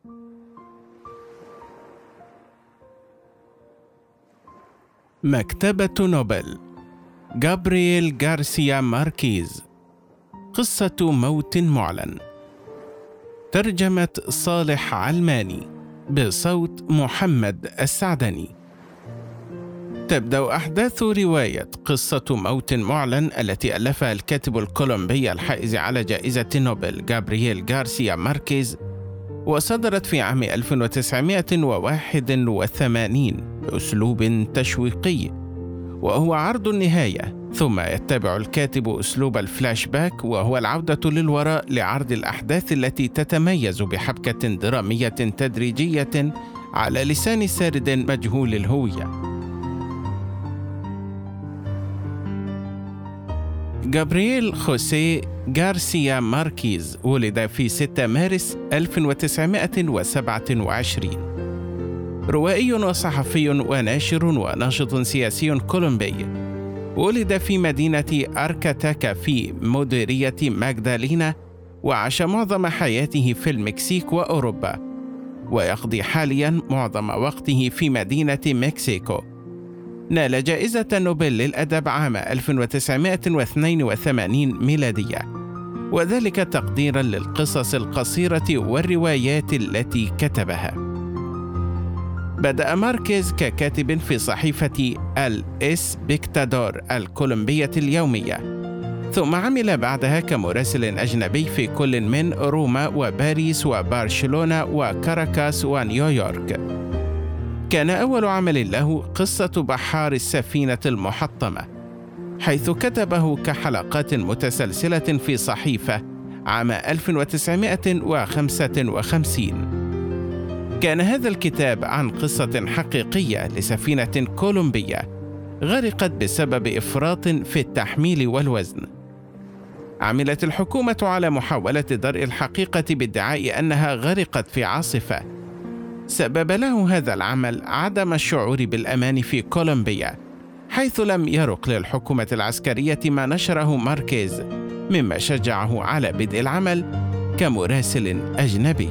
مكتبة نوبل، غابرييل غارسيا ماركيز. قصة موت معلن. ترجمة صالح علماني بصوت محمد السعدني. تبدأ أحداث رواية قصة موت معلن التي ألفها الكاتب الكولومبي الحائز على جائزة نوبل غابرييل غارسيا ماركيز، وصدرت في عام 1981 بأسلوب تشويقي، وهو عرض النهاية، ثم يتبع الكاتب أسلوب الفلاش باك، وهو العودة للوراء لعرض الأحداث التي تتميز بحبكة درامية تدريجية على لسان سارد مجهول الهوية. غابرييل خوسيه غارسيا ماركيز ولد في 6 مارس 1927. روائي وصحفي وناشر وناشط سياسي كولومبي. ولد في مدينة أركاتاكا في مديرية ماغدالينا، وعاش معظم حياته في المكسيك وأوروبا، ويقضي حاليا معظم وقته في مدينة مكسيكو. نال جائزة نوبل للأدب عام 1982 ميلادية، وذلك تقديرا للقصص القصيرة والروايات التي كتبها. بدأ ماركيز ككاتب في صحيفة الإسبكتادور الكولومبية اليومية، ثم عمل بعدها كمراسل أجنبي في كل من روما وباريس وبرشلونة وكاراكاس ونيويورك. كان أول عمل له قصة بحار السفينة المحطمة، حيث كتبه كحلقات متسلسلة في صحيفة عام 1955. كان هذا الكتاب عن قصة حقيقية لسفينة كولومبية غرقت بسبب إفراط في التحميل والوزن. عملت الحكومة على محاولة درء الحقيقة بادعاء أنها غرقت في عاصفة. سبب له هذا العمل عدم الشعور بالأمان في كولومبيا، حيث لم يرق للحكومة العسكرية ما نشره ماركيز، مما شجعه على بدء العمل كمراسل أجنبي.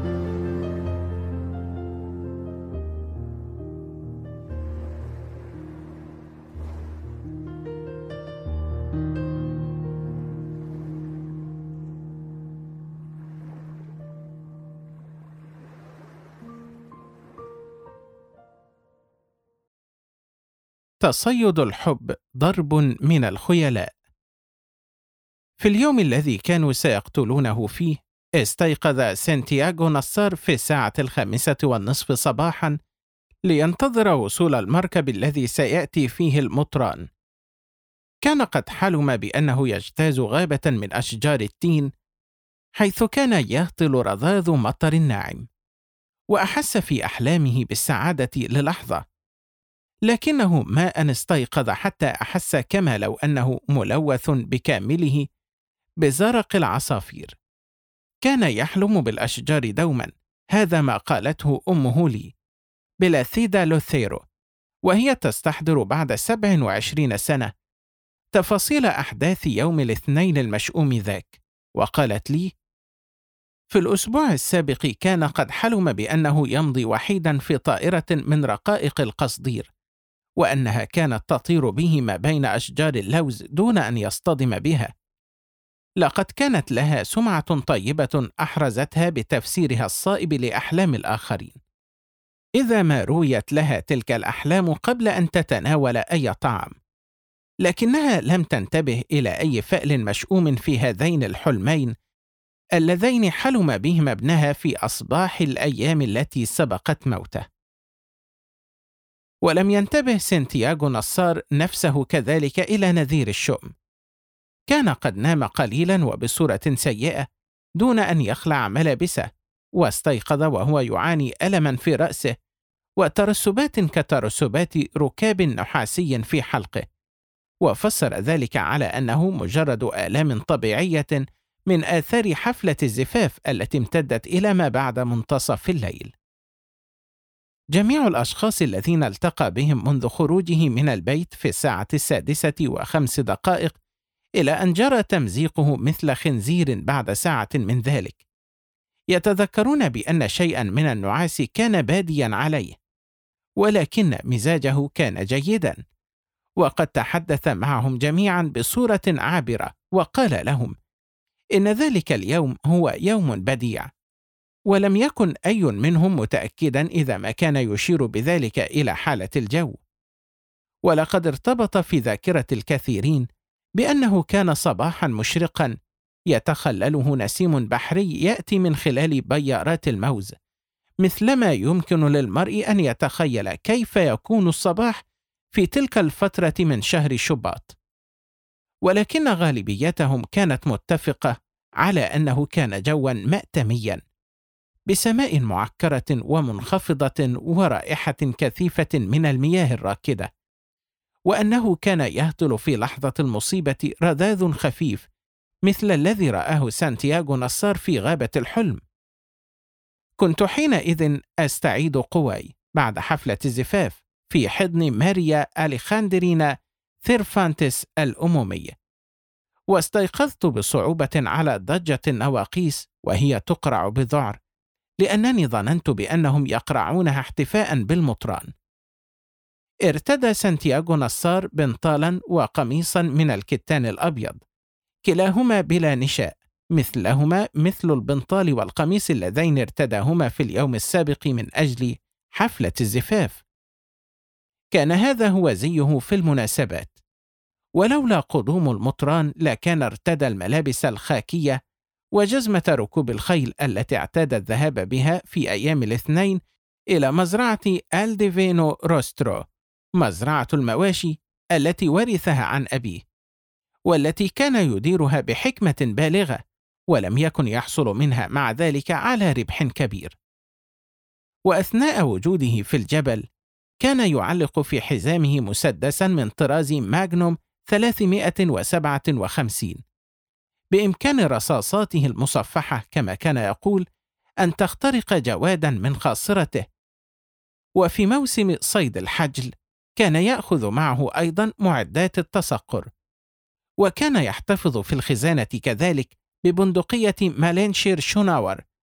تصيد الحب ضرب من الخيلاء. في اليوم الذي كانوا سيقتلونه فيه، استيقظ سانتياغو نصار في 5:30 صباحا لينتظر وصول المركب الذي سيأتي فيه المطران. كان قد حلم بأنه يجتاز غابة من أشجار التين، حيث كان يهطل رذاذ مطر ناعم، وأحس في أحلامه بالسعادة للحظة، لكنه ما أن استيقظ حتى أحس كما لو أنه ملوث بكامله بزرق العصافير. كان يحلم بالأشجار دوما، هذا ما قالته أمه لي بلاثيدا لوثيرو، وهي تستحضر بعد 27 سنة تفاصيل أحداث يوم الاثنين المشؤوم ذاك، وقالت لي: في الأسبوع السابق كان قد حلم بأنه يمضي وحيدا في طائرة من رقائق القصدير، وأنها كانت تطير به ما بين أشجار اللوز دون أن يصطدم بها. لقد كانت لها سمعة طيبة أحرزتها بتفسيرها الصائب لأحلام الآخرين، إذا ما رويت لها تلك الأحلام قبل أن تتناول أي طعام، لكنها لم تنتبه إلى أي فأل مشؤوم في هذين الحلمين اللذين حلم بهما ابنها في أصباح الأيام التي سبقت موته. ولم ينتبه سانتياغو نصار نفسه كذلك إلى نذير الشؤم. كان قد نام قليلا وبصورة سيئة دون أن يخلع ملابسه، واستيقظ وهو يعاني ألما في رأسه وترسبات كترسبات ركاب نحاسي في حلقه، وفسر ذلك على أنه مجرد آلام طبيعية من آثار حفلة الزفاف التي امتدت إلى ما بعد منتصف الليل. جميع الأشخاص الذين التقى بهم منذ خروجه من البيت في 6:05 إلى أن جرى تمزيقه مثل خنزير بعد ساعة من ذلك، يتذكرون بأن شيئا من النعاس كان باديا عليه، ولكن مزاجه كان جيدا. وقد تحدث معهم جميعا بصورة عابرة وقال لهم إن ذلك اليوم هو يوم بديع، ولم يكن أي منهم متأكدا إذا ما كان يشير بذلك إلى حالة الجو. ولقد ارتبط في ذاكرة الكثيرين بأنه كان صباحا مشرقا يتخلله نسيم بحري يأتي من خلال بيارات الموز، مثلما يمكن للمرء أن يتخيل كيف يكون الصباح في تلك الفترة من شهر شباط. ولكن غالبيتهم كانت متفقة على أنه كان جوا مأتميا، بسماء معكرة ومنخفضة ورائحة كثيفة من المياه الراكدة، وأنه كان يهطل في لحظة المصيبة رذاذ خفيف مثل الذي رآه سانتياغو نصار في غابة الحلم. كنت حينئذ أستعيد قواي بعد حفلة الزفاف في حضن ماريا أليخاندرينا ثيرفانتس الأمومي، واستيقظت بصعوبة على ضجة النواقيس وهي تقرع بذعر، لأنني ظننت بأنهم يقرعونها احتفاء بالمطران. ارتدى سانتياغو نصار بنطالا وقميصا من الكتان الأبيض، كلاهما بلا نشاء، مثلهما مثل البنطال والقميص اللذين ارتداهما في اليوم السابق من أجل حفلة الزفاف. كان هذا هو زيه في المناسبات، ولولا قدوم المطران لكان ارتدى الملابس الخاكية وجزمة ركوب الخيل التي اعتاد الذهاب بها في أيام الاثنين إلى مزرعة ألديفينو روسترو، مزرعة المواشي التي ورثها عن أبيه، والتي كان يديرها بحكمة بالغة، ولم يكن يحصل منها مع ذلك على ربح كبير. وأثناء وجوده في الجبل كان يعلق في حزامه مسدسا من طراز ماغنوم 357، بإمكان رصاصاته المصفحة كما كان يقول أن تخترق جوادا من خاصرته. وفي موسم صيد الحجل كان يأخذ معه أيضا معدات التصقر، وكان يحتفظ في الخزانة كذلك ببندقية مالينشير شوناور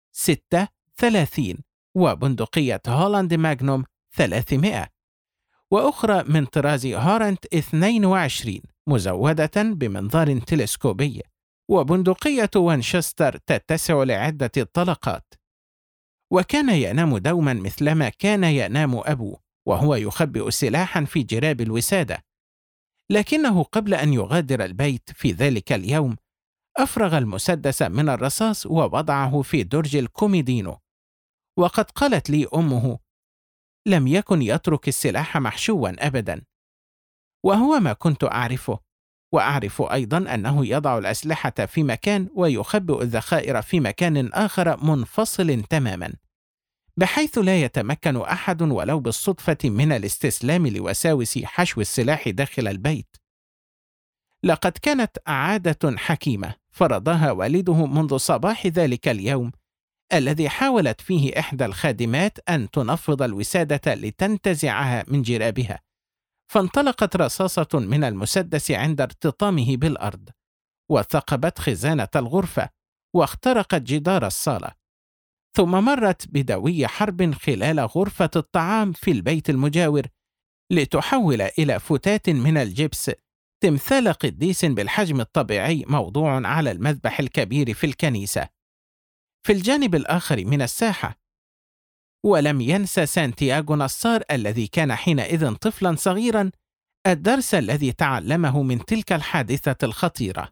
36 وبندقية هولاند ماغنوم 300، وأخرى من طراز هارنت 22 مزودة بمنظار تلسكوبي، وبندقية وينشستر تتسع لعدة طلقات. وكان ينام دوما مثلما كان ينام أبوه، وهو يخبئ سلاحا في جراب الوسادة. لكنه قبل أن يغادر البيت في ذلك اليوم أفرغ المسدس من الرصاص ووضعه في درج الكوميدينو. وقد قالت لي أمه لم يكن يترك السلاح محشوا أبدا، وهو ما كنت أعرفه. وأعرف أيضا أنه يضع الأسلحة في مكان ويخبئ الذخائر في مكان آخر منفصل تماما، بحيث لا يتمكن أحد ولو بالصدفة من الاستسلام لوساوس حشو السلاح داخل البيت. لقد كانت عادة حكيمة فرضها والده منذ صباح ذلك اليوم، الذي حاولت فيه إحدى الخادمات أن تنفض الوسادة لتنتزعها من جرابها، فانطلقت رصاصة من المسدس عند ارتطامه بالأرض، وثقبت خزانة الغرفة، واخترقت جدار الصالة، ثم مرت بدوي حرب خلال غرفة الطعام في البيت المجاور، لتحول إلى فتات من الجبس تمثال قديس بالحجم الطبيعي موضوع على المذبح الكبير في الكنيسة في الجانب الآخر من الساحة. ولم ينسى سانتياغو نصار الذي كان حينئذ طفلا صغيرا الدرس الذي تعلمه من تلك الحادثة الخطيرة.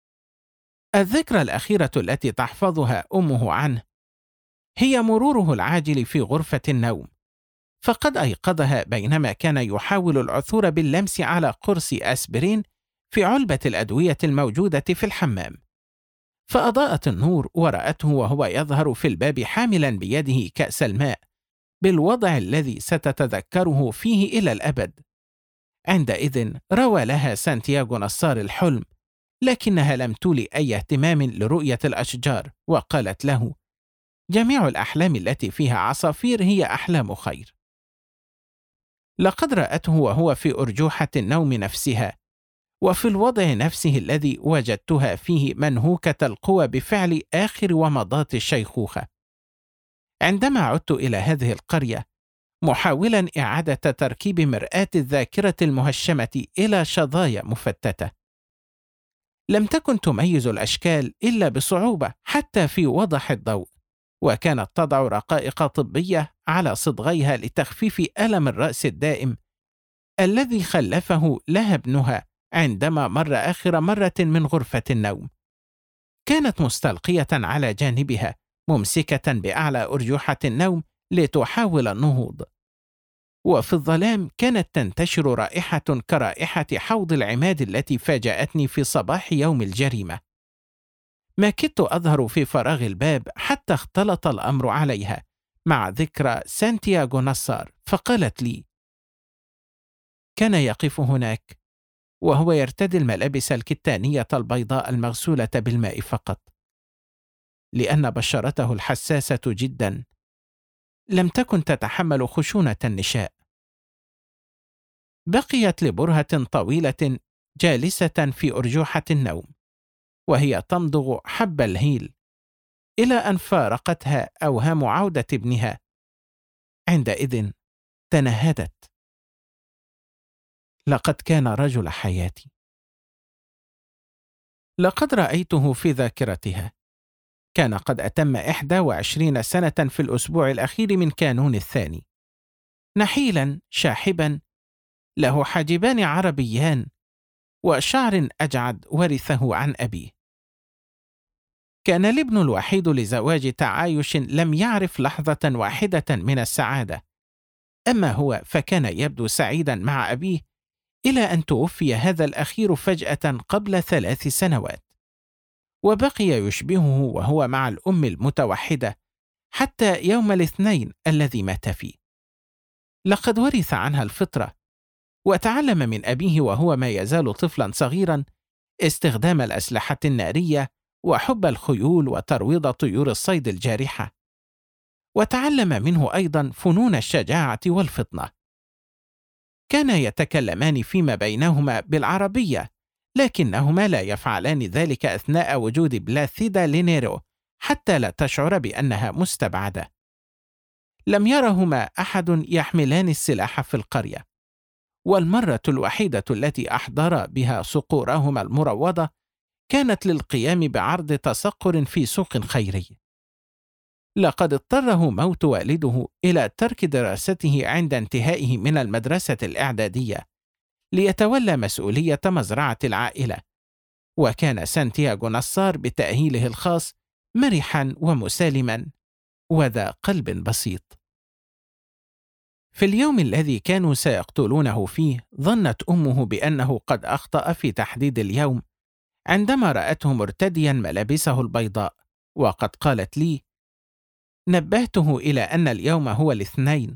الذكرى الأخيرة التي تحفظها أمه عنه هي مروره العاجل في غرفة النوم، فقد أيقظها بينما كان يحاول العثور باللمس على قرص أسبرين في علبة الأدوية الموجودة في الحمام، فأضاءت النور ورأته وهو يظهر في الباب حاملا بيده كأس الماء بالوضع الذي ستتذكره فيه إلى الأبد. عندئذ روى لها سانتياغو نصار الحلم، لكنها لم تولي أي اهتمام لرؤية الأشجار، وقالت له: جميع الأحلام التي فيها عصافير هي أحلام خير. لقد رأته وهو في أرجوحة النوم نفسها، وفي الوضع نفسه الذي وجدتها فيه منهوكة القوى بفعل آخر ومضات الشيخوخة. عندما عدت إلى هذه القرية محاولا إعادة تركيب مرآة الذاكرة المهشمة إلى شظايا مفتتة، لم تكن تميز الأشكال إلا بصعوبة حتى في وضح الضوء، وكانت تضع رقائق طبية على صدغيها لتخفيف ألم الرأس الدائم الذي خلفه لها ابنها عندما مر آخر مرة من غرفة النوم. كانت مستلقية على جانبها ممسكة بأعلى أرجوحة النوم لتحاول النهوض، وفي الظلام كانت تنتشر رائحة كرائحة حوض العماد التي فاجأتني في صباح يوم الجريمة. ما كدت أظهر في فراغ الباب حتى اختلط الأمر عليها مع ذكرى سانتياغو نصار، فقالت لي: كان يقف هناك وهو يرتدي الملابس الكتانية البيضاء المغسولة بالماء فقط، لأن بشرته الحساسة جدا لم تكن تتحمل خشونة النشاء. بقيت لبرهة طويلة جالسة في أرجوحة النوم وهي تمضغ حب الهيل إلى أن فارقتها أوهام عودة ابنها. عندئذ تنهدت. لقد كان رجل حياتي. لقد رأيته في ذاكرتها. كان قد أتم 21 سنة في الأسبوع الأخير من كانون الثاني، نحيلا شاحبا له حاجبان عربيان وشعر أجعد ورثه عن أبيه. كان الابن الوحيد لزواج تعايش لم يعرف لحظة واحدة من السعادة، أما هو فكان يبدو سعيدا مع أبيه إلى أن توفي هذا الأخير فجأة قبل 3 سنوات، وبقي يشبهه وهو مع الأم المتوحدة حتى يوم الاثنين الذي مات فيه. لقد ورث عنها الفطرة، وتعلم من أبيه وهو ما يزال طفلا صغيرا استخدام الأسلحة النارية وحب الخيول وترويض طيور الصيد الجارحة، وتعلم منه أيضا فنون الشجاعة والفطنة. كانا يتكلمان فيما بينهما بالعربية، لكنهما لا يفعلان ذلك أثناء وجود بلاثيدا لينيرو حتى لا تشعر بأنها مستبعدة. لم يرهما أحد يحملان السلاح في القرية، والمرة الوحيدة التي أحضر بها صقورهما المروضة كانت للقيام بعرض تسقر في سوق خيري. لقد اضطره موت والده إلى ترك دراسته عند انتهائه من المدرسة الإعدادية ليتولى مسؤولية مزرعة العائلة، وكان سانتياغو نصار بتأهيله الخاص مرحا ومسالما وذا قلب بسيط. في اليوم الذي كانوا سيقتلونه فيه ظنت أمه بأنه قد أخطأ في تحديد اليوم عندما رأته مرتديا ملابسه البيضاء، وقد قالت لي: نبهته إلى أن اليوم هو الاثنين،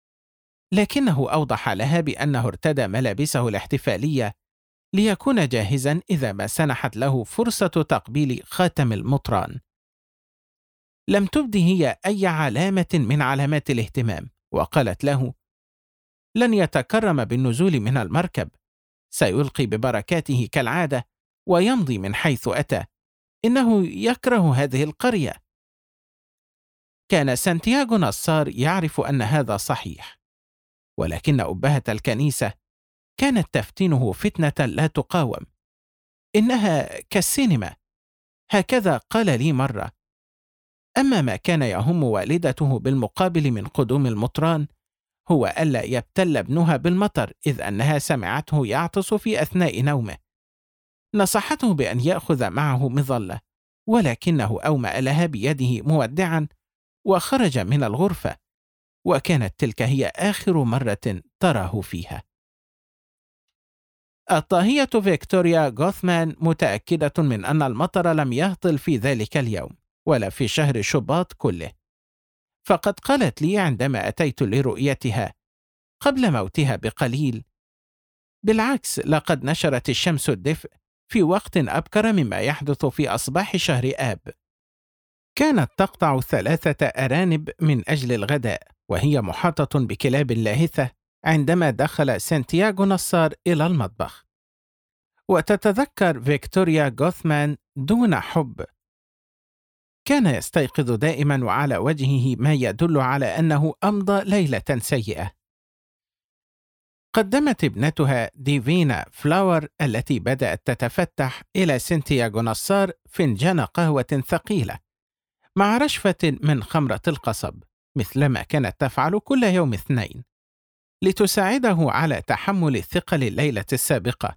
لكنه أوضح لها بأنه ارتدى ملابسه الاحتفالية ليكون جاهزا إذا ما سنحت له فرصة تقبيل خاتم المطران. لم تبدي هي أي علامة من علامات الاهتمام، وقالت له: لن يتكرم بالنزول من المركب، سيلقي ببركاته كالعادة ويمضي من حيث أتى، إنه يكره هذه القرية. كان سانتياغو نصار يعرف أن هذا صحيح، ولكن أبهة الكنيسة كانت تفتنه فتنة لا تقاوم. إنها كالسينما، هكذا قال لي مرة. أما ما كان يهم والدته بالمقابل من قدوم المطران هو ألا يبتل ابنها بالمطر، إذ أنها سمعته يعطس في أثناء نومه. نصحته بأن يأخذ معه مظلة، ولكنه أومأ لها بيده مودعا وخرج من الغرفة، وكانت تلك هي آخر مرة تراه فيها. الطاهية فيكتوريا غوثمان متأكدة من أن المطر لم يهطل في ذلك اليوم ولا في شهر شباط كله، فقد قالت لي عندما أتيت لرؤيتها قبل موتها بقليل: بالعكس، لقد نشرت الشمس الدفء في وقت أبكر مما يحدث في أصباح شهر آب. كانت تقطع 3 أرانب من أجل الغداء، وهي محاطة بكلاب لاهثة عندما دخل سانتياغو نصار إلى المطبخ، وتتذكر فيكتوريا غوثمان دون حب. كان يستيقظ دائما وعلى وجهه ما يدل على أنه أمضى ليلة سيئة. قدمت ابنتها ديفينا فلاور التي بدأت تتفتح إلى سانتياغو نصار فنجان قهوة ثقيلة مع رشفة من خمرة القصب، مثلما كانت تفعل كل يوم اثنين، لتساعده على تحمل الثقل الليلة السابقة.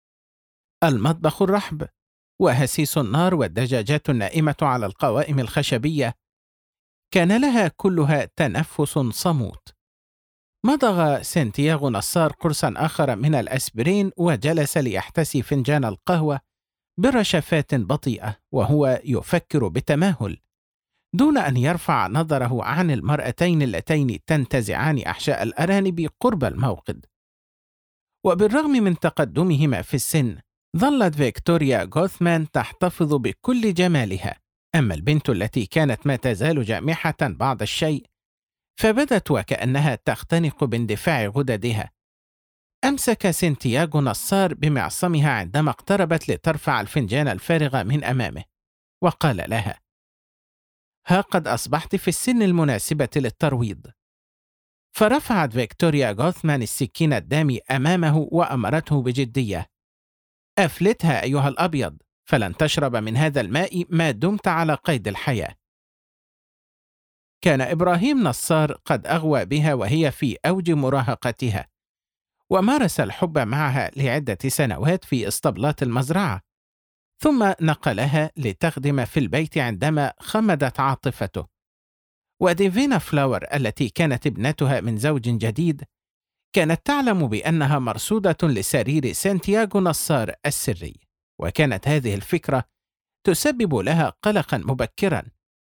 المطبخ الرحب وهسيس النار والدجاجات النائمة على القوائم الخشبية كان لها كلها تنفس صموت. مضغ سانتياغو نصار قرصا آخر من الأسبرين وجلس ليحتسي فنجان القهوة برشفات بطيئة وهو يفكر بتماهل دون أن يرفع نظره عن المرأتين اللتين تنتزعان أحشاء الأرانب قرب الموقد. وبالرغم من تقدمهما في السن ظلت فيكتوريا غوثمان تحتفظ بكل جمالها، أما البنت التي كانت ما تزال جامحة بعض الشيء فبدت وكأنها تختنق باندفاع غددها. أمسك سانتياغو نصار بمعصمها عندما اقتربت لترفع الفنجان الفارغ من أمامه، وقال لها: ها قد أصبحت في السن المناسبة للترويض. فرفعت فيكتوريا غوثمان السكين الدامي أمامه وأمرته بجدية: أفلتها أيها الأبيض، فلن تشرب من هذا الماء ما دمت على قيد الحياة. كان إبراهيم نصار قد أغوى بها وهي في أوج مراهقتها، ومارس الحب معها لعدة سنوات في اسطبلات المزرعة، ثم نقلها لتخدم في البيت عندما خمدت عاطفته. وديفينا فلاور التي كانت ابنتها من زوج جديد كانت تعلم بأنها مرصودة لسرير سانتياغو نصار السري، وكانت هذه الفكرة تسبب لها قلقا مبكرا.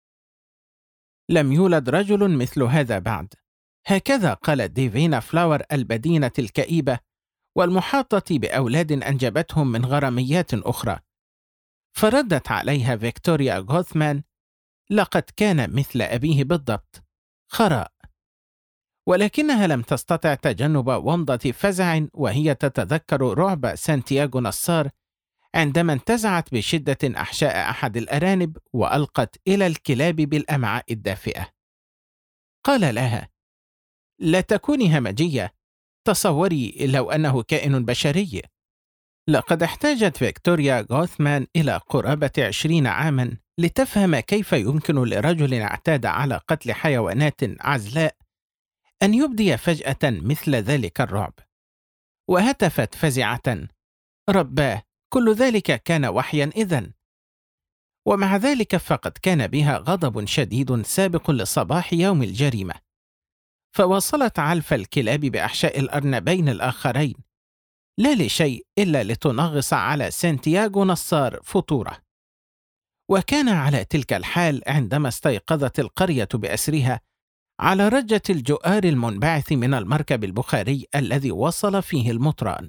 لم يولد رجل مثل هذا بعد، هكذا قالت ديفينا فلاور البدينة الكئيبة والمحاطة بأولاد أنجبتهم من غراميات أخرى. فردت عليها فيكتوريا غوثمان: لقد كان مثل أبيه بالضبط، خراء. ولكنها لم تستطع تجنب ومضة فزع وهي تتذكر رعب سانتياغو نصار عندما انتزعت بشدة أحشاء أحد الأرانب وألقت إلى الكلاب بالأمعاء الدافئة. قال لها: لا تكوني همجية، تصوري لو أنه كائن بشري. لقد احتاجت فيكتوريا غوثمان إلى قرابة 20 عاما لتفهم كيف يمكن لرجل اعتاد على قتل حيوانات عزلاء أن يبدي فجأة مثل ذلك الرعب. وهتفت فزعة: رباه، كل ذلك كان وحيا إذن. ومع ذلك فقد كان بها غضب شديد سابق لصباح يوم الجريمة، فواصلت علف الكلاب بأحشاء الأرنبين الآخرين، لا لشيء إلا لتنغص على سانتياغو نصار فطوره. وكان على تلك الحال عندما استيقظت القرية بأسرها على رجة الجؤار المنبعث من المركب البخاري الذي وصل فيه المطران.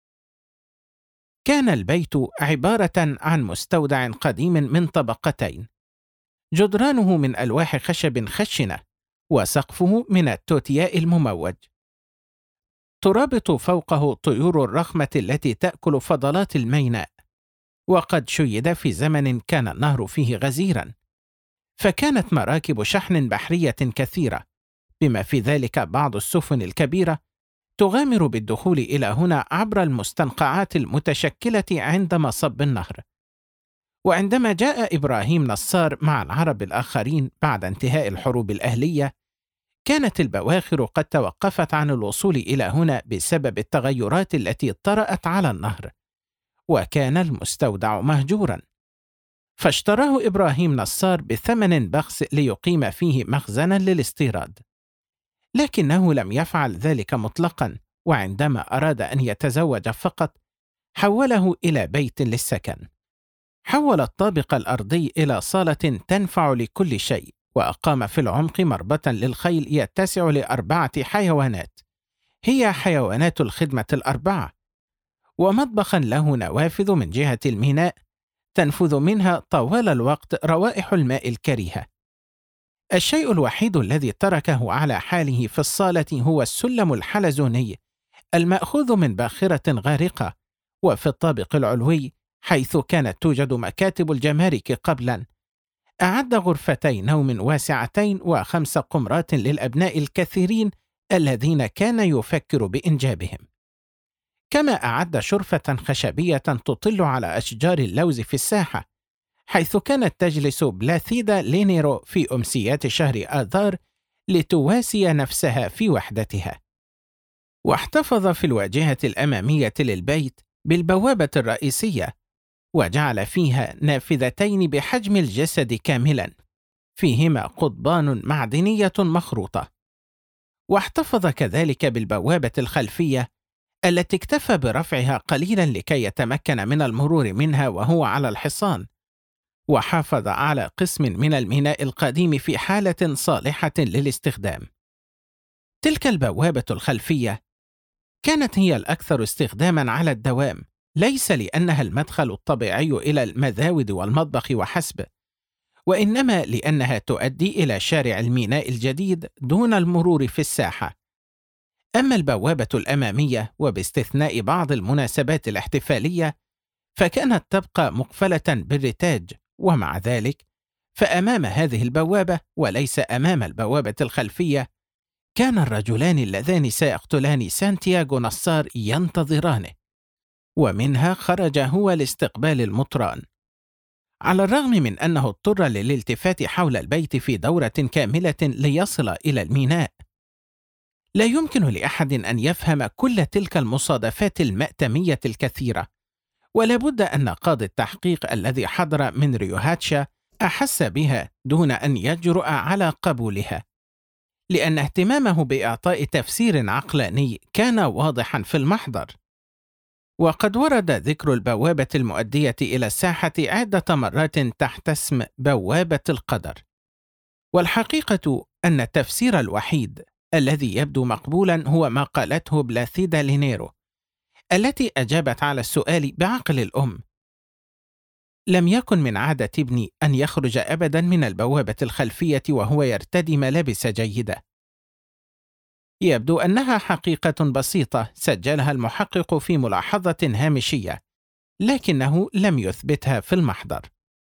كان البيت عبارة عن مستودع قديم من طبقتين، جدرانه من ألواح خشب خشنة، وسقفه من التوتياء المموج، ترابط فوقه طيور الرخمة التي تأكل فضلات الميناء. وقد شيد في زمن كان النهر فيه غزيرا، فكانت مراكب شحن بحرية كثيرة، بما في ذلك بعض السفن الكبيرة، تغامر بالدخول إلى هنا عبر المستنقعات المتشكلة عند مصب النهر. وعندما جاء إبراهيم نصار مع العرب الآخرين بعد انتهاء الحروب الأهلية، كانت البواخر قد توقفت عن الوصول إلى هنا بسبب التغيرات التي طرأت على النهر، وكان المستودع مهجورا. فاشتراه إبراهيم نصار بثمن بخس ليقيم فيه مخزنا للاستيراد، لكنه لم يفعل ذلك مطلقا، وعندما أراد أن يتزوج فقط حوله إلى بيت للسكن. حول الطابق الأرضي إلى صالة تنفع لكل شيء، وأقام في العمق مربطا للخيل يتسع ل4 حيوانات هي حيوانات الخدمة ال4، ومطبخا له نوافذ من جهة الميناء تنفذ منها طوال الوقت روائح الماء الكريهة. الشيء الوحيد الذي تركه على حاله في الصالة هو السلم الحلزوني المأخوذ من باخرة غارقة، وفي الطابق العلوي حيث كانت توجد مكاتب الجمارك قبلا أعد غرفتي نوم واسعتين و5 قمرات للأبناء الكثيرين الذين كان يفكر بإنجابهم، كما أعد شرفة خشبية تطل على أشجار اللوز في الساحة، حيث كانت تجلس بلاثيدا لينيرو في أمسيات شهر آذار لتواسي نفسها في وحدتها. واحتفظ في الواجهة الأمامية للبيت بالبوابة الرئيسية، وجعل فيها نافذتين بحجم الجسد كاملا فيهما قضبان معدنية مخروطة. واحتفظ كذلك بالبوابة الخلفية التي اكتفى برفعها قليلا لكي يتمكن من المرور منها وهو على الحصان، وحافظ على قسم من الميناء القديم في حالة صالحة للاستخدام. تلك البوابة الخلفية كانت هي الأكثر استخداما على الدوام، ليس لأنها المدخل الطبيعي إلى المذاود والمطبخ وحسب، وإنما لأنها تؤدي إلى شارع الميناء الجديد دون المرور في الساحة. أما البوابة الأمامية وباستثناء بعض المناسبات الاحتفالية فكانت تبقى مقفلة بالرتاج، ومع ذلك فأمام هذه البوابة وليس أمام البوابة الخلفية كان الرجلان اللذان سيقتلان سانتياغو نصار ينتظرانه، ومنها خرج هو لاستقبال المطران. على الرغم من أنه اضطر للالتفات حول البيت في دورة كاملة ليصل إلى الميناء، لا يمكن لأحد أن يفهم كل تلك المصادفات المأتمية الكثيرة، ولا بد أن قاضي التحقيق الذي حضر من ريوهاتشا أحس بها دون أن يجرؤ على قبولها، لأن اهتمامه بإعطاء تفسير عقلاني كان واضحا في المحضر. وقد ورد ذكر البوابة المؤدية إلى الساحة عدة مرات تحت اسم بوابة القدر، والحقيقة أن التفسير الوحيد الذي يبدو مقبولا هو ما قالته بلاثيدا لينيرو، التي أجابت على السؤال بعقل الأم: لم يكن من عادة ابني أن يخرج أبدا من البوابة الخلفية وهو يرتدي ملابس جيدة. يبدو أنها حقيقة بسيطة سجلها المحقق في ملاحظة هامشية، لكنه لم يثبتها في المحضر.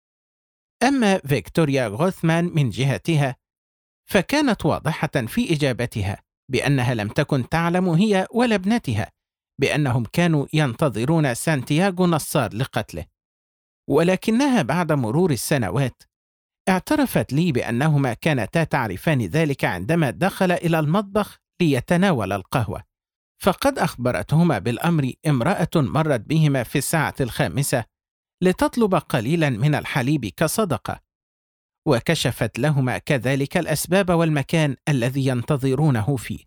أما فيكتوريا غوثمان من جهتها فكانت واضحة في إجابتها بأنها لم تكن تعلم هي ولا ابنتها بأنهم كانوا ينتظرون سانتياغو نصار لقتله، ولكنها بعد مرور السنوات اعترفت لي بأنهما كانتا تعرفان ذلك عندما دخل إلى المطبخ ليتناول القهوة، فقد أخبرتهما بالأمر امرأة مرت بهما في الساعة 5 لتطلب قليلا من الحليب كصدقة، وكشفت لهما كذلك الأسباب والمكان الذي ينتظرونه فيه.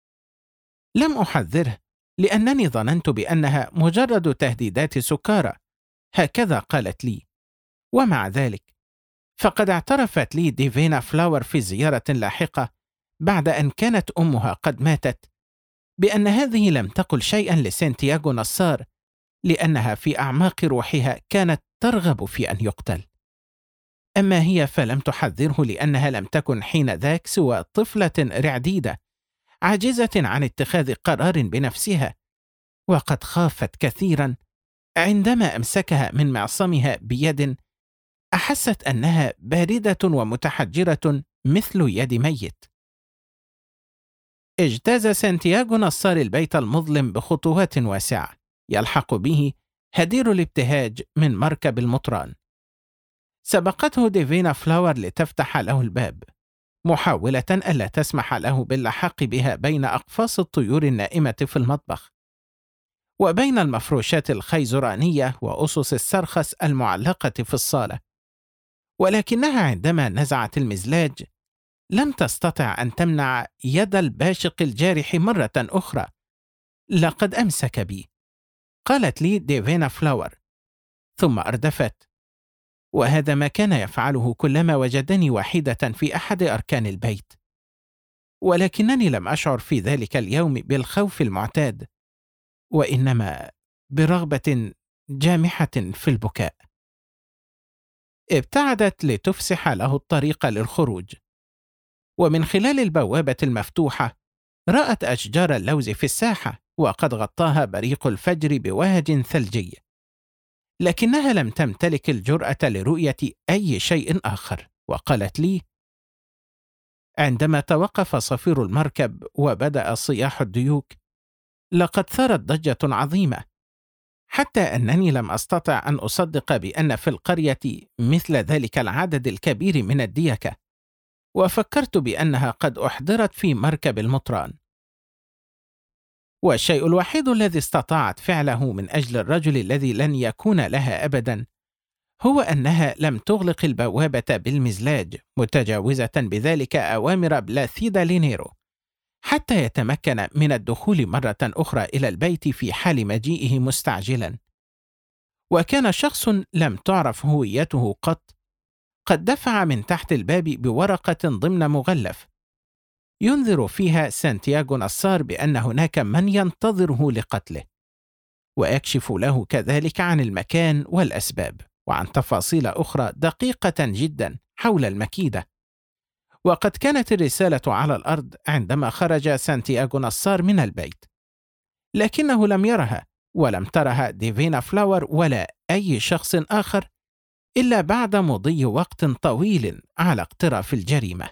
لم أحذره لأنني ظننت بأنها مجرد تهديدات سكارى، هكذا قالت لي، ومع ذلك فقد اعترفت لي ديفينا فلاور في زيارة لاحقة بعد أن كانت أمها قد ماتت بأن هذه لم تقل شيئا لسانتياغو نصار لأنها في أعماق روحها كانت ترغب في أن يقتل. أما هي فلم تحذره لأنها لم تكن حين ذاك سوى طفلة رعديدة عاجزة عن اتخاذ قرار بنفسها، وقد خافت كثيرا عندما أمسكها من معصمها بيد أحست أنها باردة ومتحجرة مثل يد ميت. اجتاز سانتياغو نصار البيت المظلم بخطوات واسعة، يلحق به هدير الابتهاج من مركب المطران. سبقته ديفينا فلاور لتفتح له الباب، محاولة ألا تسمح له باللحاق بها بين أقفاص الطيور النائمة في المطبخ، وبين المفروشات الخيزرانية وأسس السرخس المعلقة في الصالة، ولكنها عندما نزعت المزلاج لم تستطع أن تمنع يد الباشق الجارح مرة أخرى. لقد أمسك بي، قالت لي ديفينا فلاور، ثم أردفت، وهذا ما كان يفعله كلما وجدني وحيدة في أحد أركان البيت، ولكنني لم أشعر في ذلك اليوم بالخوف المعتاد، وإنما برغبة جامحة في البكاء. ابتعدت لتفسح له الطريق للخروج، ومن خلال البوابة المفتوحة رأت أشجار اللوز في الساحة وقد غطاها بريق الفجر بوهج ثلجي، لكنها لم تمتلك الجرأة لرؤية أي شيء آخر، وقالت لي: عندما توقف صفير المركب وبدأ صياح الديوك، لقد ثارت ضجة عظيمة، حتى أنني لم أستطع أن أصدق بأن في القرية مثل ذلك العدد الكبير من الديكة، وفكرت بأنها قد أحضرت في مركب المطران. والشيء الوحيد الذي استطاعت فعله من أجل الرجل الذي لن يكون لها أبدا هو أنها لم تغلق البوابة بالمزلاج، متجاوزة بذلك أوامر بلاثيدا لينيرو حتى يتمكن من الدخول مرة أخرى إلى البيت في حال مجيئه مستعجلا. وكان شخص لم تعرف هويته قد دفع من تحت الباب بورقة ضمن مغلف ينذر فيها سانتياغو نصار بأن هناك من ينتظره لقتله، ويكشف له كذلك عن المكان والأسباب وعن تفاصيل أخرى دقيقة جدا حول المكيدة. وقد كانت الرسالة على الأرض عندما خرج سانتياغو نصار من البيت، لكنه لم يرها ولم ترها ديفينا فلاور ولا أي شخص آخر إلا بعد مضي وقت طويل على اقتراف الجريمة.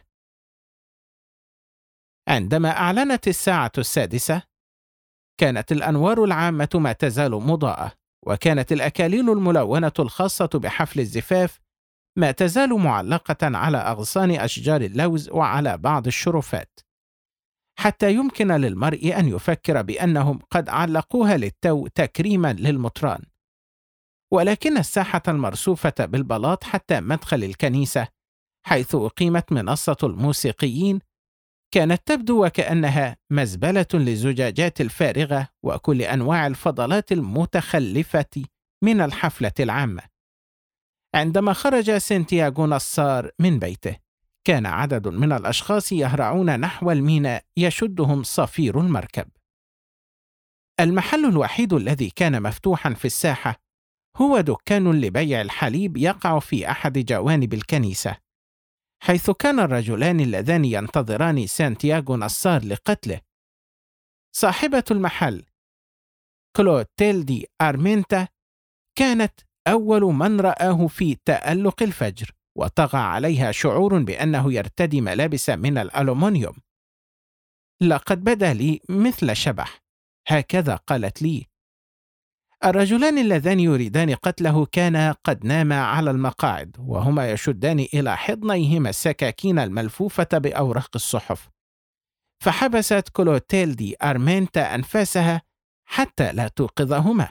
عندما أعلنت الساعة 6، كانت الأنوار العامة ما تزال مضاءة، وكانت الأكاليل الملونة الخاصة بحفل الزفاف ما تزال معلقة على أغصان أشجار اللوز وعلى بعض الشرفات، حتى يمكن للمرء أن يفكر بأنهم قد علقوها للتو تكريما للمطران. ولكن الساحة المرصوفة بالبلاط حتى مدخل الكنيسة حيث أقيمت منصة الموسيقيين كانت تبدو وكأنها مزبلة للزجاجات الفارغة وكل أنواع الفضلات المتخلفة من الحفلة العامة. عندما خرج سانتياغو نصار من بيته، كان عدد من الأشخاص يهرعون نحو الميناء يشدهم صفير المركب. المحل الوحيد الذي كان مفتوحا في الساحة هو دكان لبيع الحليب يقع في أحد جوانب الكنيسة، حيث كان الرجلان اللذان ينتظران سانتياغو نصار لقتله. صاحبة المحل كلوتيلدي أرمينتا كانت أول من رآه في تألق الفجر، وطغى عليها شعور بأنه يرتدي ملابس من الألومنيوم. لقد بدا لي مثل شبح، هكذا قالت لي. الرجلان اللذان يريدان قتله كانا قد ناما على المقاعد، وهما يشدان إلى حضنيهما السكاكين الملفوفة بأوراق الصحف، فحبست كلوتيلدي أرمينتا أنفاسها حتى لا توقظهما.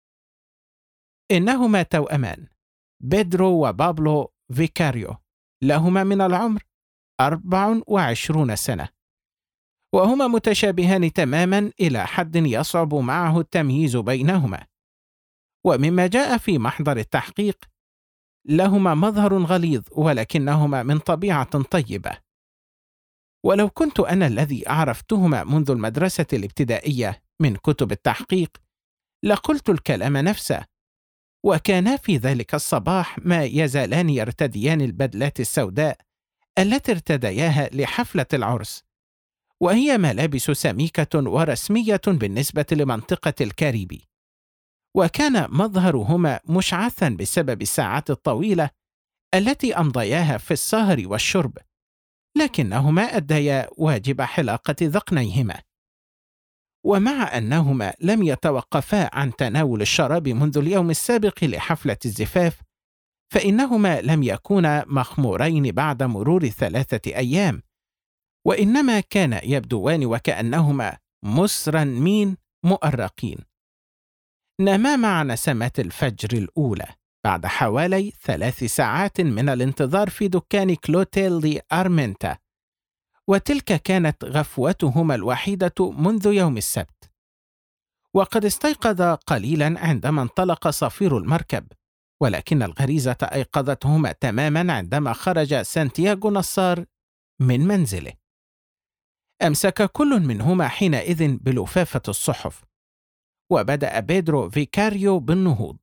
إنهما توأمان، بيدرو وبابلو فيكاريو، لهما من العمر 24 سنة، وهما متشابهان تماما إلى حد يصعب معه التمييز بينهما. ومما جاء في محضر التحقيق، لهما مظهر غليظ ولكنهما من طبيعة طيبة. ولو كنت أنا الذي عرفتهما منذ المدرسة الابتدائية من كتب التحقيق لقلت الكلام نفسه. وكانا في ذلك الصباح ما يزالان يرتديان البدلات السوداء التي ارتدياها لحفلة العرس، وهي ملابس سميكة ورسمية بالنسبة لمنطقة الكاريبي. وكان مظهرهما مشعثا بسبب الساعات الطويلة التي أمضياها في السهر والشرب، لكنهما أديا واجب حلاقة ذقنيهما. ومع أنهما لم يتوقفا عن تناول الشراب منذ اليوم السابق لحفلة الزفاف، فإنهما لم يكونا مخمورين بعد مرور 3 أيام، وإنما كان يبدوان وكأنهما مسرنمين مؤرقين. ناما مع نسمات الفجر الأولى بعد حوالي 3 ساعات من الانتظار في دكان كلوتيلدي أرمينتا، وتلك كانت غفوتهما الوحيدة منذ يوم السبت. وقد استيقظ قليلا عندما انطلق صفير المركب، ولكن الغريزة أيقظتهما تماما عندما خرج سانتياغو نصار من منزله. أمسك كل منهما حينئذ بلفافة الصحف، وبدأ بيدرو فيكاريو بالنهوض.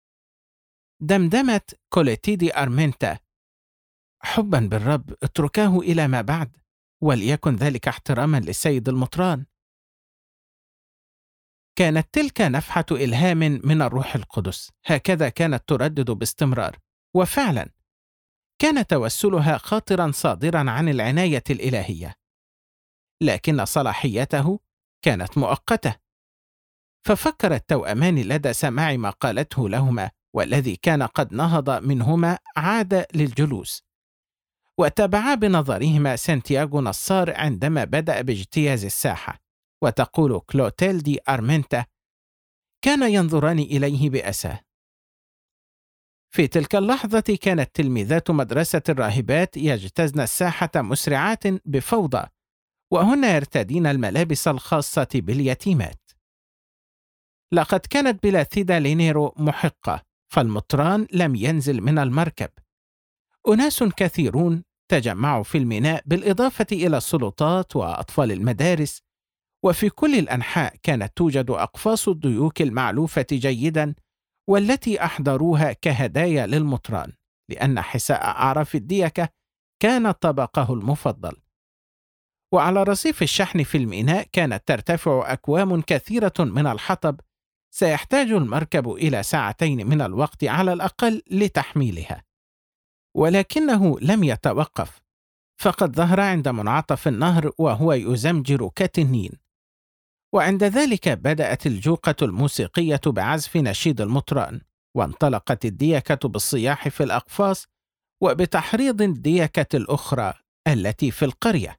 دمدمت كوليتيدي أرمينتا: حبا بالرب اتركاه إلى ما بعد، وليكن ذلك احتراما للسيد المطران. كانت تلك نفحة إلهام من الروح القدس، هكذا كانت تردد باستمرار. وفعلا كان توسلها خاطرا صادرا عن العناية الإلهية، لكن صلاحيته كانت مؤقتة. ففكر التوأمان لدى سماع ما قالته لهما، والذي كان قد نهض منهما عاد للجلوس، وتابعا بنظرهما سانتياغو نصار عندما بدأ باجتياز الساحة. وتقول كلوتيلدي أرمنتا: كان ينظران إليه بأسى. في تلك اللحظة كانت تلميذات مدرسة الراهبات يجتزن الساحة مسرعات بفوضى، وهن يرتدين الملابس الخاصة باليتيمات. لقد كانت بلاثيدا لينيرو محقة، فالمطران لم ينزل من المركب. أناس كثيرون تجمعوا في الميناء، بالإضافة إلى السلطات وأطفال المدارس، وفي كل الأنحاء كانت توجد أقفاص الديوك المعلوفة جيدا، والتي أحضروها كهدايا للمطران، لأن حساء أعراف الديكة كان طبقه المفضل. وعلى رصيف الشحن في الميناء كانت ترتفع أكوام كثيرة من الحطب، سيحتاج المركب إلى 2 ساعات من الوقت على الأقل لتحميلها. ولكنه لم يتوقف، فقد ظهر عند منعطف النهر وهو يزمجر كتنين. وعند ذلك بدأت الجوقة الموسيقية بعزف نشيد المطران، وانطلقت الديكة بالصياح في الأقفاص وبتحريض الديكة الأخرى التي في القرية.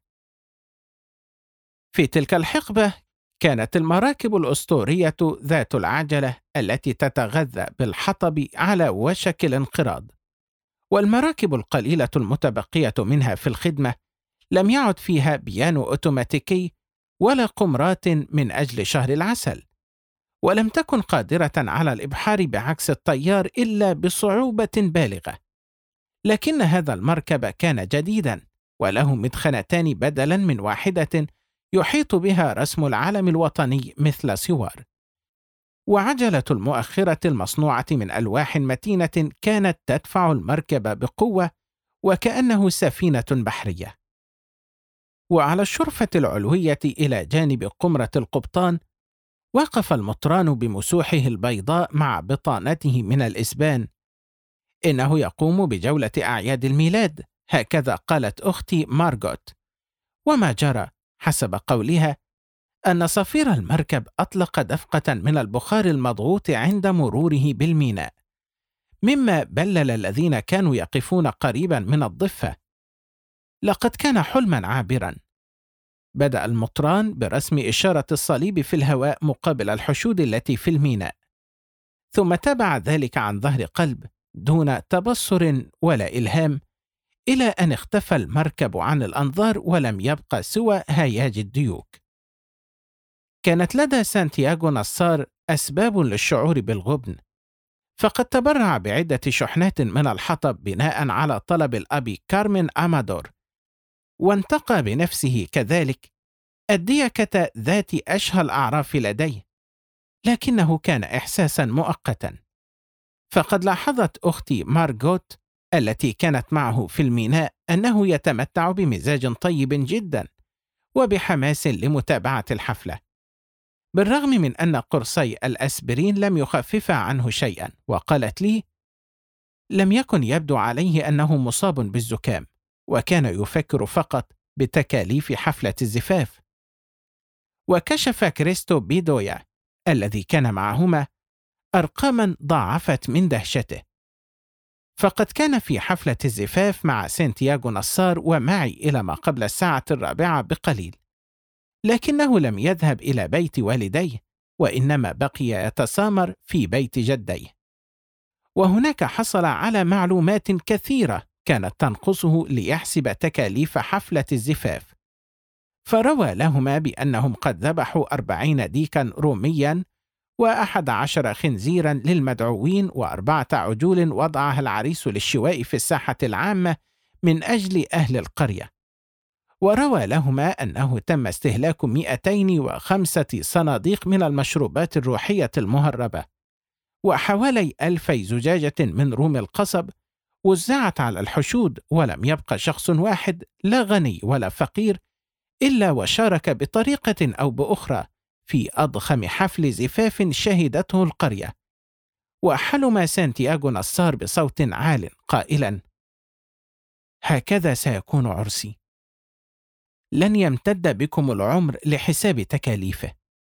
في تلك الحقبة كانت المراكب الأسطورية ذات العجلة التي تتغذى بالحطب على وشك الانقراض، والمراكب القليلة المتبقية منها في الخدمة لم يعد فيها بيانو أوتوماتيكي ولا قمرات من أجل شهر العسل، ولم تكن قادرة على الإبحار بعكس التيار إلا بصعوبة بالغة. لكن هذا المركب كان جديدا، وله مدخنتان بدلا من واحدة يحيط بها رسم العلم الوطني مثل سوار، وعجلة المؤخرة المصنوعة من ألواح متينة كانت تدفع المركب بقوة وكأنه سفينة بحرية. وعلى الشرفة العلوية إلى جانب قمرة القبطان وقف المطران بمسوحه البيضاء مع بطانته من الإسبان. إنه يقوم بجولة أعياد الميلاد، هكذا قالت أختي مارغوت. وما جرى حسب قولها أن صفير المركب أطلق دفقة من البخار المضغوط عند مروره بالميناء، مما بلل الذين كانوا يقفون قريبا من الضفة. لقد كان حلما عابرا. بدأ المطران برسم إشارة الصليب في الهواء مقابل الحشود التي في الميناء، ثم تبع ذلك عن ظهر قلب دون تبصر ولا إلهام، إلى أن اختفى المركب عن الأنظار ولم يبقى سوى هياج الديوك. كانت لدى سانتياغو نصار أسباب للشعور بالغبن، فقد تبرع بعدة شحنات من الحطب بناء على طلب الأب كارمن أمادور، وانتقى بنفسه كذلك الديكة ذات أشهى الأعراف لديه، لكنه كان إحساسا مؤقتا. فقد لاحظت أختي مارغوت التي كانت معه في الميناء أنه يتمتع بمزاج طيب جدا وبحماس لمتابعة الحفلة، بالرغم من أن قرصي الأسبرين لم يخففا عنه شيئا. وقالت لي: لم يكن يبدو عليه أنه مصاب بالزكام، وكان يفكر فقط بتكاليف حفلة الزفاف. وكشف كريستو بيدويا الذي كان معهما أرقاما ضاعفت من دهشته، فقد كان في حفلة الزفاف مع سانتياغو نصار ومعي إلى ما قبل 4:04 بقليل، لكنه لم يذهب إلى بيت والديه، وإنما بقي يتسامر في بيت جديه، وهناك حصل على معلومات كثيرة كانت تنقصه ليحسب تكاليف حفلة الزفاف. فروى لهما بأنهم قد ذبحوا 40 ديكا روميا و11 خنزيرا للمدعوين و4 عجول وضعها العريس للشواء في الساحة العامة من أجل أهل القرية. وروى لهما أنه تم استهلاك 205 صناديق من المشروبات الروحية المهربة، وحوالي 2000 زجاجة من روم القصب وزعت على الحشود، ولم يبقى شخص واحد لا غني ولا فقير إلا وشارك بطريقة أو بأخرى في أضخم حفل زفاف شهدته القرية، وحلم سانتياغو نصار بصوت عال قائلا: هكذا سيكون عرسي، لن يمتد بكم العمر لحساب تكاليفه.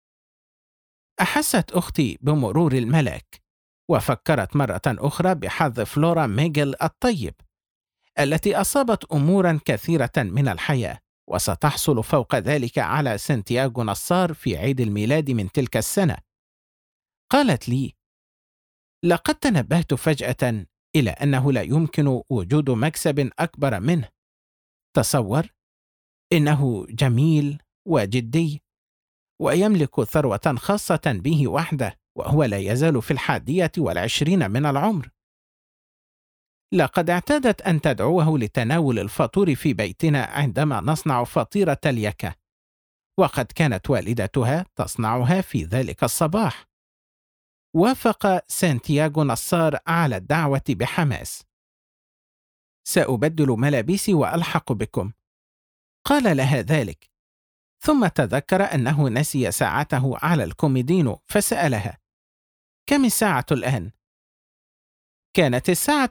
أحست أختي بمرور الملاك، وفكرت مرة أخرى بحظ فلورا ميغيل الطيب التي أصابت أمورا كثيرة من الحياة، وستحصل فوق ذلك على سانتياغو نصار في عيد الميلاد من تلك السنة. قالت لي: لقد تنبهت فجأة إلى أنه لا يمكن وجود مكسب أكبر منه. تصور، إنه جميل وجدي، ويملك ثروة خاصة به وحده، وهو لا يزال في 21 من العمر. لقد اعتادت أن تدعوه لتناول الفطور في بيتنا عندما نصنع فطيرة اليكة، وقد كانت والدتها تصنعها في ذلك الصباح. وافق سانتياغو نصار على الدعوة بحماس. سأبدل ملابسي وألحق بكم، قال لها ذلك، ثم تذكر أنه نسي ساعته على الكوميدينو فسألها: كم الساعة الآن؟ كانت الساعة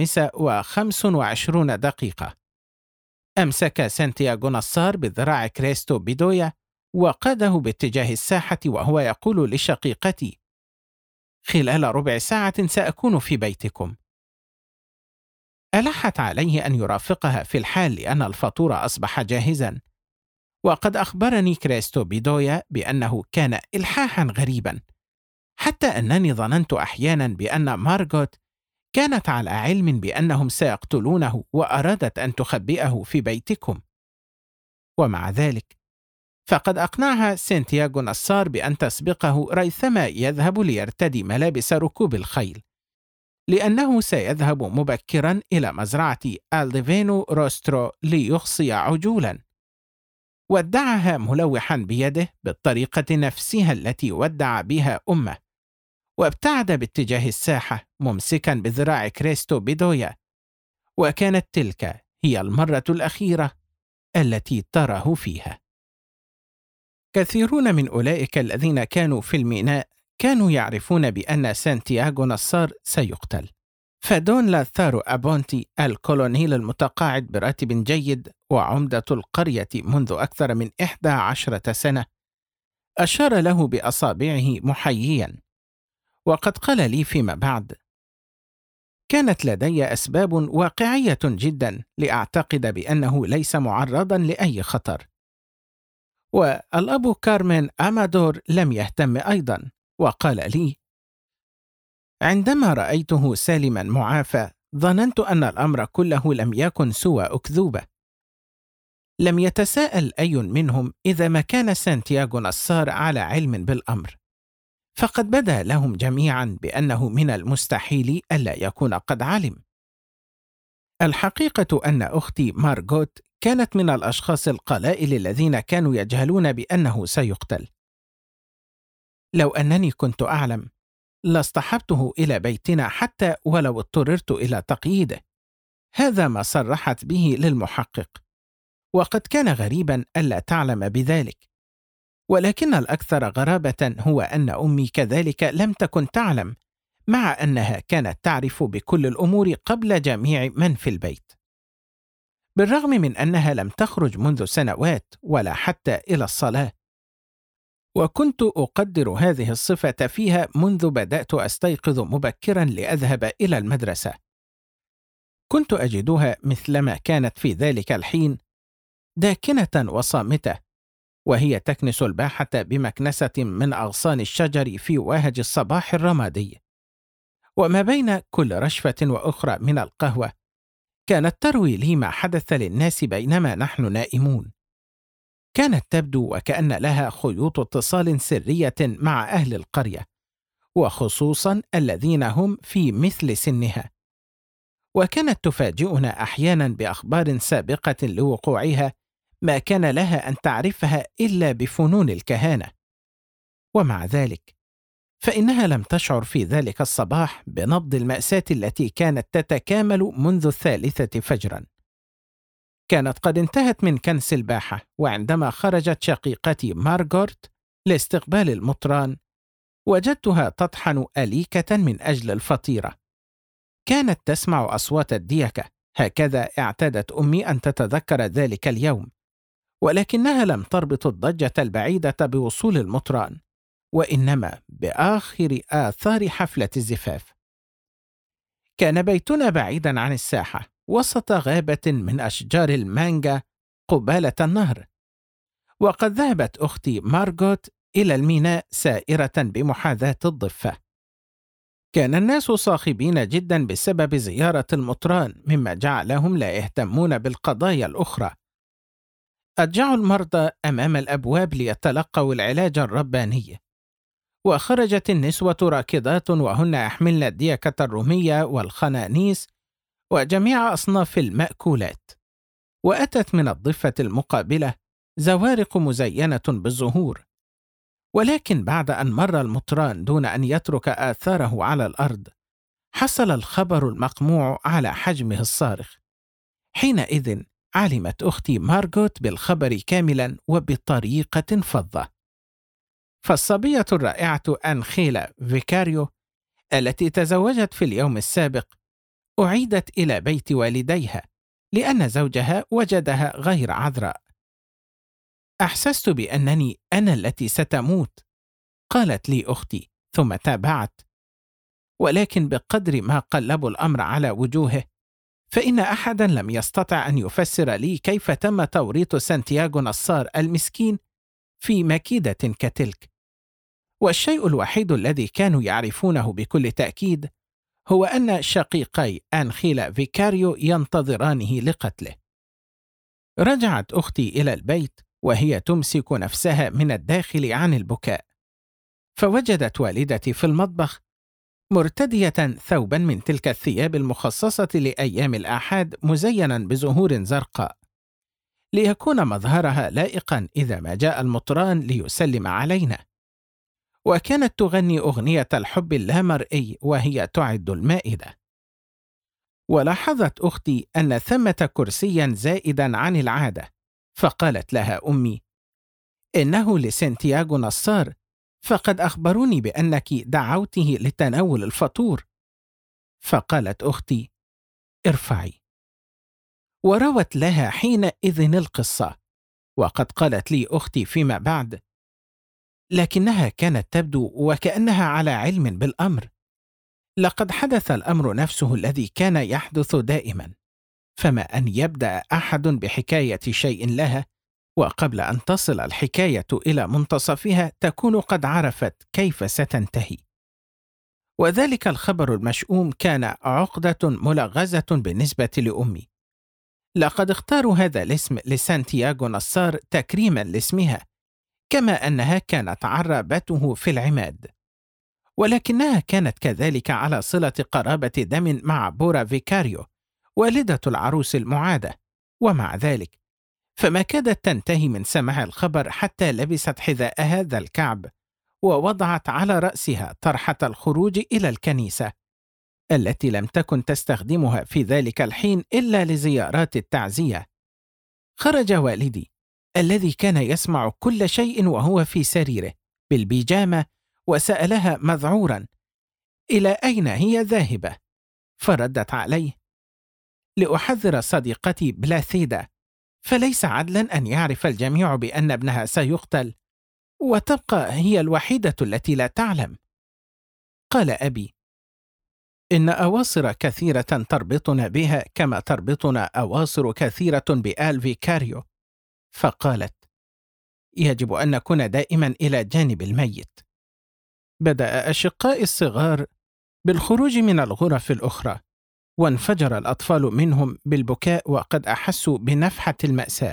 5:25. أمسك سانتياغو نصار بذراع كريستو بيدويا وقاده باتجاه الساحة وهو يقول لشقيقتي: خلال ربع ساعة سأكون في بيتكم. ألحت عليه أن يرافقها في الحال لأن الفطور أصبح جاهزا، وقد أخبرني كريستو بيدويا بأنه كان إلحاحا غريبا، حتى أنني ظننت أحيانا بأن مارغوت كانت على علم بأنهم سيقتلونه وأرادت أن تخبئه في بيتكم. ومع ذلك فقد أقنعها سانتياغو نصار بأن تسبقه ريثما يذهب ليرتدي ملابس ركوب الخيل، لأنه سيذهب مبكرا إلى مزرعة ألديفينو روسترو ليخصي عجولا. ودعها ملوحا بيده بالطريقة نفسها التي ودع بها أمه، وابتعد باتجاه الساحة ممسكا بذراع كريستو بيدويا، وكانت تلك هي المرة الأخيرة التي تراه فيها. كثيرون من أولئك الذين كانوا في الميناء كانوا يعرفون بأن سانتياغو نصار سيقتل، فدون لاثارو أبونتي الكولونيل المتقاعد براتب جيد وعمدة القرية منذ أكثر من 11 سنة أشار له بأصابعه محييا، وقد قال لي فيما بعد: كانت لدي أسباب واقعية جدا لأعتقد بأنه ليس معرضا لأي خطر. والأب كارمين أمادور لم يهتم أيضا، وقال لي: عندما رأيته سالما معافى ظننت أن الأمر كله لم يكن سوى أكذوبة. لم يتساءل أي منهم إذا ما كان سانتياغو نصار على علم بالأمر، فقد بدا لهم جميعا بأنه من المستحيل ألا يكون قد علم. الحقيقة أن أختي مارغوت كانت من الأشخاص القلائل الذين كانوا يجهلون بأنه سيقتل. لو أنني كنت أعلم لاصطحبته إلى بيتنا حتى ولو اضطررت إلى تقييده. هذا ما صرحت به للمحقق، وقد كان غريبا ألا تعلم بذلك، ولكن الأكثر غرابة هو أن أمي كذلك لم تكن تعلم، مع أنها كانت تعرف بكل الأمور قبل جميع من في البيت، بالرغم من أنها لم تخرج منذ سنوات ولا حتى إلى الصلاة. وكنت أقدر هذه الصفة فيها منذ بدأت أستيقظ مبكرا لأذهب إلى المدرسة. كنت أجدها مثلما كانت في ذلك الحين، داكنة وصامتة، وهي تكنس الباحة بمكنسة من أغصان الشجر في واهج الصباح الرمادي، وما بين كل رشفة وأخرى من القهوة كانت تروي لي ما حدث للناس بينما نحن نائمون. كانت تبدو وكأن لها خيوط اتصال سرية مع أهل القرية، وخصوصا الذين هم في مثل سنها، وكانت تفاجئنا أحيانا بأخبار سابقة لوقوعها ما كان لها أن تعرفها إلا بفنون الكهانة. ومع ذلك فإنها لم تشعر في ذلك الصباح بنبض المأساة التي كانت تتكامل منذ 3 فجرا. كانت قد انتهت من كنس الباحة، وعندما خرجت شقيقتي مارغوت لاستقبال المطران، وجدتها تطحن أليكة من أجل الفطيرة. كانت تسمع أصوات الديكة، هكذا اعتادت أمي أن تتذكر ذلك اليوم، ولكنها لم تربط الضجة البعيدة بوصول المطران، وإنما بآخر آثار حفلة الزفاف. كان بيتنا بعيدا عن الساحة، وسط غابة من أشجار المانجا قبالة النهر، وقد ذهبت أختي مارغوت إلى الميناء سائرة بمحاذاة الضفة. كان الناس صاخبين جدا بسبب زيارة المطران، مما جعلهم لا يهتمون بالقضايا الأخرى. أضجعوا المرضى أمام الأبواب ليتلقوا العلاج الرباني، وخرجت النسوة راكضات وهن يحملن الديكة الرومية والخنانيس وجميع أصناف المأكولات. وأتت من الضفة المقابلة زوارق مزينة بالزهور، ولكن بعد أن مر المطران دون أن يترك آثاره على الأرض، حصل الخبر المقموع على حجمه الصارخ. حينئذ علمت أختي مارغوت بالخبر كاملا وبطريقة فظة. فالصبية الرائعة أنخيلا فيكاريو التي تزوجت في اليوم السابق أعيدت إلى بيت والديها لأن زوجها وجدها غير عذراء. أحسست بأنني أنا التي ستموت، قالت لي أختي، ثم تابعت: ولكن بقدر ما قلبوا الأمر على وجوهه، فإن أحدا لم يستطع أن يفسر لي كيف تم توريط سانتياغو نصار المسكين في مكيدة كتلك. والشيء الوحيد الذي كانوا يعرفونه بكل تأكيد هو أن شقيقي أنخيلا فيكاريو ينتظرانه لقتله. رجعت أختي إلى البيت وهي تمسك نفسها من الداخل عن البكاء، فوجدت والدتي في المطبخ مرتدية ثوبا من تلك الثياب المخصصة لأيام الآحاد مزينا بزهور زرقاء، ليكون مظهرها لائقا إذا ما جاء المطران ليسلم علينا. وكانت تغني أغنية الحب اللامرئي وهي تعد المائدة. ولاحظت أختي أن ثمة كرسيا زائدا عن العادة، فقالت لها أمي: إنه لسانتياغو نصار، فقد أخبروني بأنك دعوته لتناول الفطور. فقالت أختي: ارفعي. وروت لها حينئذ القصة. وقد قالت لي أختي فيما بعد: لكنها كانت تبدو وكأنها على علم بالأمر. لقد حدث الأمر نفسه الذي كان يحدث دائما، فما أن يبدأ أحد بحكاية شيء لها، وقبل أن تصل الحكاية إلى منتصفها تكون قد عرفت كيف ستنتهي. وذلك الخبر المشؤوم كان عقدة ملغزة بالنسبة لأمي. لقد اختاروا هذا الاسم لسانتياغو نصار تكريما لاسمها، كما أنها كانت عرابته في العماد، ولكنها كانت كذلك على صلة قرابة دم مع بورا فيكاريو والدة العروس المعادة. ومع ذلك فما كادت تنتهي من سماع الخبر حتى لبست حذاءها ذا الكعب، ووضعت على رأسها طرحة الخروج إلى الكنيسة التي لم تكن تستخدمها في ذلك الحين إلا لزيارات التعزية. خرج والدي الذي كان يسمع كل شيء وهو في سريره بالبيجامة، وسألها مذعورا: إلى أين هي ذاهبة؟ فردت عليه: لأحذر صديقتي بلاثيدا، فليس عدلا أن يعرف الجميع بأن ابنها سيقتل وتبقى هي الوحيدة التي لا تعلم. قال أبي: إن أواصر كثيرة تربطنا بها كما تربطنا أواصر كثيرة بآل فيكاريو. فقالت: يجب أن نكون دائما إلى جانب الميت. بدأ أشقائي الصغار بالخروج من الغرف الأخرى، وانفجر الأطفال منهم بالبكاء وقد أحسوا بنفحة المأساة.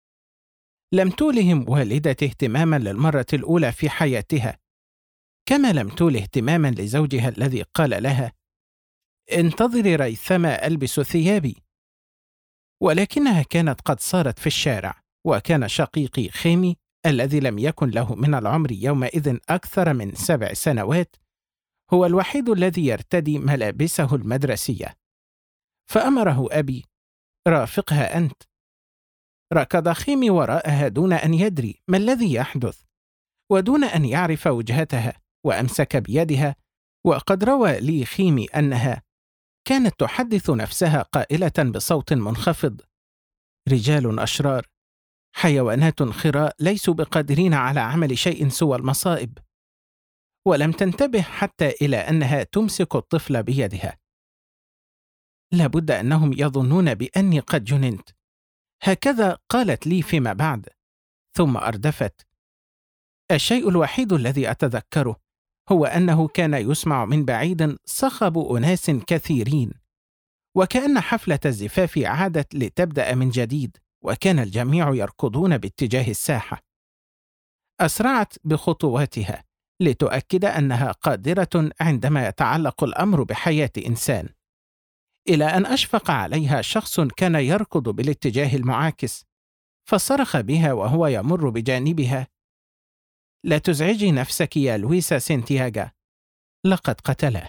لم تولهم والدتي اهتماما للمرة الأولى في حياتها، كما لم تول اهتماما لزوجها الذي قال لها: انتظري ريثما ألبس ثيابي. ولكنها كانت قد صارت في الشارع، وكان شقيقي خيمي الذي لم يكن له من العمر يومئذ أكثر من 7 سنوات هو الوحيد الذي يرتدي ملابسه المدرسية. فأمره أبي: رافقها أنت. ركض خيمي وراءها دون أن يدري ما الذي يحدث، ودون أن يعرف وجهتها، وأمسك بيدها. وقد روى لي خيمي أنها كانت تحدث نفسها قائلة بصوت منخفض: رجال أشرار، حيوانات خراء ليسوا بقادرين على عمل شيء سوى المصائب. ولم تنتبه حتى إلى أنها تمسك الطفل بيدها. لابد أنهم يظنون بأني قد جننت، هكذا قالت لي فيما بعد. ثم أردفت: الشيء الوحيد الذي أتذكره هو أنه كان يسمع من بعيد صخب أناس كثيرين، وكأن حفلة الزفاف عادت لتبدأ من جديد، وكان الجميع يركضون باتجاه الساحة. أسرعت بخطواتها لتؤكد أنها قادرة عندما يتعلق الأمر بحياة إنسان، إلى أن أشفق عليها شخص كان يركض بالاتجاه المعاكس، فصرخ بها وهو يمر بجانبها: لا تزعجي نفسك يا لويسا سانتياغو، لقد قتله.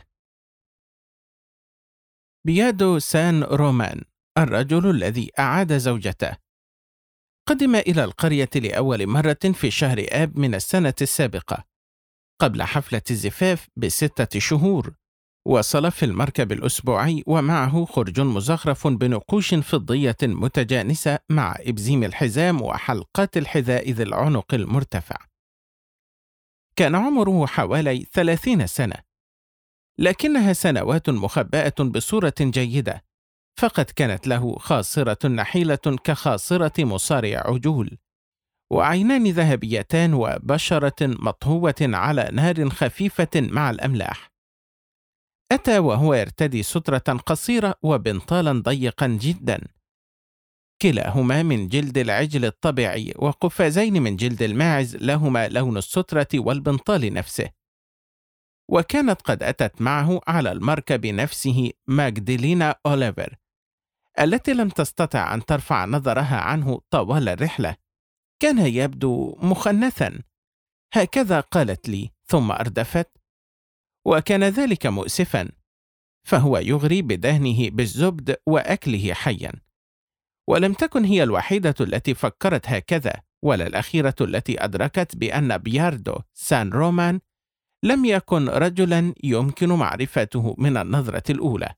بيادو سان رومان، الرجل الذي أعاد زوجته، قدم إلى القرية لأول مرة في شهر آب من السنة السابقة، قبل حفلة الزفاف ب6 شهور. وصل في المركب الأسبوعي ومعه خرج مزخرف بنقوش فضية متجانسة مع إبزيم الحزام وحلقات الحذاء ذي العنق المرتفع. كان عمره حوالي 30 سنة، لكنها سنوات مخبأة بصورة جيدة، فقد كانت له خاصرة نحيلة كخاصرة مصارع عجول، وعينان ذهبيتان، وبشرة مطهوة على نار خفيفة مع الأملاح. أتى وهو يرتدي سترة قصيرة وبنطالا ضيقا جدا، كلاهما من جلد العجل الطبيعي، وقفازين من جلد الماعز لهما لون السترة والبنطال نفسه. وكانت قد أتت معه على المركب نفسه ماغدالينا أوليفر، التي لم تستطع أن ترفع نظرها عنه طوال الرحلة. كان يبدو مخنثا، هكذا قالت لي، ثم أردفت: وكان ذلك مؤسفا، فهو يغري بدهنه بالزبد وأكله حيا. ولم تكن هي الوحيدة التي فكرت هكذا، ولا الأخيرة التي أدركت بأن بياردو سان رومان لم يكن رجلا يمكن معرفته من النظرة الأولى.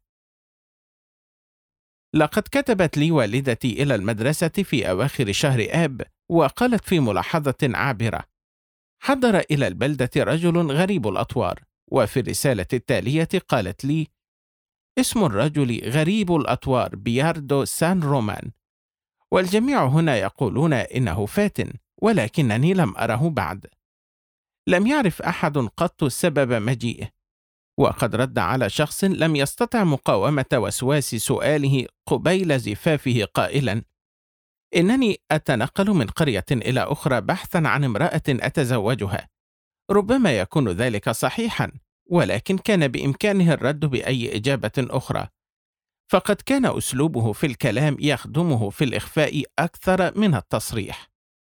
لقد كتبت لي والدتي إلى المدرسة في أواخر شهر آب، وقالت في ملاحظة عابرة: حضر إلى البلدة رجل غريب الأطوار. وفي الرسالة التالية قالت لي: اسم الرجل غريب الأطوار بياردو سان رومان، والجميع هنا يقولون إنه فاتن، ولكنني لم أره بعد. لم يعرف أحد قط سبب مجيئه، وقد رد على شخص لم يستطع مقاومة وسواس سؤاله قبيل زفافه قائلا: إنني أتنقل من قرية إلى أخرى بحثا عن امرأة أتزوجها. ربما يكون ذلك صحيحا، ولكن كان بإمكانه الرد بأي إجابة أخرى، فقد كان أسلوبه في الكلام يخدمه في الإخفاء أكثر من التصريح.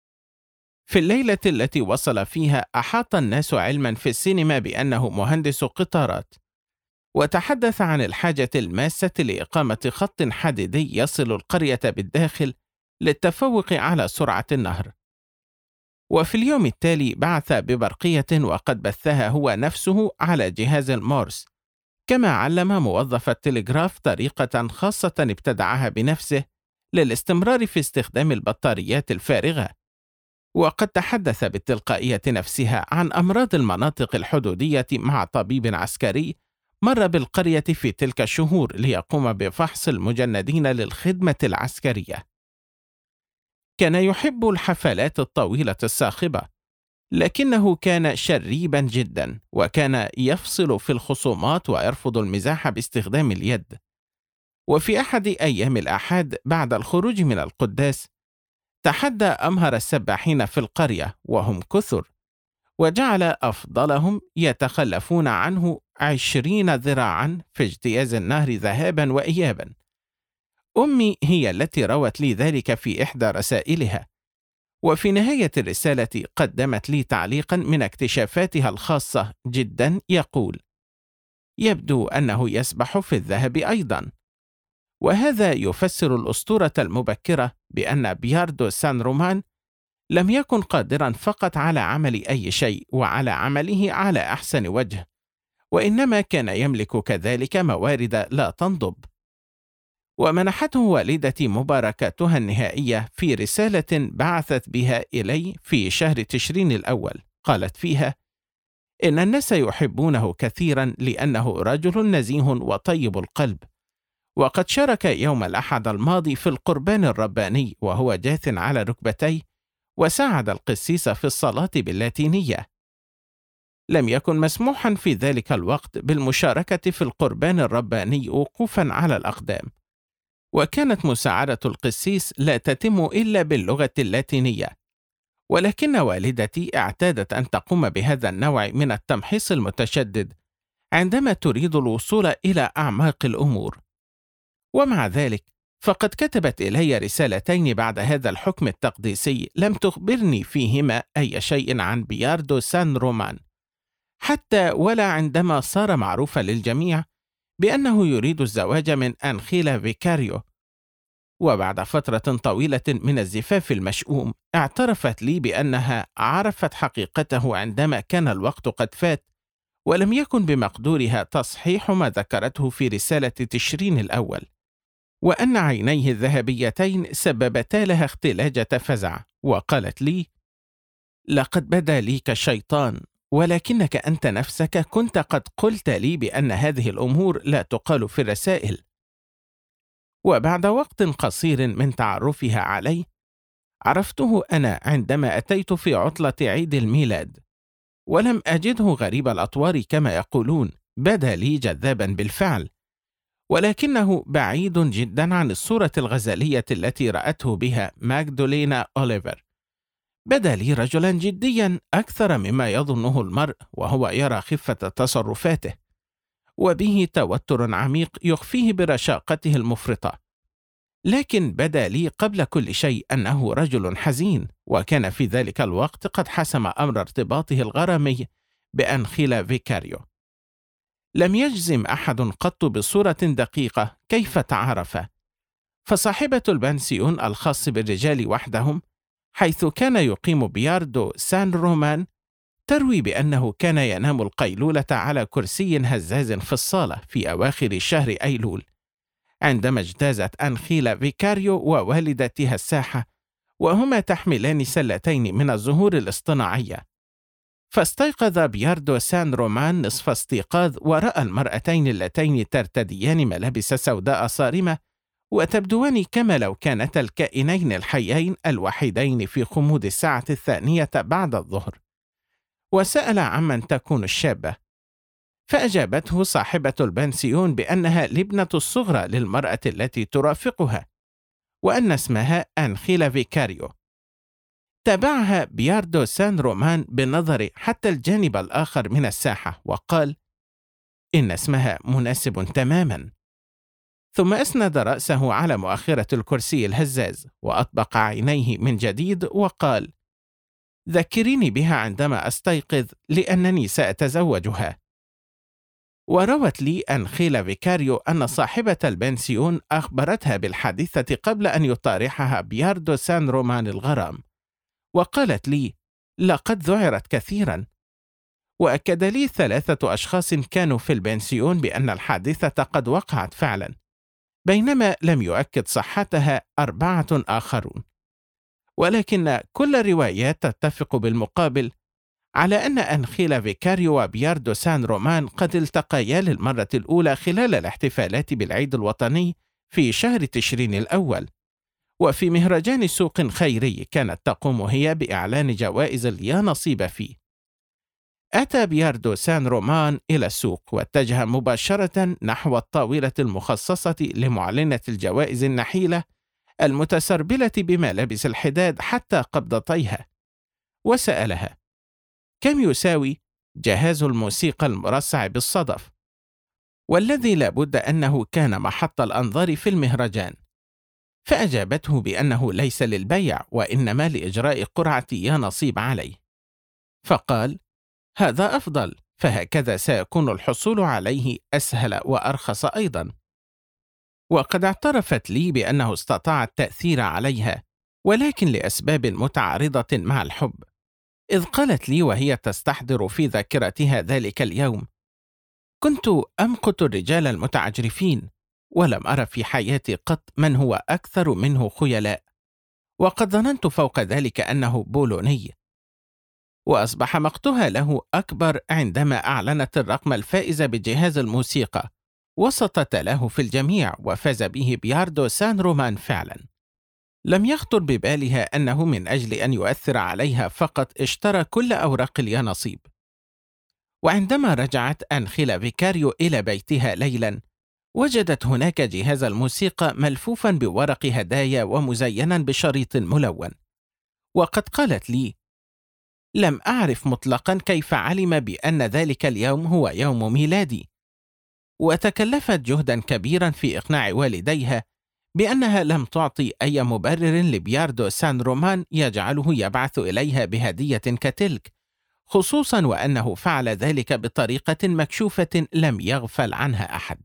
في الليلة التي وصل فيها أحاط الناس علما في السينما بأنه مهندس قطارات، وتحدث عن الحاجة الماسة لإقامة خط حديدي يصل القرية بالداخل للتفوق على سرعة النهر. وفي اليوم التالي بعث ببرقية، وقد بثها هو نفسه على جهاز المورس، كما علم موظف التلغراف طريقة خاصة ابتدعها بنفسه للاستمرار في استخدام البطاريات الفارغة. وقد تحدث بالتلقائية نفسها عن أمراض المناطق الحدودية مع طبيب عسكري مر بالقرية في تلك الشهور ليقوم بفحص المجندين للخدمة العسكرية. كان يحب الحفلات الطويلة الصاخبة، لكنه كان شريبا جدا، وكان يفصل في الخصومات ويرفض المزاح باستخدام اليد. وفي أحد أيام الأحد بعد الخروج من القداس تحدى أمهر السباحين في القرية، وهم كثر، وجعل أفضلهم يتخلفون عنه 20 ذراعا في اجتياز النهر ذهابا وإيابا. أمي هي التي روت لي ذلك في إحدى رسائلها، وفي نهاية الرسالة قدمت لي تعليقا من اكتشافاتها الخاصة جدا يقول: يبدو أنه يسبح في الذهب أيضا. وهذا يفسر الأسطورة المبكرة بأن بياردو سان رومان لم يكن قادرا فقط على عمل أي شيء وعلى عمله على أحسن وجه، وإنما كان يملك كذلك موارد لا تنضب. ومنحته والدتي مباركاتها النهائية في رسالة بعثت بها إلي في شهر تشرين الأول. قالت فيها: إن الناس يحبونه كثيرا لأنه رجل نزيه وطيب القلب، وقد شارك يوم الأحد الماضي في القربان الرباني وهو جاث على ركبتيه، وساعد القسيس في الصلاة باللاتينية. لم يكن مسموحا في ذلك الوقت بالمشاركة في القربان الرباني وقوفا على الأقدام، وكانت مساعدة القسيس لا تتم إلا باللغة اللاتينية، ولكن والدتي اعتادت أن تقوم بهذا النوع من التمحيص المتشدد عندما تريد الوصول إلى أعماق الأمور. ومع ذلك فقد كتبت إلي رسالتين بعد هذا الحكم التقديسي لم تخبرني فيهما أي شيء عن بياردو سان رومان، حتى ولا عندما صار معروفا للجميع بأنه يريد الزواج من أنخيلا فيكاريو. وبعد فترة طويلة من الزفاف المشؤوم اعترفت لي بأنها عرفت حقيقته عندما كان الوقت قد فات، ولم يكن بمقدورها تصحيح ما ذكرته في رسالة تشرين الأول، وأن عينيه الذهبيتين سببتا لها اختلاجة فزع. وقالت لي: لقد بدا لي كالشيطان، ولكنك أنت نفسك كنت قد قلت لي بأن هذه الأمور لا تقال في الرسائل. وبعد وقت قصير من تعرفها عليه عرفته أنا عندما أتيت في عطلة عيد الميلاد، ولم أجده غريب الأطوار كما يقولون، بدا لي جذابا بالفعل، ولكنه بعيد جدا عن الصورة الغزالية التي رأته بها ماغدولينا أوليفر. بدا لي رجلا جديا أكثر مما يظنه المرء، وهو يرى خفة تصرفاته، وبه توتر عميق يخفيه برشاقته المفرطة. لكن بدا لي قبل كل شيء أنه رجل حزين، وكان في ذلك الوقت قد حسم أمر ارتباطه الغرامي بأنخيلا فيكاريو. لم يجزم أحد قط بصورة دقيقة كيف تعارف، فصاحبة البنسيون الخاص بالرجال وحدهم، حيث كان يقيم بياردو سان رومان، تروي بأنه كان ينام القيلولة على كرسي هزاز في الصالة في أواخر شهر أيلول، عندما اجتازت أنخيلا فيكاريو ووالدتها الساحة، وهما تحملان سلتين من الزهور الاصطناعية. فاستيقظ بياردو سان رومان نصف استيقاظ ورأى المرأتين اللتين ترتديان ملابس سوداء صارمة، وتبدوان كما لو كانتا الكائنين الحيين الوحيدين في خمود الساعة 2 بعد الظهر. وسأل عمن تكون الشابة، فأجابته صاحبة البنسيون بأنها الابنة الصغرى للمرأة التي ترافقها، وأن اسمها أنخيلا فيكاريو. تابعها بياردو سان رومان بالنظر حتى الجانب الآخر من الساحة وقال: إن اسمها مناسب تماما. ثم أسند رأسه على مؤخرة الكرسي الهزاز وأطبق عينيه من جديد وقال: ذكريني بها عندما أستيقظ لأنني سأتزوجها. وروت لي أنخيلا فيكاريو أن صاحبة البنسيون أخبرتها بالحادثة قبل أن يطارحها بياردو سان رومان الغرام، وقالت لي: لقد ذعرت كثيرا. وأكد لي 3 أشخاص كانوا في البنسيون بأن الحادثة قد وقعت فعلا، بينما لم يؤكد صحتها 4 آخرون. ولكن كل الروايات تتفق بالمقابل على أن أنخيلا فيكاريو وبياردو سان رومان قد التقيا للمرة الأولى خلال الاحتفالات بالعيد الوطني في شهر تشرين الأول، وفي مهرجان سوق خيري كانت تقوم هي بإعلان جوائز لا نصيب فيه. أتى بياردو سان رومان إلى السوق واتجه مباشرة نحو الطاولة المخصصة لمعلنة الجوائز النحيلة المتسربلة بملابس الحداد حتى قبضتيها، وسألها: كم يساوي جهاز الموسيقى المرصع بالصدف، والذي لابد أنه كان محط الأنظار في المهرجان؟ فأجابته بأنه ليس للبيع، وإنما لإجراء قرعة يا نصيب عليه. فقال: هذا أفضل، فهكذا سيكون الحصول عليه أسهل وأرخص أيضا. وقد اعترفت لي بأنه استطاع التأثير عليها، ولكن لأسباب متعارضة مع الحب، إذ قالت لي وهي تستحضر في ذاكرتها ذلك اليوم: كنت أمقت الرجال المتعجرفين، ولم أرى في حياتي قط من هو أكثر منه خيلاء، وقد ظننت فوق ذلك أنه بولوني. وأصبح مقتها له أكبر عندما أعلنت الرقم الفائز بجهاز الموسيقى وسط تلاه في الجميع، وفاز به بياردو سان رومان فعلا. لم يخطر ببالها أنه من أجل أن يؤثر عليها فقط اشترى كل أوراق اليانصيب. وعندما رجعت أنخيلا فيكاريو إلى بيتها ليلا، وجدت هناك جهاز الموسيقى ملفوفا بورق هدايا ومزينا بشريط ملون. وقد قالت لي: لم أعرف مطلقا كيف علم بأن ذلك اليوم هو يوم ميلادي. وتكلفت جهدا كبيرا في إقناع والديها بأنها لم تعطي أي مبرر لبياردو سان رومان يجعله يبعث إليها بهدية كتلك، خصوصا وأنه فعل ذلك بطريقة مكشوفة لم يغفل عنها أحد.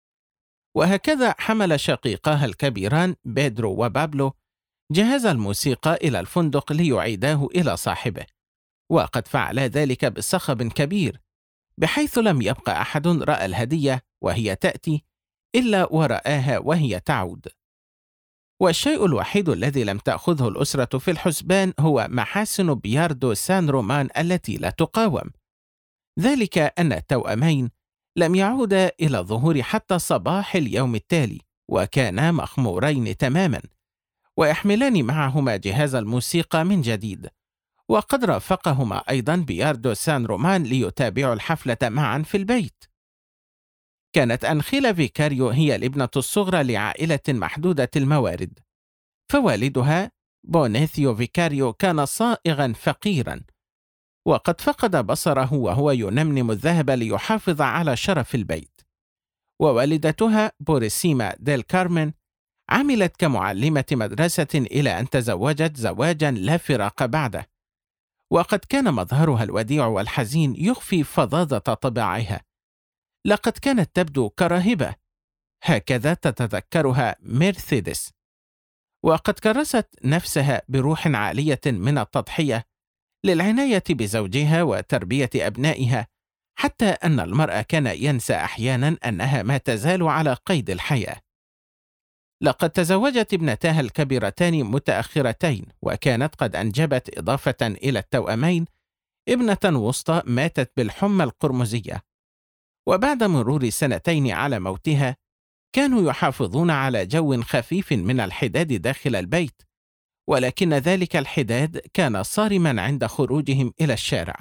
وهكذا حمل شقيقاها الكبيران بيدرو وبابلو جهاز الموسيقى إلى الفندق ليعيداه إلى صاحبه، وقد فعلا ذلك بصخب كبير، بحيث لم يبقى أحد رأى الهدية وهي تأتي إلا ورآها وهي تعود. والشيء الوحيد الذي لم تأخذه الأسرة في الحسبان هو محاسن بياردو سان رومان التي لا تقاوم، ذلك أن التوأمين لم يعودا إلى الظهور حتى صباح اليوم التالي، وكانا مخمورين تماما، ويحملان معهما جهاز الموسيقى من جديد. وقد رافقهما أيضا بياردو سان رومان ليتابعوا الحفلة معا في البيت. كانت أنخيلا فيكاريو هي الابنة الصغرى لعائلة محدودة الموارد، فوالدها بونيثيو فيكاريو كان صائغا فقيرا، وقد فقد بصره وهو ينمنم الذهب ليحافظ على شرف البيت. ووالدتها بوريسيما ديل كارمن عملت كمعلمة مدرسة إلى أن تزوجت زواجا لا فراق بعده، وقد كان مظهرها الوديع والحزين يخفي فظاظة طباعها. لقد كانت تبدو كراهبة، هكذا تتذكرها ميرثيدس، وقد كرست نفسها بروح عالية من التضحية للعناية بزوجها وتربية أبنائها، حتى أن المرأة كان ينسى أحيانا أنها ما تزال على قيد الحياة. لقد تزوجت ابنتاها الكبيرتان متأخرتين، وكانت قد أنجبت إضافة إلى التوأمين ابنة وسطى ماتت بالحمى القرمزية. وبعد مرور سنتين على موتها كانوا يحافظون على جو خفيف من الحداد داخل البيت، ولكن ذلك الحداد كان صارما عند خروجهم إلى الشارع.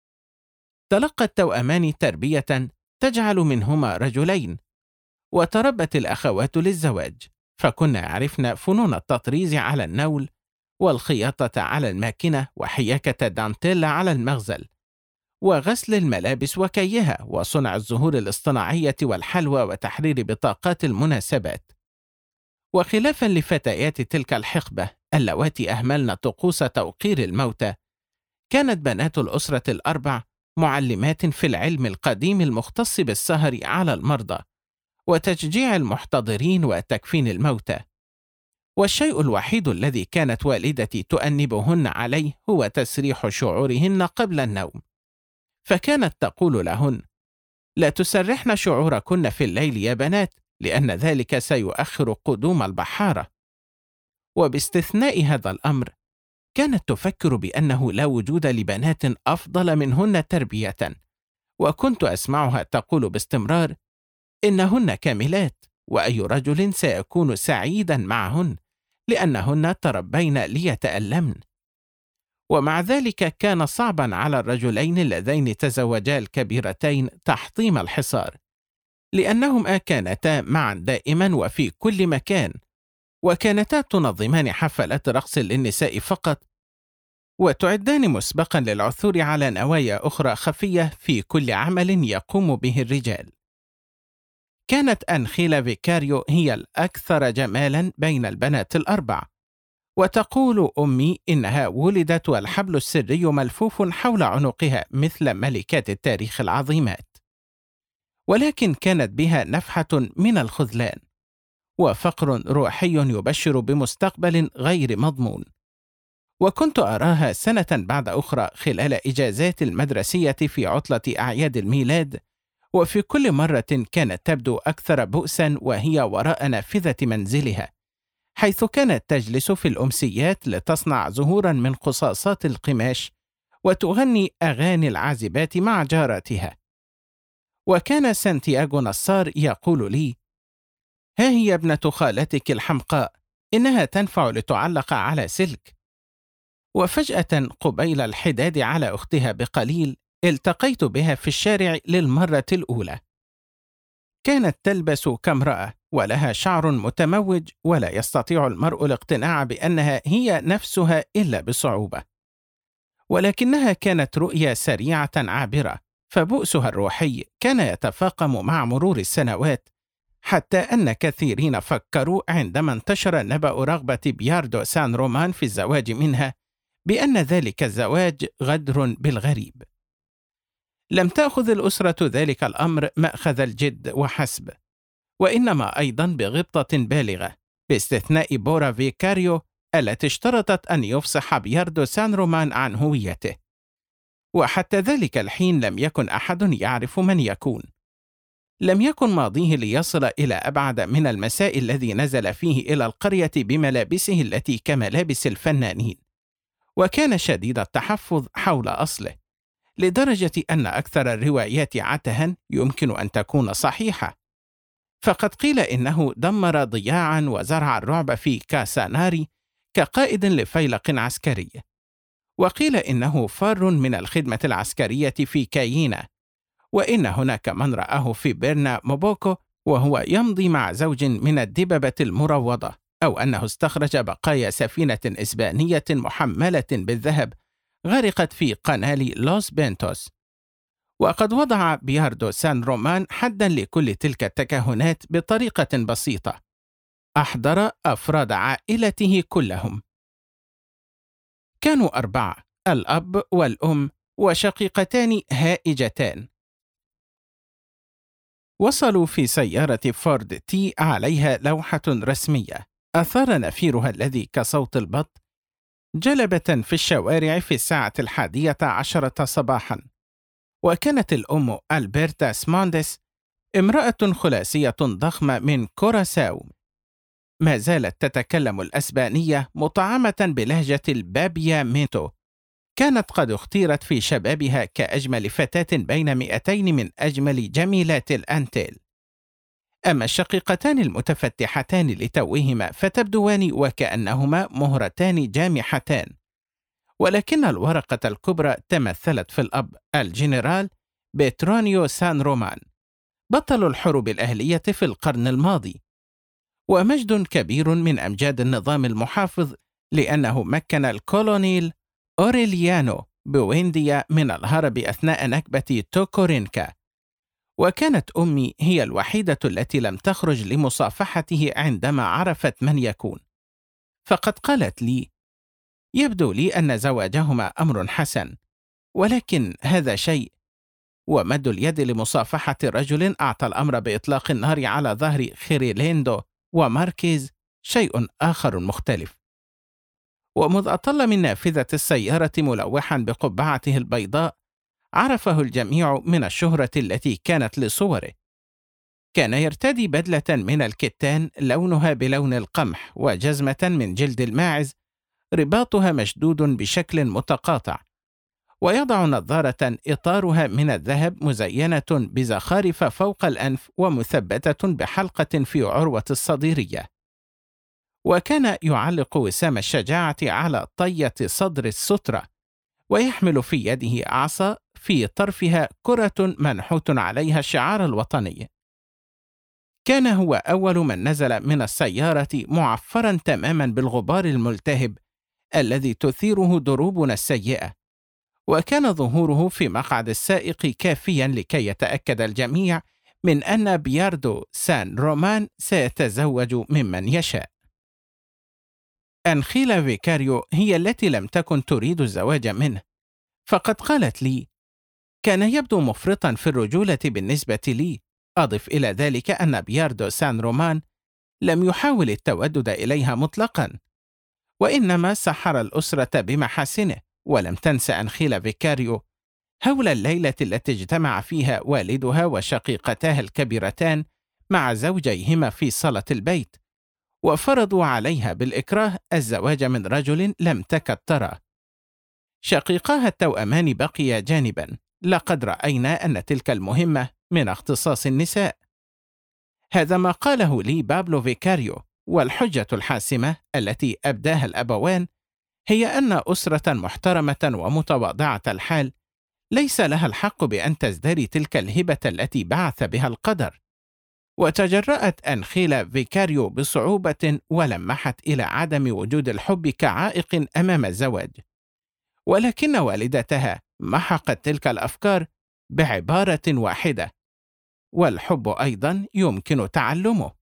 تلقى التوأمان تربية تجعل منهما رجلين، وتربت الأخوات للزواج، فكنا يعرفن فنون التطريز على النول، والخياطة على الماكنة، وحياكة دانتيلا على المغزل، وغسل الملابس وكيها، وصنع الزهور الاصطناعية والحلوى، وتحرير بطاقات المناسبات. وخلافا لفتيات تلك الحقبة اللواتي أهملن طقوس توقير الموتى، كانت بنات الأسرة الأربع معلمات في العلم القديم المختص بالسهر على المرضى وتشجيع المحتضرين وتكفين الموتى. والشيء الوحيد الذي كانت والدتي تؤنبهن عليه هو تسريح شعورهن قبل النوم، فكانت تقول لهن: لا تسرحن شعوركن في الليل يا بنات، لأن ذلك سيؤخر قدوم البحارة. وباستثناء هذا الأمر كانت تفكر بأنه لا وجود لبنات أفضل منهن تربية، وكنت أسمعها تقول باستمرار: إنهن كاملات، وأي رجل سيكون سعيدا معهن لأنهن تربين ليتألمن. ومع ذلك كان صعبا على الرجلين اللذين تزوجا الكبيرتين تحطيم الحصار، لأنهما كانتا معا دائما وفي كل مكان، وكانتا تنظمان حفلات رقص للنساء فقط، وتعدان مسبقا للعثور على نوايا أخرى خفية في كل عمل يقوم به الرجال. كانت أنخيلا فيكاريو هي الأكثر جمالا بين البنات الأربع، وتقول أمي إنها ولدت والحبل السري ملفوف حول عنقها مثل ملكات التاريخ العظيمات. ولكن كانت بها نفحة من الخذلان، وفقر روحي يبشر بمستقبل غير مضمون. وكنت أراها سنة بعد أخرى خلال إجازات المدرسية في عطلة أعياد الميلاد، وفي كل مرة كانت تبدو أكثر بؤسا وهي وراء نافذة منزلها، حيث كانت تجلس في الأمسيات لتصنع زهورا من قصاصات القماش وتغني أغاني العازبات مع جاراتها. وكان سانتياغو نصار يقول لي: ها هي ابنة خالتك الحمقاء، إنها تنفع لتعلق على سلك. وفجأة قبيل الحداد على أختها بقليل التقيت بها في الشارع للمرة الأولى. كانت تلبس كامرأة ولها شعر متموج، ولا يستطيع المرء الاقتناع بأنها هي نفسها إلا بصعوبة، ولكنها كانت رؤية سريعة عابرة، فبؤسها الروحي كان يتفاقم مع مرور السنوات، حتى أن كثيرين فكروا عندما انتشر نبأ رغبة بياردو سان رومان في الزواج منها بأن ذلك الزواج غدر بالغريب. لم تأخذ الأسرة ذلك الأمر مأخذ الجد وحسب، وإنما أيضا بغبطة بالغة، باستثناء بورا فيكاريو التي اشترطت أن يفصح بياردو سان رومان عن هويته، وحتى ذلك الحين لم يكن أحد يعرف من يكون. لم يكن ماضيه ليصل إلى أبعد من المساء الذي نزل فيه إلى القرية بملابسه التي كملابس الفنانين، وكان شديد التحفظ حول أصله، لدرجة أن أكثر الروايات عتها يمكن أن تكون صحيحة. فقد قيل إنه دمر ضياعا وزرع الرعب في كاساناري كقائد لفيلق عسكري، وقيل إنه فار من الخدمة العسكرية في كايينا، وإن هناك من رآه في بيرنا موبوكو وهو يمضي مع زوج من الدببة المروضة، أو أنه استخرج بقايا سفينة إسبانية محملة بالذهب غرقت في قنال لوس بينتوس. وقد وضع بياردو سان رومان حدا لكل تلك التكهنات بطريقة بسيطة: أحضر أفراد عائلته كلهم. كانوا 4: الأب والأم وشقيقتان هائجتان. وصلوا في سيارة فورد تي عليها لوحة رسمية أثار نفيرها الذي كصوت البط جلبة في الشوارع في 11:10 صباحا. وكانت الأم ألبرتا سماندس امرأة خلاسية ضخمة من كوراساو، ما زالت تتكلم الأسبانية مطعمة بلهجة البابيا ميتو. كانت قد اختيرت في شبابها كأجمل فتاة بين 200 من أجمل جميلات الأنتيل. أما الشقيقتان المتفتحتان لتوهما فتبدوان وكأنهما مهرتان جامحتان، ولكن الورقة الكبرى تمثلت في الأب الجنرال بيترونيو سان رومان، بطل الحروب الأهلية في القرن الماضي، ومجد كبير من أمجاد النظام المحافظ، لأنه مكن الكولونيل أوريليانو بوينديا من الهرب أثناء نكبة توكورينكا. وكانت أمي هي الوحيدة التي لم تخرج لمصافحته عندما عرفت من يكون، فقد قالت لي: يبدو لي أن زواجهما أمر حسن، ولكن هذا شيء. ومد اليد لمصافحة رجل أعطى الأمر بإطلاق النار على ظهر خيريليندو وماركيز شيء آخر مختلف. ومذ أطل من نافذة السيارة ملوحا بقبعته البيضاء عرفه الجميع من الشهرة التي كانت لصوره. كان يرتدي بدلة من الكتان لونها بلون القمح، وجزمة من جلد الماعز رباطها مشدود بشكل متقاطع، ويضع نظارة إطارها من الذهب مزينة بزخارف فوق الأنف ومثبتة بحلقة في عروة الصديرية. وكان يعلق وسام الشجاعة على طية صدر السترة، ويحمل في يده عصا في طرفها كرة منحوت عليها الشعار الوطني. كان هو أول من نزل من السيارة معفرا تماما بالغبار الملتهب الذي تثيره دروبنا السيئة، وكان ظهوره في مقعد السائق كافيا لكي يتأكد الجميع من أن بياردو سان رومان سيتزوج ممن يشاء. أنخيلا فيكاريو هي التي لم تكن تريد الزواج منه، فقد قالت لي: كان يبدو مفرطا في الرجولة بالنسبة لي. أضف إلى ذلك أن بياردو سان رومان لم يحاول التودد إليها مطلقا، وإنما سحر الأسرة بمحاسنه، ولم تنس أنخيل فيكاريو هول الليلة التي اجتمع فيها والدها وشقيقتاها الكبيرتان مع زوجيهما في صالة البيت، وفرضوا عليها بالإكراه الزواج من رجل لم تكد ترى. شقيقاها التوأمان بقيا جانبا، لقد رأينا أن تلك المهمة من اختصاص النساء. هذا ما قاله لي بابلو فيكاريو، والحجة الحاسمة التي أبداها الأبوان هي أن أسرة محترمة ومتواضعة الحال ليس لها الحق بأن تزدري تلك الهبة التي بعث بها القدر. وتجرأت أنخيل فيكاريو بصعوبة ولمحت إلى عدم وجود الحب كعائق أمام الزواج، ولكن والدتها محقت تلك الأفكار بعبارة واحدة: والحب أيضا يمكن تعلمه.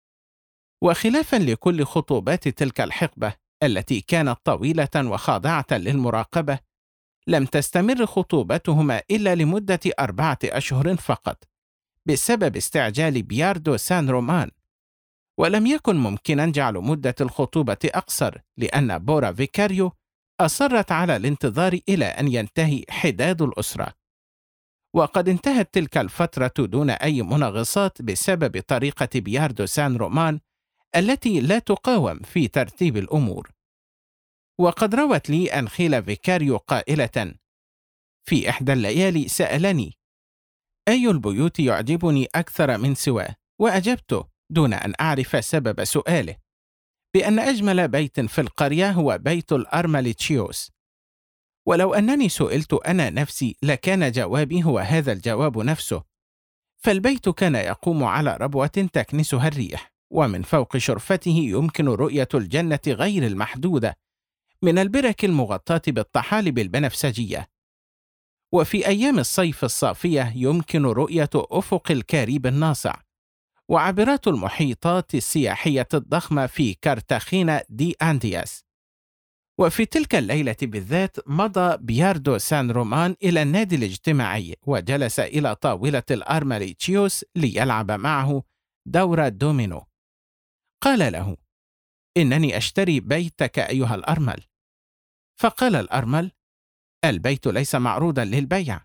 وخلافا لكل خطوبات تلك الحقبة التي كانت طويلة وخاضعة للمراقبة، لم تستمر خطوبتهما إلا لمدة 4 أشهر فقط بسبب استعجال بياردو سان رومان، ولم يكن ممكنا جعل مدة الخطوبة أقصر لأن بورا فيكاريو أصرت على الانتظار إلى أن ينتهي حداد الأسرة. وقد انتهت تلك الفترة دون أي منغصات بسبب طريقة بياردو سان رومان التي لا تقاوم في ترتيب الأمور. وقد روت لي أنخيل فيكاريو قائلة: في إحدى الليالي سألني أي البيوت يعجبني أكثر من سواه، وأجبته دون أن أعرف سبب سؤاله بأن أجمل بيت في القرية هو بيت الأرمل تشيوس. ولو أنني سئلت أنا نفسي لكان جوابي هو هذا الجواب نفسه، فالبيت كان يقوم على ربوة تكنسها الريح، ومن فوق شرفته يمكن رؤية الجنة غير المحدودة من البرك المغطاة بالطحالب البنفسجية، وفي أيام الصيف الصافية يمكن رؤية أفق الكاريب الناصع وعبرات المحيطات السياحية الضخمة في كارتاخينا دي أندياس. وفي تلك الليلة بالذات مضى بياردو سان رومان إلى النادي الاجتماعي وجلس إلى طاولة الأرمل تشيوس ليلعب معه دور دومينو. قال له: إنني أشتري بيتك أيها الأرمل. فقال الأرمل: البيت ليس معروضا للبيع،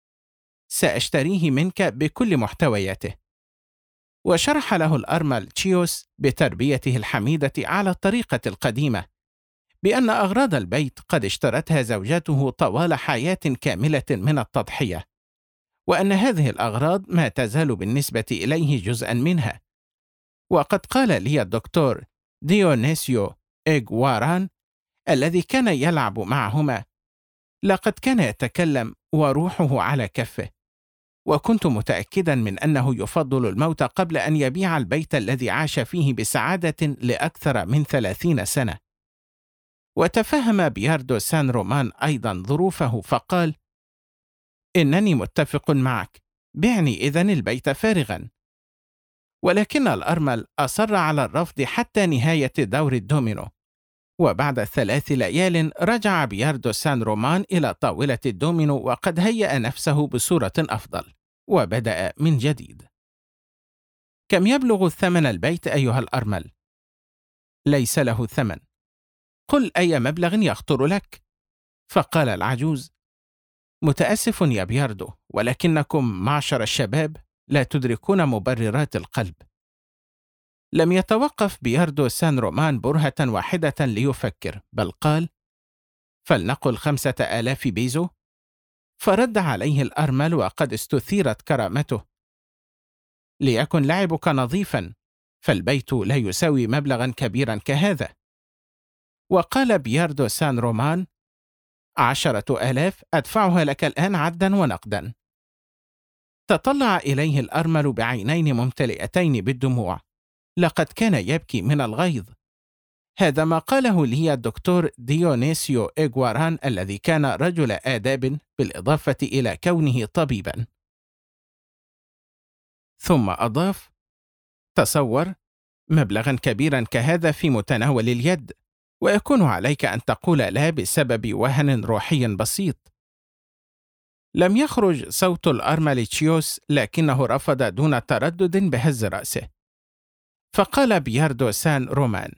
سأشتريه منك بكل محتوياته. وشرح له الأرمل تشيوس بتربيته الحميدة على الطريقة القديمة بأن أغراض البيت قد اشترتها زوجته طوال حياة كاملة من التضحية، وأن هذه الأغراض ما تزال بالنسبة إليه جزءا منها. وقد قال لي الدكتور ديونيسيو إغواران الذي كان يلعب معهما: لقد كان يتكلم وروحه على كفه، وكنت متأكدا من أنه يفضل الموت قبل أن يبيع البيت الذي عاش فيه بسعادة لأكثر من 30 سنة. وتفهم بياردو سان رومان أيضا ظروفه فقال: إنني متفق معك، بعني إذن البيت فارغا. ولكن الأرمل أصر على الرفض حتى نهاية دور الدومينو، وبعد 3 ليال رجع بياردو سان رومان إلى طاولة الدومينو وقد هيأ نفسه بصورة أفضل، وبدأ من جديد. كم يبلغ ثمن البيت أيها الأرمل؟ ليس له ثمن. قل أي مبلغ يخطر لك. فقال العجوز: متأسف يا بياردو، ولكنكم معشر الشباب لا تدركون مبررات القلب. لم يتوقف بياردو سان رومان برهة واحدة ليفكر، بل قال: فلنقل 5000 بيزو. فرد عليه الأرمل وقد استثيرت كرامته: ليكن لعبك نظيفا، فالبيت لا يساوي مبلغا كبيرا كهذا. وقال بياردو سان رومان: 10,000 أدفعها لك الآن عدا ونقدا. تطلع إليه الأرمل بعينين ممتلئتين بالدموع، لقد كان يبكي من الغيظ. هذا ما قاله لي الدكتور ديونيسيو إغواران الذي كان رجل آداب بالإضافة إلى كونه طبيبا. ثم أضاف: تصور مبلغا كبيرا كهذا في متناول اليد، ويكون عليك أن تقول لا بسبب وهن روحي بسيط. لم يخرج صوت الأرمل تشيوس، لكنه رفض دون تردد بهز رأسه. فقال بياردو سان رومان: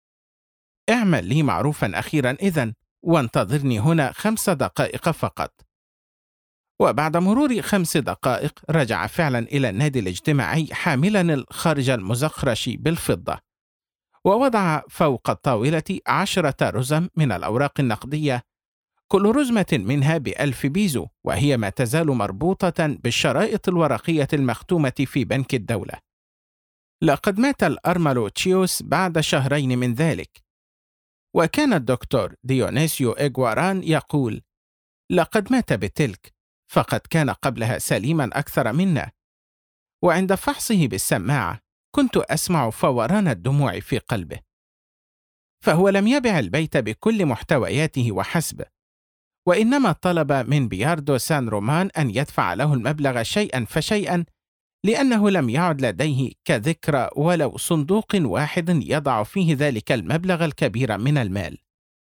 اعمل لي معروفا أخيرا إذن، وانتظرني هنا 5 دقائق فقط. وبعد مرور 5 دقائق رجع فعلا إلى النادي الاجتماعي حاملا الخارج المزخرش بالفضة، ووضع فوق الطاولة 10 رزم من الأوراق النقدية، كل رزمة منها ب1000 بيزو، وهي ما تزال مربوطة بالشرائط الورقية المختومة في بنك الدولة. لقد مات الأرمل تشيوس بعد 2 شهر من ذلك، وكان الدكتور ديونيسيو إغواران يقول: لقد مات بتلك، فقد كان قبلها سليما أكثر منا. وعند فحصه بالسماعة كنت أسمع فوران الدموع في قلبه. فهو لم يبع البيت بكل محتوياته وحسب، وإنما طلب من بياردو سان رومان أن يدفع له المبلغ شيئا فشيئا، لأنه لم يعد لديه كذكرى ولو صندوق واحد يضع فيه ذلك المبلغ الكبير من المال.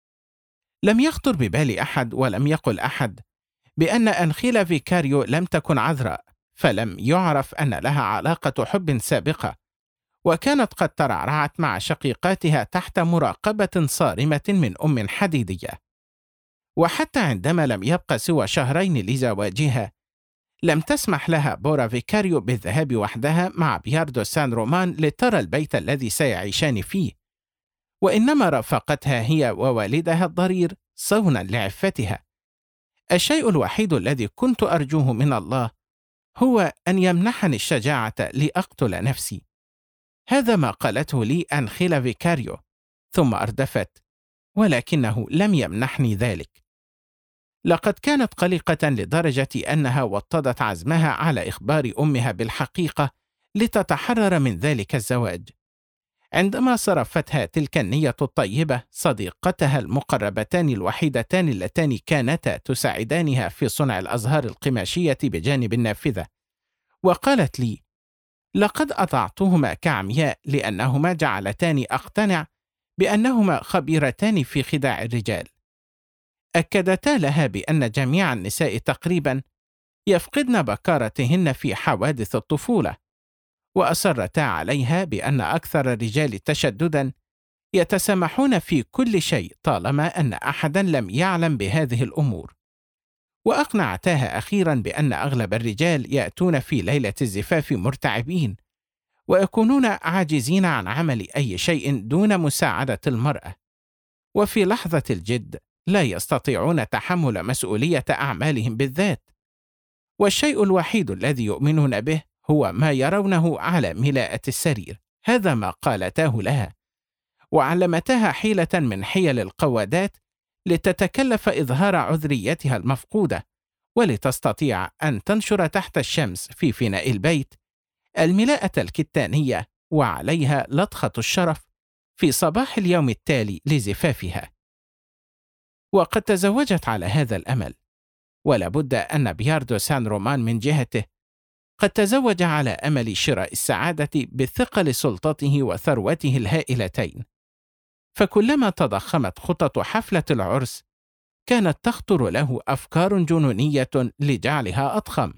لم يخطر ببال أحد ولم يقل أحد بأن أنخيلا فيكاريو لم تكن عذراء، فلم يعرف أن لها علاقة حب سابقة، وكانت قد ترعرعت مع شقيقاتها تحت مراقبة صارمة من أم حديدية. وحتى عندما لم يبق سوى 2 شهر لزواجها، لم تسمح لها بورا فيكاريو بالذهاب وحدها مع بياردو سان رومان لترى البيت الذي سيعيشان فيه، وإنما رافقتها هي ووالدها الضرير صونا لعفتها. الشيء الوحيد الذي كنت أرجوه من الله هو أن يمنحني الشجاعة لأقتل نفسي. هذا ما قالته لي أنخيلا فيكاريو، ثم أردفت: ولكنه لم يمنحني ذلك. لقد كانت قلقة لدرجة أنها وطدت عزمها على إخبار أمها بالحقيقة لتتحرر من ذلك الزواج. عندما صرفتها تلك النية الطيبة صديقتها المقربتان الوحيدتان اللتان كانتا تساعدانها في صنع الأزهار القماشية بجانب النافذة، وقالت لي: لقد أطعتهما كعمياء لأنهما جعلتاني أقتنع بأنهما خبيرتان في خداع الرجال. أكدتا لها بأن جميع النساء تقريبا يفقدن بكارتهن في حوادث الطفولة، وأصرتا عليها بأن أكثر الرجال تشددا يتسامحون في كل شيء طالما أن أحدا لم يعلم بهذه الأمور. وأقنعتها أخيرا بأن أغلب الرجال يأتون في ليلة الزفاف مرتعبين، ويكونون عاجزين عن عمل أي شيء دون مساعدة المرأة، وفي لحظة الجد لا يستطيعون تحمل مسؤولية أعمالهم بالذات، والشيء الوحيد الذي يؤمنون به هو ما يرونه على ملاءة السرير. هذا ما قالتاه لها، وعلمتها حيلة من حيل القوادات لتتكلف إظهار عذريتها المفقودة، ولتستطيع أن تنشر تحت الشمس في فناء البيت الملاءة الكتانية وعليها لطخة الشرف في صباح اليوم التالي لزفافها. وقد تزوجت على هذا الأمل، ولا بد أن بياردو سان رومان من جهته قد تزوج على أمل شراء السعادة بثقل سلطته وثروته الهائلتين. فكلما تضخمت خطط حفلة العرس كانت تخطر له أفكار جنونية لجعلها أضخم،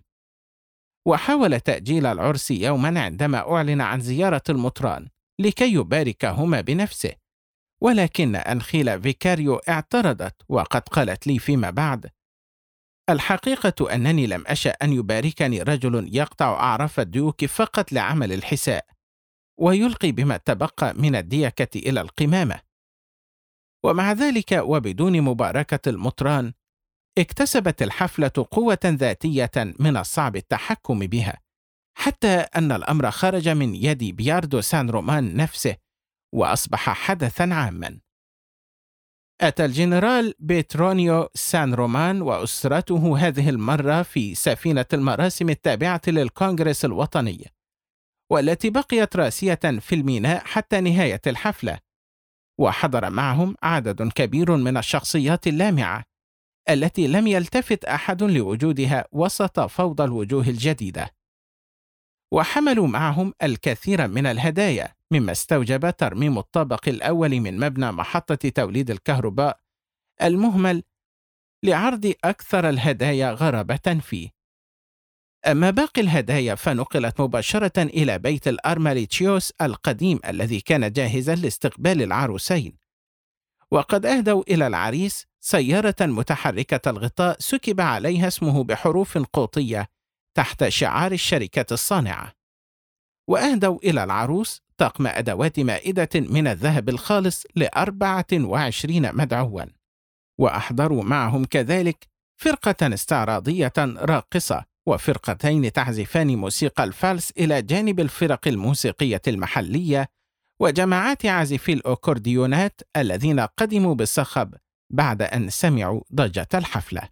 وحاول تأجيل العرس يوما عندما أعلن عن زيارة المطران لكي يباركهما بنفسه، ولكن أنخيلا فيكاريو اعترضت، وقد قالت لي فيما بعد: الحقيقة أنني لم أشأ أن يباركني رجل يقطع أعراف الديوك فقط لعمل الحساء ويلقي بما تبقى من الديكة إلى القمامة. ومع ذلك وبدون مباركة المطران اكتسبت الحفلة قوة ذاتية من الصعب التحكم بها، حتى أن الأمر خرج من يد بياردو سان رومان نفسه وأصبح حدثا عاما. أتى الجنرال بيترونيو سان رومان وأسرته هذه المرة في سفينة المراسم التابعة للكونغرس الوطني، والتي بقيت راسية في الميناء حتى نهاية الحفلة، وحضر معهم عدد كبير من الشخصيات اللامعة التي لم يلتفت أحد لوجودها وسط فوضى الوجوه الجديدة، وحملوا معهم الكثير من الهدايا، مما استوجب ترميم الطابق الأول من مبنى محطة توليد الكهرباء المهمل لعرض أكثر الهدايا غرابة فيه. أما باقي الهدايا فنقلت مباشرة إلى بيت الأرماليتشيوس القديم الذي كان جاهزا لاستقبال العروسين، وقد أهدوا إلى العريس سيارة متحركة الغطاء سكب عليها اسمه بحروف قوطية تحت شعار الشركة الصانعة، وأهدوا إلى العروس طقم أدوات مائدة من الذهب الخالص ل24 مدعوا، وأحضروا معهم كذلك فرقة استعراضية راقصة وفرقتين تعزفان موسيقى الفالس إلى جانب الفرق الموسيقية المحلية وجماعات عازفي الأكورديونات الذين قدموا بالصخب بعد أن سمعوا ضجة الحفلة.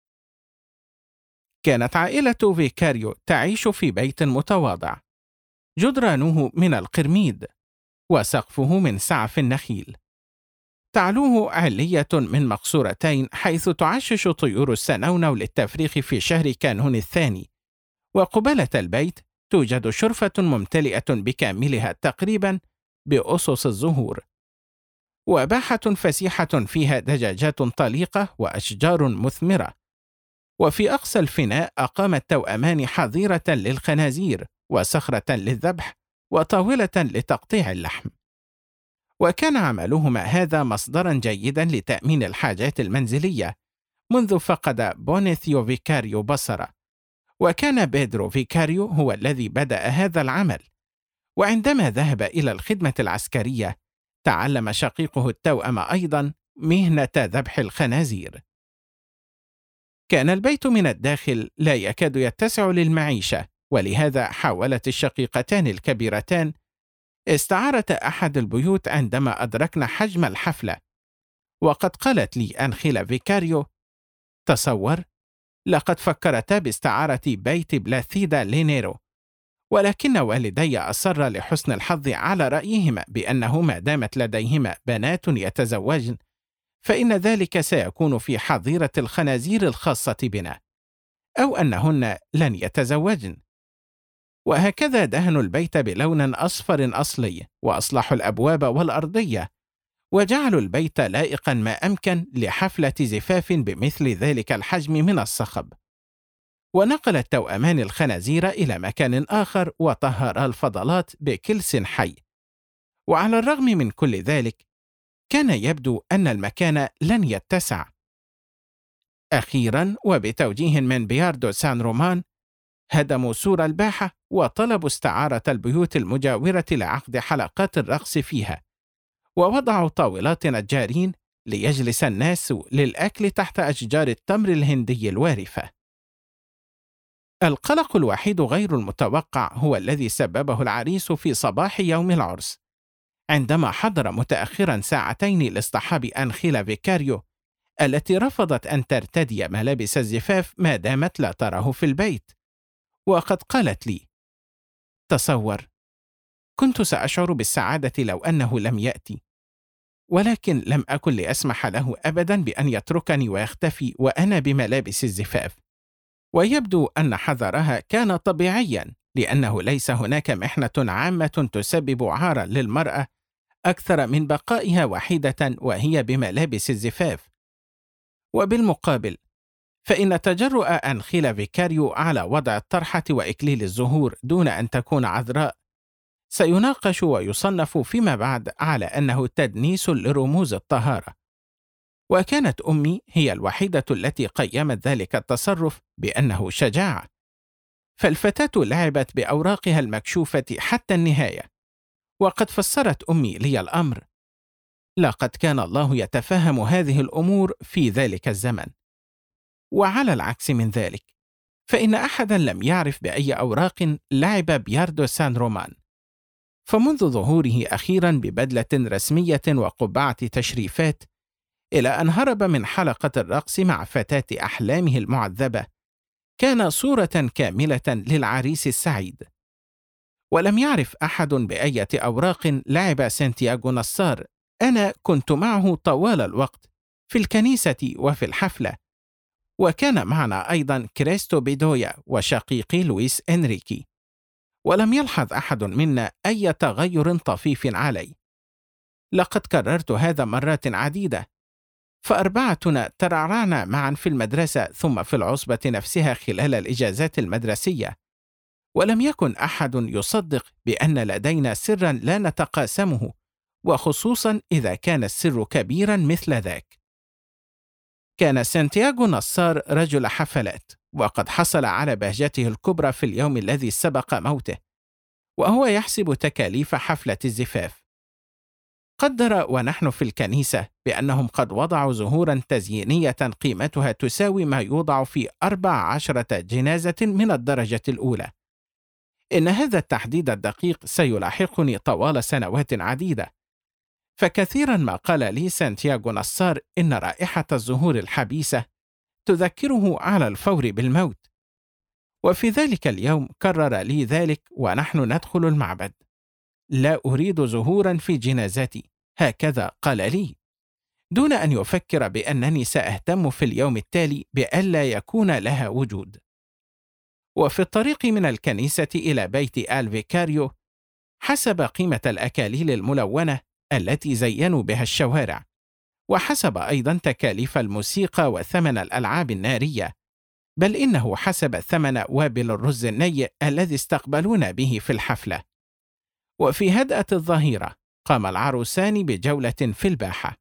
كانت عائلة فيكاريو تعيش في بيت متواضع، جدرانه من القرميد وسقفه من سعف النخيل، تعلوه علية من مقصورتين حيث تعشش طيور السنونو للتفريخ في شهر كانون الثاني، وقبالة البيت توجد شرفة ممتلئة بكاملها تقريبا بأسس الزهور، وباحة فسيحة فيها دجاجات طليقة وأشجار مثمرة، وفي أقصى الفناء أقام التوأمان حظيرة للخنازير وصخرة للذبح وطاولة لتقطيع اللحم، وكان عملهما هذا مصدرا جيدا لتأمين الحاجات المنزلية منذ فقد بونيثيو فيكاريو بصره، وكان بيدرو فيكاريو هو الذي بدأ هذا العمل، وعندما ذهب إلى الخدمة العسكرية تعلم شقيقه التوأم أيضا مهنة ذبح الخنازير. كان البيت من الداخل لا يكاد يتسع للمعيشة، ولهذا حاولت الشقيقتان الكبيرتان استعارة أحد البيوت عندما أدركن حجم الحفلة، وقد قالت لي أنخيلا فيكاريو: تصور، لقد فكرتا باستعارة بيت بلاثيدا لينيرو، ولكن والدي أصر لحسن الحظ على رأيهما بأنه ما دامت لديهما بنات يتزوجن فإن ذلك سيكون في حظيرة الخنازير الخاصة بنا، أو أنهن لن يتزوجن. وهكذا دهنوا البيت بلون أصفر أصلي، وأصلحوا الأبواب والأرضية، وجعلوا البيت لائقا ما أمكن لحفلة زفاف بمثل ذلك الحجم من الصخب. ونقل التوأمان الخنازير إلى مكان آخر وطهر الفضلات بكلس حي، وعلى الرغم من كل ذلك كان يبدو أن المكان لن يتسع. أخيرا وبتوجيه من بياردو سان رومان هدموا سور الباحة وطلبوا استعارة البيوت المجاورة لعقد حلقات الرقص فيها، ووضعوا طاولات نجارين ليجلس الناس للأكل تحت أشجار التمر الهندي الوارفة. القلق الوحيد غير المتوقع هو الذي سببه العريس في صباح يوم العرس، عندما حضر متأخرا ساعتين لاصطحاب أنخيلا فيكاريو التي رفضت أن ترتدي ملابس الزفاف ما دامت لا تراه في البيت، وقد قالت لي: تصور، كنت سأشعر بالسعادة لو أنه لم يأتي، ولكن لم أكن لأسمح له أبدا بأن يتركني ويختفي وأنا بملابس الزفاف. ويبدو أن حذرها كان طبيعيا، لأنه ليس هناك محنة عامة تسبب عارا للمرأة أكثر من بقائها وحيدة وهي بملابس الزفاف. وبالمقابل فإن تجرؤ أنخيلا فيكاريو على وضع الطرحة وإكليل الزهور دون أن تكون عذراء سيناقش ويصنف فيما بعد على أنه تدنيس لرموز الطهارة، وكانت أمي هي الوحيدة التي قيمت ذلك التصرف بأنه شجاعة، فالفتاة لعبت بأوراقها المكشوفة حتى النهاية. وقد فسرت أمي لي الأمر: لقد كان الله يتفهم هذه الأمور في ذلك الزمن. وعلى العكس من ذلك فإن أحدا لم يعرف بأي أوراق لعب بياردو سان رومان، فمنذ ظهوره أخيرا ببدلة رسمية وقبعة تشريفات إلى أن هرب من حلقة الرقص مع فتاة أحلامه المعذبة، كان صورة كاملة للعريس السعيد. ولم يعرف أحد بأية أوراق لعب سانتياغو نصار. أنا كنت معه طوال الوقت في الكنيسة وفي الحفلة، وكان معنا أيضا كريستو بيدويا وشقيقي لويس إنريكي، ولم يلحظ أحد منا أي تغير طفيف علي. لقد كررت هذا مرات عديدة، فأربعتنا ترعرعنا معا في المدرسة ثم في العصبة نفسها خلال الإجازات المدرسية، ولم يكن أحد يصدق بأن لدينا سرا لا نتقاسمه، وخصوصا إذا كان السر كبيرا مثل ذاك. كان سانتياغو نصار رجل حفلات، وقد حصل على بهجته الكبرى في اليوم الذي سبق موته، وهو يحسب تكاليف حفلة الزفاف. قدر ونحن في الكنيسة بأنهم قد وضعوا زهورا تزيينية قيمتها تساوي ما يوضع في 14 جنازة من الدرجة الأولى. إن هذا التحديد الدقيق سيلاحقني طوال سنوات عديدة، فكثيرا ما قال لي سانتياغو نصار إن رائحة الزهور الحبيسة تذكره على الفور بالموت، وفي ذلك اليوم كرر لي ذلك ونحن ندخل المعبد: لا أريد زهورا في جنازتي، هكذا قال لي، دون أن يفكر بأنني سأهتم في اليوم التالي بألا يكون لها وجود. وفي الطريق من الكنيسة إلى بيت الفيكاريو، حسب قيمة الأكاليل الملونة التي زينوا بها الشوارع، وحسب أيضا تكاليف الموسيقى وثمن الألعاب النارية، بل إنه حسب ثمن وابل الرز الني الذي استقبلونا به في الحفلة. وفي هدأة الظهيرة قام العروسان بجولة في الباحة.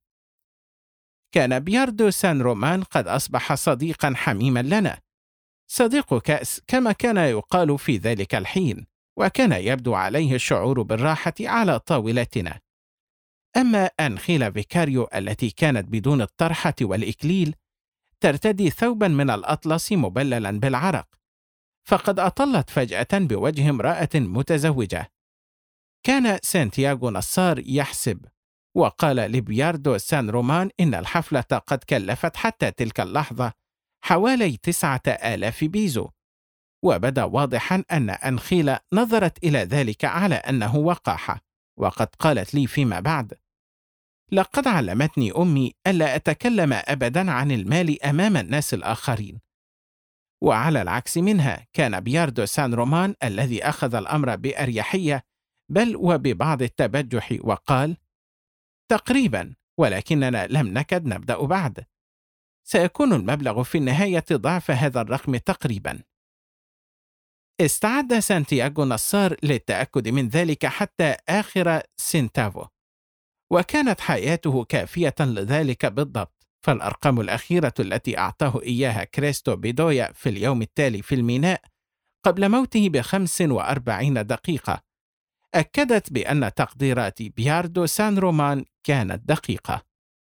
كان بياردو سان رومان قد أصبح صديقا حميما لنا، صديق كأس كما كان يقال في ذلك الحين، وكان يبدو عليه الشعور بالراحة على طاولتنا. أما أنخيلا فيكاريو التي كانت بدون الطرحة والإكليل ترتدي ثوبا من الأطلس مبللا بالعرق، فقد أطلت فجأة بوجه امرأة متزوجة. كان سانتياغو نصار يحسب، وقال لبياردو سان رومان إن الحفلة قد كلفت حتى تلك اللحظة حوالي 9,000 بيزو، وبدا واضحا أن أنخيلا نظرت إلى ذلك على أنه وقاحة، وقد قالت لي فيما بعد: لقد علمتني أمي ألا أتكلم أبدا عن المال أمام الناس الآخرين. وعلى العكس منها، كان بياردو سان رومان الذي أخذ الأمر بأريحية بل وببعض التبجح، وقال: تقريبا، ولكننا لم نكد نبدأ بعد. سيكون المبلغ في النهاية ضعف هذا الرقم تقريبا. استعد سانتياغو نصار للتأكد من ذلك حتى آخر سنتافو، وكانت حياته كافية لذلك بالضبط، فالأرقام الأخيرة التي أعطاه إياها كريستو بيدويا في اليوم التالي في الميناء قبل موته ب45 دقيقة أكدت بأن تقديرات بياردو سان رومان كانت دقيقة.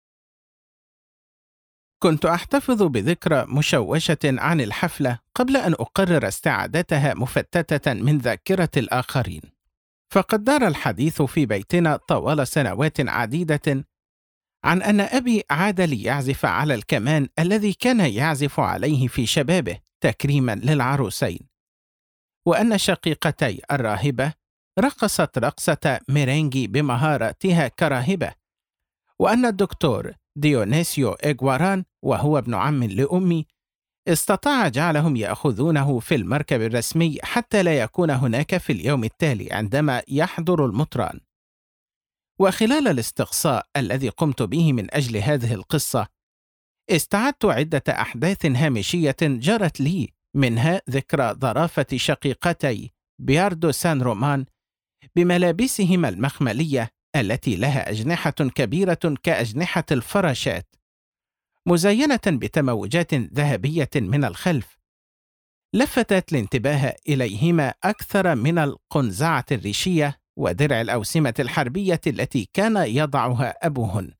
كنت أحتفظ بذكرى مشوشة عن الحفلة قبل أن أقرر استعادتها مفتتة من ذاكرة الآخرين، فقد دار الحديث في بيتنا طوال سنوات عديدة عن أن أبي عاد ليعزف على الكمان الذي كان يعزف عليه في شبابه تكريما للعروسين، وأن شقيقتي الراهبة رقصت رقصة ميرينجي بمهاراتها كراهبة، وأن الدكتور ديونيسيو إغواران وهو ابن عم لأمي استطاع جعلهم يأخذونه في المركب الرسمي حتى لا يكون هناك في اليوم التالي عندما يحضر المطران. وخلال الاستقصاء الذي قمت به من أجل هذه القصة، استعدت عدة أحداث هامشية جرت لي، منها ذكرى ظرافة شقيقتي بياردو سان رومان بملابسهما المخملية التي لها أجنحة كبيرة كأجنحة الفراشات، مزينة بتموجات ذهبية من الخلف، لفتت الانتباه إليهما أكثر من القنزعة الريشية ودرع الأوسمة الحربية التي كان يضعها أبوهن.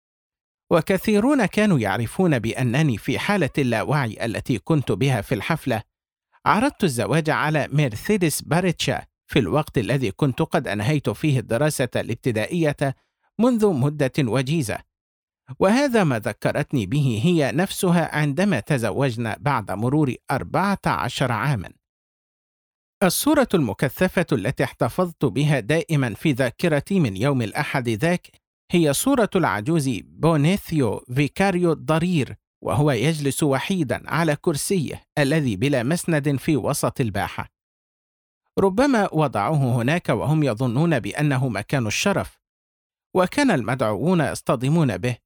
وكثيرون كانوا يعرفون بأنني في حالة اللاوعي التي كنت بها في الحفلة عرضت الزواج على ميرسيدس باريتشا في الوقت الذي كنت قد أنهيت فيه الدراسة الابتدائية منذ مدة وجيزة، وهذا ما ذكرتني به هي نفسها عندما تزوجنا بعد مرور 14 عاما. الصورة المكثفة التي احتفظت بها دائما في ذاكرتي من يوم الأحد ذاك هي صورة العجوز بونيثيو فيكاريو الضرير وهو يجلس وحيدا على كرسيه الذي بلا مسند في وسط الباحة. ربما وضعوه هناك وهم يظنون بأنه مكان الشرف، وكان المدعوون يصطدمون به،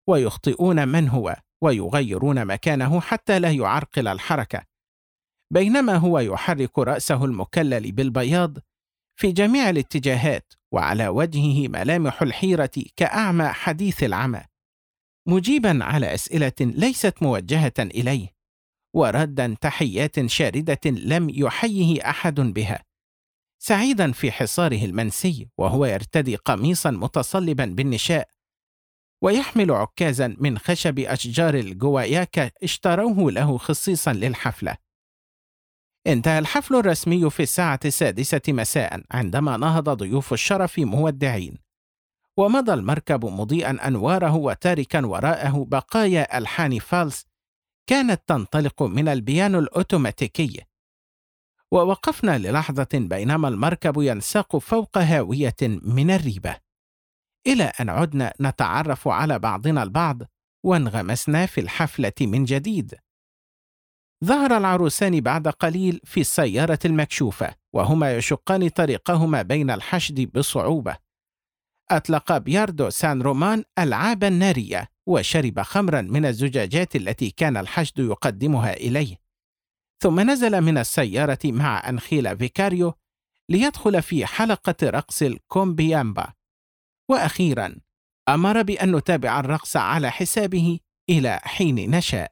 ويخطئون من هو ويغيرون مكانه حتى لا يعرقل الحركة، بينما هو يحرك رأسه المكلل بالبياض في جميع الاتجاهات، وعلى وجهه ملامح الحيرة كأعمى حديث العمى، مجيبا على أسئلة ليست موجهة إليه، وردا تحيات شاردة لم يحيه أحد بها، سعيدا في حصاره المنسي وهو يرتدي قميصا متصلبا بالنشاء، ويحمل عكازا من خشب أشجار الجواياكا اشتروه له خصيصا للحفلة. انتهى الحفل الرسمي في الساعة 6 مساء عندما نهض ضيوف الشرف مودعين، ومضى المركب مضيئا أنواره وتاركا وراءه بقايا ألحان فالس كانت تنطلق من البيانو الأوتوماتيكي. ووقفنا للحظة بينما المركب ينساق فوق هاوية من الريبة، إلى أن عدنا نتعرف على بعضنا البعض وانغمسنا في الحفلة من جديد. ظهر العروسان بعد قليل في السيارة المكشوفة وهما يشقان طريقهما بين الحشد بصعوبة. أطلق بياردو سان رومان ألعابا نارية وشرب خمرا من الزجاجات التي كان الحشد يقدمها إليه، ثم نزل من السيارة مع أنخيلا فيكاريو ليدخل في حلقة رقص الكومبيامبا، وأخيرا أمر بأن نتابع الرقص على حسابه إلى حين نشاء.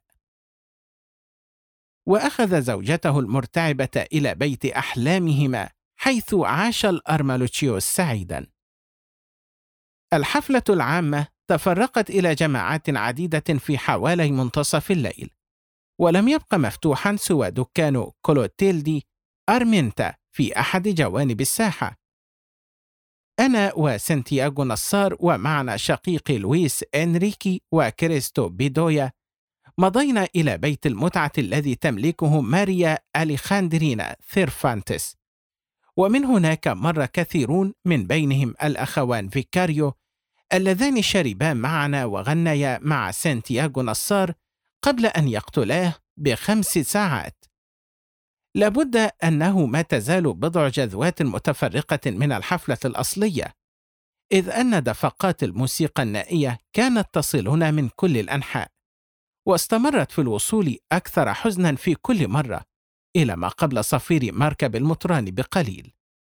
وأخذ زوجته المرتعبة إلى بيت أحلامهما حيث عاش الأرمالوتشيو سعيدا. الحفلة العامة تفرقت إلى جماعات عديدة في حوالي منتصف الليل، ولم يبق مفتوحا سوى دكان كولوتيلدي أرمينتا في أحد جوانب الساحة. أنا وسانتياغو نصار ومعنا شقيقي لويس إنريكي وكريستو بيدويا مضينا إلى بيت المتعة الذي تملكه ماريا أليخاندرينا ثيرفانتس، ومن هناك مر كثيرون من بينهم الأخوان فيكاريو اللذان شربا معنا وغنيا مع سانتياغو نصار قبل أن يقتلاه ب5 ساعات. لابد أنه ما تزال بضع جذوات متفرقة من الحفلة الأصلية، إذ أن دفقات الموسيقى النائية كانت تصلنا من كل الأنحاء، واستمرت في الوصول أكثر حزنا في كل مرة إلى ما قبل صفير مركب المطران بقليل.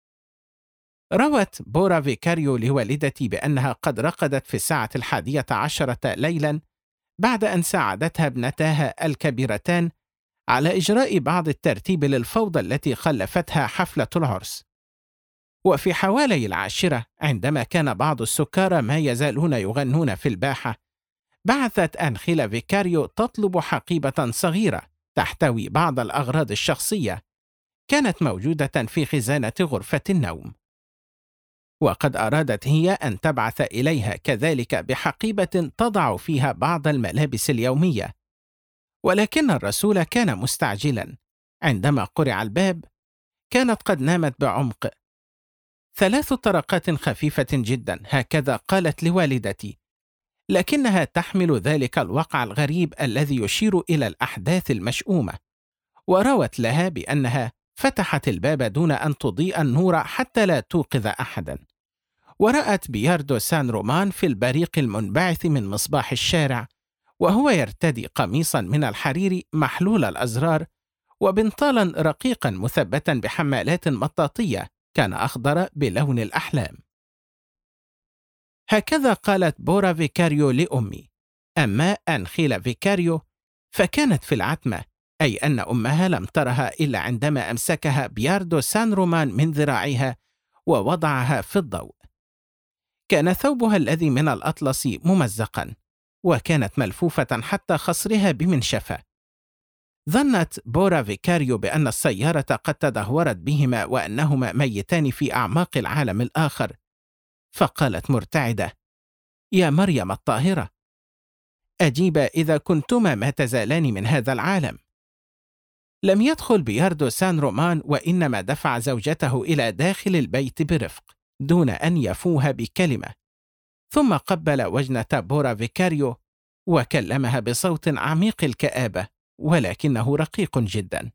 روت بورا فيكاريو لوالدتي بأنها قد رقدت في الساعة 11 ليلا بعد أن ساعدتها ابنتاها الكبيرتان على إجراء بعض الترتيب للفوضى التي خلفتها حفلة العرس. وفي حوالي 10 عندما كان بعض السكارى ما يزالون يغنون في الباحة، بعثت أنخيلا فيكاريو تطلب حقيبة صغيرة تحتوي بعض الأغراض الشخصية كانت موجودة في خزانة غرفة النوم، وقد أرادت هي أن تبعث إليها كذلك بحقيبة تضع فيها بعض الملابس اليومية، ولكن الرسول كان مستعجلا. عندما قرع الباب كانت قد نامت بعمق. 3 طرقات خفيفة جدا، هكذا قالت لوالدتي، لكنها تحمل ذلك الوقع الغريب الذي يشير إلى الأحداث المشؤومة، وروت لها بأنها فتحت الباب دون أن تضيء النور حتى لا توقظ أحدا، ورأت بياردو سان رومان في البريق المنبعث من مصباح الشارع وهو يرتدي قميصا من الحرير محلول الأزرار وبنطالا رقيقا مثبتا بحمالات مطاطية كان أخضر بلون الأحلام. هكذا قالت بورا فيكاريو لأمي. أما أنخيلا فيكاريو فكانت في العتمة، أي أن أمها لم ترها إلا عندما أمسكها بياردو سان رومان من ذراعها ووضعها في الضوء. كان ثوبها الذي من الأطلس ممزقا، وكانت ملفوفة حتى خصرها بمنشفة. ظنت بورا فيكاريو بأن السيارة قد تدهورت بهما وأنهما ميتان في أعماق العالم الآخر، فقالت مرتعدة: يا مريم الطاهرة، أجيبا إذا كنتما ما تزالان من هذا العالم. لم يدخل بياردو سان رومان، وإنما دفع زوجته إلى داخل البيت برفق دون أن يفوها بكلمة، ثم قبل وجنة بورا فيكاريو وكلمها بصوت عميق الكآبة ولكنه رقيق جدا: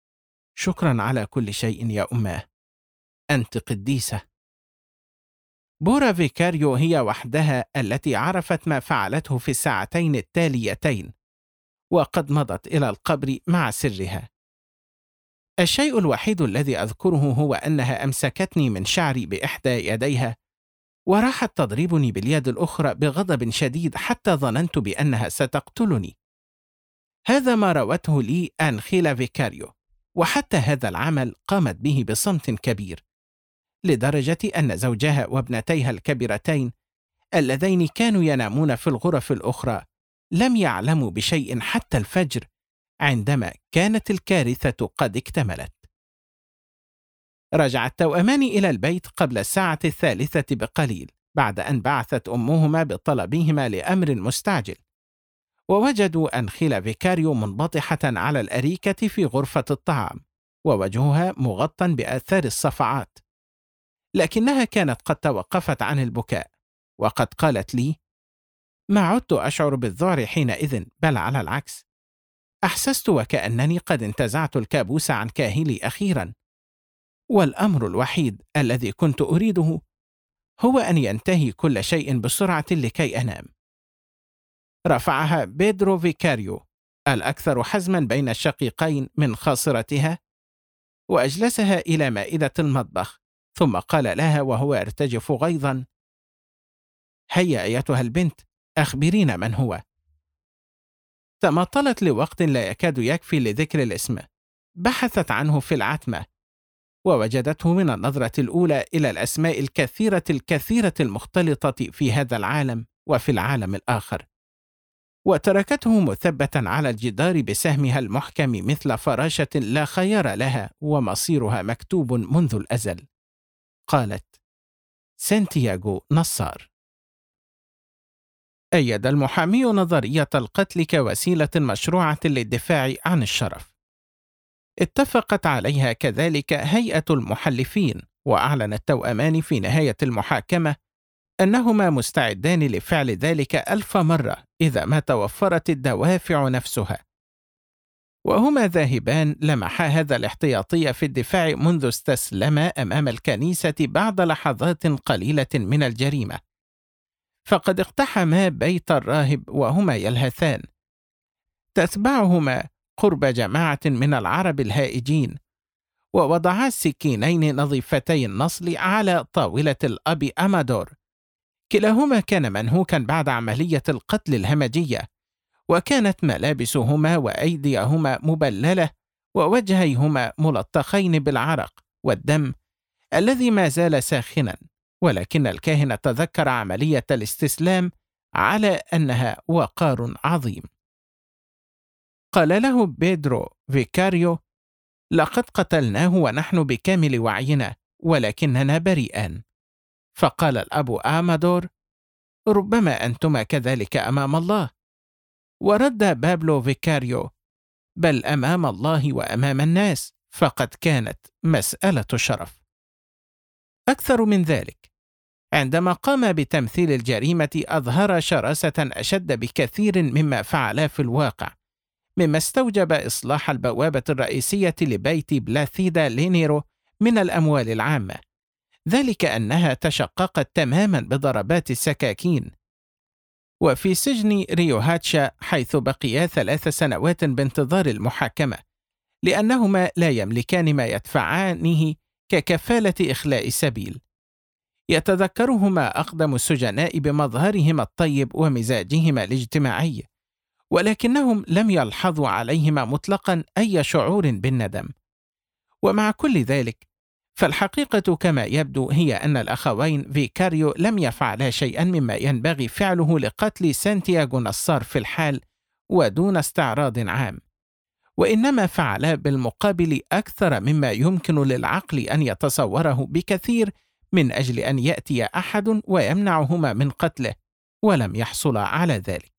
شكرا على كل شيء يا أماه، أنت قديسة. بورا فيكاريو هي وحدها التي عرفت ما فعلته في الساعتين التاليتين، وقد مضت إلى القبر مع سرها. الشيء الوحيد الذي أذكره هو أنها أمسكتني من شعري بإحدى يديها، وراحت تضربني باليد الأخرى بغضب شديد حتى ظننت بأنها ستقتلني. هذا ما روته لي أنخيلا فيكاريو، وحتى هذا العمل قامت به بصمت كبير، لدرجة أن زوجها وابنتيها الكبيرتين اللذين كانوا ينامون في الغرف الأخرى لم يعلموا بشيء حتى الفجر، عندما كانت الكارثة قد اكتملت. رجع التوأمان إلى البيت قبل الساعة 3 بقليل، بعد أن بعثت أمهما بطلبهما لأمر مستعجل، ووجدوا أنخيلا فيكاريو منبطحة على الأريكة في غرفة الطعام، ووجهها مغطى بآثار الصفعات، لكنها كانت قد توقفت عن البكاء، وقد قالت لي: ما عدت أشعر بالذعر حينئذ، بل على العكس، أحسست وكأنني قد انتزعت الكابوس عن كاهلي أخيرا، والأمر الوحيد الذي كنت أريده هو أن ينتهي كل شيء بسرعة لكي أنام. رفعها بيدرو فيكاريو الأكثر حزما بين الشقيقين من خاصرتها، وأجلسها إلى مائدة المطبخ، ثم قال لها وهو يرتجف غيظا: هيا أيتها البنت، أخبرينا من هو. تمطلت لوقت لا يكاد يكفي لذكر الاسم، بحثت عنه في العتمة، ووجدته من النظرة الأولى إلى الأسماء الكثيرة المختلطة في هذا العالم وفي العالم الآخر، وتركته مثبتا على الجدار بسهمها المحكم مثل فراشة لا خيار لها ومصيرها مكتوب منذ الأزل. قالت: سانتياغو نصار. أيد المحامي نظرية القتل كوسيلة مشروعة للدفاع عن الشرف. اتفقت عليها كذلك هيئة المحلفين، وأعلن التوأمان في نهاية المحاكمة أنهما مستعدان لفعل ذلك 1000 مرة إذا ما توفرت الدوافع نفسها. وهما ذاهبان لمحا هذا الاحتياطي في الدفاع منذ استسلما أمام الكنيسة بعد لحظات قليلة من الجريمة، فقد اقتحما بيت الراهب وهما يلهثان، تتبعهما قرب جماعة من العرب الهائجين، ووضعا السكينين نظيفتي النصل على طاولة الأب أمادور. كلاهما كان منهوكا بعد عملية القتل الهمجية، وكانت ملابسهما وأيديهما مبللة، ووجهيهما ملطخين بالعرق والدم الذي ما زال ساخنا، ولكن الكاهن تذكر عملية الاستسلام على أنها وقار عظيم. قال له بيدرو فيكاريو: لقد قتلناه ونحن بكامل وعينا، ولكننا بريئان. فقال الأب آمادور: ربما أنتما كذلك أمام الله. ورد بابلو فيكاريو: بل أمام الله وأمام الناس، فقد كانت مسألة شرف. أكثر من ذلك، عندما قام بتمثيل الجريمة أظهر شراسة أشد بكثير مما فعل في الواقع، مما استوجب إصلاح البوابة الرئيسية لبيت بلاثيدا لينيرو من الأموال العامة، ذلك أنها تشققت تماما بضربات السكاكين. وفي سجن ريوهاتشا، حيث بقيا 3 سنوات بانتظار المحاكمة، لأنهما لا يملكان ما يدفعانه ككفالة إخلاء سبيل، يتذكرهما أقدم السجناء بمظهرهما الطيب ومزاجهما الاجتماعي، ولكنهم لم يلحظوا عليهما مطلقا أي شعور بالندم. ومع كل ذلك، فالحقيقة كما يبدو هي أن الأخوين فيكاريو لم يفعلا شيئا مما ينبغي فعله لقتل سانتياغو نصار في الحال ودون استعراض عام، وإنما فعلا بالمقابل أكثر مما يمكن للعقل أن يتصوره بكثير من أجل أن يأتي أحد ويمنعهما من قتله، ولم يحصل على ذلك.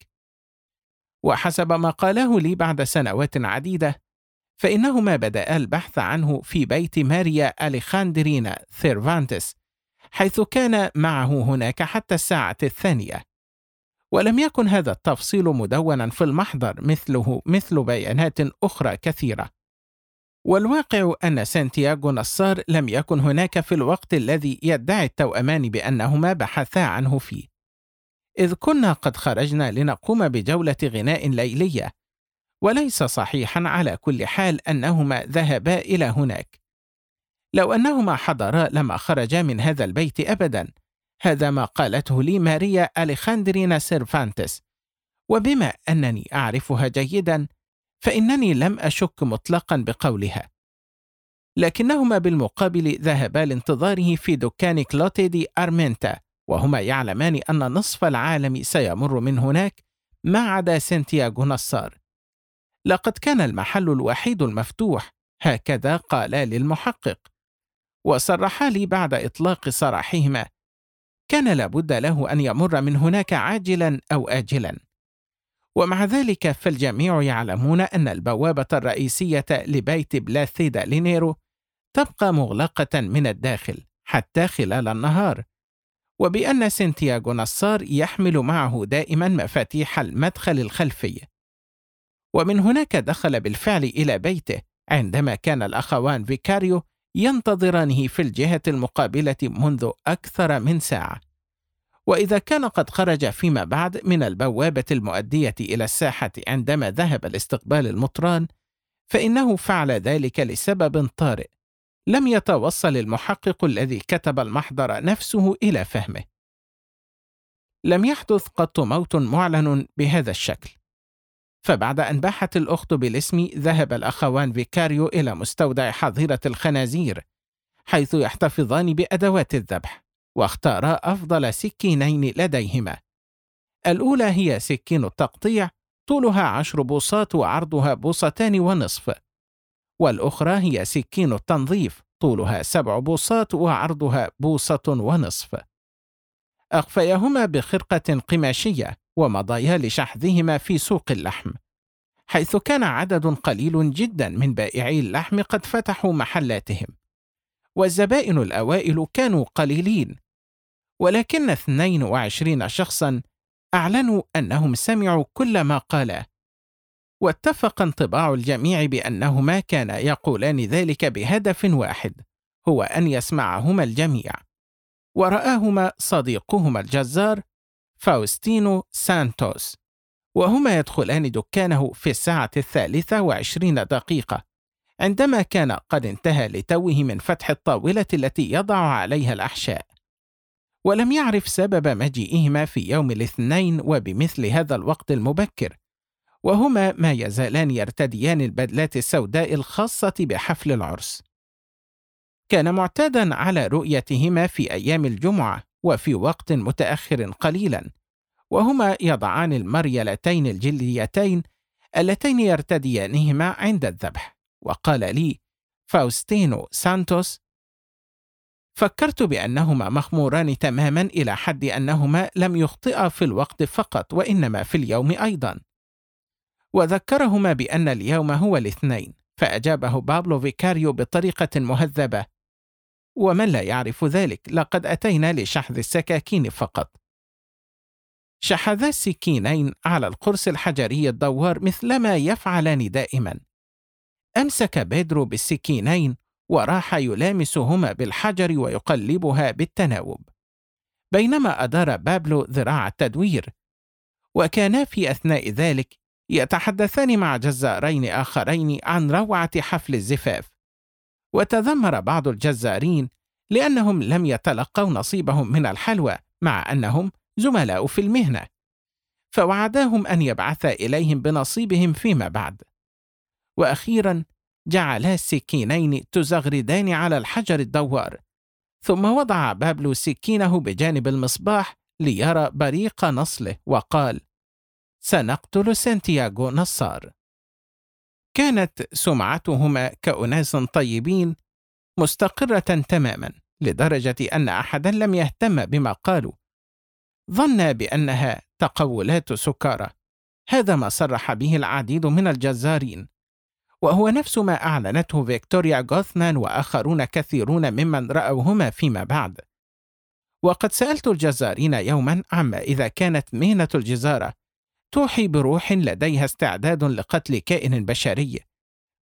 وحسب ما قاله لي بعد سنوات عديدة، فإنهما بدأا البحث عنه في بيت ماريا أليخاندرينا ثيرفانتس، حيث كان معه هناك حتى الساعة 2، ولم يكن هذا التفصيل مدونا في المحضر مثل بيانات أخرى كثيرة. والواقع أن سانتياغو نصار لم يكن هناك في الوقت الذي يدعي التوأمان بأنهما بحثا عنه فيه، إذ كنا قد خرجنا لنقوم بجولة غناء ليلية، وليس صحيحا على كل حال أنهما ذهبا إلى هناك. لو أنهما حضرا لما خرجا من هذا البيت أبدا. هذا ما قالته لي ماريا أليخاندرينا سيرفانتس، وبما أنني أعرفها جيدا فإنني لم أشك مطلقا بقولها. لكنهما بالمقابل ذهبا لانتظاره في دكان كلوتي دي أرمنتا، وهما يعلمان أن نصف العالم سيمر من هناك ما عدا سانتياغو نصار. لقد كان المحل الوحيد المفتوح، هكذا قالا للمحقق، وصرحا لي بعد إطلاق سراحهما كان لابد له أن يمر من هناك عاجلا أو آجلا. ومع ذلك فالجميع يعلمون أن البوابة الرئيسية لبيت بلاثيدا لينيرو تبقى مغلقة من الداخل حتى خلال النهار، وبأن سانتياغو نصار يحمل معه دائما مفاتيح المدخل الخلفي. ومن هناك دخل بالفعل إلى بيته عندما كان الأخوان فيكاريو ينتظرانه في الجهة المقابلة منذ أكثر من ساعة. وإذا كان قد خرج فيما بعد من البوابة المؤدية إلى الساحة عندما ذهب لاستقبال المطران، فإنه فعل ذلك لسبب طارئ لم يتوصل المحقق الذي كتب المحضر نفسه إلى فهمه. لم يحدث قط موت معلن بهذا الشكل. فبعد أن باحت الأخت بالاسم ذهب الأخوان فيكاريو إلى مستودع حظيرة الخنازير، حيث يحتفظان بأدوات الذبح، واختارا أفضل سكينين لديهما. الأولى هي سكين التقطيع طولها 10 بوصات وعرضها 2.5 بوصة، والأخرى هي سكين التنظيف طولها 7 بوصات وعرضها 1.5 بوصة. أخفيهما بخرقة قماشية ومضيا لشحذهما في سوق اللحم، حيث كان عدد قليل جدا من بائعي اللحم قد فتحوا محلاتهم، والزبائن الأوائل كانوا قليلين، ولكن 22 شخصا أعلنوا أنهم سمعوا كل ما قالا، واتفق انطباع الجميع بأنهما كانا يقولان ذلك بهدف واحد، هو أن يسمعهما الجميع. ورآهما صديقهما الجزار فاوستينو سانتوس، وهما يدخلان دكانه في 23:20 عندما كان قد انتهى لتوه من فتح الطاولة التي يضع عليها الأحشاء. ولم يعرف سبب مجيئهما في يوم الاثنين وبمثل هذا الوقت المبكر، وهما ما يزالان يرتديان البدلات السوداء الخاصة بحفل العرس. كان معتادا على رؤيتهما في أيام الجمعة وفي وقت متأخر قليلا، وهما يضعان المريلتين الجلديتين اللتين يرتديانهما عند الذبح. وقال لي فاوستينو سانتوس: فكرت بأنهما مخموران تماما إلى حد أنهما لم يخطئا في الوقت فقط وإنما في اليوم أيضا. وذكرهما بأن اليوم هو الاثنين، فأجابه بابلو فيكاريو بطريقة مهذبة: ومن لا يعرف ذلك، لقد أتينا لشحذ السكاكين فقط. شحذا السكينين على القرص الحجري الدوار مثلما يفعلان دائما. أمسك بيدرو بالسكينين وراح يلامسهما بالحجر ويقلبها بالتناوب، بينما أدار بابلو ذراع التدوير. وكانا في أثناء ذلك يتحدثان مع جزارين آخرين عن روعة حفل الزفاف. وتذمر بعض الجزارين لأنهم لم يتلقوا نصيبهم من الحلوى مع أنهم زملاء في المهنة، فوعداهم أن يبعثا إليهم بنصيبهم فيما بعد. وأخيرا جعلا السكينين تزغردان على الحجر الدوار، ثم وضع بابلو سكينه بجانب المصباح ليرى بريق نصله، وقال: سنقتل سانتياغو نصار. كانت سمعتهما كأناس طيبين مستقرة تماما، لدرجة أن أحدا لم يهتم بما قالوا، ظن بأنها تقولات سكارى. هذا ما صرح به العديد من الجزارين، وهو نفس ما أعلنته فيكتوريا غوثمان وآخرون كثيرون ممن رأوهما فيما بعد. وقد سألت الجزارين يوما عما إذا كانت مهنة الجزارة توحي بروح لديها استعداد لقتل كائن بشري،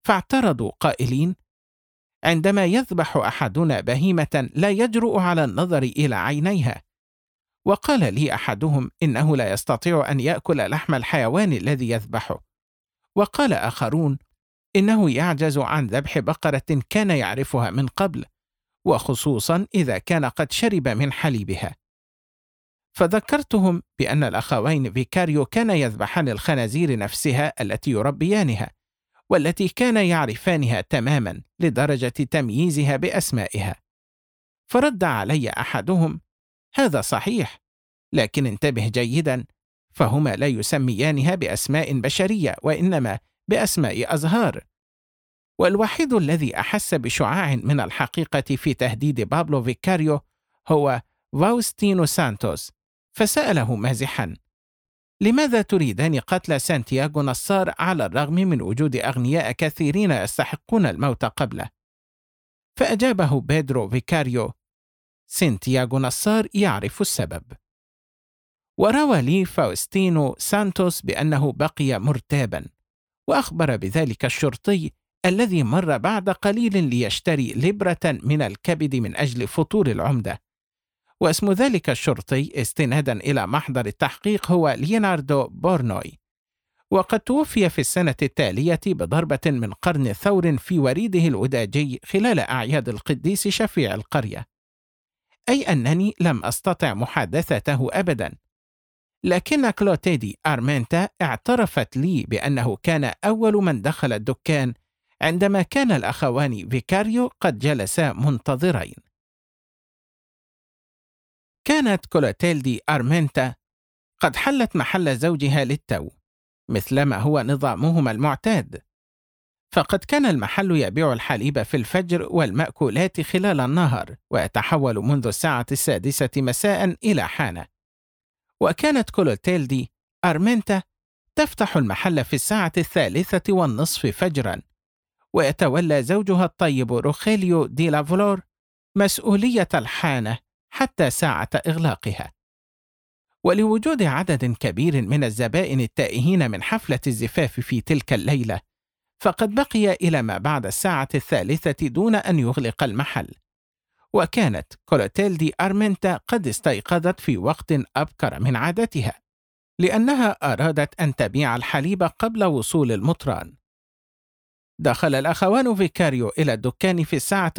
فاعترضوا قائلين: عندما يذبح أحدنا بهيمة لا يجرؤ على النظر إلى عينيها. وقال لي أحدهم إنه لا يستطيع أن يأكل لحم الحيوان الذي يذبحه، وقال آخرون إنه يعجز عن ذبح بقرة كان يعرفها من قبل، وخصوصا إذا كان قد شرب من حليبها. فذكرتهم بأن الأخوين فيكاريو كانا يذبحان الخنازير نفسها التي يربيانها، والتي كانا يعرفانها تماما لدرجة تمييزها بأسمائها. فرد علي أحدهم: هذا صحيح، لكن انتبه جيدا، فهما لا يسميانها بأسماء بشرية وإنما بأسماء أزهار. والوحيد الذي أحس بشعاع من الحقيقة في تهديد بابلو فيكاريو هو فاوستينو سانتوس، فسأله مازحا: لماذا تريدان قتل سانتياغو نصار على الرغم من وجود أغنياء كثيرين يستحقون الموت قبله؟ فأجابه بيدرو فيكاريو: سانتياغو نصار يعرف السبب. وروى لي فاوستينو سانتوس بأنه بقي مرتابا، وأخبر بذلك الشرطي الذي مر بعد قليل ليشتري لبرة من الكبد من أجل فطور العمدة. واسم ذلك الشرطي استنادا إلى محضر التحقيق هو ليوناردو بورنوي، وقد توفي في السنة التالية بضربة من قرن ثور في وريده الوداجي خلال أعياد القديس شفيع القرية، أي أنني لم أستطع محادثته أبدا. لكن كلوتيدي أرمنتا اعترفت لي بأنه كان أول من دخل الدكان عندما كان الأخوان فيكاريو قد جلسا منتظرين. كانت كلوتيلدي أرمنتا قد حلت محل زوجها للتو، مثلما هو نظامهما المعتاد، فقد كان المحل يبيع الحليب في الفجر والمأكولات خلال النهار، ويتحول منذ الساعة 6 مساء إلى حانة. وكانت كلوتيلدي أرمنتا تفتح المحل في الساعة 3:30 فجرا، ويتولى زوجها الطيب روخيليو دي لافلور مسؤولية الحانة حتى ساعة إغلاقها. ولوجود عدد كبير من الزبائن التائهين من حفلة الزفاف في تلك الليلة، فقد بقي إلى ما بعد الساعة 3 دون أن يغلق المحل. وكانت كلوتيلدي أرمنتا قد استيقظت في وقت أبكر من عادتها، لأنها أرادت أن تبيع الحليب قبل وصول المطران. دخل الأخوان فيكاريو إلى الدكان في الساعة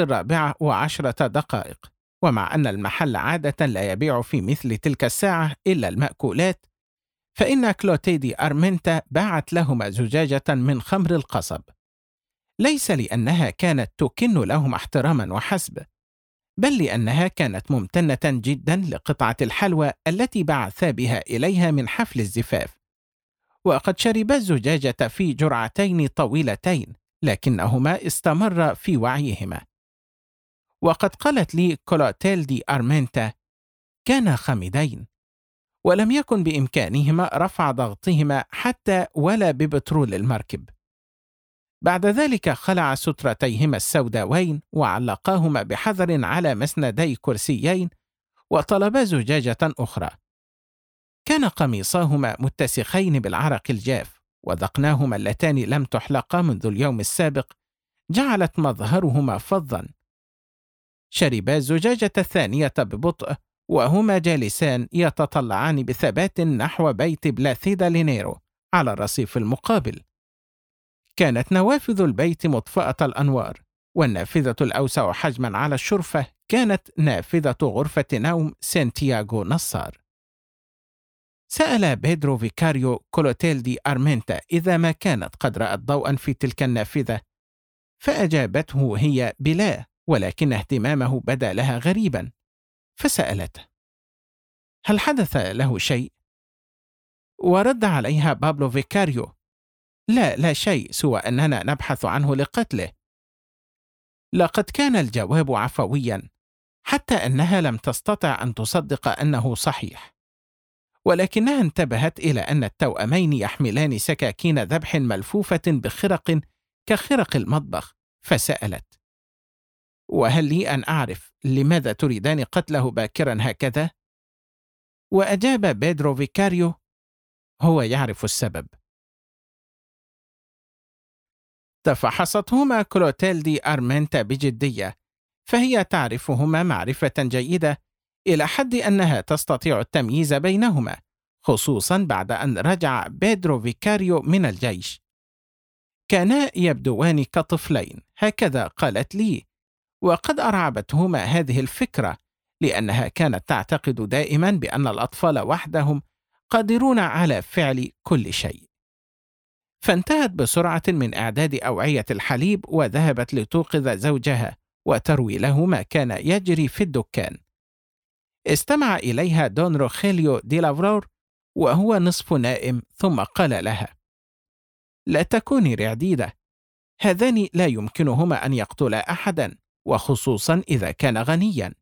4:10، ومع أن المحل عادة لا يبيع في مثل تلك الساعة إلا المأكولات، فإن كلوتيدي أرمنتا باعت لهما زجاجة من خمر القصب، ليس لأنها كانت تكن لهم احتراما وحسب، بل لأنها كانت ممتنة جدا لقطعة الحلوى التي بعثا بها إليها من حفل الزفاف. وقد شربا الزجاجة في جرعتين طويلتين، لكنهما استمر في وعيهما. وقد قالت لي كلوتيلدي أرمنتا: كانا خامدين، ولم يكن بإمكانهما رفع ضغطهما حتى ولا ببترول المركب. بعد ذلك خلع سترتيهما السوداوين وعلقاهما بحذر على مسندي كرسيين، وطلبا زجاجة أخرى. كان قميصاهما متسخين بالعرق الجاف، وذقناهما اللتان لم تحلقا منذ اليوم السابق جعلت مظهرهما فظا. شربا الزجاجة الثانية ببطء، وهما جالسان يتطلعان بثبات نحو بيت بلاثيدا لينيرو على الرصيف المقابل. كانت نوافذ البيت مطفأة الأنوار، والنافذة الأوسع حجما على الشرفة كانت نافذة غرفة نوم سانتياغو نصار. سأل بيدرو فيكاريو كلوتيلدي أرمنتا إذا ما كانت قد رأت ضوءا في تلك النافذة، فأجابته هي بلا، ولكن اهتمامه بدا لها غريبا، فسألته: هل حدث له شيء؟ ورد عليها بابلو فيكاريو: لا شيء، سوى أننا نبحث عنه لقتله. لقد كان الجواب عفويا، حتى أنها لم تستطع أن تصدق أنه صحيح، ولكنها انتبهت إلى أن التوأمين يحملان سكاكين ذبح ملفوفة بخرق كخرق المطبخ، فسألت: وهل لي أن أعرف لماذا تريدان قتله باكرا هكذا؟ وأجاب بيدرو فيكاريو: هو يعرف السبب. تفحصتهما كلوتيلدي أرمنتا بجدية، فهي تعرفهما معرفة جيدة إلى حد أنها تستطيع التمييز بينهما، خصوصا بعد أن رجع بيدرو فيكاريو من الجيش. كانا يبدوان كطفلين، هكذا قالت لي، وقد أرعبتهما هذه الفكرة، لأنها كانت تعتقد دائما بأن الأطفال وحدهم قادرون على فعل كل شيء. فانتهت بسرعة من إعداد أوعية الحليب، وذهبت لتوقظ زوجها وتروي له ما كان يجري في الدكان. استمع إليها دون روخيليو دي لافرور وهو نصف نائم، ثم قال لها: لا تكوني رعديدة، هذان لا يمكنهما أن يقتلا أحدا، وخصوصا إذا كان غنيا.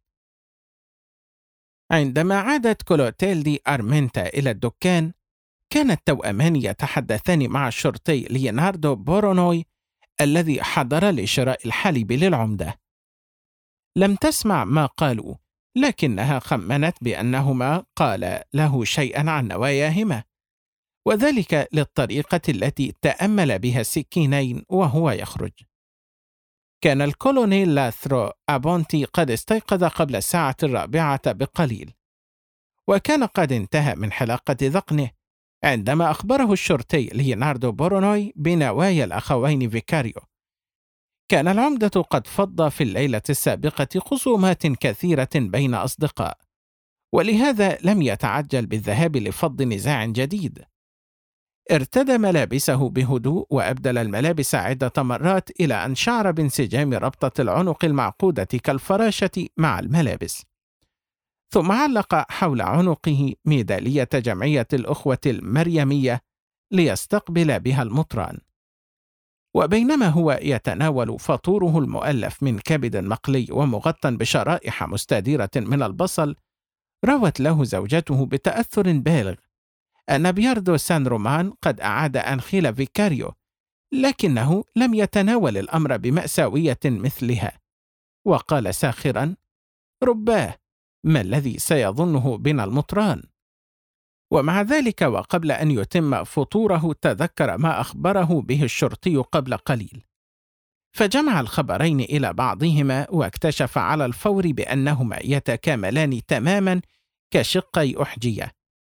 عندما عادت كلوتيلدي أرمنتا إلى الدكان، كان التوأمان يتحدثان مع الشرطي ليوناردو بورونوي الذي حضر لشراء الحليب للعمدة. لم تسمع ما قالوا، لكنها خمنت بأنهما قال له شيئا عن نواياهما، وذلك للطريقة التي تأمل بها السكينين وهو يخرج. كان الكولونيل لاثرو أبونتي قد استيقظ قبل الساعة 4 بقليل، وكان قد انتهى من حلاقة ذقنه عندما أخبره الشرطي ليوناردو بورونوي بنوايا الأخوين فيكاريو. كان العمدة قد فض في الليلة السابقة خصومات كثيرة بين أصدقاء، ولهذا لم يتعجل بالذهاب لفض نزاع جديد. ارتدى ملابسه بهدوء وأبدل الملابس عدة مرات إلى أن شعر بانسجام ربطة العنق المعقودة كالفراشة مع الملابس، ثم علق حول عنقه ميدالية جمعية الأخوة المريمية ليستقبل بها المطران. وبينما هو يتناول فطوره المؤلف من كبد مقلي ومغطى بشرائح مستديرة من البصل، روت له زوجته بتأثر بالغ أن بياردو سان رومان قد أعاد أنخيل فيكاريو، لكنه لم يتناول الأمر بمأساوية مثلها، وقال ساخرا: رباه، ما الذي سيظنه بنا المطران؟ ومع ذلك وقبل أن يتم فطوره تذكر ما أخبره به الشرطي قبل قليل، فجمع الخبرين إلى بعضهما واكتشف على الفور بأنهما يتكاملان تماما كشقي أحجية.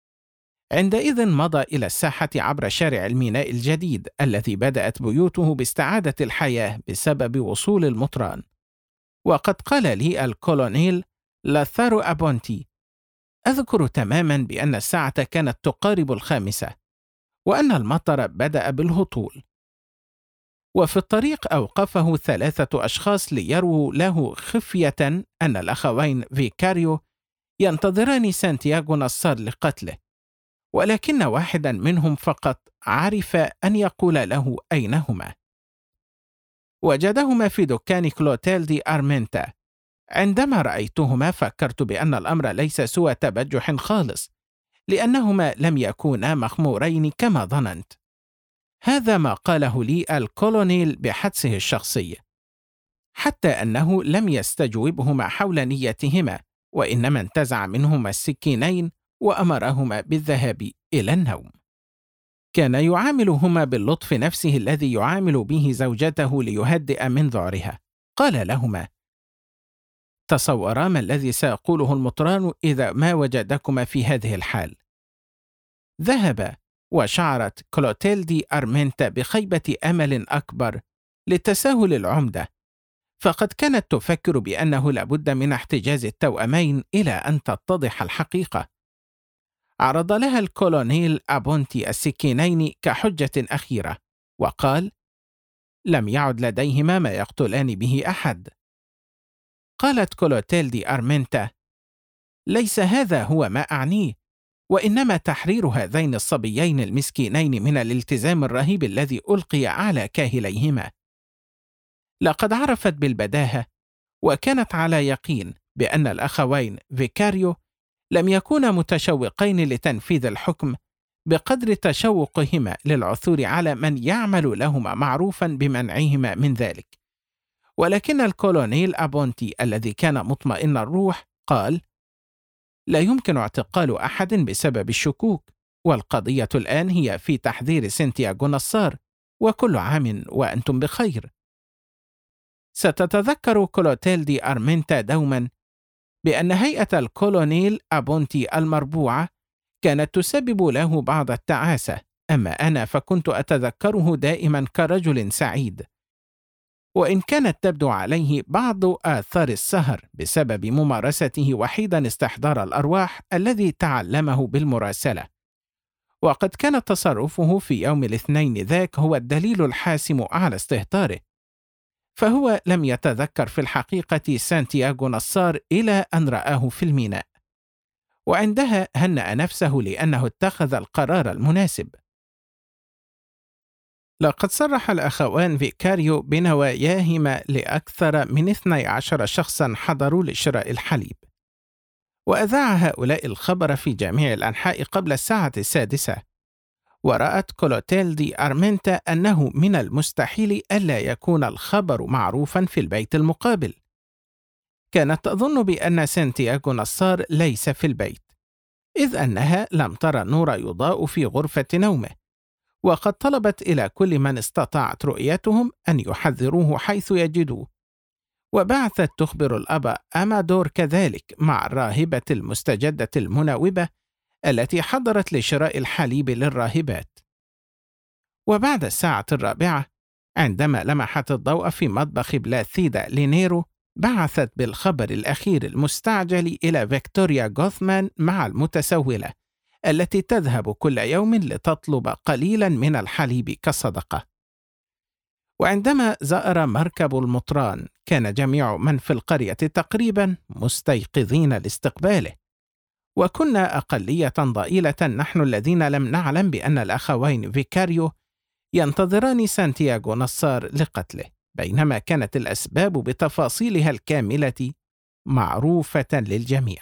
عندئذ مضى إلى الساحة عبر شارع الميناء الجديد الذي بدأت بيوته باستعادة الحياة بسبب وصول المطران. وقد قال لي الكولونيل لاثارو أبونتي: أذكر تماما بأن الساعة كانت تقارب 5 وأن المطر بدأ بالهطول، وفي الطريق أوقفه 3 أشخاص ليروا له خفية أن الأخوين فيكاريو ينتظران سانتياغو نصار لقتله، ولكن واحدا منهم فقط عرف أن يقول له أين هما. وجدهما في دكان كلوتيلدي أرمنتا. عندما رأيتهما فكرت بأن الأمر ليس سوى تبجح خالص، لأنهما لم يكونا مخمورين كما ظننت. هذا ما قاله لي الكولونيل بحدسه الشخصي، حتى أنه لم يستجوبهما حول نيتهما، وإنما انتزع منهما السكينين وأمرهما بالذهاب إلى النوم. كان يعاملهما باللطف نفسه الذي يعامل به زوجته ليهدئ من ذعرها. قال لهما: تصورا ما الذي سيقوله المطران إذا ما وجدكما في هذه الحال. ذهب، وشعرت كلوتيلدي أرمنتا بخيبة أمل أكبر لتساهل العمدة، فقد كانت تفكر بأنه لابد من احتجاز التوأمين إلى أن تتضح الحقيقة. عرض لها الكولونيل أبونتي السكينين كحجة أخيرة، وقال: لم يعد لديهما ما يقتلان به أحد. قالت كلوتيلدي أرمنتا: ليس هذا هو ما أعنيه، وإنما تحرير هذين الصبيين المسكينين من الالتزام الرهيب الذي ألقي على كاهليهما. لقد عرفت بالبداهة وكانت على يقين بأن الأخوين فيكاريو لم يكونا متشوقين لتنفيذ الحكم بقدر تشوقهما للعثور على من يعمل لهما معروفا بمنعهما من ذلك. ولكن الكولونيل أبونتي الذي كان مطمئن الروح قال: لا يمكن اعتقال أحد بسبب الشكوك، والقضية الآن هي في تحذير سانتياغو نصار وكل عام وأنتم بخير. ستتذكر كلوتيلدي أرمنتا دوما بأن هيئة الكولونيل أبونتي المربوعة كانت تسبب له بعض التعاسة، أما أنا فكنت أتذكره دائما كرجل سعيد، وإن كانت تبدو عليه بعض آثار السهر بسبب ممارسته وحيدا استحضار الأرواح الذي تعلمه بالمراسلة. وقد كان تصرفه في يوم الاثنين ذاك هو الدليل الحاسم على استهتاره، فهو لم يتذكر في الحقيقة سانتياغو نصار إلى أن رآه في الميناء، وعندها هنأ نفسه لأنه اتخذ القرار المناسب. لقد صرح الأخوان فيكاريو بنواياهما لأكثر من 12 شخصا حضروا لشراء الحليب، وأذاع هؤلاء الخبر في جميع الأنحاء قبل الساعة 6، ورأت كلوتيلدي أرمنتا أنه من المستحيل ألا يكون الخبر معروفا في البيت المقابل. كانت تظن بأن سانتياغو نصار ليس في البيت، إذ أنها لم ترى النور يضاء في غرفة نومه، وقد طلبت إلى كل من استطاعت رؤيتهم أن يحذروه حيث يجدوه، وبعثت تخبر الأب أمادور كذلك مع الراهبة المستجدة المناوبة التي حضرت لشراء الحليب للراهبات. وبعد الساعة 4 عندما لمحت الضوء في مطبخ بلاثيدا لينيرو، بعثت بالخبر الأخير المستعجل إلى فيكتوريا غوثمان مع المتسولة التي تذهب كل يوم لتطلب قليلا من الحليب كصدقة. وعندما زأر مركب المطران كان جميع من في القرية تقريبا مستيقظين لاستقباله، وكنا أقلية ضئيلة نحن الذين لم نعلم بأن الأخوين فيكاريو ينتظران سانتياغو نصار لقتله، بينما كانت الأسباب بتفاصيلها الكاملة معروفة للجميع.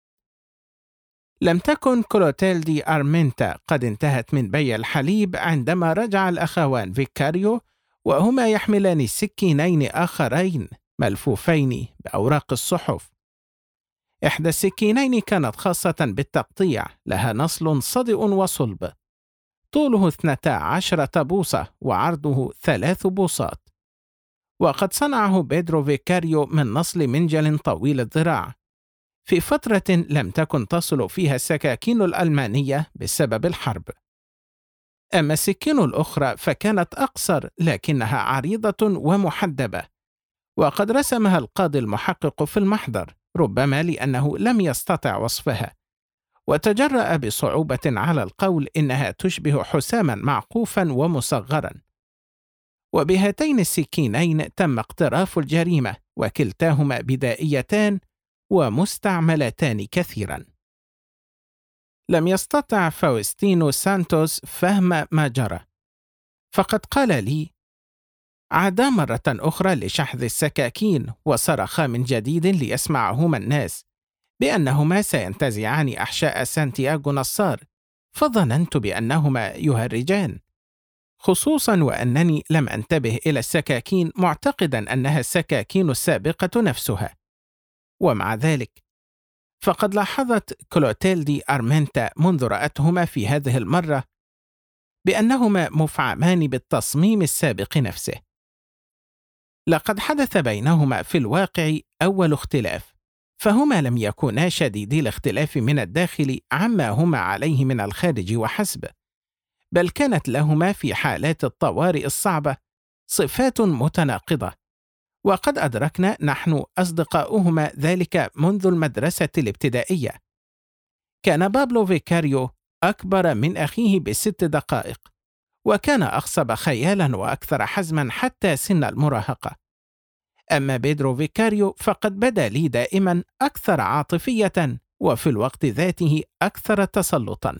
لم تكن كلوتيلدي أرمنتا قد انتهت من بيع الحليب عندما رجع الأخوان فيكاريو وهما يحملان سكينين آخرين ملفوفين بأوراق الصحف. إحدى السكينين كانت خاصة بالتقطيع، لها نصل صدئ وصلب، طوله 12 بوصة وعرضه 3 بوصات، وقد صنعه بيدرو فيكاريو من نصل منجل طويل الذراع في فترة لم تكن تصل فيها السكاكين الألمانية بسبب الحرب. أما السكين الأخرى فكانت أقصر لكنها عريضة ومحدبة، وقد رسمها القاضي المحقق في المحضر، ربما لأنه لم يستطع وصفها، وتجرأ بصعوبة على القول إنها تشبه حساما معقوفا ومصغرا. وبهاتين السكينين تم اقتراف الجريمة، وكلتاهما بدائيتان ومستعملتان كثيرا. لم يستطع فاوستينو سانتوس فهم ما جرى، فقد قال لي: عادا مرة أخرى لشحذ السكاكين، وصرخا من جديد ليسمعهما الناس بأنهما سينتزعان أحشاء سانتياغو نصار، فظننت بأنهما يهرجان، خصوصا وأنني لم أنتبه إلى السكاكين معتقدا أنها السكاكين السابقة نفسها. ومع ذلك فقد لاحظت كلوتيلدي أرمنتا منذ رأتهما في هذه المرة بأنهما مفعمان بالتصميم السابق نفسه. لقد حدث بينهما في الواقع أول اختلاف، فهما لم يكونا شديدي الاختلاف من الداخل عما هما عليه من الخارج وحسب، بل كانت لهما في حالات الطوارئ الصعبة صفات متناقضة، وقد أدركنا نحن أصدقاؤهما ذلك منذ المدرسة الابتدائية. كان بابلو فيكاريو أكبر من أخيه ب6 دقائق، وكان أخصب خيالا وأكثر حزما حتى سن المراهقة. أما بيدرو فيكاريو فقد بدا لي دائما أكثر عاطفية، وفي الوقت ذاته أكثر تسلطا.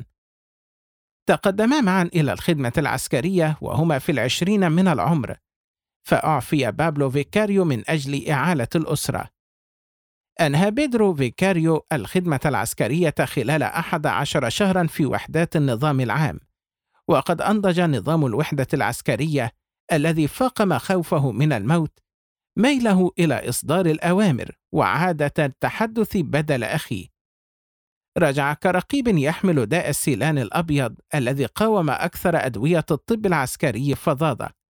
تقدما معا إلى الخدمة العسكرية وهما في 20 من العمر، فأعفي بابلو فيكاريو من أجل إعالة الأسرة. أنهى بيدرو فيكاريو الخدمة العسكرية خلال 11 شهرا في وحدات النظام العام، وقد أنضج نظام الوحدة العسكرية الذي فاق مخاوفه من الموت ميله إلى إصدار الأوامر وعادة التحدث بدل أخيه. رجع كرقيب يحمل داء السيلان الأبيض الذي قاوم أكثر أدوية الطب العسكري فظاظة،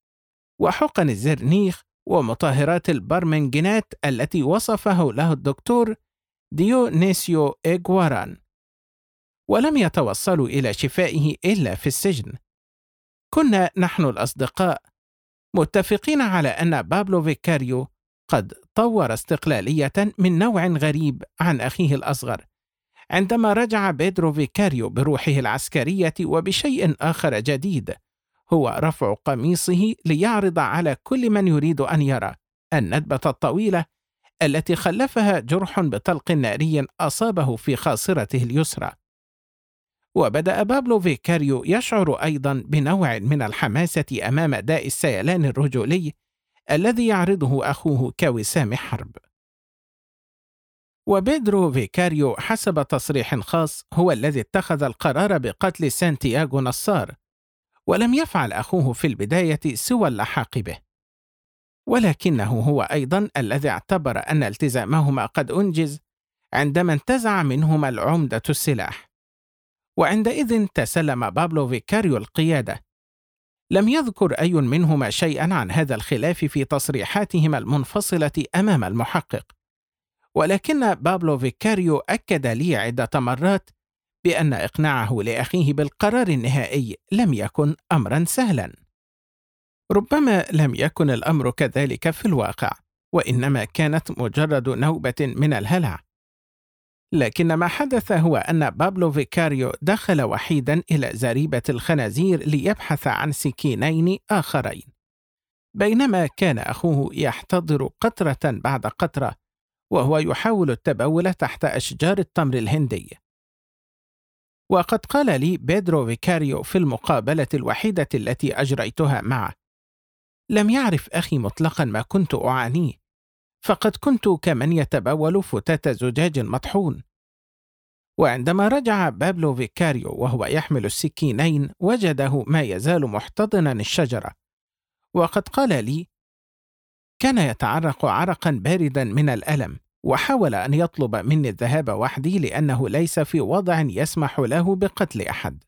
وحقن الزرنيخ ومطهرات البرمنجانات التي وصفه له الدكتور ديونيسيو إغواران، ولم يتوصلوا إلى شفائه إلا في السجن. كنا نحن الأصدقاء متفقين على أن بابلو فيكاريو قد طور استقلالية من نوع غريب عن أخيه الأصغر، عندما رجع بيدرو فيكاريو بروحه العسكرية وبشيء آخر جديد، هو رفع قميصه ليعرض على كل من يريد أن يرى الندبة الطويلة التي خلفها جرح بطلق ناري أصابه في خاصرته اليسرى. وبدأ بابلو فيكاريو يشعر أيضا بنوع من الحماسة أمام داء السيلان الرجولي الذي يعرضه أخوه كوسام حرب. وبيدرو فيكاريو حسب تصريح خاص هو الذي اتخذ القرار بقتل سانتياغو نصار، ولم يفعل أخوه في البداية سوى اللحاق به، ولكنه هو أيضا الذي اعتبر أن التزامهما قد أنجز عندما انتزع منهما العمدة السلاح، وعندئذ تسلم بابلو فيكاريو القيادة. لم يذكر أي منهما شيئا عن هذا الخلاف في تصريحاتهما المنفصلة أمام المحقق، ولكن بابلو فيكاريو أكد لي عدة مرات بأن إقناعه لأخيه بالقرار النهائي لم يكن أمرا سهلا. ربما لم يكن الأمر كذلك في الواقع، وإنما كانت مجرد نوبة من الهلع. لكن ما حدث هو أن بابلو فيكاريو دخل وحيدا إلى زريبة الخنازير ليبحث عن سكينين آخرين، بينما كان أخوه يحتضر قطرة بعد قطرة وهو يحاول التبول تحت أشجار التمر الهندي. وقد قال لي بيدرو فيكاريو في المقابلة الوحيدة التي أجريتها معه: لم يعرف أخي مطلقا ما كنت أعانيه، فقد كنت كمن يتبول فتاة زجاج مطحون. وعندما رجع بابلو فيكاريو وهو يحمل السكينين وجده ما يزال محتضنا الشجرة، وقد قال لي: كان يتعرق عرقا باردا من الألم، وحاول أن يطلب مني الذهاب وحدي لأنه ليس في وضع يسمح له بقتل أحد.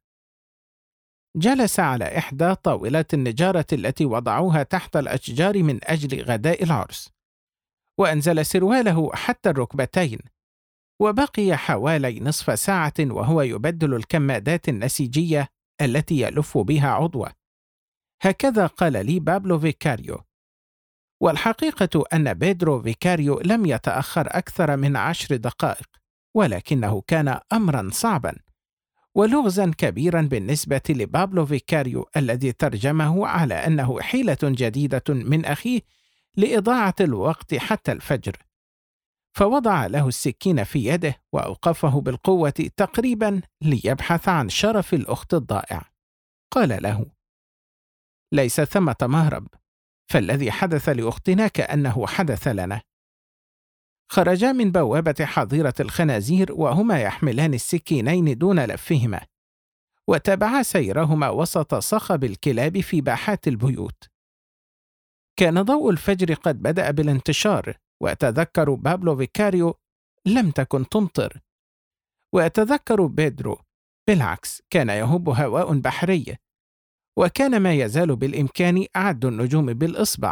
جلس على إحدى طاولات النجارة التي وضعوها تحت الأشجار من أجل غداء العرس، وأنزل سرواله حتى الركبتين، وبقي حوالي نصف ساعة وهو يبدل الكمادات النسيجية التي يلف بها عضوه. هكذا قال لي بابلو فيكاريو. والحقيقة أن بيدرو فيكاريو لم يتأخر أكثر من 10 دقائق، ولكنه كان أمرا صعبا ولغزا كبيرا بالنسبة لبابلو فيكاريو الذي ترجمه على أنه حيلة جديدة من أخيه لإضاعة الوقت حتى الفجر. فوضع له السكين في يده وأوقفه بالقوة تقريبا ليبحث عن شرف الأخت الضائع. قال له: ليس ثمة مهرب، فالذي حدث لأختنا كأنه حدث لنا. خرجا من بوابة حظيرة الخنازير وهما يحملان السكينين دون لفهما، وتابعا سيرهما وسط صخب الكلاب في باحات البيوت. كان ضوء الفجر قد بدأ بالانتشار، وأتذكر بابلو فيكاريو لم تكن تمطر، وأتذكر بيدرو بالعكس كان يهب هواء بحري، وكان ما يزال بالإمكان عد النجوم بالإصبع.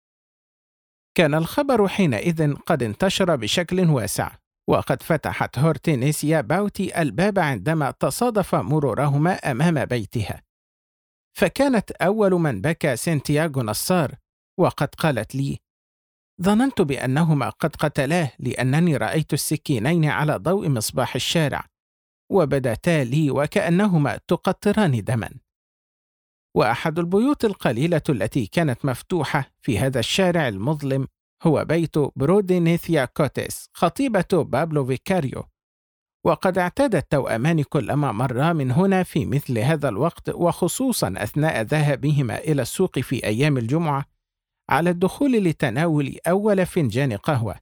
كان الخبر حينئذ قد انتشر بشكل واسع، وقد فتحت هورتينيسيا باوتي الباب عندما تصادف مرورهما أمام بيتها، فكانت أول من بكى سانتياغو نصار، وقد قالت لي: ظننت بأنهما قد قتلاه لأنني رأيت السكينين على ضوء مصباح الشارع، وبدتا لي وكأنهما تقطران دما. وأحد البيوت القليلة التي كانت مفتوحة في هذا الشارع المظلم هو بيت برودينيثيا كوتيس خطيبة بابلو فيكاريو، وقد اعتاد التوأمان كلما مرا من هنا في مثل هذا الوقت، وخصوصا أثناء ذهابهما إلى السوق في أيام الجمعة، على الدخول لتناول أول فنجان قهوة.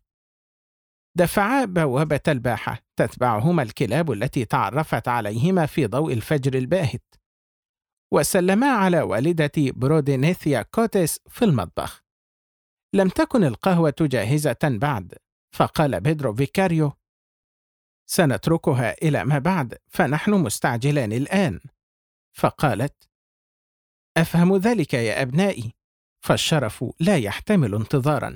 دفعا بوابة الباحة تتبعهما الكلاب التي تعرفت عليهما في ضوء الفجر الباهت، وسلما على والدة برودينيثيا كوتيس في المطبخ. لم تكن القهوة جاهزة بعد، فقال بيدرو فيكاريو: سنتركها إلى ما بعد، فنحن مستعجلان الآن. فقالت: أفهم ذلك يا أبنائي، فالشرف لا يحتمل انتظارا.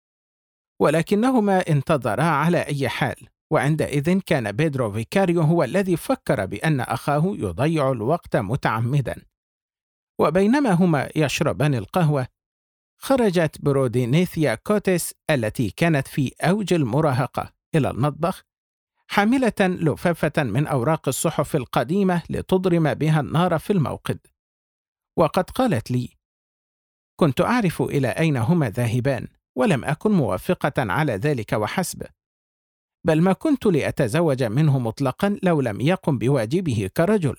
ولكنهما انتظرا على أي حال، وعندئذ كان بيدرو فيكاريو هو الذي فكر بأن أخاه يضيع الوقت متعمدا. وبينما هما يشربان القهوة، خرجت برودينيثيا كوتيس التي كانت في أوج المراهقة إلى المطبخ، حاملة لفافة من أوراق الصحف القديمة لتضرم بها النار في الموقد. وقد قالت لي: كنت أعرف إلى أين هما ذاهبان، ولم أكن موافقة على ذلك وحسب، بل ما كنت لأتزوج منه مطلقا لو لم يقم بواجبه كرجل.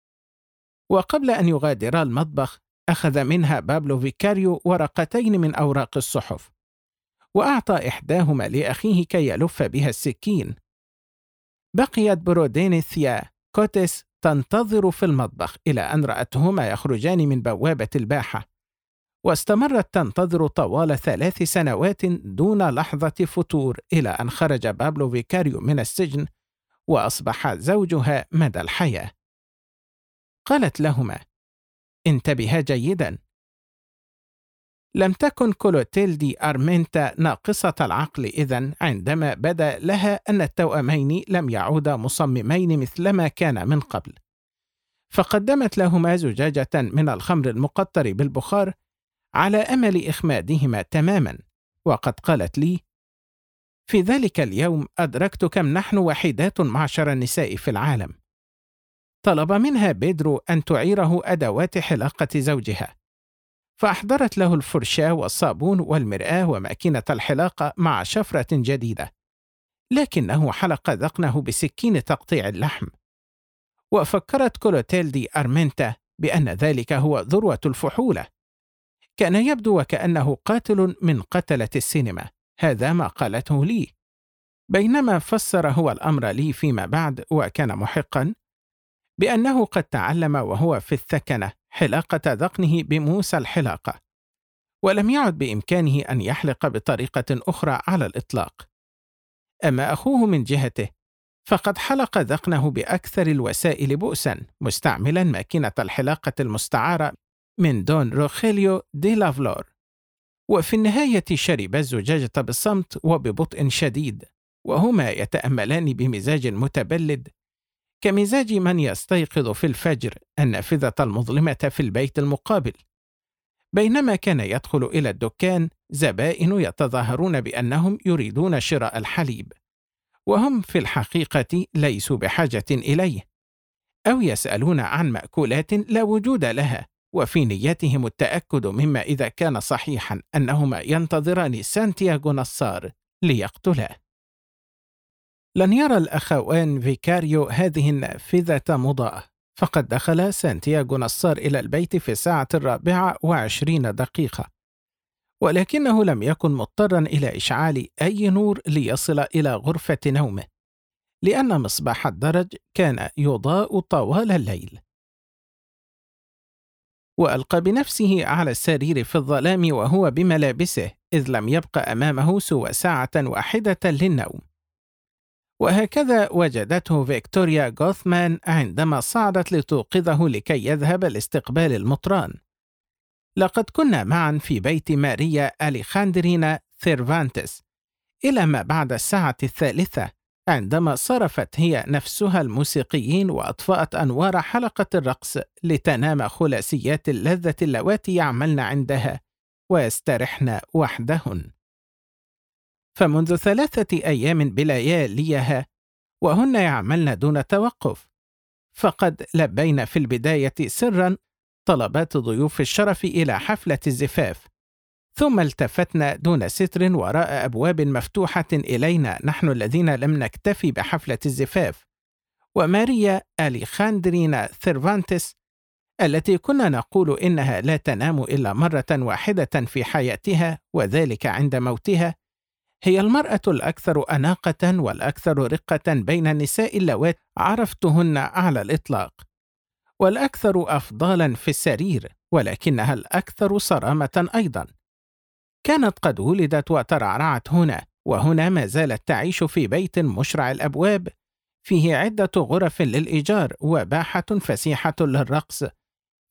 وقبل أن يغادرا المطبخ، أخذ منها بابلو فيكاريو ورقتين من أوراق الصحف، وأعطى إحداهما لأخيه كي يلف بها السكين. بقيت برودينيثيا كوتيس تنتظر في المطبخ إلى أن رأتهما يخرجان من بوابة الباحة، واستمرت تنتظر طوال 3 سنوات دون لحظة فتور، إلى أن خرج بابلو فيكاريو من السجن وأصبح زوجها مدى الحياة. قالت لهما: انتبها جيدا، لم تكن كلوتيلدي أرمينتا ناقصة العقل إذن عندما بدا لها أن التوأمين لم يعودا مصممين مثلما كان من قبل، فقدمت لهما زجاجة من الخمر المقطر بالبخار على أمل إخمادهما تماما. وقد قالت لي: في ذلك اليوم أدركت كم نحن وحيدات معشر النساء في العالم. طلب منها بيدرو أن تعيره أدوات حلاقة زوجها، فأحضرت له الفرشاة والصابون والمرآة وماكينة الحلاقة مع شفرة جديدة، لكنه حلق ذقنه بسكين تقطيع اللحم. وفكرت كلوتيلدي أرمينتا بأن ذلك هو ذروة الفحولة. كان يبدو وكأنه قاتل من قتلة السينما، هذا ما قالته لي، بينما فسر هو الأمر لي فيما بعد، وكان محقا، بأنه قد تعلم وهو في الثكنة حلاقة ذقنه بموس الحلاقة، ولم يعد بإمكانه أن يحلق بطريقة أخرى على الإطلاق. أما أخوه من جهته، فقد حلق ذقنه بأكثر الوسائل بؤسا، مستعملا ماكينة الحلاقة المستعارة من دون روخيليو دي لافلور. وفي النهاية شرب الزجاجة بالصمت وببطء شديد، وهما يتأملان بمزاج متبلد كمزاج من يستيقظ في الفجر النافذة المظلمة في البيت المقابل، بينما كان يدخل إلى الدكان زبائن يتظاهرون بأنهم يريدون شراء الحليب، وهم في الحقيقة ليسوا بحاجة إليه، أو يسألون عن مأكولات لا وجود لها، وفي نيتهم التأكد مما إذا كان صحيحا أنهما ينتظران سانتياغو نصار ليقتلاه. لن يرى الأخوان فيكاريو هذه النافذة مضاءة، فقد دخل سانتياغو نصار إلى البيت في 24:20، ولكنه لم يكن مضطرا إلى إشعال أي نور ليصل إلى غرفة نومه، لأن مصباح الدرج كان يضاء طوال الليل. وألقى بنفسه على السرير في الظلام وهو بملابسه، إذ لم يبق أمامه سوى ساعة واحدة للنوم. وهكذا وجدته فيكتوريا غوثمان عندما صعدت لتوقظه لكي يذهب لاستقبال المطران. لقد كنا معا في بيت ماريا أليخاندرينا ثيرفانتس إلى ما بعد 3:00، عندما صرفت هي نفسها الموسيقيين وأطفأت أنوار حلقة الرقص لتنام خلاسيات اللذة اللواتي يعملن عندها ويسترحن وحدهن. فمنذ 3 أيام بلياليها وهن يعملن دون توقف، فقد لبين في البداية سرا طلبات ضيوف الشرف إلى حفلة الزفاف، ثم التفتنا دون ستر وراء أبواب مفتوحة إلينا نحن الذين لم نكتفي بحفلة الزفاف، وماريا أليخاندرينا ثيرفانتس التي كنا نقول إنها لا تنام إلا مرة واحدة في حياتها وذلك عند موتها، هي المرأة الأكثر أناقة والأكثر رقة بين النساء اللواتي عرفتهن على الإطلاق، والأكثر أفضالا في السرير، ولكنها الأكثر صرامة أيضا. كانت قد ولدت وترعرعت هنا، وهنا ما زالت تعيش في بيت مشرع الأبواب فيه عدة غرف للإيجار وباحة فسيحة للرقص،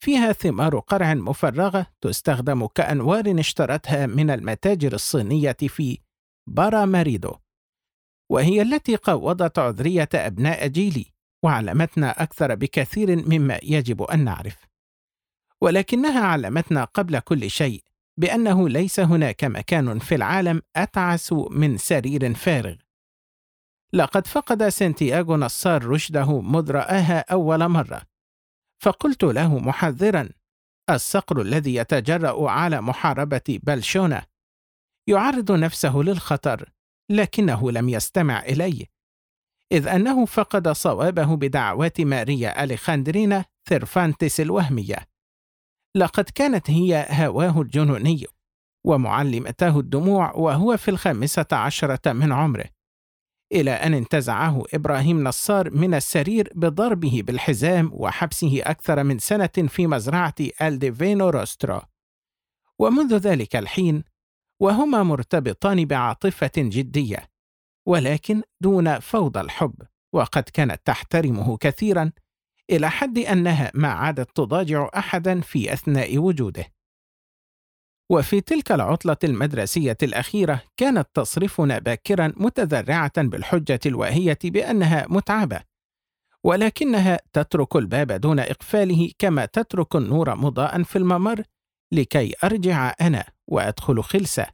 فيها ثمار قرع مفرغة تستخدم كأنوار اشترتها من المتاجر الصينية في باراماريدو، وهي التي قوضت عذرية أبناء جيلي وعلمتنا أكثر بكثير مما يجب أن نعرف. ولكنها علمتنا قبل كل شيء بأنه ليس هناك مكان في العالم أتعس من سرير فارغ. لقد فقد سانتياغو نصار رشده مذ رآها أول مرة، فقلت له محذرا: الصقر الذي يتجرأ على محاربة بلشونة يعرض نفسه للخطر، لكنه لم يستمع إلي، إذ أنه فقد صوابه بدعوات ماريا أليخاندرينا ثيرفانتس الوهمية. لقد كانت هي هواه الجنوني ومعلمته الدموع وهو في 15 من عمره، إلى أن انتزعه إبراهيم نصار من السرير بضربه بالحزام وحبسه أكثر من سنة في مزرعة الديفينو روسترو. ومنذ ذلك الحين وهما مرتبطان بعاطفة جدية، ولكن دون فوضى الحب، وقد كانت تحترمه كثيرا إلى حد أنها ما عادت تضاجع أحدا في أثناء وجوده. وفي تلك العطلة المدرسية الأخيرة كانت تصرفنا باكرا متذرعة بالحجة الواهية بأنها متعبة، ولكنها تترك الباب دون إقفاله كما تترك النور مضاء في الممر لكي أرجع أنا وأدخل خلسة.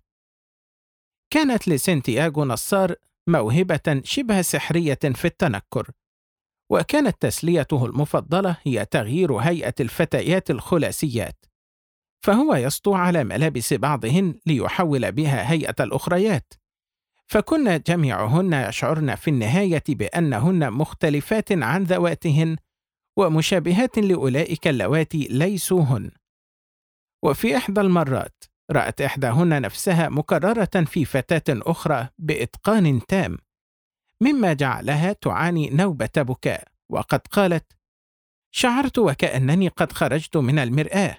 كانت لسانتياغو نصار موهبة شبه سحرية في التنكر، وكانت تسليته المفضلة هي تغيير هيئة الفتيات الخلاسيات، فهو يسطو على ملابس بعضهن ليحول بها هيئة الأخريات، فكنا جميعهن يشعرن في النهاية بأنهن مختلفات عن ذواتهن ومشابهات لأولئك اللواتي ليسوا هن. وفي إحدى المرات رأت إحداهن نفسها مكررة في فتاة أخرى بإتقان تام، مما جعلها تعاني نوبة بكاء، وقد قالت: شعرت وكأنني قد خرجت من المرآة.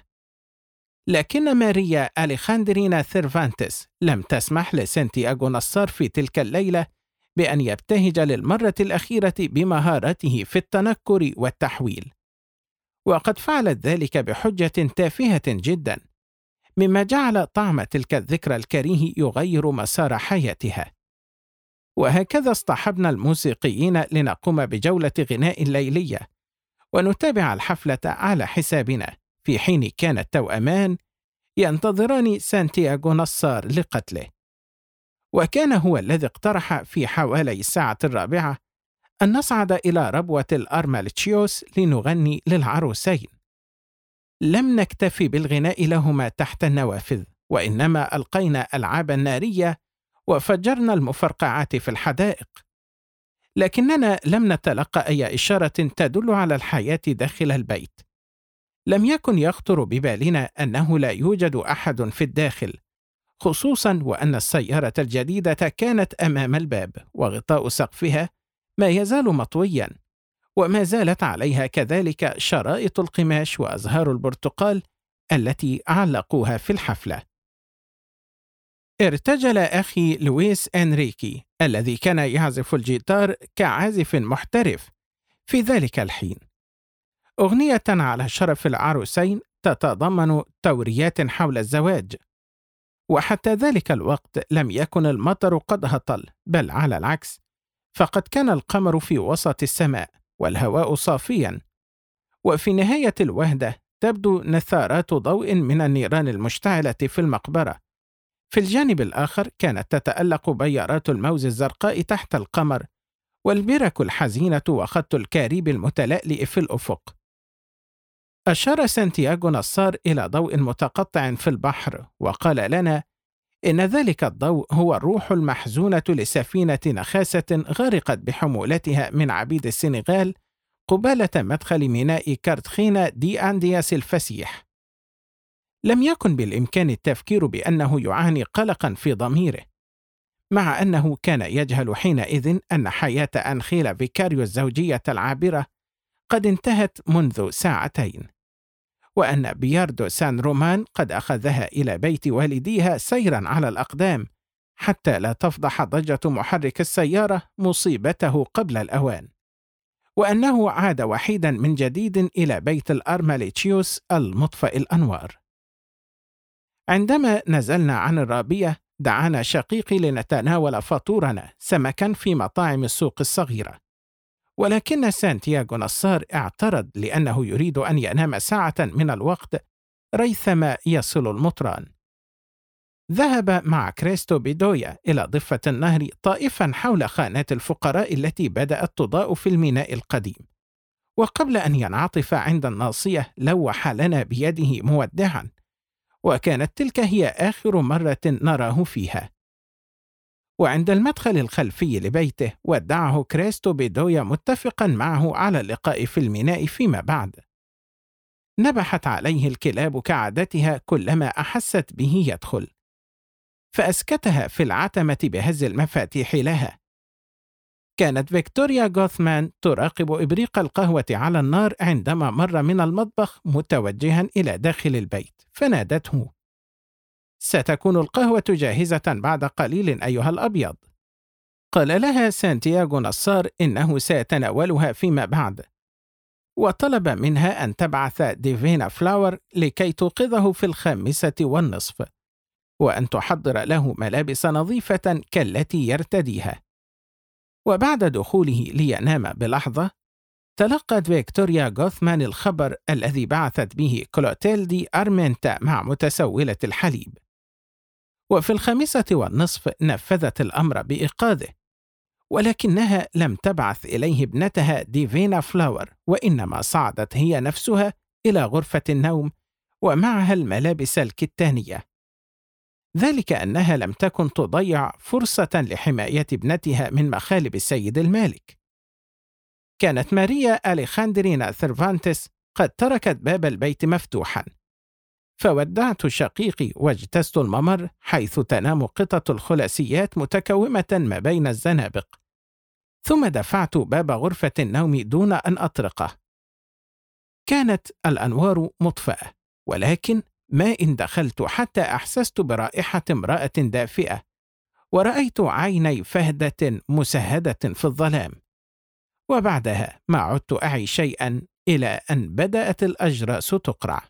لكن ماريا أليخاندرينا ثيرفانتس لم تسمح لسانتياغو نصار في تلك الليلة بأن يبتهج للمرة الأخيرة بمهارته في التنكر والتحويل، وقد فعلت ذلك بحجة تافهة جدا، مما جعل طعم تلك الذكرى الكريه يغير مسار حياتها. وهكذا اصطحبنا الموسيقيين لنقوم بجولة غناء ليلية ونتابع الحفلة على حسابنا، في حين كان التوأمان ينتظران سانتياغو نصار لقتله. وكان هو الذي اقترح في حوالي الساعة 4 أن نصعد إلى ربوة الأرمالتشيوس لنغني للعروسين. لم نكتفي بالغناء لهما تحت النوافذ، وإنما ألقينا ألعابا نارية وفجرنا المفرقعات في الحدائق، لكننا لم نتلقى أي إشارة تدل على الحياة داخل البيت. لم يكن يخطر ببالنا أنه لا يوجد أحد في الداخل، خصوصا وأن السيارة الجديدة كانت أمام الباب، وغطاء سقفها ما يزال مطويا، وما زالت عليها كذلك شرائط القماش وأزهار البرتقال التي علقوها في الحفلة. ارتجل أخي لويس إنريكي الذي كان يعزف الجيتار كعازف محترف في ذلك الحين أغنية على شرف العروسين تتضمن توريات حول الزواج. وحتى ذلك الوقت لم يكن المطر قد هطل، بل على العكس، فقد كان القمر في وسط السماء والهواء صافيا، وفي نهاية الوهدة تبدو نثارات ضوء من النيران المشتعلة في المقبرة. في الجانب الآخر كانت تتألق بيارات الموز الزرقاء تحت القمر، والبرك الحزينة وخط الكاريب المتلألئ في الأفق. أشار سانتياغو نصار إلى ضوء متقطع في البحر، وقال لنا إن ذلك الضوء هو الروح المحزونة لسفينة نخاسة غرقت بحمولتها من عبيد السنغال قبالة مدخل ميناء كارتخينا دي أندياس الفسيح. لم يكن بالإمكان التفكير بأنه يعاني قلقا في ضميره، مع أنه كان يجهل حينئذ أن حياة أنخيلا فيكاريو الزوجية العابرة قد انتهت منذ ساعتين، وأن بياردو سان رومان قد أخذها إلى بيت والديها سيرا على الأقدام حتى لا تفضح ضجة محرك السيارة مصيبته قبل الأوان. وأنه عاد وحيدا من جديد إلى بيت الأرماليتشيوس المطفئ الأنوار. عندما نزلنا عن الرابية دعانا شقيقي لنتناول فطورنا سمكا في مطاعم السوق الصغيرة، ولكن سانتياغو نصار اعترض لأنه يريد أن ينام ساعة من الوقت ريثما يصل المطران. ذهب مع كريستو بيدويا إلى ضفة النهر طائفا حول خانات الفقراء التي بدأت تضاء في الميناء القديم، وقبل أن ينعطف عند الناصية لوح لنا بيده مودعا، وكانت تلك هي آخر مرة نراه فيها. وعند المدخل الخلفي لبيته ودعه كريستو بيدويا متفقا معه على اللقاء في الميناء فيما بعد. نبحت عليه الكلاب كعادتها كلما أحست به يدخل، فأسكتها في العتمة بهز المفاتيح لها. كانت فيكتوريا غوثمان تراقب إبريق القهوة على النار عندما مر من المطبخ متوجها إلى داخل البيت، فنادته: ستكون القهوة جاهزة بعد قليل أيها الأبيض. قال لها سانتياغو نصار إنه سيتناولها فيما بعد، وطلب منها أن تبعث ديفينا فلاور لكي توقظه في 5:30، وأن تحضر له ملابس نظيفة كالتي يرتديها. وبعد دخوله لينام بلحظة، تلقت فيكتوريا غوثمان الخبر الذي بعثت به كلوتيلدي أرمينتا مع متسولة الحليب، وفي 5:30 نفذت الأمر بإيقاظه، ولكنها لم تبعث إليه ابنتها ديفينا فلاور، وإنما صعدت هي نفسها إلى غرفة النوم ومعها الملابس الكتانية، ذلك أنها لم تكن تضيع فرصة لحماية ابنتها من مخالب السيد المالك. كانت ماريا أليخاندرينا ثيرفانتس قد تركت باب البيت مفتوحا، فودعت شقيقي واجتزت الممر حيث تنام قطط الخلاسيات متكومة ما بين الزنابق، ثم دفعت باب غرفة النوم دون أن أطرقه. كانت الأنوار مطفأة، ولكن ما إن دخلت حتى أحسست برائحة امرأة دافئة، ورأيت عيني فهدة مسهدة في الظلام، وبعدها ما عدت أعي شيئا إلى أن بدأت الأجراس تقرع.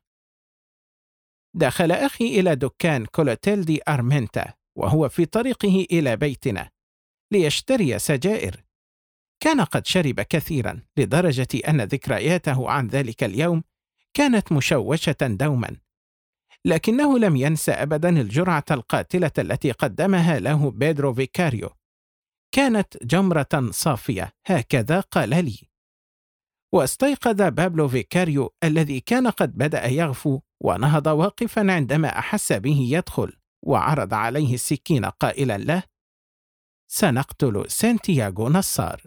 دخل أخي إلى دكان كولوتيلدي أرمينتا وهو في طريقه إلى بيتنا ليشتري سجائر. كان قد شرب كثيرا لدرجة أن ذكرياته عن ذلك اليوم كانت مشوشة دوما، لكنه لم ينسى أبدا الجرعة القاتلة التي قدمها له بيدرو فيكاريو. كانت جمرة صافية، هكذا قال لي. واستيقظ بابلو فيكاريو الذي كان قد بدأ يغفو، ونهض واقفا عندما أحس به يدخل، وعرض عليه السكين قائلا له: سنقتل سانتياغو نصار.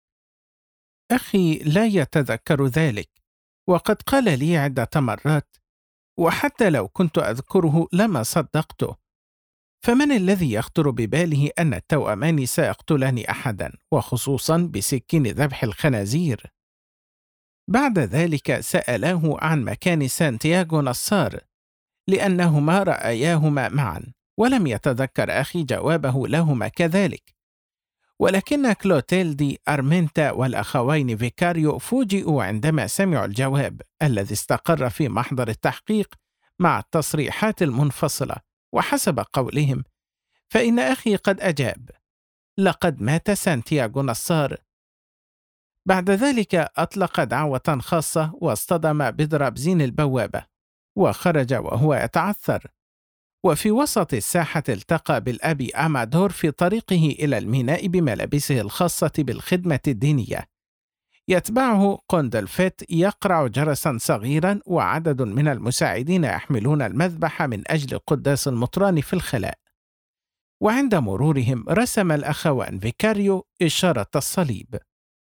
أخي لا يتذكر ذلك، وقد قال لي عدة مرات، وحتى لو كنت أذكره لما صدقته. فمن الذي يخطر بباله أن التوأمان سيقتلان أحدا، وخصوصا بسكين ذبح الخنازير؟ بعد ذلك سألاه عن مكان سانتياغو نصار، لأنهما رأياهما معا، ولم يتذكر أخي جوابه لهما كذلك. ولكن كلوتيلدي أرمينتا والأخوين فيكاريو فوجئوا عندما سمعوا الجواب الذي استقر في محضر التحقيق مع التصريحات المنفصلة، وحسب قولهم فإن أخي قد أجاب: لقد مات سانتياغو نصار. بعد ذلك أطلق دعوة خاصة واصطدم بضرب زين البوابة، وخرج وهو يتعثر، وفي وسط الساحة التقى بالأب أمادور في طريقه إلى الميناء بملابسه الخاصة بالخدمة الدينية. يتبعه قندلفيت يقرع جرسا صغيرا، وعدد من المساعدين يحملون المذبح من أجل قداس المطران في الخلاء. وعند مرورهم رسم الأخوان فيكاريو إشارة الصليب.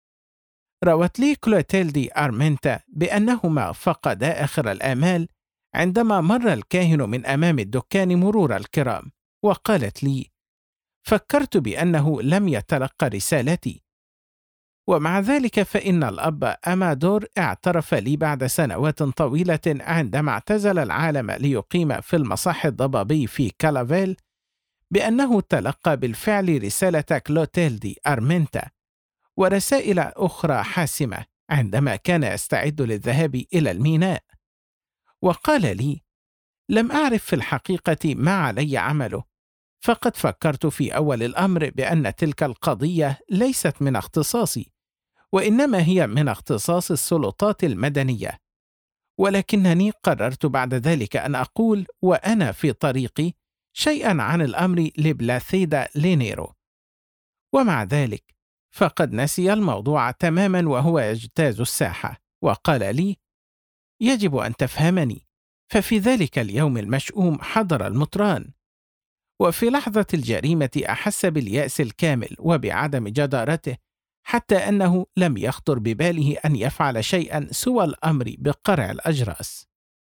روت لي كلوتيلدي أرمينتا بأنهما فقدا آخر الآمال عندما مر الكاهن من أمام الدكان مرور الكرام، وقالت لي: فكرت بأنه لم يتلقى رسالتي. ومع ذلك فإن الأب أمادور اعترف لي بعد سنوات طويلة عندما اعتزل العالم ليقيم في المصح الضبابي في كالافيل بأنه تلقى بالفعل رسالة كلوتيلدي أرمينتا، ورسائل أخرى حاسمة عندما كان يستعد للذهاب إلى الميناء. وقال لي: لم أعرف في الحقيقة ما علي عمله، فقد فكرت في أول الأمر بأن تلك القضية ليست من اختصاصي، وإنما هي من اختصاص السلطات المدنية. ولكنني قررت بعد ذلك أن أقول وأنا في طريقي شيئا عن الأمر لبلاثيدا لينيرو. ومع ذلك فقد نسي الموضوع تماما وهو يجتاز الساحة، وقال لي: يجب أن تفهمني، ففي ذلك اليوم المشؤوم حضر المطران. وفي لحظة الجريمة أحس باليأس الكامل وبعدم جدارته، حتى أنه لم يخطر بباله أن يفعل شيئا سوى الأمر بقرع الأجراس.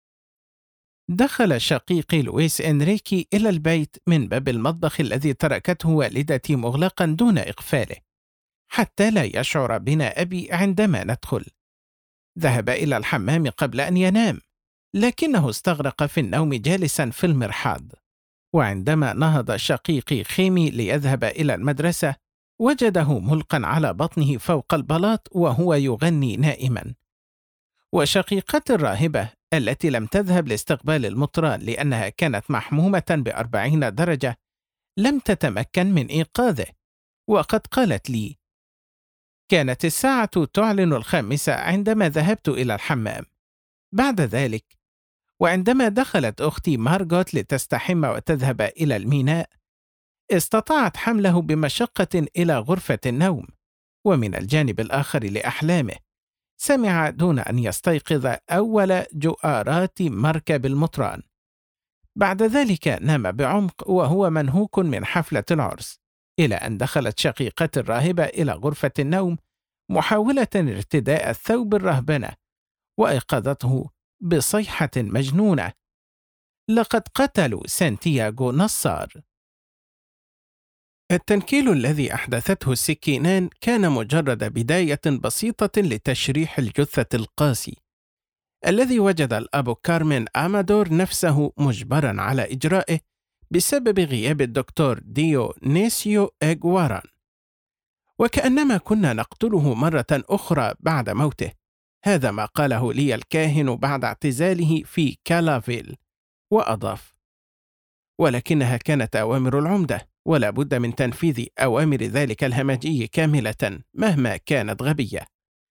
دخل شقيقي لويس إنريكي إلى البيت من باب المطبخ الذي تركته والدتي مغلقا دون إقفاله، حتى لا يشعر بنا أبي عندما ندخل. ذهب إلى الحمام قبل أن ينام، لكنه استغرق في النوم جالسا في المرحاض. وعندما نهض شقيقي خيمي ليذهب إلى المدرسة، وجده ملقا على بطنه فوق البلاط وهو يغني نائما. وشقيقتي الراهبة التي لم تذهب لاستقبال المطران لأنها كانت محمومة ب40 درجة لم تتمكن من إيقاظه، وقد قالت لي: كانت الساعة تعلن 5 عندما ذهبت إلى الحمام. بعد ذلك، وعندما دخلت أختي مارغوت لتستحم وتذهب إلى الميناء، استطاعت حمله بمشقة إلى غرفة النوم. ومن الجانب الآخر لأحلامه، سمع دون أن يستيقظ أول جؤارات مركب المطران. بعد ذلك نام بعمق وهو منهوك من حفلة العرس، إلى أن دخلت شقيقتي الراهبة إلى غرفة النوم محاولة ارتداء الثوب الرهبنة، وأيقظته بصيحة مجنونة: لقد قتلوا سانتياغو نصار. التنكيل الذي أحدثته السكينان كان مجرد بداية بسيطة لتشريح الجثة القاسي الذي وجد الأب كارمين أمادور نفسه مجبرا على إجرائه بسبب غياب الدكتور ديونيسيو إغواران. وكأنما كنا نقتله مرة أخرى بعد موته. هذا ما قاله لي الكاهن بعد اعتزاله في كالافيل، وأضاف: ولكنها كانت أوامر العمدة، ولا بد من تنفيذ أوامر ذلك الهمجي كاملة مهما كانت غبية.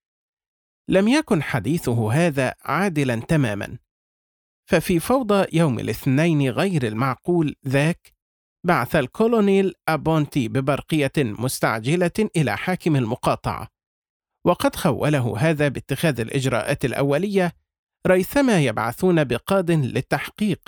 لم يكن حديثه هذا عادلا تماما، ففي فوضى يوم الاثنين غير المعقول ذاك، بعث الكولونيل أبونتي ببرقية مستعجلة إلى حاكم المقاطعة، وقد خوله هذا باتخاذ الإجراءات الأولية ريثما يبعثون بقاض للتحقيق.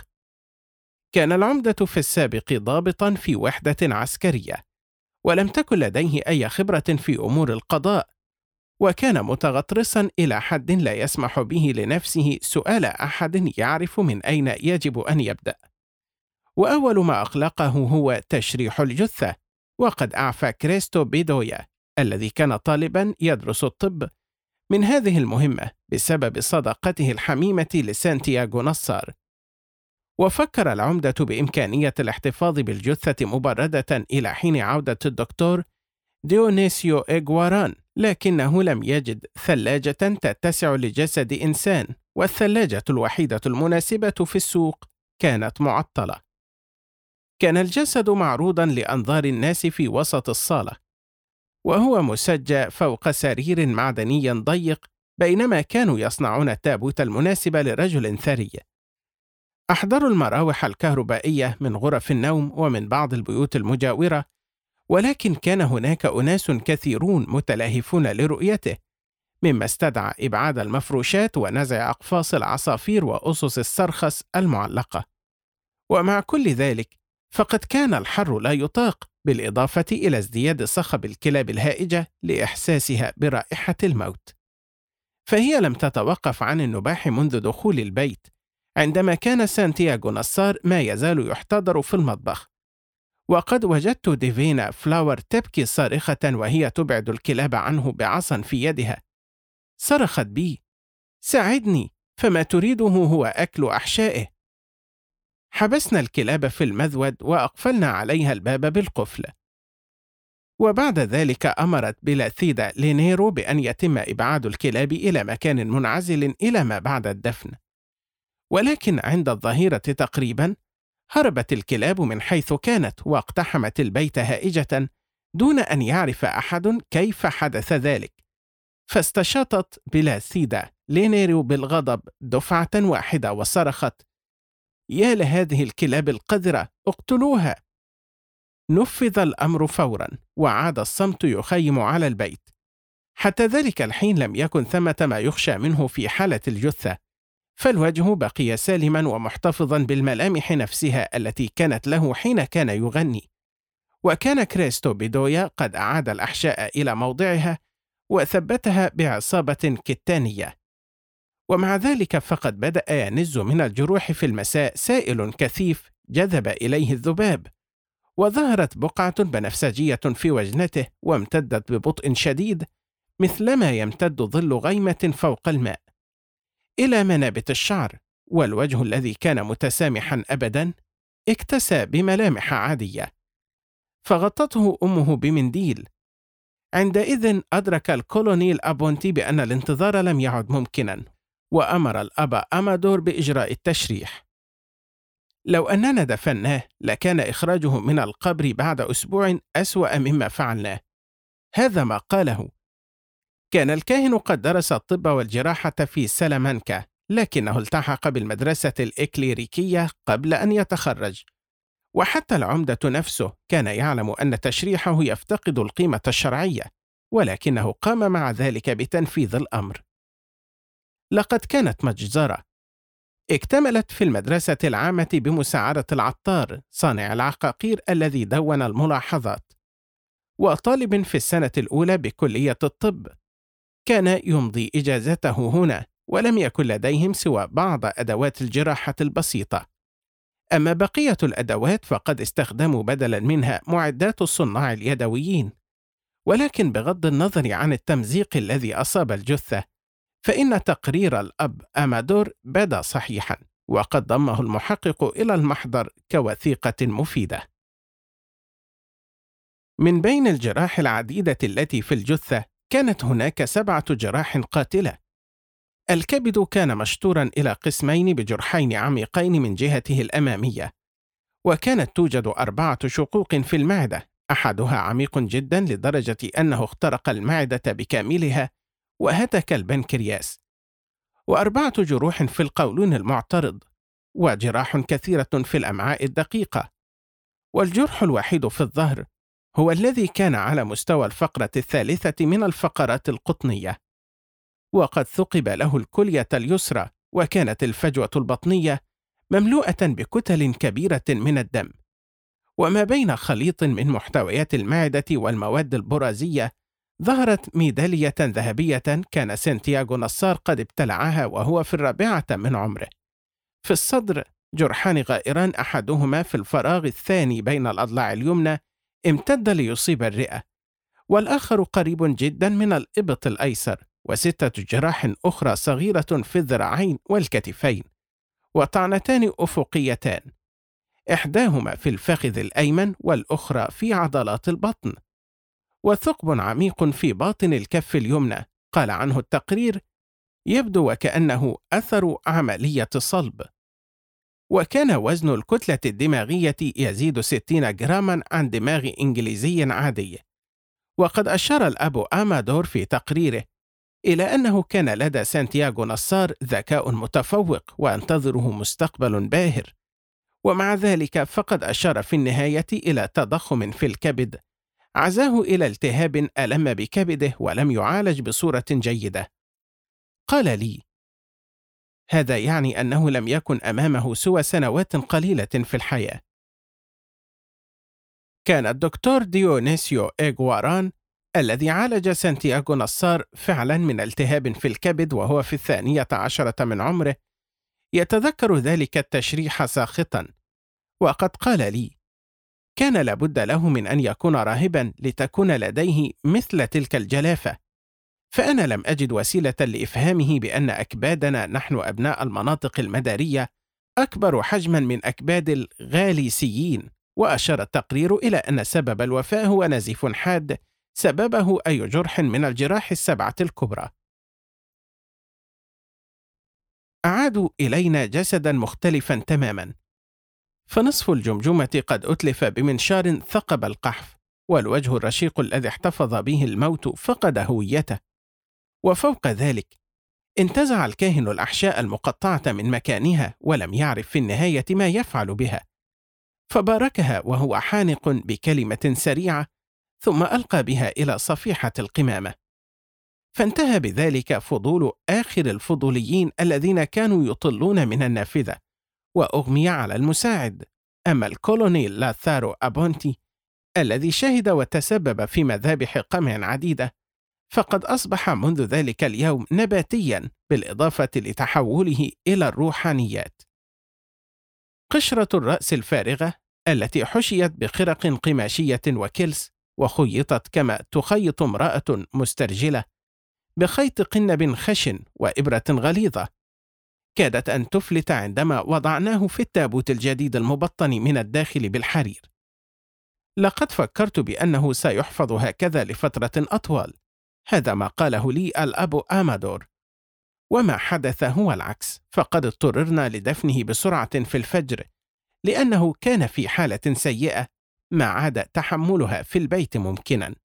كان العمدة في السابق ضابطا في وحدة عسكرية، ولم تكن لديه أي خبرة في أمور القضاء، وكان متغطرسا إلى حد لا يسمح به لنفسه سؤال أحد يعرف من أين يجب أن يبدأ. وأول ما أقلقه هو تشريح الجثة، وقد أعفى كريستو بيدويا الذي كان طالبا يدرس الطب من هذه المهمة بسبب صداقته الحميمة لسانتياغو نصار. وفكر العمدة بإمكانية الاحتفاظ بالجثة مبردة إلى حين عودة الدكتور ديونيسيو إغواران، لكنه لم يجد ثلاجة تتسع لجسد إنسان، والثلاجة الوحيدة المناسبة في السوق كانت معطلة. كان الجسد معروضا لأنظار الناس في وسط الصالة، وهو مسجى فوق سرير معدني ضيق، بينما كانوا يصنعون التابوت المناسب لرجل ثري. أحضروا المراوح الكهربائية من غرف النوم ومن بعض البيوت المجاورة، ولكن كان هناك أناس كثيرون متلاهفون لرؤيته، مما استدعى إبعاد المفروشات ونزع أقفاص العصافير وأسس السرخس المعلقة. ومع كل ذلك فقد كان الحر لا يطاق، بالإضافة إلى ازدياد صخب الكلاب الهائجة لإحساسها برائحة الموت. فهي لم تتوقف عن النباح منذ دخول البيت، عندما كان سانتياغو نصار ما يزال يحتضر في المطبخ. وقد وجدت ديفينا فلاور تبكي صارخة وهي تبعد الكلاب عنه بعصا في يدها. صرخت بي: ساعدني، فما تريده هو أكل أحشائه. حبسنا الكلاب في المذود وأقفلنا عليها الباب بالقفل. وبعد ذلك أمرت بلاثيدا لينيرو بأن يتم إبعاد الكلاب إلى مكان منعزل إلى ما بعد الدفن. ولكن عند الظهيرة تقريبا هربت الكلاب من حيث كانت واقتحمت البيت هائجة دون أن يعرف أحد كيف حدث ذلك، فاستشاطت بلاثيدا لينيرو بالغضب دفعة واحدة وصرخت: يا لهذه الكلاب القذرة، اقتلوها! نفذ الأمر فورا، وعاد الصمت يخيم على البيت. حتى ذلك الحين لم يكن ثمة ما يخشى منه في حالة الجثة، فالوجه بقي سالما ومحتفظا بالملامح نفسها التي كانت له حين كان يغني. وكان كريستو بيدويا قد أعاد الأحشاء إلى موضعها وثبتها بعصابة كتانية. ومع ذلك فقد بدأ ينز من الجروح في المساء سائل كثيف جذب إليه الذباب، وظهرت بقعة بنفسجية في وجنته وامتدت ببطء شديد مثلما يمتد ظل غيمة فوق الماء إلى منابت الشعر، والوجه الذي كان متسامحا أبدا اكتسى بملامح عادية. فغطته أمه بمنديل. عندئذ أدرك الكولونيل أبونتي بأن الانتظار لم يعد ممكنا، وأمر الأب أمادور بإجراء التشريح. لو أننا دفناه لكان إخراجه من القبر بعد أسبوع أسوأ مما فعلناه، هذا ما قاله. كان الكاهن قد درس الطب والجراحة في سلامانكا، لكنه التحق بالمدرسة الإكليريكية قبل أن يتخرج، وحتى العمدة نفسه كان يعلم أن تشريحه يفتقد القيمة الشرعية، ولكنه قام مع ذلك بتنفيذ الأمر. لقد كانت مجزرة. اكتملت في المدرسة العامة بمساعدة العطار صانع العقاقير الذي دون الملاحظات، وطالب في السنة الأولى بكلية الطب. كان يمضي إجازته هنا، ولم يكن لديهم سوى بعض أدوات الجراحة البسيطة. أما بقية الأدوات فقد استخدموا بدلا منها معدات الصناع اليدويين. ولكن بغض النظر عن التمزيق الذي أصاب الجثة، فإن تقرير الأب أمادور بدا صحيحا، وقد ضمه المحقق إلى المحضر كوثيقة مفيدة. من بين الجراح العديدة التي في الجثة كانت هناك 7 جراح قاتلة. الكبد كان مشطورا إلى قسمين بجرحين عميقين من جهته الأمامية، وكانت توجد 4 شقوق في المعدة، أحدها عميق جدا لدرجة أنه اخترق المعدة بكاملها وهتك البنكرياس، و4 جروح في القولون المعترض، وجراح كثيرة في الأمعاء الدقيقة، والجرح الوحيد في الظهر هو الذي كان على مستوى الفقرة الثالثة من الفقرات القطنية، وقد ثقب له الكلية اليسرى، وكانت الفجوة البطنية مملوءة بكتل كبيرة من الدم. وما بين خليط من محتويات المعدة والمواد البرازية ظهرت ميدالية ذهبية كان سانتياغو نصار قد ابتلعها وهو في 4 من عمره. في الصدر جرحان غائران، أحدهما في الفراغ الثاني بين الأضلاع اليمنى امتد ليصيب الرئة، والآخر قريب جدا من الإبط الأيسر، و6 جراح أخرى صغيرة في الذراعين والكتفين، وطعنتان أفقيتان، إحداهما في الفخذ الأيمن والأخرى في عضلات البطن، وثقب عميق في باطن الكف اليمنى. قال عنه التقرير: يبدو وكأنه أثر عملية صلب. وكان وزن الكتلة الدماغية يزيد 60 جراما عن دماغ إنجليزي عادي. وقد أشار الأب أمادور في تقريره إلى أنه كان لدى سانتياغو نصار ذكاء متفوق وينتظره مستقبل باهر، ومع ذلك فقد أشار في النهاية إلى تضخم في الكبد عزاه إلى التهاب ألم بكبده ولم يعالج بصورة جيدة. قال لي: هذا يعني أنه لم يكن أمامه سوى سنوات قليلة في الحياة. كان الدكتور ديونيسيو إيغواران الذي عالج سانتياغو نصار فعلا من التهاب في الكبد وهو في 12 من عمره يتذكر ذلك التشريح ساخطا، وقد قال لي: كان لابد له من أن يكون راهبا لتكون لديه مثل تلك الجلافة، فأنا لم أجد وسيلة لإفهامه بأن أكبادنا نحن أبناء المناطق المدارية أكبر حجما من أكباد الغاليسيين، وأشار التقرير إلى أن سبب الوفاة هو نزيف حاد سببه أي جرح من الجراح السبعة الكبرى. أعادوا إلينا جسدا مختلفا تماما، فنصف الجمجمة قد أتلف بمنشار ثقب القحف، والوجه الرشيق الذي احتفظ به الموت فقد هويته. وفوق ذلك انتزع الكاهن الأحشاء المقطعة من مكانها ولم يعرف في النهاية ما يفعل بها، فباركها وهو حانق بكلمة سريعة، ثم ألقى بها إلى صفيحة القمامة. فانتهى بذلك فضول آخر الفضوليين الذين كانوا يطلون من النافذة، وأغمي على المساعد. أما الكولونيل لاثارو أبونتي الذي شهد وتسبب في مذابح قمع عديدة، فقد أصبح منذ ذلك اليوم نباتيا، بالإضافة لتحوله إلى الروحانيات. قشرة الرأس الفارغة التي حشيت بخرق قماشية وكلس، وخيطت كما تخيط امرأة مسترجلة بخيط قنب خشن وإبرة غليظة، كادت أن تفلت عندما وضعناه في التابوت الجديد المبطن من الداخل بالحرير. لقد فكرت بأنه سيحفظ هكذا لفترة أطول، هذا ما قاله لي الأب آمادور، وما حدث هو العكس، فقد اضطررنا لدفنه بسرعة في الفجر لأنه كان في حالة سيئة ما عاد تحملها في البيت ممكنا.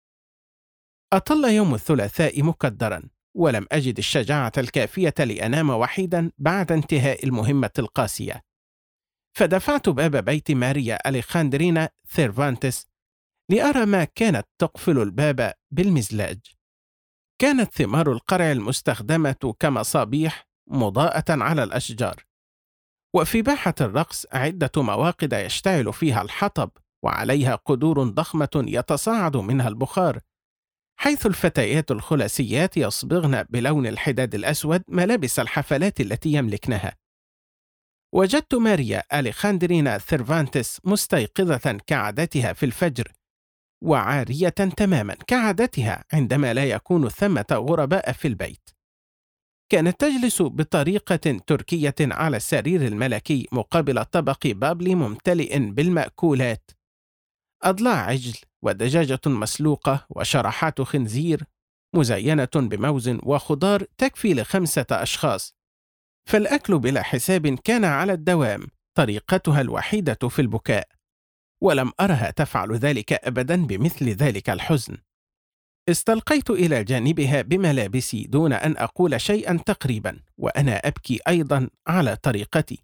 أطل يوم الثلاثاء مكدرا، ولم أجد الشجاعة الكافية لأنام وحيدا بعد انتهاء المهمة القاسية، فدفعت باب بيت ماريا أليخاندرينا ثيرفانتس لأرى ما كانت تقفل الباب بالمزلاج. كانت ثمار القرع المستخدمة كمصابيح مضاءة على الأشجار، وفي باحة الرقص عدة مواقد يشتعل فيها الحطب، وعليها قدور ضخمة يتصاعد منها البخار، حيث الفتيات الخلاسيات يصبغن بلون الحداد الأسود ملابس الحفلات التي يملكنها. وجدت ماريا أليخاندرينا ثيرفانتس مستيقظة كعادتها في الفجر، وعارية تماما كعادتها عندما لا يكون ثمة غرباء في البيت. كانت تجلس بطريقة تركية على السرير الملكي مقابل طبق بابلي ممتلئ بالمأكولات، أضلاع عجل ودجاجة مسلوقة وشرحات خنزير مزينة بموز وخضار تكفي ل5 أشخاص، فالأكل بلا حساب كان على الدوام طريقتها الوحيدة في البكاء، ولم أرها تفعل ذلك أبدا بمثل ذلك الحزن. استلقيت إلى جانبها بملابسي دون أن أقول شيئا تقريبا، وأنا أبكي أيضا على طريقتي.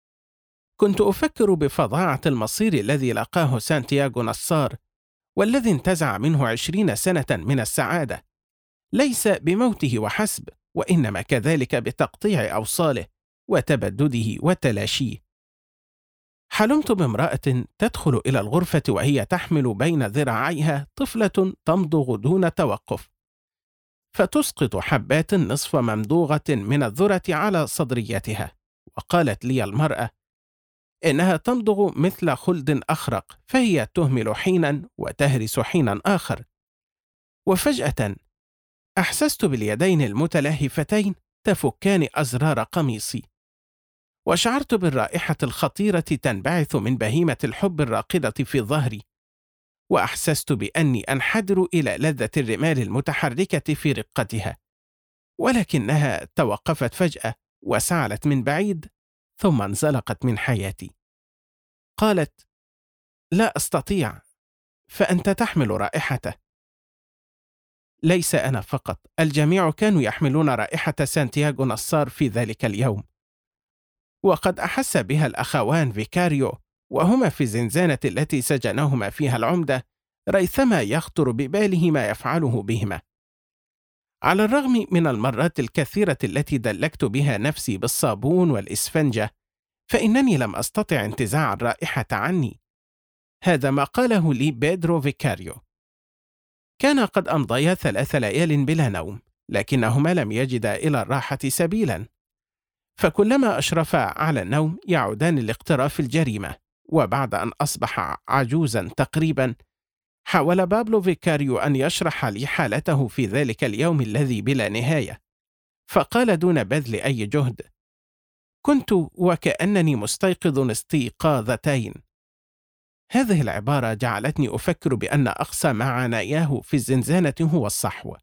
كنت أفكر بفظاعة المصير الذي لقاه سانتياغو نصار، والذي انتزع منه 20 سنة من السعادة، ليس بموته وحسب، وإنما كذلك بتقطيع أوصاله وتبدده وتلاشيه. حلمت بامرأة تدخل إلى الغرفة وهي تحمل بين ذراعيها طفلة تمضغ دون توقف، فتسقط حبات نصف ممضوغة من الذرة على صدريتها، وقالت لي المرأة إنها تمضغ مثل خلد أخرق، فهي تهمل حينا وتهرس حينا آخر. وفجأة أحسست باليدين المتلهفتين تفكان أزرار قميصي، وشعرت بالرائحة الخطيرة تنبعث من بهيمة الحب الراقدة في ظهري، وأحسست بأني أنحدر إلى لذة الرمال المتحركة في رقتها، ولكنها توقفت فجأة وسعلت من بعيد، ثم انزلقت من حياتي. قالت: لا أستطيع، فأنت تحمل رائحته. ليس أنا فقط، الجميع كانوا يحملون رائحة سانتياغو نصار في ذلك اليوم، وقد أحس بها الأخوان فيكاريو وهما في الزنزانة التي سجنهما فيها العمدة، ريثما يخطر بباله ما يفعله بهما. على الرغم من المرات الكثيرة التي دلكت بها نفسي بالصابون والإسفنجة، فإنني لم أستطع انتزاع الرائحة عني. هذا ما قاله لي بيدرو فيكاريو. كان قد أمضيا 3 ليال بلا نوم، لكنهما لم يجدا إلى الراحة سبيلا، فكلما أشرفا على النوم يعودان لاقتراف الجريمة. وبعد أن أصبح عجوزا تقريبا، حاول بابلو فيكاريو أن يشرح لي حالته في ذلك اليوم الذي بلا نهاية، فقال دون بذل أي جهد: كنت وكأنني مستيقظ استيقاظتين. هذه العبارة جعلتني أفكر بأن أقصى ما عناياه في الزنزانة هو الصحو.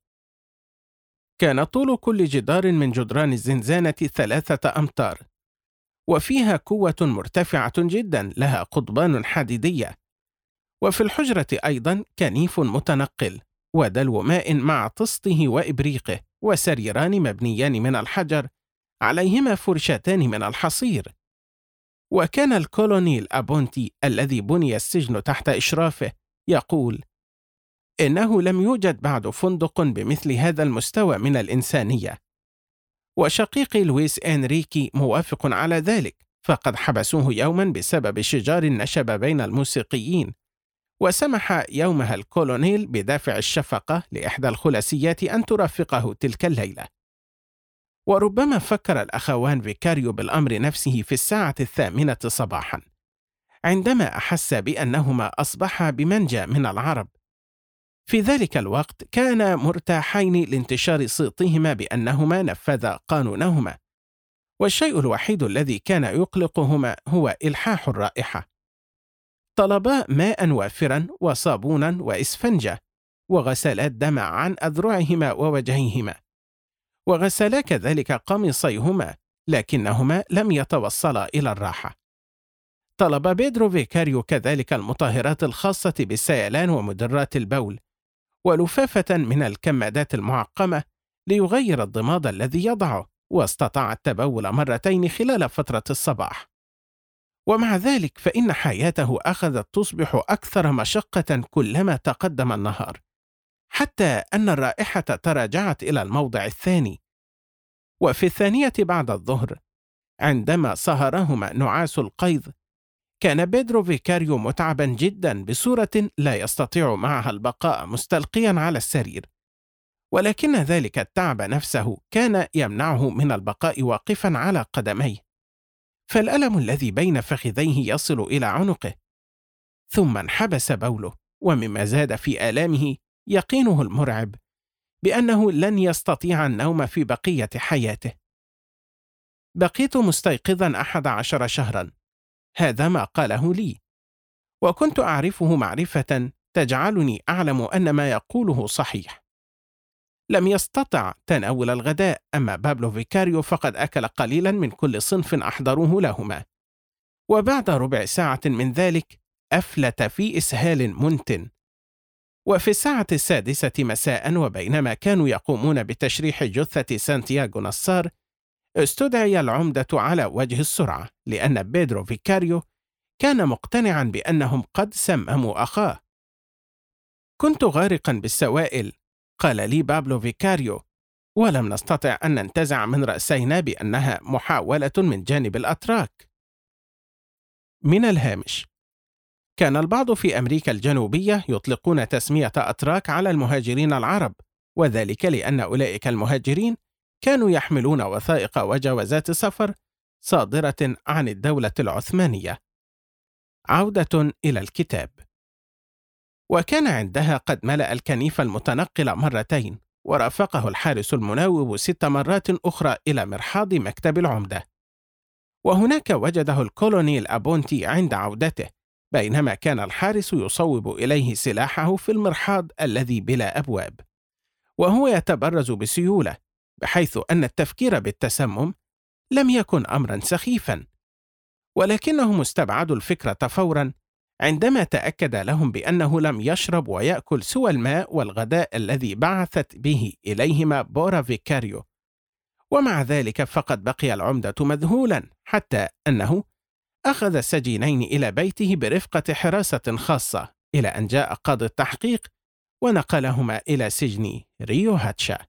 كان طول كل جدار من جدران الزنزانة 3 أمتار، وفيها كوة مرتفعة جدا لها قضبان حديدية، وفي الحجرة أيضا كنيف متنقل ودلو ماء مع طسته وإبريقه، وسريران مبنيان من الحجر عليهما فرشتان من الحصير. وكان الكولونيل أبونتي الذي بني السجن تحت إشرافه يقول: إنه لم يوجد بعد فندق بمثل هذا المستوى من الإنسانية. وشقيقي لويس إنريكي موافق على ذلك، فقد حبسوه يوما بسبب شجار نشب بين الموسيقيين، وسمح يومها الكولونيل بدافع الشفقة لإحدى الخلسيات أن ترافقه تلك الليلة. وربما فكر الأخوان فيكاريو بالأمر نفسه في 8:00 صباحا، عندما أحس بأنهما أصبحا بمنجى من العرب. في ذلك الوقت كانا مرتاحين لانتشار صيتهما بأنهما نفذا قانونهما، والشيء الوحيد الذي كان يقلقهما هو إلحاح الرائحة. طلبا ماء وافرا وصابونا وإسفنجة، وغسلا دمع عن أذرعهما ووجهيهما، وغسلا كذلك قميصيهما، لكنهما لم يتوصلا إلى الراحة. طلب بيدرو فيكاريو كذلك المطهرات الخاصة بالسيلان ومدرات البول، ولفافة من الكمادات المعقمة ليغير الضماد الذي يضعه، واستطاع التبول 2 خلال فترة الصباح. ومع ذلك فإن حياته أخذت تصبح أكثر مشقة كلما تقدم النهار، حتى أن الرائحة تراجعت إلى الموضع الثاني. وفي 2 بعد الظهر، عندما سهرهما نعاس القيظ، كان بيدرو فيكاريو متعبا جدا بصورة لا يستطيع معها البقاء مستلقيا على السرير، ولكن ذلك التعب نفسه كان يمنعه من البقاء واقفا على قدميه، فالألم الذي بين فخذيه يصل إلى عنقه. ثم انحبس بوله، ومما زاد في آلامه يقينه المرعب بأنه لن يستطيع النوم في بقية حياته. بقيت مستيقظا 11 شهرا، هذا ما قاله لي، وكنت أعرفه معرفة تجعلني أعلم أن ما يقوله صحيح. لم يستطع تناول الغداء، أما بابلو فيكاريو فقد أكل قليلا من كل صنف أحضروه لهما، وبعد ربع ساعة من ذلك أفلت في إسهال منتن. وفي 6:00 مساء، وبينما كانوا يقومون بتشريح جثة سانتياغو نصار، استدعي العمدة على وجه السرعة، لأن بيدرو فيكاريو كان مقتنعا بأنهم قد سمموا أخاه. كنت غارقا بالسوائل، قال لي بابلو فيكاريو، ولم نستطع أن ننتزع من رأسينا بأنها محاولة من جانب الأتراك. من الهامش: كان البعض في أمريكا الجنوبية يطلقون تسمية أتراك على المهاجرين العرب، وذلك لأن أولئك المهاجرين كانوا يحملون وثائق وجوازات سفر صادرة عن الدولة العثمانية. عودة إلى الكتاب. وكان عندها قد ملأ الكنيف المتنقل 2 مرتين، ورافقه الحارس المناوب 6 مرات أخرى إلى مرحاض مكتب العمدة. وهناك وجده الكولونيل أبونتي عند عودته، بينما كان الحارس يصوب إليه سلاحه في المرحاض الذي بلا أبواب، وهو يتبرز بسيولة، بحيث أن التفكير بالتسمم لم يكن أمرا سخيفا. ولكنهم استبعدوا الفكرة فورا عندما تأكد لهم بأنه لم يشرب ويأكل سوى الماء والغداء الذي بعثت به إليهما بورا فيكاريو. ومع ذلك فقد بقي العمدة مذهولا، حتى أنه أخذ السجينين إلى بيته برفقة حراسة خاصة، إلى أن جاء قاضي التحقيق ونقلهما إلى سجن ريو هاتشا.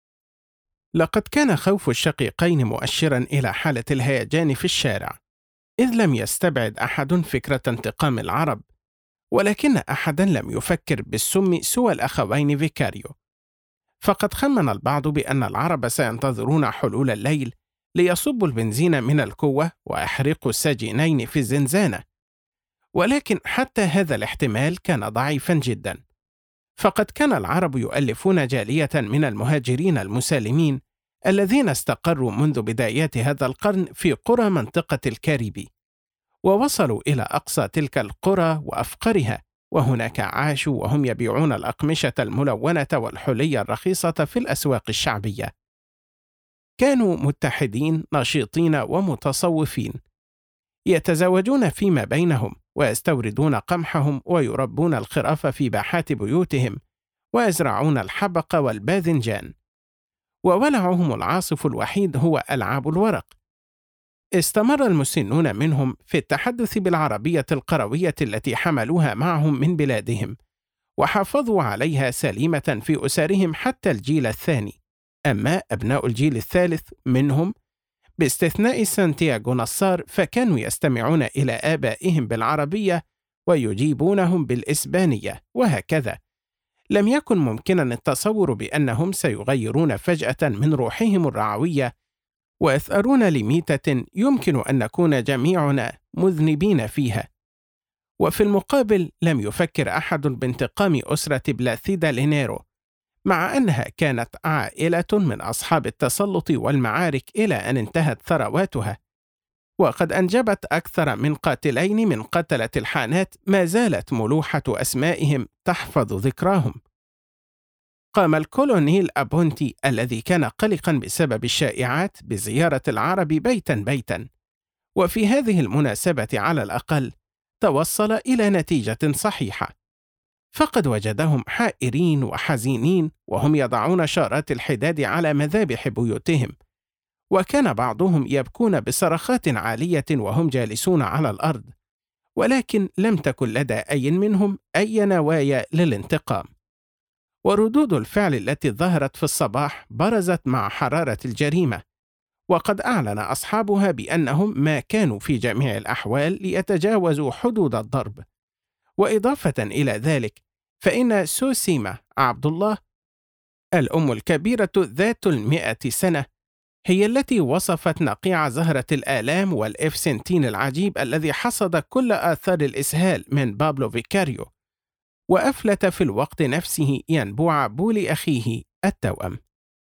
لقد كان خوف الشقيقين مؤشرا إلى حالة الهيجان في الشارع، إذ لم يستبعد أحد فكرة انتقام العرب، ولكن أحدا لم يفكر بالسم سوى الأخوين فيكاريو. فقد خمن البعض بأن العرب سينتظرون حلول الليل ليصبوا البنزين من الكوة ويحرقوا السجينين في الزنزانة، ولكن حتى هذا الاحتمال كان ضعيفا جدا، فقد كان العرب يؤلفون جالية من المهاجرين المسالمين الذين استقروا منذ بدايات هذا القرن في قرى منطقة الكاريبي، ووصلوا إلى أقصى تلك القرى وأفقرها، وهناك عاشوا وهم يبيعون الأقمشة الملونة والحلي الرخيصة في الأسواق الشعبية. كانوا متحدين نشيطين ومتصوفين، يتزوجون فيما بينهم ويستوردون قمحهم ويربون الخراف في باحات بيوتهم ويزرعون الحبق والباذنجان، وولعهم العاصف الوحيد هو ألعاب الورق. استمر المسنون منهم في التحدث بالعربية القروية التي حملوها معهم من بلادهم، وحافظوا عليها سليمة في أسرهم حتى الجيل الثاني. أما أبناء الجيل الثالث منهم باستثناء سانتياغو نصار فكانوا يستمعون إلى آبائهم بالعربية ويجيبونهم بالإسبانية، وهكذا. لم يكن ممكنا التصور بأنهم سيغيرون فجأة من روحهم الرعوية ويثأرون لميتة يمكن أن نكون جميعنا مذنبين فيها. وفي المقابل لم يفكر أحد بانتقام أسرة بلاثيدا لينيرو، مع أنها كانت عائلة من أصحاب التسلط والمعارك إلى أن انتهت ثرواتها، وقد أنجبت أكثر من قاتلين من قتلة الحانات ما زالت ملوحة أسمائهم تحفظ ذكراهم. قام الكولونيل أبونتي الذي كان قلقا بسبب الشائعات بزيارة العرب بيتا بيتا، وفي هذه المناسبة على الأقل توصل إلى نتيجة صحيحة، فقد وجدهم حائرين وحزينين وهم يضعون شارات الحداد على مذابح بيوتهم، وكان بعضهم يبكون بصرخات عالية وهم جالسون على الأرض، ولكن لم تكن لدى أي منهم أي نوايا للانتقام. وردود الفعل التي ظهرت في الصباح برزت مع حرارة الجريمة، وقد أعلن أصحابها بأنهم ما كانوا في جميع الأحوال ليتجاوزوا حدود الضرب. وإضافة إلى ذلك فإن سوسيما عبد الله الأم الكبيرة ذات 100 سنة هي التي وصفت نقيع زهرة الآلام والإفسنتين العجيب الذي حصد كل آثار الإسهال من بابلو فيكاريو، وأفلت في الوقت نفسه ينبوع بول أخيه التوأم.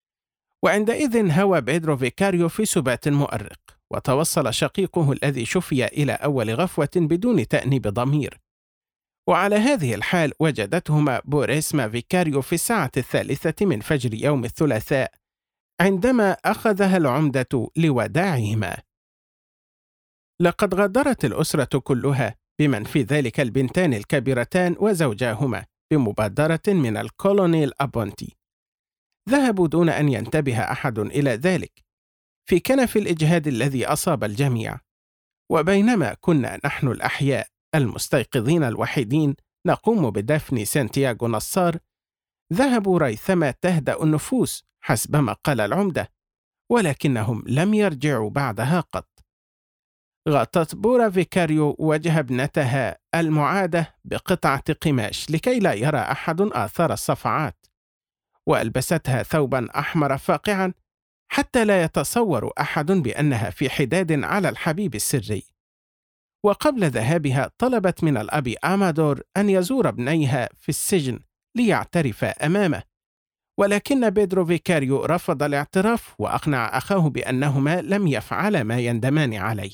وعندئذ هوى بيدرو فيكاريو في سبات مؤرق، وتوصل شقيقه الذي شفي إلى أول غفوة بدون تأنيب ضمير. وعلى هذه الحال وجدتهما بوريسما فيكاريو في الساعة 3 من فجر يوم الثلاثاء، عندما أخذها العمدة لوداعهما. لقد غادرت الأسرة كلها بمن في ذلك البنتان الكبيرتان وزوجاهما بمبادرة من الكولونيل أبونتي. ذهبوا دون أن ينتبه أحد إلى ذلك في كنف الإجهاد الذي أصاب الجميع. وبينما كنا نحن الأحياء المستيقظين الوحيدين نقوم بدفن سانتياغو نصار، ذهبوا ريثما تهدأ النفوس حسب ما قال العمدة، ولكنهم لم يرجعوا بعدها قط. غطت بورا فيكاريو وجه ابنتها المعادة بقطعة قماش لكي لا يرى أحد آثار الصفعات، وألبستها ثوبا أحمر فاقعا حتى لا يتصور أحد بأنها في حداد على الحبيب السري. وقبل ذهابها طلبت من الأب أمادور أن يزور ابنيها في السجن ليعترف أمامه، ولكن بيدرو فيكاريو رفض الاعتراف وأقنع أخاه بأنهما لم يفعلا ما يندمان عليه.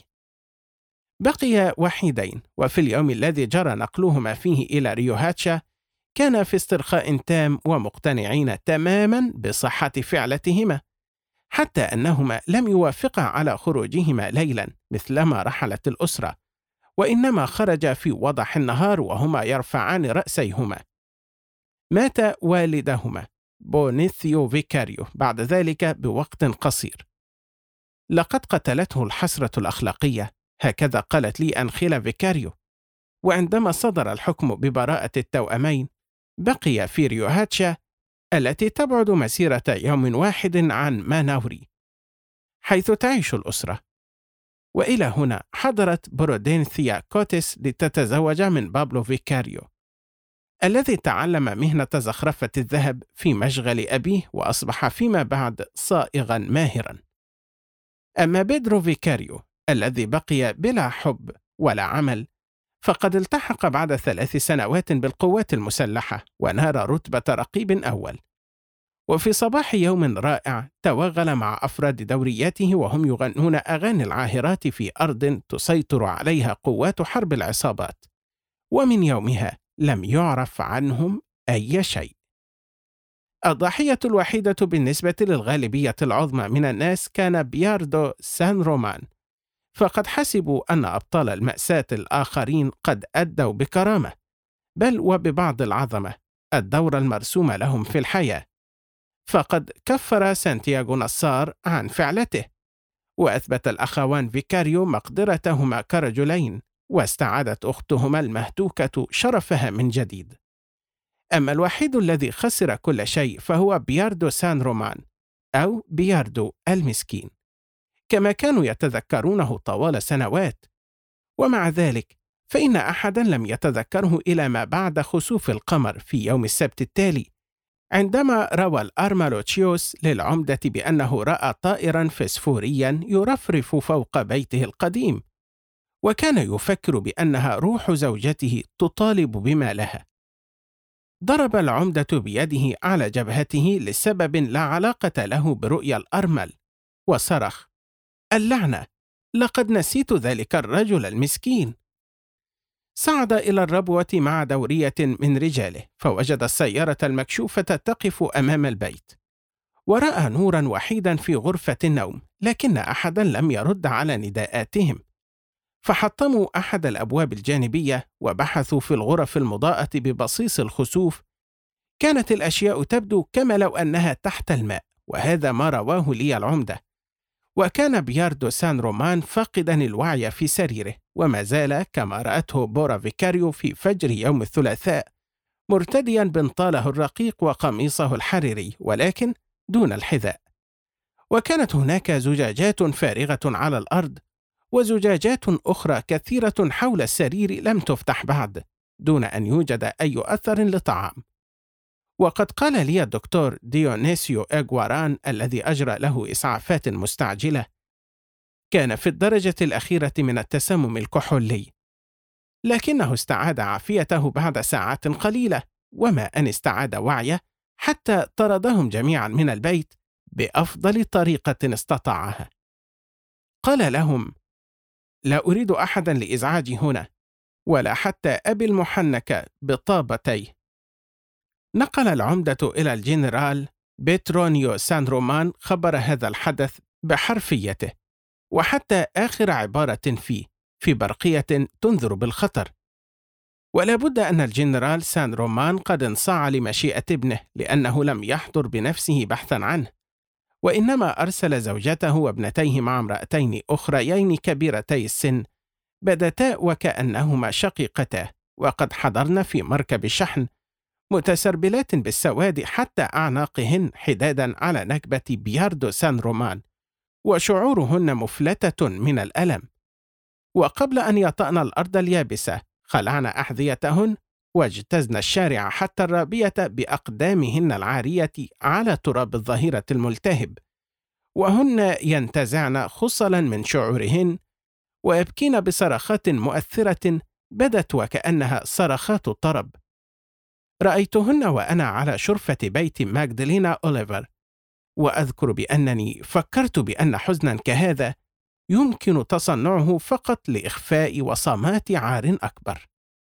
بقيا وحيدين، وفي اليوم الذي جرى نقلهما فيه إلى ريوهاتشا كان في استرخاء تام ومقتنعين تماما بصحة فعلتهما، حتى أنهما لم يوافقا على خروجهما ليلا مثلما رحلت الأسرة، وإنما خرجا في وضح النهار وهما يرفعان رأسيهما. مات والدهما بونيثيو فيكاريو بعد ذلك بوقت قصير. لقد قتلته الحسرة الأخلاقية، هكذا قالت لي أنخيلا فيكاريو. وعندما صدر الحكم ببراءة التوأمين بقي في ريوهاتشا التي تبعد مسيرة يوم واحد عن ماناوري حيث تعيش الأسرة. وإلى هنا حضرت برودينثيا كوتيس لتتزوج من بابلو فيكاريو الذي تعلم مهنة زخرفة الذهب في مشغل أبيه وأصبح فيما بعد صائغا ماهرا. أما بيدرو فيكاريو الذي بقي بلا حب ولا عمل فقد التحق بعد 3 سنوات بالقوات المسلحة ونال رتبة رقيب أول، وفي صباح يوم رائع توغل مع أفراد دوريته وهم يغنون أغاني العاهرات في أرض تسيطر عليها قوات حرب العصابات، ومن يومها لم يعرف عنهم أي شيء. الضحية الوحيدة بالنسبة للغالبية العظمى من الناس كان بياردو سان رومان، فقد حسبوا أن أبطال المأساة الآخرين قد أدوا بكرامة، بل وببعض العظمة، الدور المرسوم لهم في الحياة، فقد كفر سانتياغو نصار عن فعلته، وأثبت الأخوان فيكاريو مقدرتهما كرجلين، واستعادت أختهما المهتوكة شرفها من جديد. أما الوحيد الذي خسر كل شيء فهو بياردو سان رومان، أو بياردو المسكين، كما كانوا يتذكرونه طوال سنوات. ومع ذلك فإن أحدا لم يتذكره إلى ما بعد خسوف القمر في يوم السبت التالي، عندما روى الأرمالوتشيوس للعمدة بأنه رأى طائرا فسفوريا يرفرف فوق بيته القديم، وكان يفكر بأنها روح زوجته تطالب بما لها. ضرب العمدة بيده على جبهته لسبب لا علاقة له برؤيا الأرمل، وصرخ: اللعنة، لقد نسيت ذلك الرجل المسكين. صعد إلى الربوة مع دورية من رجاله، فوجد السيارة المكشوفة تقف أمام البيت، ورأى نورا وحيدا في غرفة النوم، لكن أحدا لم يرد على نداءاتهم. فحطموا أحد الأبواب الجانبية وبحثوا في الغرف المضاءة ببصيص الخسوف. كانت الأشياء تبدو كما لو أنها تحت الماء، وهذا ما رواه لي العمدة. وكان بياردو سان رومان فاقدا الوعي في سريره، وما زال كما رأته بورا فيكاريو في فجر يوم الثلاثاء، مرتديا بنطاله الرقيق وقميصه الحريري، ولكن دون الحذاء. وكانت هناك زجاجات فارغة على الأرض، وزجاجات أخرى كثيرة حول السرير لم تفتح بعد، دون أن يوجد أي أثر لطعام. وقد قال لي الدكتور ديونيسيو إغواران الذي أجرى له إسعافات مستعجلة: كان في الدرجة الأخيرة من التسمم الكحولي، لكنه استعاد عافيته بعد ساعات قليلة، وما أن استعاد وعيه حتى طردهم جميعا من البيت بأفضل طريقة استطاعها. قال لهم: لا أريد أحدا لإزعاجي هنا، ولا حتى أبي المحنك بطابتيه. نقل العمدة إلى الجنرال بيترونيو سان رومان خبر هذا الحدث بحرفيته، وحتى آخر عبارة فيه، في برقية تنذر بالخطر. ولا بد أن الجنرال سان رومان قد انصاع لمشيئة ابنه، لأنه لم يحضر بنفسه بحثا عنه، وإنما أرسل زوجته وابنتيه مع امرأتين أخريين كبيرتي السن، بدتا وكأنهما شقيقتاه، وقد حضرن في مركب شحن، متسربلات بالسواد حتى أعناقهن، حدادا على نكبة بياردو سان رومان، وشعورهن مفلتة من الألم. وقبل أن يطأن الأرض اليابسة خلعن أحذيتهن، واجتزن الشارع حتى الرابية بأقدامهن العارية على تراب الظهيرة الملتهب، وهن ينتزعن خصلا من شعورهن، ويبكين بصرخات مؤثرة بدت وكأنها صرخات طرب. رأيتهن وأنا على شرفة بيت ماغدالينا أوليفر، وأذكر بأنني فكرت بأن حزنا كهذا يمكن تصنعه فقط لإخفاء وصمات عار أكبر.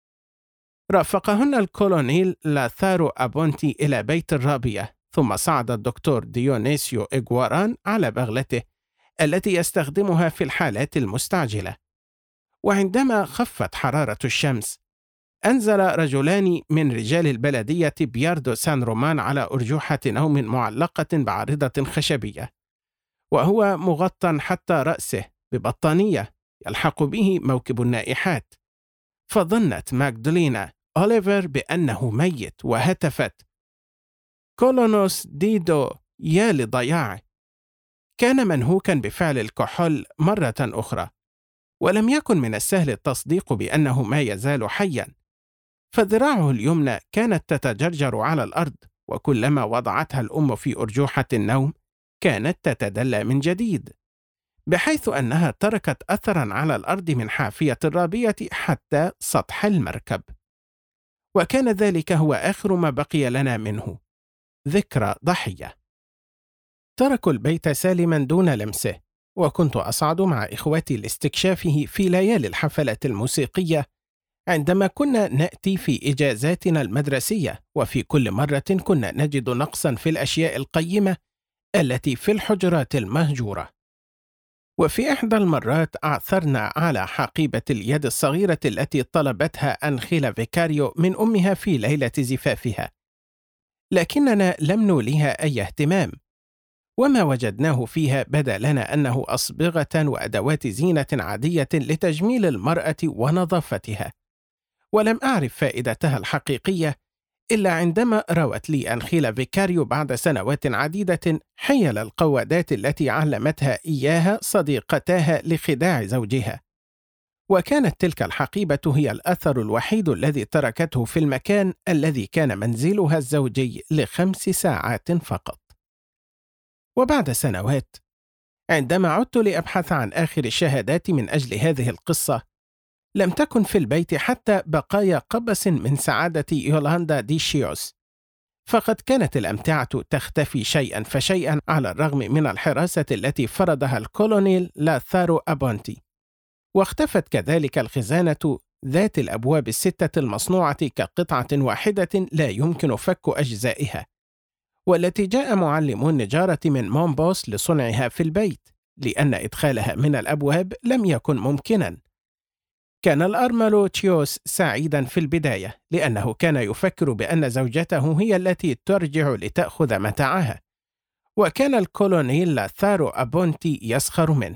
رافقهن الكولونيل لاثارو أبونتي إلى بيت الرابية، ثم صعد الدكتور ديونيسيو إغواران على بغلته التي يستخدمها في الحالات المستعجلة. وعندما خفت حرارة الشمس، أنزل رجلان من رجال البلدية بياردو سان رومان على أرجوحة نوم معلقة بعارضة خشبية، وهو مغطى حتى رأسه ببطانية يلحق به موكب النائحات. فظنت ماغدالينا أوليفر بأنه ميت، وهتفت: كولونوس ديدو، يا لضياعه. كان منهوكا بفعل الكحول مرة أخرى، ولم يكن من السهل التصديق بأنه ما يزال حيا، فذراعه اليمنى كانت تتجرجر على الأرض، وكلما وضعتها الأم في أرجوحة النوم كانت تتدلى من جديد، بحيث أنها تركت أثرا على الأرض من حافية الرابية حتى سطح المركب. وكان ذلك هو آخر ما بقي لنا منه. ذكرى ضحية. تركوا البيت سالما دون لمسه، وكنت أصعد مع إخوتي لاستكشافه في ليالي الحفلات الموسيقية عندما كنا نأتي في إجازاتنا المدرسية، وفي كل مرة كنا نجد نقصا في الأشياء القيمة التي في الحجرات المهجورة. وفي إحدى المرات عثرنا على حقيبة اليد الصغيرة التي طلبتها أنخيلا فيكاريو من أمها في ليلة زفافها، لكننا لم نوليها أي اهتمام، وما وجدناه فيها بدا لنا أنه أصبغة وأدوات زينة عادية لتجميل المرأة ونظافتها، ولم أعرف فائدتها الحقيقية إلا عندما روت لي أنخيلا فيكاريو بعد سنوات عديدة حيل القوادات التي علمتها إياها صديقتاها لخداع زوجها. وكانت تلك الحقيبة هي الأثر الوحيد الذي تركته في المكان الذي كان منزلها الزوجي ل5 ساعات فقط. وبعد سنوات، عندما عدت لأبحث عن آخر الشهادات من أجل هذه القصة، لم تكن في البيت حتى بقايا قبس من سعادة يولاندا دي شيوس، فقد كانت الأمتعة تختفي شيئا فشيئا على الرغم من الحراسة التي فرضها الكولونيل لاثارو أبونتي. واختفت كذلك الخزانة ذات الأبواب ال6 المصنوعة كقطعة واحدة لا يمكن فك أجزائها، والتي جاء معلمو النجارة من مونبوس لصنعها في البيت، لأن إدخالها من الأبواب لم يكن ممكنا. كان الأرملو تشيوس سعيدا في البداية، لأنه كان يفكر بأن زوجته هي التي ترجع لتأخذ متاعها، وكان الكولونيل لاثارو أبونتي يسخر منه،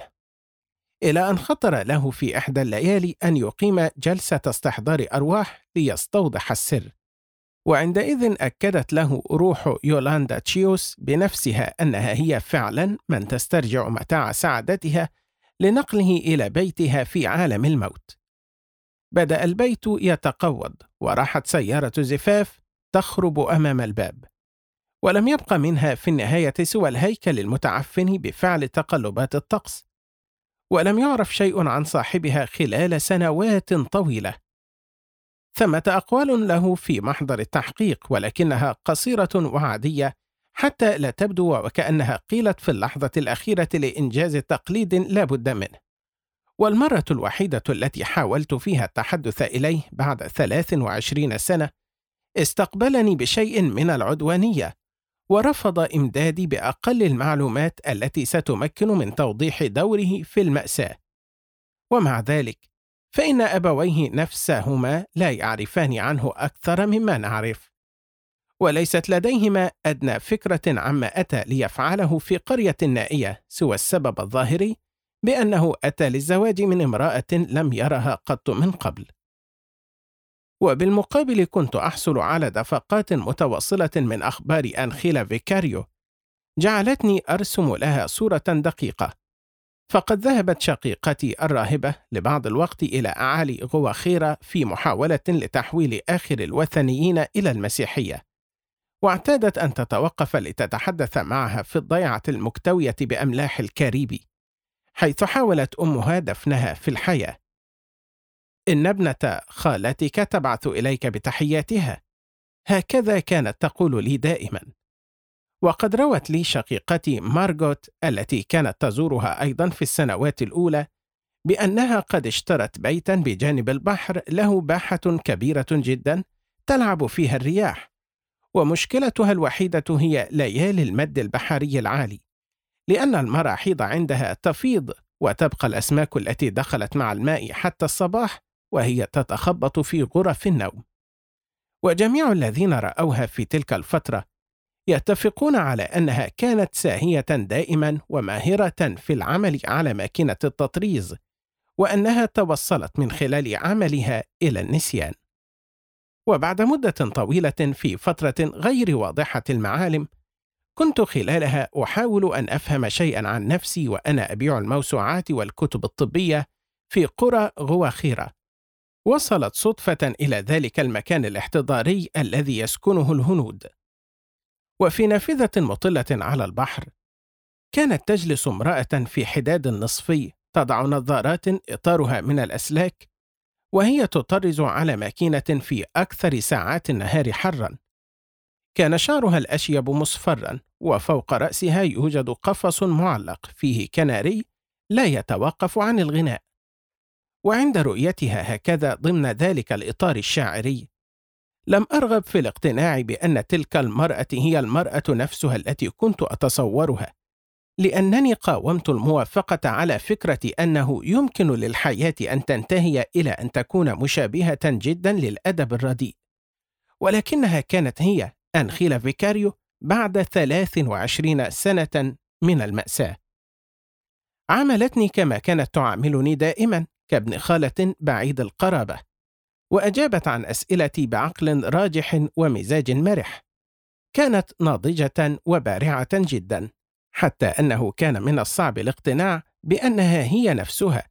إلى أن خطر له في إحدى الليالي أن يقيم جلسة استحضار أرواح ليستوضح السر. وعندئذ أكدت له روح يولاندا تشيوس بنفسها أنها هي فعلا من تسترجع متاع سعادتها لنقله إلى بيتها في عالم الموت. بدأ البيت يتقوض، وراحت سيارة زفاف تخرب أمام الباب، ولم يبق منها في النهاية سوى الهيكل المتعفن بفعل تقلبات الطقس، ولم يعرف شيء عن صاحبها خلال سنوات طويلة. ثمة أقوال له في محضر التحقيق، ولكنها قصيرة وعادية حتى لا تبدو وكأنها قيلت في اللحظة الأخيرة لإنجاز تقليد لا بد منه. والمرة الوحيدة التي حاولت فيها التحدث إليه بعد 23 سنة استقبلني بشيء من العدوانية، ورفض إمدادي بأقل المعلومات التي ستمكن من توضيح دوره في المأساة. ومع ذلك فإن أبويه نفسهما لا يعرفان عنه أكثر مما نعرف، وليست لديهما أدنى فكرة عما أتى ليفعله في قرية نائية سوى السبب الظاهري بأنه أتى للزواج من امرأة لم يرها قط من قبل. وبالمقابل كنت أحصل على دفقات متواصلة من أخبار أنخيلا فيكاريو جعلتني أرسم لها صورة دقيقة. فقد ذهبت شقيقتي الراهبة لبعض الوقت إلى أعالي غواخيرا في محاولة لتحويل آخر الوثنيين إلى المسيحية، واعتادت أن تتوقف لتتحدث معها في الضيعة المكتوية بأملاح الكاريبي، حيث حاولت أمها دفنها في الحياة. إن ابنة خالتك تبعث إليك بتحياتها، هكذا كانت تقول لي دائما. وقد روت لي شقيقتي مارغوت التي كانت تزورها أيضا في السنوات الأولى بأنها قد اشترت بيتا بجانب البحر له باحة كبيرة جدا تلعب فيها الرياح، ومشكلتها الوحيدة هي ليالي المد البحري العالي، لأن المراحيض عندها تفيض وتبقى الأسماك التي دخلت مع الماء حتى الصباح وهي تتخبط في غرف النوم. وجميع الذين رأوها في تلك الفترة يتفقون على أنها كانت ساهية دائما وماهرة في العمل على ماكينة التطريز، وأنها توصلت من خلال عملها إلى النسيان. وبعد مدة طويلة في فترة غير واضحة المعالم، كنت خلالها أحاول أن أفهم شيئا عن نفسي وأنا أبيع الموسوعات والكتب الطبية في قرى غواخيرا. وصلت صدفة إلى ذلك المكان الاحتضاري الذي يسكنه الهنود، وفي نافذة مطلة على البحر كانت تجلس امرأة في حداد نصفي تضع نظارات إطارها من الأسلاك، وهي تطرز على ماكينة في أكثر ساعات النهار حرا. كان شعرها الأشيب مصفرا، وفوق رأسها يوجد قفص معلق فيه كناري لا يتوقف عن الغناء. وعند رؤيتها هكذا ضمن ذلك الإطار الشاعري، لم أرغب في الاقتناع بأن تلك المرأة هي المرأة نفسها التي كنت أتصورها، لأنني قاومت الموافقة على فكرة أنه يمكن للحياة أن تنتهي إلى أن تكون مشابهة جدا للأدب الرديء. ولكنها كانت هي أنخيلا فيكاريو بعد 23 سنة من المأساة. عاملتني كما كانت تعاملني دائما، كابن خالة بعيد القرابة، وأجابت عن أسئلتي بعقل راجح ومزاج مرح. كانت ناضجة وبارعة جدا، حتى أنه كان من الصعب الاقتناع بأنها هي نفسها.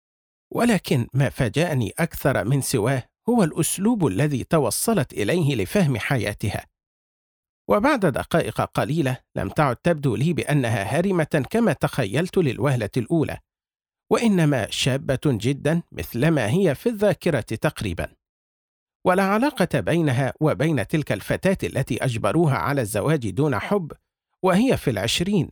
ولكن ما فاجأني أكثر من سواه هو الأسلوب الذي توصلت إليه لفهم حياتها. وبعد دقائق قليلة لم تعد تبدو لي بأنها هرمة كما تخيلت للوهلة الأولى، وإنما شابة جدا مثلما هي في الذاكرة تقريبا. ولا علاقة بينها وبين تلك الفتاة التي أجبروها على الزواج دون حب وهي في 20.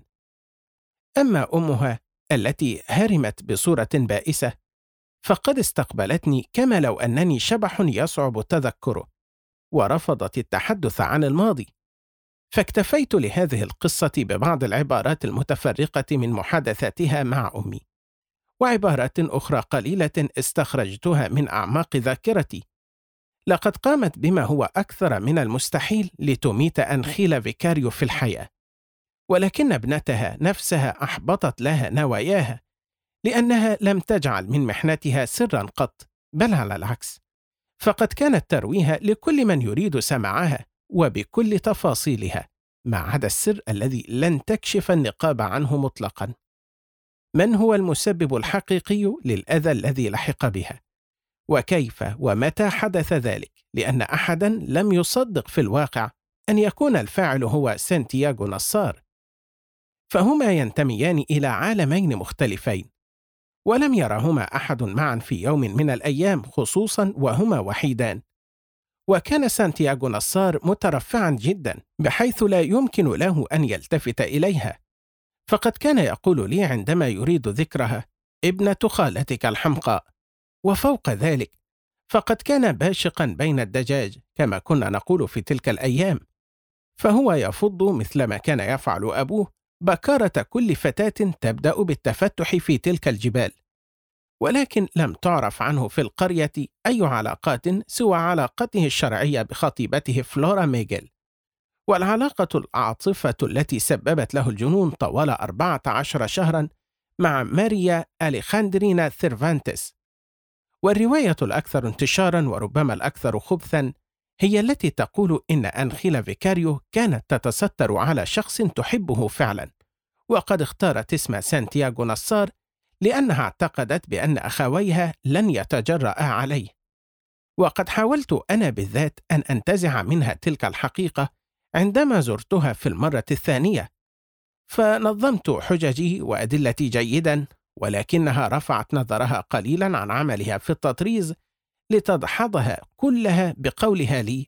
أما أمها التي هرمت بصورة بائسة فقد استقبلتني كما لو أنني شبح يصعب تذكره، ورفضت التحدث عن الماضي. فاكتفيت لهذه القصة ببعض العبارات المتفرقة من محادثاتها مع أمي، وعبارات أخرى قليلة استخرجتها من أعماق ذاكرتي. لقد قامت بما هو أكثر من المستحيل لتميت أنخيلا فيكاريو في الحياة، ولكن ابنتها نفسها أحبطت لها نواياها، لأنها لم تجعل من محنتها سرا قط، بل على العكس، فقد كانت ترويها لكل من يريد سماعها وبكل تفاصيلها، ما عدا السر الذي لن تكشف النقاب عنه مطلقا: من هو المسبب الحقيقي للأذى الذي لحق بها، وكيف ومتى حدث ذلك، لأن أحدا لم يصدق في الواقع أن يكون الفاعل هو سانتياغو نصار. فهما ينتميان إلى عالمين مختلفين، ولم يرهما أحد معا في يوم من الأيام، خصوصا وهما وحيدان. وكان سانتياغو نصار مترفعا جدا بحيث لا يمكن له أن يلتفت إليها، فقد كان يقول لي عندما يريد ذكرها: ابنة خالتك الحمقاء. وفوق ذلك فقد كان باشقا بين الدجاج كما كنا نقول في تلك الأيام، فهو يفض مثلما كان يفعل أبوه بكارة كل فتاة تبدأ بالتفتح في تلك الجبال. ولكن لم تعرف عنه في القرية أي علاقات سوى علاقته الشرعية بخطيبته فلورا ميغيل، والعلاقة العاطفة التي سببت له الجنون طوال 14 شهرا مع ماريا أليخاندرينا ثيرفانتس. والرواية الأكثر انتشارا وربما الأكثر خبثا هي التي تقول إن أنخيلا فيكاريو كانت تتستر على شخص تحبه فعلا، وقد اختارت اسم سانتياغو نصار لأنها اعتقدت بأن أخويها لن يتجرأ عليه. وقد حاولت أنا بالذات أن أنتزع منها تلك الحقيقة عندما زرتها في المرة الثانية، فنظمت حججي وأدلتي جيدا، ولكنها رفعت نظرها قليلا عن عملها في التطريز لتدحضها كلها بقولها لي: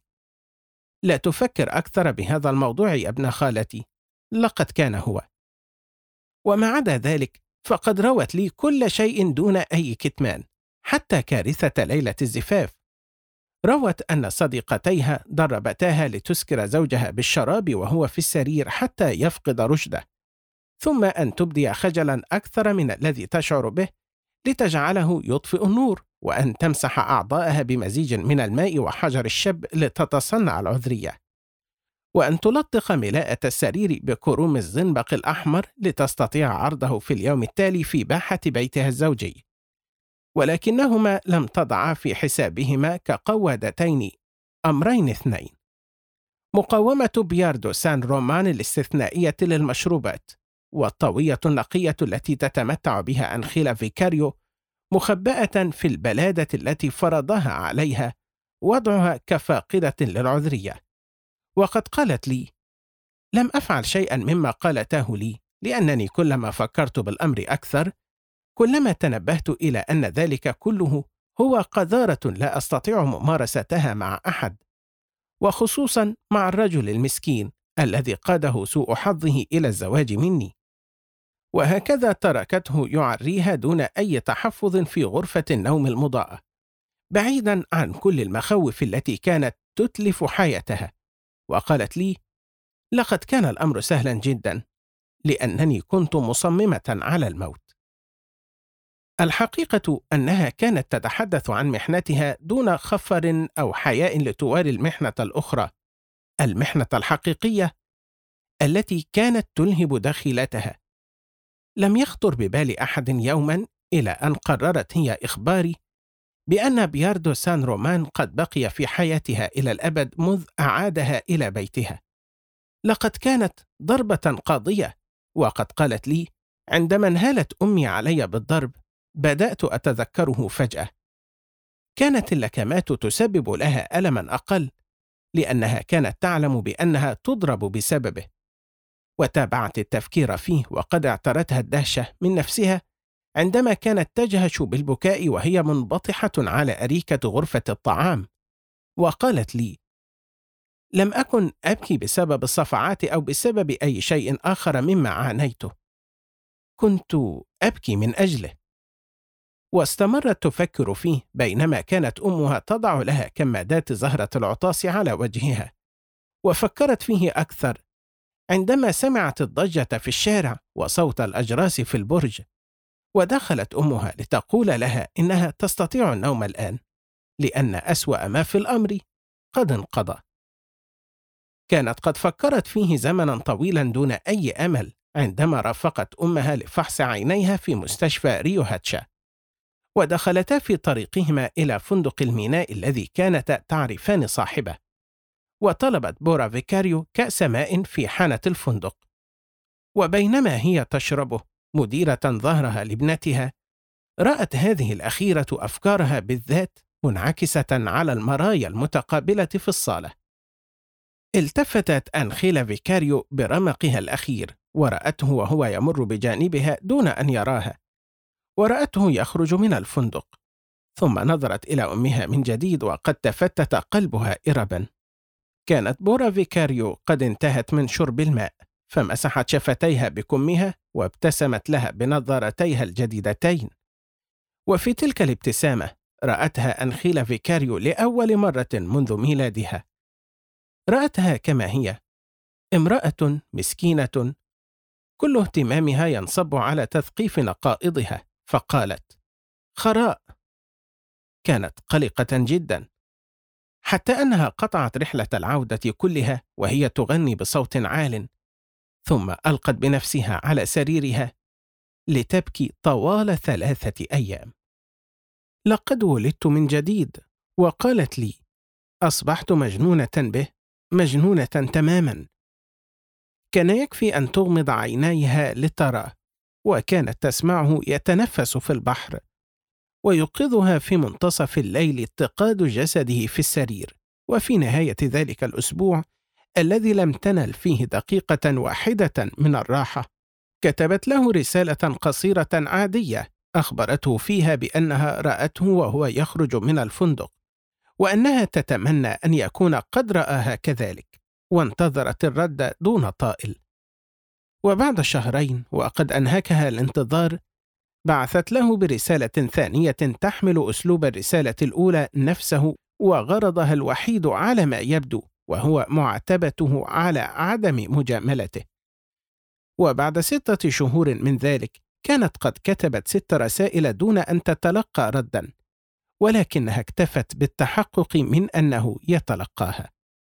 لا تفكر أكثر بهذا الموضوع يا ابن خالتي، لقد كان هو. وما عدا ذلك فقد روت لي كل شيء دون أي كتمان، حتى كارثة ليلة الزفاف. روت أن صديقتيها ضربتاها لتسكر زوجها بالشراب وهو في السرير حتى يفقد رشده، ثم أن تبدي خجلا أكثر من الذي تشعر به لتجعله يطفئ النور، وأن تمسح أعضاءها بمزيج من الماء وحجر الشب لتتصنع العذرية، وأن تلطخ ملاءة السرير بكروم الزنبق الأحمر لتستطيع عرضه في اليوم التالي في باحة بيتها الزوجي. ولكنهما لم تضعا في حسابهما كقوادتين أمرين اثنين: مقاومة بياردو سان رومان الاستثنائية للمشروبات، والطوية النقية التي تتمتع بها أنخيلا فيكاريو مخبأة في البلادة التي فرضها عليها وضعها كفاقدة للعذرية. وقد قالت لي: لم أفعل شيئا مما قالته لي، لأنني كلما فكرت بالأمر أكثر كلما تنبهت إلى أن ذلك كله هو قذارة لا أستطيع ممارستها مع أحد، وخصوصا مع الرجل المسكين الذي قاده سوء حظه إلى الزواج مني. وهكذا تركته يعريها دون أي تحفظ في غرفة النوم المضاءة، بعيدا عن كل المخاوف التي كانت تتلف حياتها. وقالت لي: لقد كان الأمر سهلا جدا، لأنني كنت مصممة على الموت. الحقيقة أنها كانت تتحدث عن محنتها دون خفر أو حياء لتواري المحنة الأخرى، المحنة الحقيقية التي كانت تلهب داخلتها. لم يخطر ببال أحد يوما إلى أن قررت هي إخباري بأن بياردو سان رومان قد بقي في حياتها إلى الأبد منذ أعادها إلى بيتها. لقد كانت ضربة قاضية، وقد قالت لي: عندما انهالت أمي علي بالضرب بدأت أتذكره فجأة. كانت اللكمات تسبب لها ألما أقل، لأنها كانت تعلم بأنها تضرب بسببه. وتابعت التفكير فيه، وقد اعترتها الدهشة من نفسها عندما كانت تجهش بالبكاء وهي منبطحة على أريكة غرفة الطعام. وقالت لي: لم أكن أبكي بسبب الصفعات أو بسبب أي شيء آخر مما عانيته، كنت أبكي من أجله. واستمرت تفكر فيه بينما كانت أمها تضع لها كمادات زهرة العطاس على وجهها. وفكرت فيه أكثر عندما سمعت الضجة في الشارع وصوت الأجراس في البرج، ودخلت أمها لتقول لها إنها تستطيع النوم الآن، لأن أسوأ ما في الأمر قد انقضى. كانت قد فكرت فيه زمنا طويلا دون أي أمل عندما رافقت أمها لفحص عينيها في مستشفى ريو هاتشا، ودخلتا في طريقهما إلى فندق الميناء الذي كانتا تعرفان صاحبه. وطلبت بورا فيكاريو كأس ماء في حانة الفندق، وبينما هي تشربه مديرة ظهرها لابنتها، رأت هذه الأخيرة أفكارها بالذات منعكسة على المرايا المتقابلة في الصالة. التفتت أنخيلا فيكاريو برمقها الأخير ورأته وهو يمر بجانبها دون أن يراها، ورأته يخرج من الفندق. ثم نظرت إلى أمها من جديد، وقد تفتت قلبها إربا. كانت بورا فيكاريو قد انتهت من شرب الماء، فمسحت شفتيها بكمها وابتسمت لها بنظارتيها الجديدتين. وفي تلك الابتسامة رأتها أنخيلا فيكاريو لأول مرة منذ ميلادها. رأتها كما هي، امرأة مسكينة كل اهتمامها ينصب على تثقيف نقائضها، فقالت: خراء. كانت قلقة جدا، حتى أنها قطعت رحلة العودة كلها وهي تغني بصوت عال، ثم ألقت بنفسها على سريرها لتبكي طوال 3 أيام. لقد ولدت من جديد، وقالت لي: أصبحت مجنونة به، مجنونة تماما. كان يكفي أن تغمض عينيها لتراه، وكانت تسمعه يتنفس في البحر، ويوقظها في منتصف الليل اتقاد جسده في السرير. وفي نهاية ذلك الأسبوع الذي لم تنل فيه دقيقة واحدة من الراحة، كتبت له رسالة قصيرة عادية أخبرته فيها بأنها رأته وهو يخرج من الفندق، وأنها تتمنى أن يكون قد رآها كذلك، وانتظرت الرد دون طائل. وبعد شهرين وقد أنهكها الانتظار، بعثت له برسالة ثانية تحمل أسلوب الرسالة الأولى نفسه، وغرضها الوحيد على ما يبدو وهو معاتبته على عدم مجاملته. وبعد 6 شهور من ذلك كانت قد كتبت 6 رسائل دون أن تتلقى ردا، ولكنها اكتفت بالتحقق من أنه يتلقاها.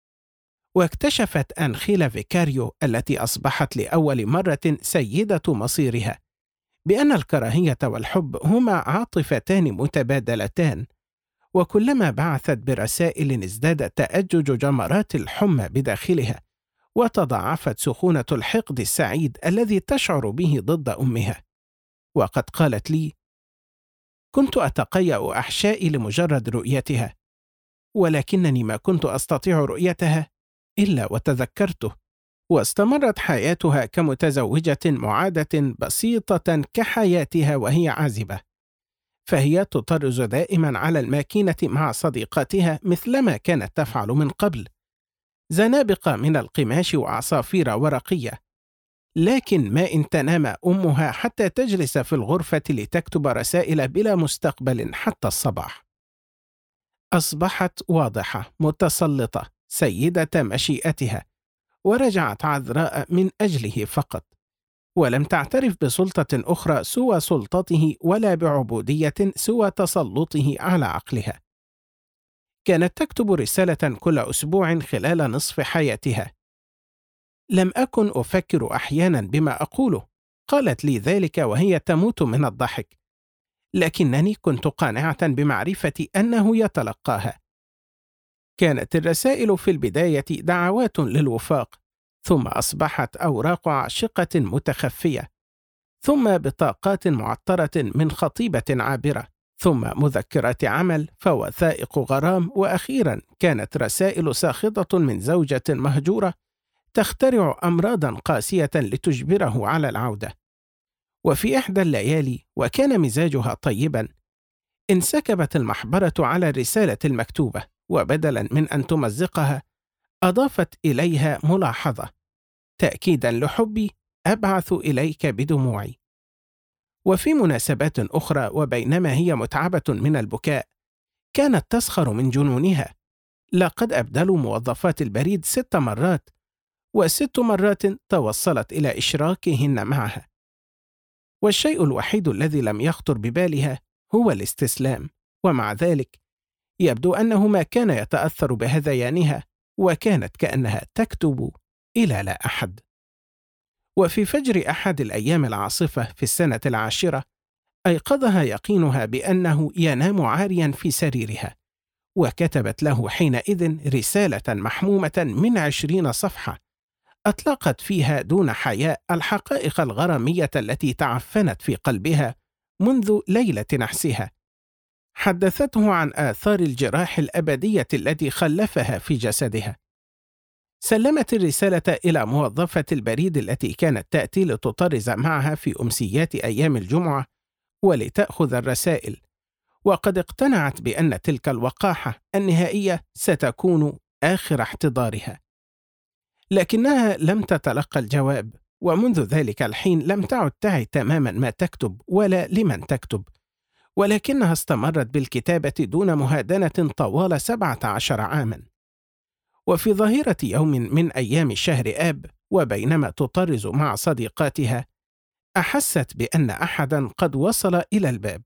واكتشفت أنخيلا فيكاريو التي أصبحت لأول مرة سيدة مصيرها بأن الكراهية والحب هما عاطفتان متبادلتان، وكلما بعثت برسائل ازداد تأجج جمرات الحمى بداخلها، وتضاعفت سخونة الحقد السعيد الذي تشعر به ضد أمها. وقد قالت لي: كنت أتقيأ أحشائي لمجرد رؤيتها، ولكنني ما كنت أستطيع رؤيتها إلا وتذكرته. واستمرت حياتها كمتزوجة معادة بسيطة كحياتها وهي عازبة، فهي تطرز دائما على الماكينة مع صديقاتها مثلما كانت تفعل من قبل، زنابق من القماش وعصافير ورقية، لكن ما إن تنام أمها حتى تجلس في الغرفة لتكتب رسائل بلا مستقبل حتى الصباح. أصبحت واضحة، متسلطة، سيدة مشيئتها، ورجعت عذراء من أجله فقط، ولم تعترف بسلطة أخرى سوى سلطته ولا بعبودية سوى تسلطه على عقلها. كانت تكتب رسالة كل أسبوع خلال نصف حياتها. لم أكن أفكر أحيانا بما أقوله، قالت لي ذلك وهي تموت من الضحك، لكنني كنت قانعة بمعرفة أنه يتلقاها. كانت الرسائل في البداية دعوات للوفاق، ثم أصبحت أوراق عاشقة متخفية، ثم بطاقات معطرة من خطيبة عابرة، ثم مذكرات عمل، فوثائق غرام، وأخيرا كانت رسائل ساخطة من زوجة مهجورة تخترع أمراضا قاسية لتجبره على العودة. وفي إحدى الليالي، وكان مزاجها طيبا، انسكبت المحبرة على الرسالة المكتوبة، وبدلا من أن تمزقها أضافت إليها ملاحظة: تأكيدا لحبي أبعث إليك بدموعي. وفي مناسبات أخرى، وبينما هي متعبة من البكاء، كانت تسخر من جنونها: لقد أبدلوا موظفات البريد 6 مرات، و6 مرات توصلت إلى إشراكهن معها. والشيء الوحيد الذي لم يخطر ببالها هو الاستسلام، ومع ذلك يبدو أنه ما كان يتأثر بهذيانها، وكانت كأنها تكتب إلى لا أحد. وفي فجر أحد الأيام العاصفة في السنة 10 أيقظها يقينها بأنه ينام عاريا في سريرها، وكتبت له حينئذ رسالة محمومة من 20 صفحة أطلقت فيها دون حياء الحقائق الغرامية التي تعفنت في قلبها منذ ليلة نحسها. حدثته عن آثار الجراح الأبدية التي خلفها في جسدها. سلمت الرسالة إلى موظفة البريد التي كانت تأتي لتطرز معها في أمسيات أيام الجمعة ولتأخذ الرسائل، وقد اقتنعت بأن تلك الوقاحة النهائية ستكون آخر احتضارها. لكنها لم تتلقى الجواب، ومنذ ذلك الحين لم تعد تعي تماما ما تكتب ولا لمن تكتب، ولكنها استمرت بالكتابة دون مهادنة طوال 17 عاما. وفي ظهيرة يوم من أيام شهر آب، وبينما تطرز مع صديقاتها، أحست بأن أحدا قد وصل إلى الباب.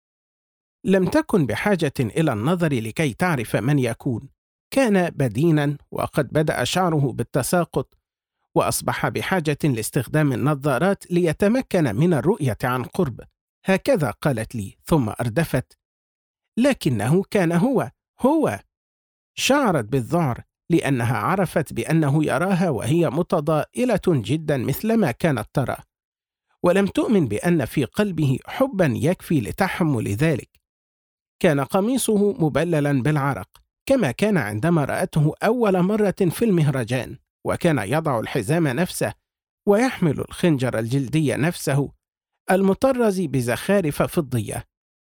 لم تكن بحاجة إلى النظر لكي تعرف من يكون. كان بدينا، وقد بدأ شعره بالتساقط، وأصبح بحاجة لاستخدام النظارات ليتمكن من الرؤية عن قرب. هكذا قالت لي، ثم أردفت: لكنه كان هو. شعرت بالذعر لأنها عرفت بأنه يراها وهي متضائلة جدا مثلما كانت ترى، ولم تؤمن بأن في قلبه حبا يكفي لتحمل ذلك. كان قميصه مبللا بالعرق كما كان عندما رأته أول مرة في المهرجان، وكان يضع الحزام نفسه ويحمل الخنجر الجلدي نفسه المطرز بزخارف فضية.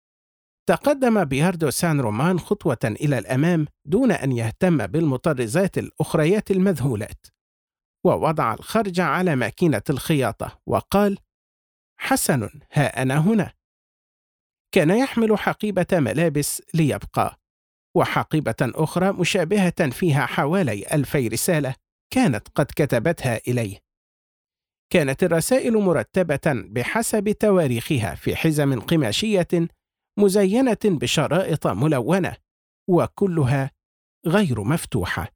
تقدم بياردو سان رومان خطوة إلى الأمام دون أن يهتم بالمطرزات الأخريات المذهولات، ووضع الخرج على ماكينة الخياطة وقال: حسن، ها أنا هنا. كان يحمل حقيبة ملابس ليبقى، وحقيبة أخرى مشابهة فيها حوالي 2000 رسالة كانت قد كتبتها إليه. كانت الرسائل مرتبة بحسب تواريخها في حزم قماشية مزينة بشرائط ملونة، وكلها غير مفتوحة.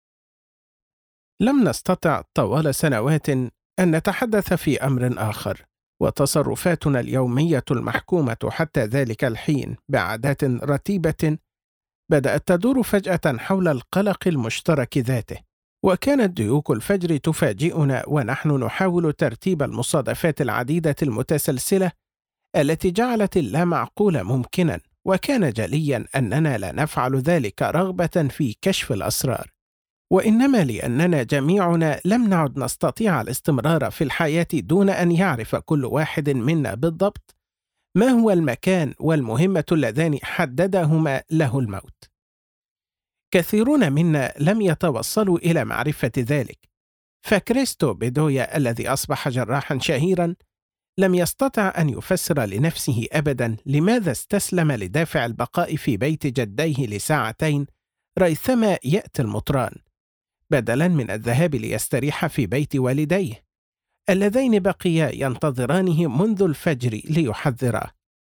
لم نستطع طوال سنوات أن نتحدث في أمر آخر، وتصرفاتنا اليومية المحكومة حتى ذلك الحين بعادات رتيبة بدأت تدور فجأة حول القلق المشترك ذاته. وكانت ديوك الفجر تفاجئنا ونحن نحاول ترتيب المصادفات العديدة المتسلسلة التي جعلت اللامعقول ممكنا، وكان جليا أننا لا نفعل ذلك رغبة في كشف الأسرار، وإنما لأننا جميعنا لم نعد نستطيع الاستمرار في الحياة دون أن يعرف كل واحد منا بالضبط ما هو المكان والمهمة اللذان حددهما له الموت. كثيرون منا لم يتوصلوا إلى معرفة ذلك، فكريستو بيدويا الذي أصبح جراحا شهيرا لم يستطع أن يفسر لنفسه أبدا لماذا استسلم لدافع البقاء في بيت جديه لساعتين ريثما يأتي المطران، بدلا من الذهاب ليستريح في بيت والديه اللذين بقيا ينتظرانه منذ الفجر ليحذراه.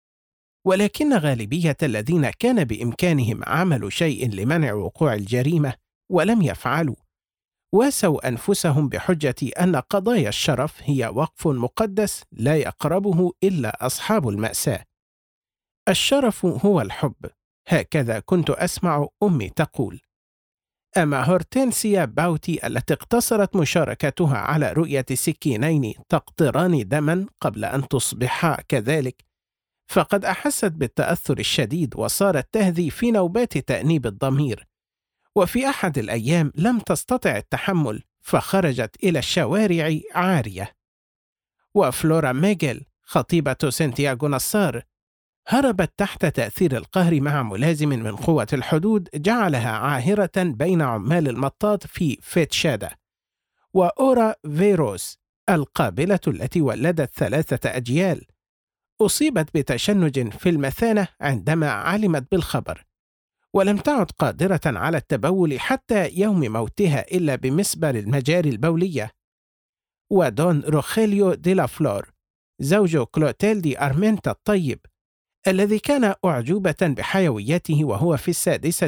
ولكن غالبية الذين كان بإمكانهم عمل شيء لمنع وقوع الجريمة ولم يفعلوا، واسوا أنفسهم بحجة أن قضايا الشرف هي وقف مقدس لا يقربه إلا أصحاب المأساة. الشرف هو الحب، هكذا كنت أسمع أمي تقول. أما هورتنسيا باوتي التي اقتصرت مشاركتها على رؤية سكينين تقطران دما قبل أن تصبحا كذلك، فقد أحست بالتأثر الشديد وصارت تهذي في نوبات تأنيب الضمير، وفي أحد الأيام لم تستطع التحمل فخرجت إلى الشوارع عارية. وفلورا ميغيل خطيبة سانتياغو نصار هربت تحت تأثير القهر مع ملازم من قوة الحدود جعلها عاهرة بين عمال المطاط في فيتشادا. وأورا فيروس القابلة التي ولدت 3 أجيال أصيبت بتشنج في المثانة عندما علمت بالخبر، ولم تعد قادرة على التبول حتى يوم موتها إلا بمسبر المجاري البولية. ودون روخيليو دي لا فلور زوج كلوتيلدي أرمنتا الطيب الذي كان أعجوبة بحيويته وهو في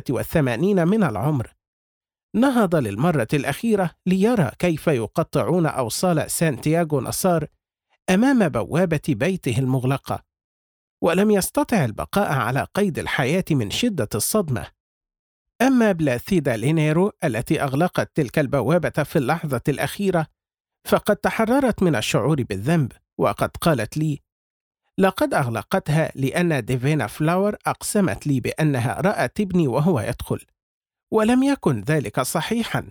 86 من العمر، نهض للمرة الأخيرة ليرى كيف يقطعون أوصال سانتياغو نصار أمام بوابة بيته المغلقة، ولم يستطع البقاء على قيد الحياة من شدة الصدمة. أما بلاثيدا لينيرو التي أغلقت تلك البوابة في اللحظة الأخيرة فقد تحررت من الشعور بالذنب، وقد قالت لي: لقد أغلقتها لأن ديفينا فلاور أقسمت لي بأنها رأت ابني وهو يدخل، ولم يكن ذلك صحيحا.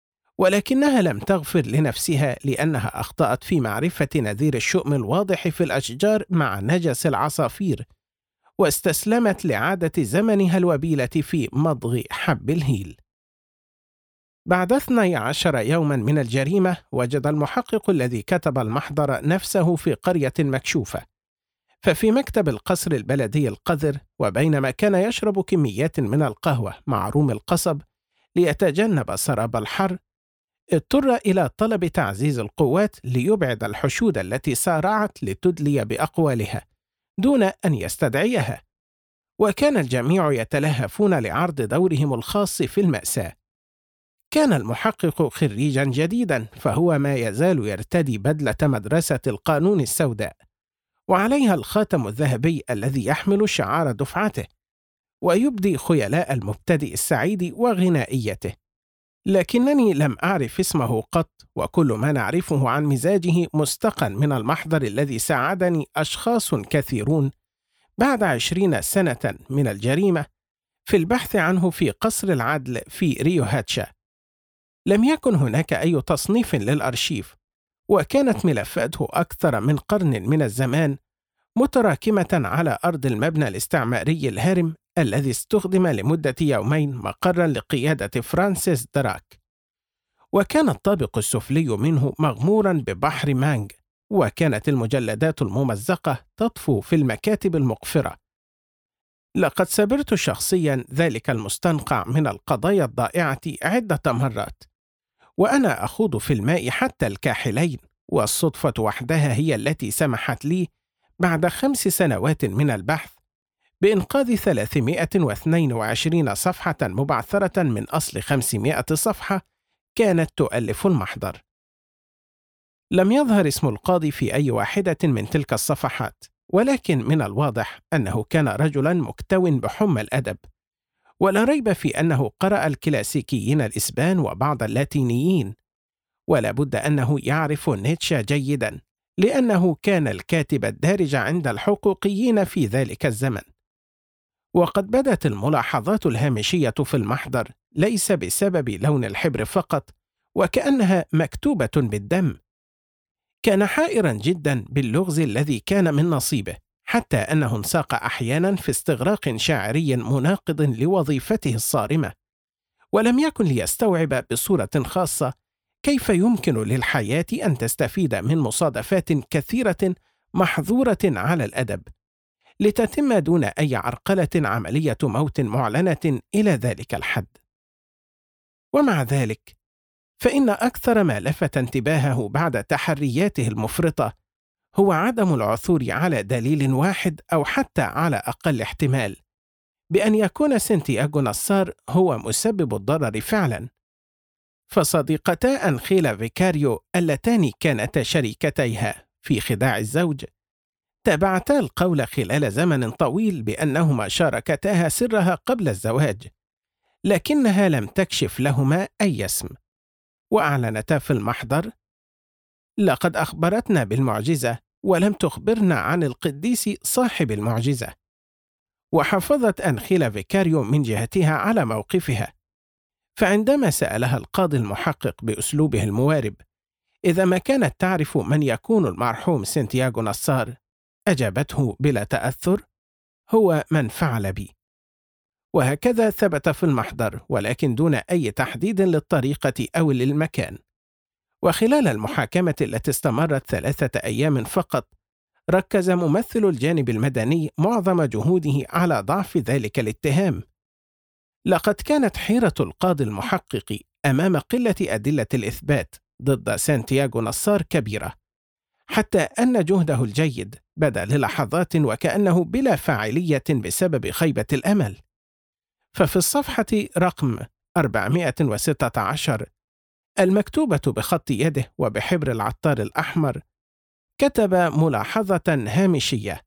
ولكنها لم تغفر لنفسها لأنها أخطأت في معرفة نذير الشؤم الواضح في الأشجار مع نجس العصافير، واستسلمت لعادة زمنها الوبيلة في مضغ حب الهيل. بعد 12 يوما من الجريمة وجد المحقق الذي كتب المحضر نفسه في قرية مكشوفة، ففي مكتب القصر البلدي القذر، وبينما كان يشرب كميات من القهوة مع روم القصب ليتجنب سراب الحر، اضطر إلى طلب تعزيز القوات ليبعد الحشود التي سارعت لتدلي بأقوالها دون أن يستدعيها، وكان الجميع يتلهفون لعرض دورهم الخاص في المأساة. كان المحقق خريجا جديدا، فهو ما يزال يرتدي بدلة مدرسة القانون السوداء وعليها الخاتم الذهبي الذي يحمل شعار دفعته، ويبدي خيلاء المبتدئ السعيد وغنائيته. لكنني لم أعرف اسمه قط، وكل ما نعرفه عن مزاجه مستقى من المحضر الذي ساعدني أشخاص كثيرون بعد 20 سنة من الجريمة في البحث عنه في قصر العدل في ريو هاتشا. لم يكن هناك أي تصنيف للأرشيف، وكانت ملفاته أكثر من قرن من الزمان متراكمة على أرض المبنى الاستعماري الهارم الذي استخدم لمدة يومين مقرا لقيادة فرانسيس دراك. وكان الطابق السفلي منه مغمورا ببحر مانغ، وكانت المجلدات الممزقة تطفو في المكاتب المقفرة. لقد سبرت شخصيا ذلك المستنقع من القضايا الضائعة عدة مرات، وأنا أخوض في الماء حتى الكاحلين، والصدفة وحدها هي التي سمحت لي بعد 5 سنوات من البحث بإنقاذ 322 صفحة مبعثرة من أصل 500 صفحة كانت تؤلف المحضر. لم يظهر اسم القاضي في أي واحدة من تلك الصفحات، ولكن من الواضح أنه كان رجلا مكتو بحمى الأدب، ولا ريب في أنه قرأ الكلاسيكيين الإسبان وبعض اللاتينيين، ولا بد أنه يعرف نيتشه جيدا لأنه كان الكاتب الدارج عند الحقوقيين في ذلك الزمن. وقد بدت الملاحظات الهامشية في المحضر ليس بسبب لون الحبر فقط، وكأنها مكتوبة بالدم. كان حائرا جدا باللغز الذي كان من نصيبه، حتى أنه انساق أحيانا في استغراق شاعري مناقض لوظيفته الصارمة، ولم يكن ليستوعب بصورة خاصة كيف يمكن للحياة أن تستفيد من مصادفات كثيرة محظورة على الأدب لتتم دون أي عرقلة عملية موت معلنة إلى ذلك الحد. ومع ذلك فإن أكثر ما لفت انتباهه بعد تحرياته المفرطة هو عدم العثور على دليل واحد أو حتى على أقل احتمال بأن يكون سانتياغو نصار هو مسبب الضرر فعلا. فصديقتا أنخيلا فيكاريو اللتان كانتا شريكتيها في خداع الزوج تابعتا القول خلال زمن طويل بأنهما شاركتاها سرها قبل الزواج، لكنها لم تكشف لهما أي اسم، وأعلنتا في المحضر: لقد أخبرتنا بالمعجزة ولم تخبرنا عن القديس صاحب المعجزة. وحافظت أنخيلا فيكاريو من جهتها على موقفها، فعندما سألها القاضي المحقق بأسلوبه الموارب إذا ما كانت تعرف من يكون المرحوم سانتياغو نصار، أجابته بلا تأثر: هو من فعل بي. وهكذا ثبت في المحضر، ولكن دون أي تحديد للطريقة أو للمكان. وخلال المحاكمة التي استمرت 3 أيام فقط، ركز ممثل الجانب المدني معظم جهوده على ضعف ذلك الاتهام. لقد كانت حيرة القاضي المحقق أمام قلة أدلة الإثبات ضد سانتياغو نصار كبيرة، حتى أن جهده الجيد بدا للحظات وكأنه بلا فاعلية بسبب خيبة الأمل. ففي الصفحة رقم 416 المكتوبة بخط يده وبحبر العطار الأحمر، كتب ملاحظة هامشية: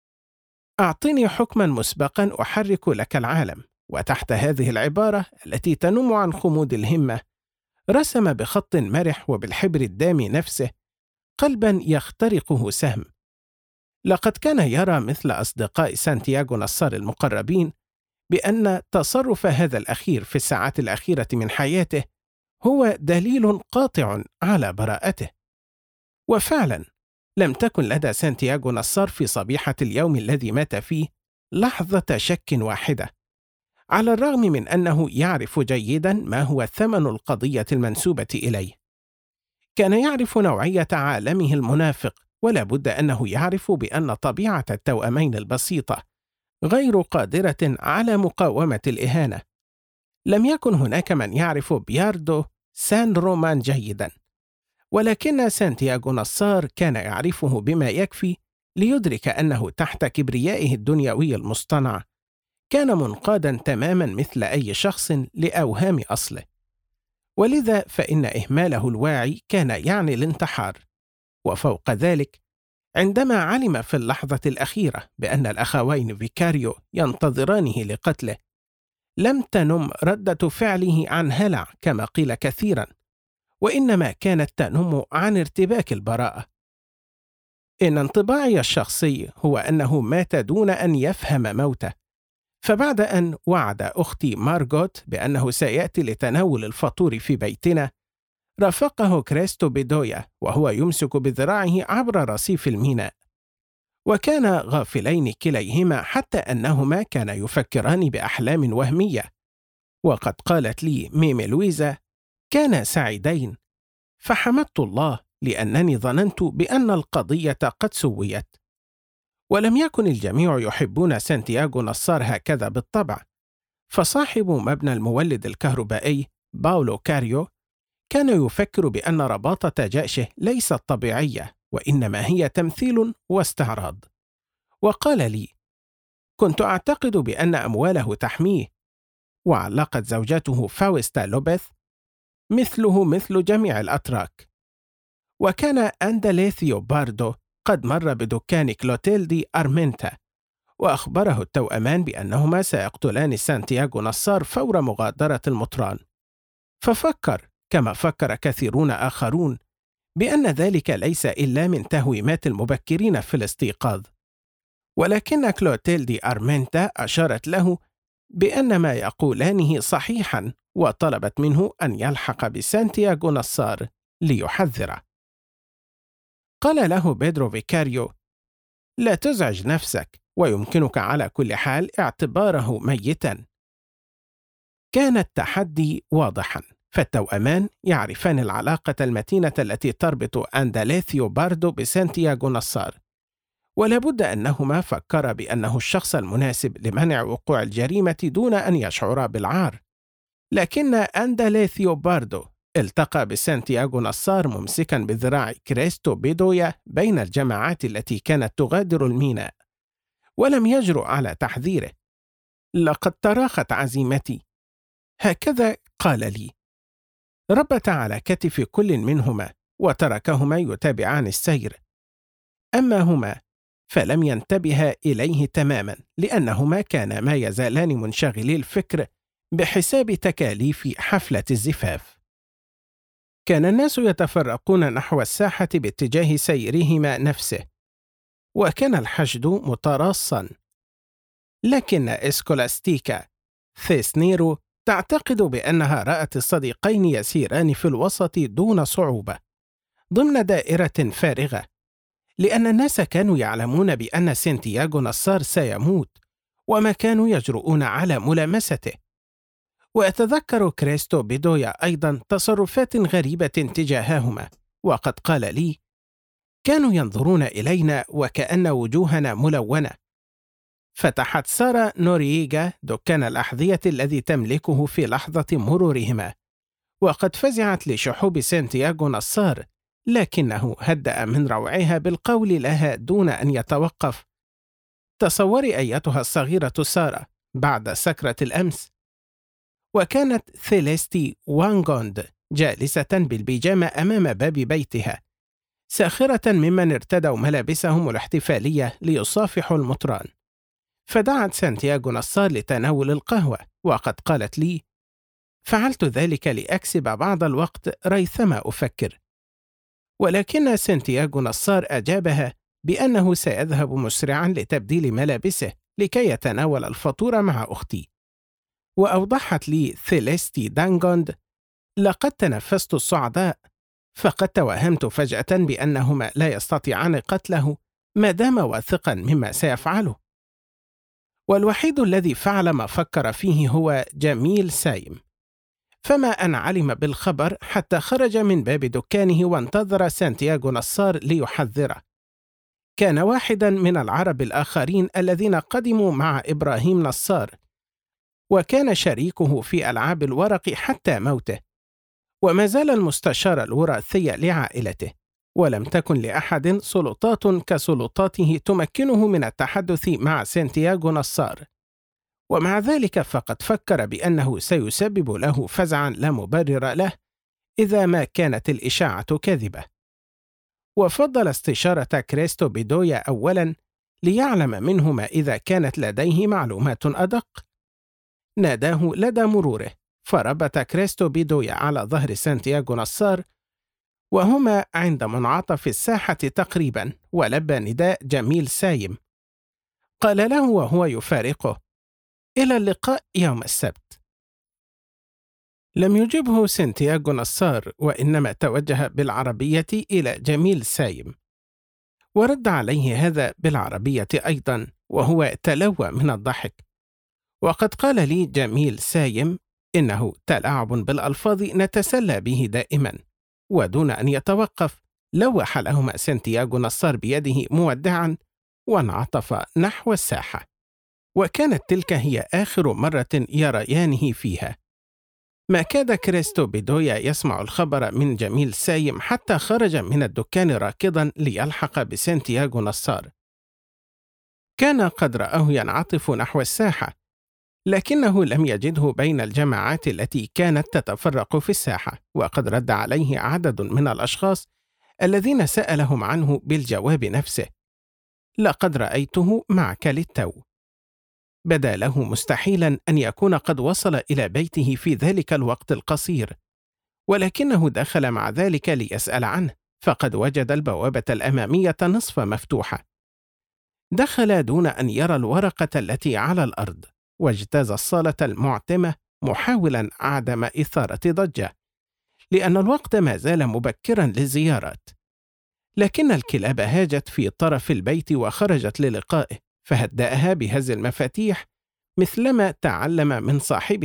أعطني حكما مسبقا أحرك لك العالم. وتحت هذه العبارة التي تنم عن خمود الهمة، رسم بخط مرح وبالحبر الدامي نفسه قلبا يخترقه سهم. لقد كان يرى مثل أصدقاء سانتياغو نصار المقربين بأن تصرف هذا الأخير في الساعات الأخيرة من حياته هو دليل قاطع على براءته. وفعلا لم تكن لدى سانتياغو نصار في صبيحة اليوم الذي مات فيه لحظة شك واحدة، على الرغم من أنه يعرف جيدا ما هو ثمن القضية المنسوبة إليه. كان يعرف نوعية عالمه المنافق، ولا بد أنه يعرف بأن طبيعة التوأمين البسيطة غير قادرة على مقاومة الإهانة. لم يكن هناك من يعرف بياردو سان رومان جيدا، ولكن سانتياغو نصار كان يعرفه بما يكفي ليدرك أنه تحت كبريائه الدنيوي المصطنع كان منقادا تماما مثل أي شخص لأوهام أصله، ولذا فإن إهماله الواعي كان يعني الانتحار. وفوق ذلك، عندما علم في اللحظة الأخيرة بأن الأخوين فيكاريو ينتظرانه لقتله، لم تنم ردة فعله عن هلع كما قيل كثيرا، وإنما كانت تنم عن ارتباك البراءة. إن انطباعي الشخصي هو أنه مات دون أن يفهم موته، فبعد أن وعد أختي مارغوت بأنه سيأتي لتناول الفطور في بيتنا، رافقه كريستو بيدويا وهو يمسك بذراعه عبر رصيف الميناء، وكان غافلين كليهما حتى أنهما كانا يفكران بأحلام وهمية. وقد قالت لي ميمي لويزا: كانا سعيدين، فحمدت الله لأنني ظننت بأن القضية قد سويت. ولم يكن الجميع يحبون سانتياغو نصار هكذا بالطبع، فصاحب مبنى المولد الكهربائي باولو كاريو كان يفكر بأن رباطة جأشه ليست طبيعية، وإنما هي تمثيل واستعراض. وقال لي: كنت أعتقد بأن أمواله تحميه. وعلقت زوجته فاوستا لوبيث: مثله مثل جميع الأتراك. وكان أنداليثيو باردو قد مر بدكان كلوتيلدي أرمنتا، وأخبره التوأمان بأنهما سيقتلان سانتياغو نصار فور مغادرة المطران. ففكر كما فكر كثيرون آخرون بأن ذلك ليس إلا من تهويمات المبكرين في الاستيقاظ، ولكن كلوتيلدي أرمنتا أشارت له بأن ما يقولانه صحيحا، وطلبت منه أن يلحق بسانتياغو نصار ليحذره. قال له بيدرو فيكاريو: لا تزعج نفسك، ويمكنك على كل حال اعتباره ميتا. كان التحدي واضحاً، فالتوأمان يعرفان العلاقة المتينة التي تربط أنداليثيو باردو بسانتياغو نصار، ولا بد أنهما فكرا بأنه الشخص المناسب لمنع وقوع الجريمة دون أن يشعرا بالعار. لكن أنداليثيو باردو التقى بسانتياغو نصار ممسكا بذراع كريستو بيدويا بين الجماعات التي كانت تغادر الميناء، ولم يجرؤ على تحذيره. لقد تراخت عزيمتي، هكذا قال لي. ربت على كتف كل منهما وتركهما يتابعان السير، أما هما فلم ينتبها إليه تماما، لأنهما كانا ما يزالان منشغلي الفكر بحساب تكاليف حفلة الزفاف. كان الناس يتفرقون نحو الساحة باتجاه سيرهما نفسه، وكان الحشد متراصا، لكن إسكولاستيكا ثيسنيرو تعتقد بأنها رأت الصديقين يسيران في الوسط دون صعوبة ضمن دائرة فارغة، لأن الناس كانوا يعلمون بأن سانتياغو نصار سيموت، وما كانوا يجرؤون على ملامسته. وأتذكر كريستو بيدويا أيضا تصرفات غريبة تجاههما، وقد قال لي: كانوا ينظرون إلينا وكأن وجوهنا ملونة. فتحت سارة نورييغا دكان الأحذية الذي تملكه في لحظة مرورهما، وقد فزعت لشحوب سانتياغو نصار، لكنه هدأ من روعها بالقول لها دون أن يتوقف: تصوري أيتها الصغيرة سارة بعد سكرة الأمس. وكانت ثيليستي وانغوند جالسة بالبيجامة أمام باب بيتها، ساخرة ممن ارتدوا ملابسهم الاحتفالية ليصافحوا المطران. فدعت سانتياغو نصار لتناول القهوة، وقد قالت لي: فعلت ذلك لأكسب بعض الوقت ريثما أفكر. ولكن سانتياغو نصار أجابها بأنه سيذهب مسرعا لتبديل ملابسه لكي يتناول الفطور مع أختي. وأوضحت لي ثيليستي دانغوند: لقد تنفست الصعداء، فقد توهمت فجأة بأنهما لا يستطيعان قتله ما دام واثقا مما سيفعله. والوحيد الذي فعل ما فكر فيه هو جميل سايم، فما أن علم بالخبر حتى خرج من باب دكانه وانتظر سانتياغو نصار ليحذره. كان واحدا من العرب الآخرين الذين قدموا مع إبراهيم نصار، وكان شريكه في ألعاب الورق حتى موته، وما زال المستشار الوراثي لعائلته، ولم تكن لأحد سلطات كسلطاته تمكنه من التحدث مع سانتياغو نصار. ومع ذلك فقد فكر بأنه سيسبب له فزعا لا مبرر له إذا ما كانت الإشاعة كاذبة. وفضل استشارة كريستو بيدويا أولا ليعلم منهما إذا كانت لديه معلومات أدق. ناداه لدى مروره، فربط كريستو بيدويا على ظهر سانتياغو نصار وهما عند منعطف الساحة تقريبا، ولبى نداء جميل سايم. قال له وهو يفارقه: إلى اللقاء يوم السبت. لم يجبه سانتياغو نصار، وإنما توجه بالعربية إلى جميل سايم، ورد عليه هذا بالعربية أيضا، وهو تلوى من الضحك. وقد قال لي جميل سايم إنه تلاعب بالألفاظ نتسلى به دائما. ودون أن يتوقف لوح لهما سانتياغو نصار بيده مودعا، وانعطف نحو الساحة. وكانت تلك هي آخر مرة يريانه فيها. ما كاد كريستو بيدويا يسمع الخبر من جميل سايم حتى خرج من الدكان راكضا ليلحق بسانتياغو نصار. كان قد رآه ينعطف نحو الساحة، لكنه لم يجده بين الجماعات التي كانت تتفرق في الساحة. وقد رد عليه عدد من الأشخاص الذين سألهم عنه بالجواب نفسه: لقد رأيته معك للتو. بدا له مستحيلا أن يكون قد وصل إلى بيته في ذلك الوقت القصير، ولكنه دخل مع ذلك ليسأل عنه، فقد وجد البوابة الأمامية نصف مفتوحة. دخل دون أن يرى الورقة التي على الأرض، واجتاز الصالة المعتمة محاولا عدم إثارة ضجة، لأن الوقت ما زال مبكرا للزيارات. لكن الكلاب هاجت في طرف البيت وخرجت للقائه، فهدأها بهز المفاتيح مثلما تعلم من صاحبها،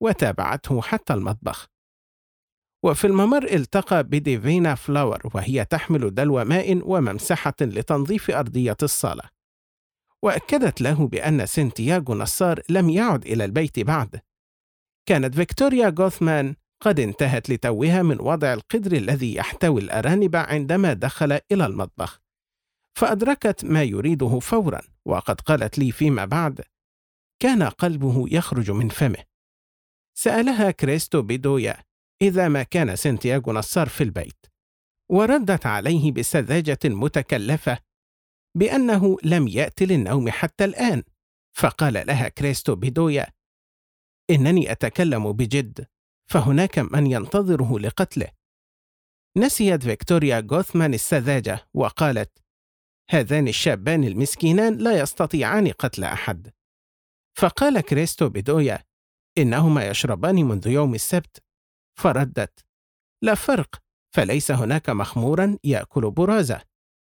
وتابعته حتى المطبخ. وفي الممر التقى بديفينا فلاور وهي تحمل دلو ماء وممسحة لتنظيف أرضية الصالة، وأكدت له بأن سانتياغو نصار لم يعد إلى البيت بعد. كانت فيكتوريا غوثمان قد انتهت لتوها من وضع القدر الذي يحتوي الأرانب عندما دخل إلى المطبخ، فأدركت ما يريده فورا، وقد قالت لي فيما بعد: كان قلبه يخرج من فمه. سألها كريستو بيدويا إذا ما كان سانتياغو نصار في البيت، وردت عليه بسذاجة متكلفة بأنه لم يأتي للنوم حتى الآن. فقال لها كريستو بيدويا: إنني أتكلم بجد، فهناك من ينتظره لقتله. نسيت فيكتوريا غوثمان السذاجة وقالت: هذان الشابان المسكينان لا يستطيعان قتل أحد. فقال كريستو بيدويا: إنهما يشربان منذ يوم السبت. فردت: لا فرق، فليس هناك مخمورا يأكل برازة.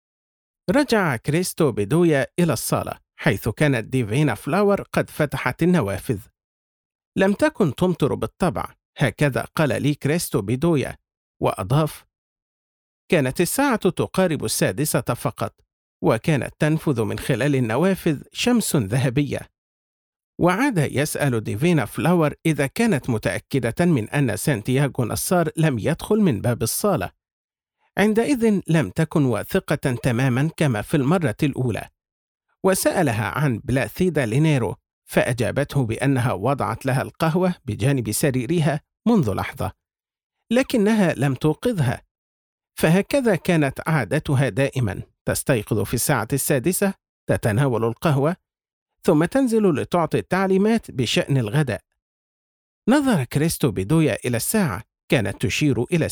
رجع كريستو بيدويا إلى الصالة حيث كانت ديفينا فلاور قد فتحت النوافذ. لم تكن تمطر بالطبع، هكذا قال لي كريستو بيدويا، وأضاف: كانت الساعة تقارب 6 فقط، وكانت تنفذ من خلال النوافذ شمس ذهبية. وعاد يسأل ديفينا فلاور إذا كانت متأكدة من أن سانتياغو نصار لم يدخل من باب الصالة. عندئذ لم تكن واثقة تماما كما في المرة الأولى، وسألها عن بلاثيدا لينيرو، فأجابته بأنها وضعت لها القهوة بجانب سريرها منذ لحظة، لكنها لم توقظها. فهكذا كانت عادتها دائما، تستيقظ في الساعة 6، تتناول القهوة، ثم تنزل لتعطي التعليمات بشأن الغداء. نظر كريستو بيدويا إلى الساعة، كانت تشير إلى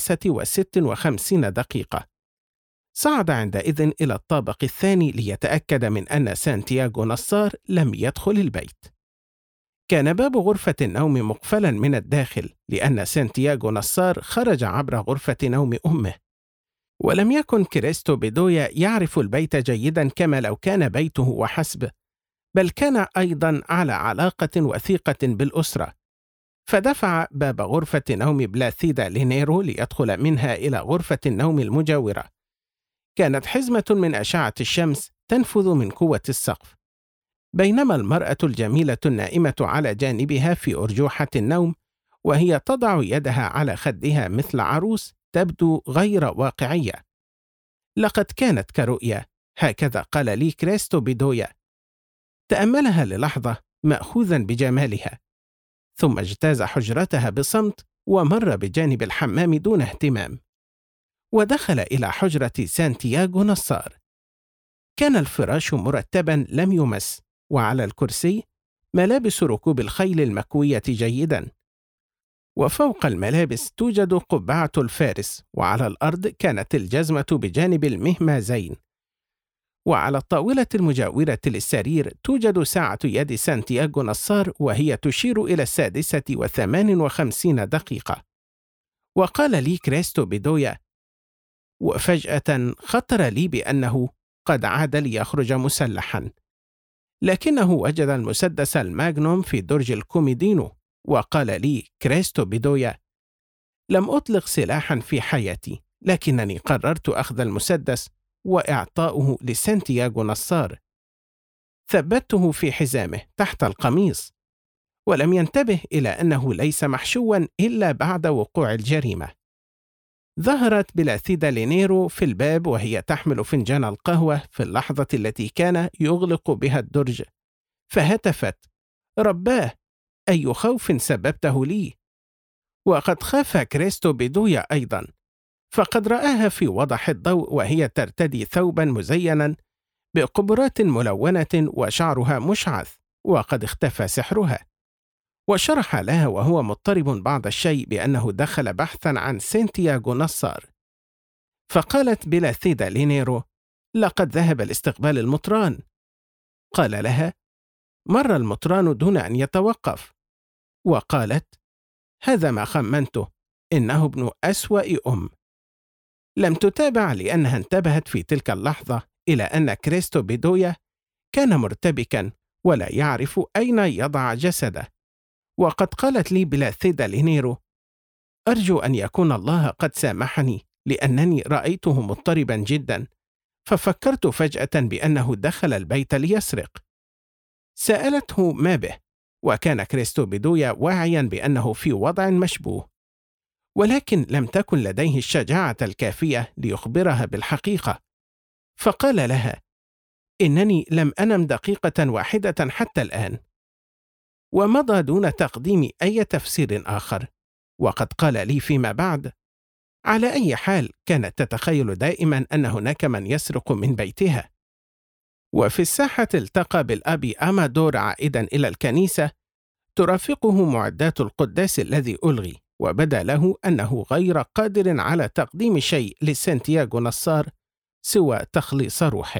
6:56. صعد عندئذ إلى الطابق الثاني ليتأكد من أن سانتياغو نصار لم يدخل البيت. كان باب غرفة النوم مقفلا من الداخل، لأن سانتياغو نصار خرج عبر غرفة نوم أمه. ولم يكن كريستو بيدويا يعرف البيت جيدا كما لو كان بيته وحسب، بل كان أيضا على علاقة وثيقة بالأسرة. فدفع باب غرفة نوم بلاثيدا لينيرو ليدخل منها إلى غرفة النوم المجاورة. كانت حزمة من أشعة الشمس تنفذ من قوة السقف، بينما المرأة الجميلة النائمة على جانبها في أرجوحة النوم وهي تضع يدها على خدها مثل عروس تبدو غير واقعية. لقد كانت كرؤية، هكذا قال لي كريستو بيدويا. تأملها للحظة مأخوذا بجمالها، ثم اجتاز حجرتها بصمت ومر بجانب الحمام دون اهتمام، ودخل إلى حجرة سانتياغو نصار. كان الفراش مرتبا لم يمس، وعلى الكرسي ملابس ركوب الخيل المكوية جيدا، وفوق الملابس توجد قبعة الفارس، وعلى الأرض كانت الجزمة بجانب المهمازين، وعلى الطاولة المجاورة للسرير توجد ساعة يد سانتياغو نصار وهي تشير إلى 6:58. وقال لي كريستو بيدويا: وفجأة خطر لي بأنه قد عاد ليخرج مسلحا، لكنه وجد المسدس الماغنوم في درج الكوميدينو. وقال لي كريستو بيدويا: لم أطلق سلاحا في حياتي، لكنني قررت أخذ المسدس وإعطاؤه لسانتياغو نصار. ثبته في حزامه تحت القميص، ولم ينتبه إلى أنه ليس محشوا إلا بعد وقوع الجريمة. ظهرت بلاثيدا لينيرو في الباب وهي تحمل فنجان القهوة في اللحظة التي كان يغلق بها الدرج، فهتفت: رباه، أي خوف سببته لي! وقد خاف كريستو بيدويا أيضا، فقد رآها في وضح الضوء وهي ترتدي ثوبا مزينا بقبرات ملونة وشعرها مشعث، وقد اختفى سحرها. وشرح لها وهو مضطرب بعض الشيء بأنه دخل بحثا عن سانتياغو نصار. فقالت بلاثيدا لينيرو: لقد ذهب لاستقبال المطران. قال لها: مر المطران دون أن يتوقف. وقالت: هذا ما خمنته، إنه ابن أسوأ أم. لم تتابع لأنها انتبهت في تلك اللحظة إلى أن كريستو بيدويا كان مرتبكا ولا يعرف أين يضع جسده، وقد قالت لي بلاثيدا لينيرو: أرجو أن يكون الله قد سامحني، لأنني رأيته مضطربا جدا، ففكرت فجأة بأنه دخل البيت ليسرق. سألته ما به، وكان كريستو بيدويا واعيا بأنه في وضع مشبوه، ولكن لم تكن لديه الشجاعة الكافية ليخبرها بالحقيقة. فقال لها: إنني لم أنم دقيقة واحدة حتى الآن. ومضى دون تقديم أي تفسير آخر. وقد قال لي فيما بعد: على أي حال كانت تتخيل دائما أن هناك من يسرق من بيتها. وفي الساحة التقى بالأب أمادور عائدا إلى الكنيسة، ترافقه معدات القداس الذي ألغي، وبدا له أنه غير قادر على تقديم شيء لسانتياغو نصار سوى تخليص روحه.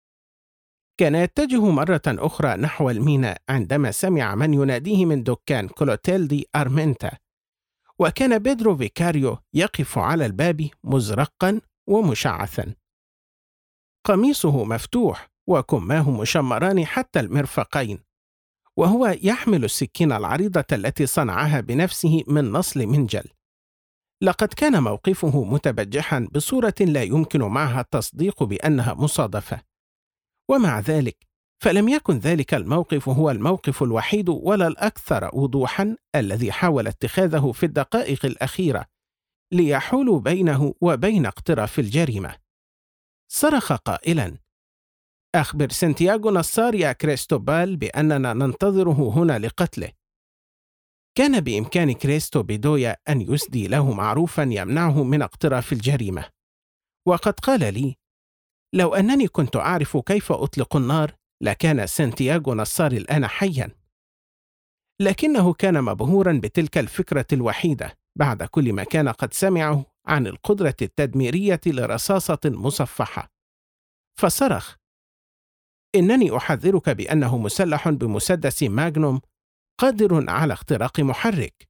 كان يتجه مرة أخرى نحو الميناء عندما سمع من يناديه من دكان كلوتيل دي أرمنتا، وكان بيدرو فيكاريو يقف على الباب مزرقا ومشعثا، قميصه مفتوح وكماه مشمران حتى المرفقين، وهو يحمل السكين العريضة التي صنعها بنفسه من نصل منجل. لقد كان موقفه متبجحا بصورة لا يمكن معها التصديق بأنها مصادفة، ومع ذلك فلم يكن ذلك الموقف هو الموقف الوحيد ولا الأكثر وضوحا الذي حاول اتخاذه في الدقائق الأخيرة ليحول بينه وبين اقتراف الجريمة. صرخ قائلا: أخبر سانتياغو نصار يا كريستوبال بأننا ننتظره هنا لقتله. كان بإمكان كريستو بيدويا أن يسدي له معروفا يمنعه من اقتراف الجريمة، وقد قال لي: لو أنني كنت أعرف كيف أطلق النار لكان سانتياغو نصار الآن حيا. لكنه كان مبهورا بتلك الفكرة الوحيدة بعد كل ما كان قد سمعه عن القدرة التدميرية لرصاصة مصفحة، فصرخ: إنني أحذرك بأنه مسلح بمسدس ماغنوم قادر على اختراق محرك.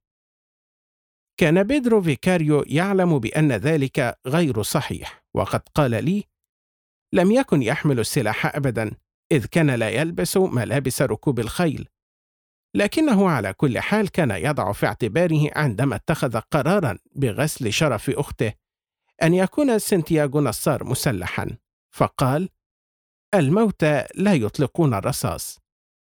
كان بيدرو فيكاريو يعلم بأن ذلك غير صحيح، وقد قال لي: لم يكن يحمل السلاح أبدا، إذ كان لا يلبس ملابس ركوب الخيل، لكنه على كل حال كان يضع في اعتباره عندما اتخذ قرارا بغسل شرف أخته أن يكون سانتياغو نصار مسلحا، فقال: الموتى لا يطلقون الرصاص.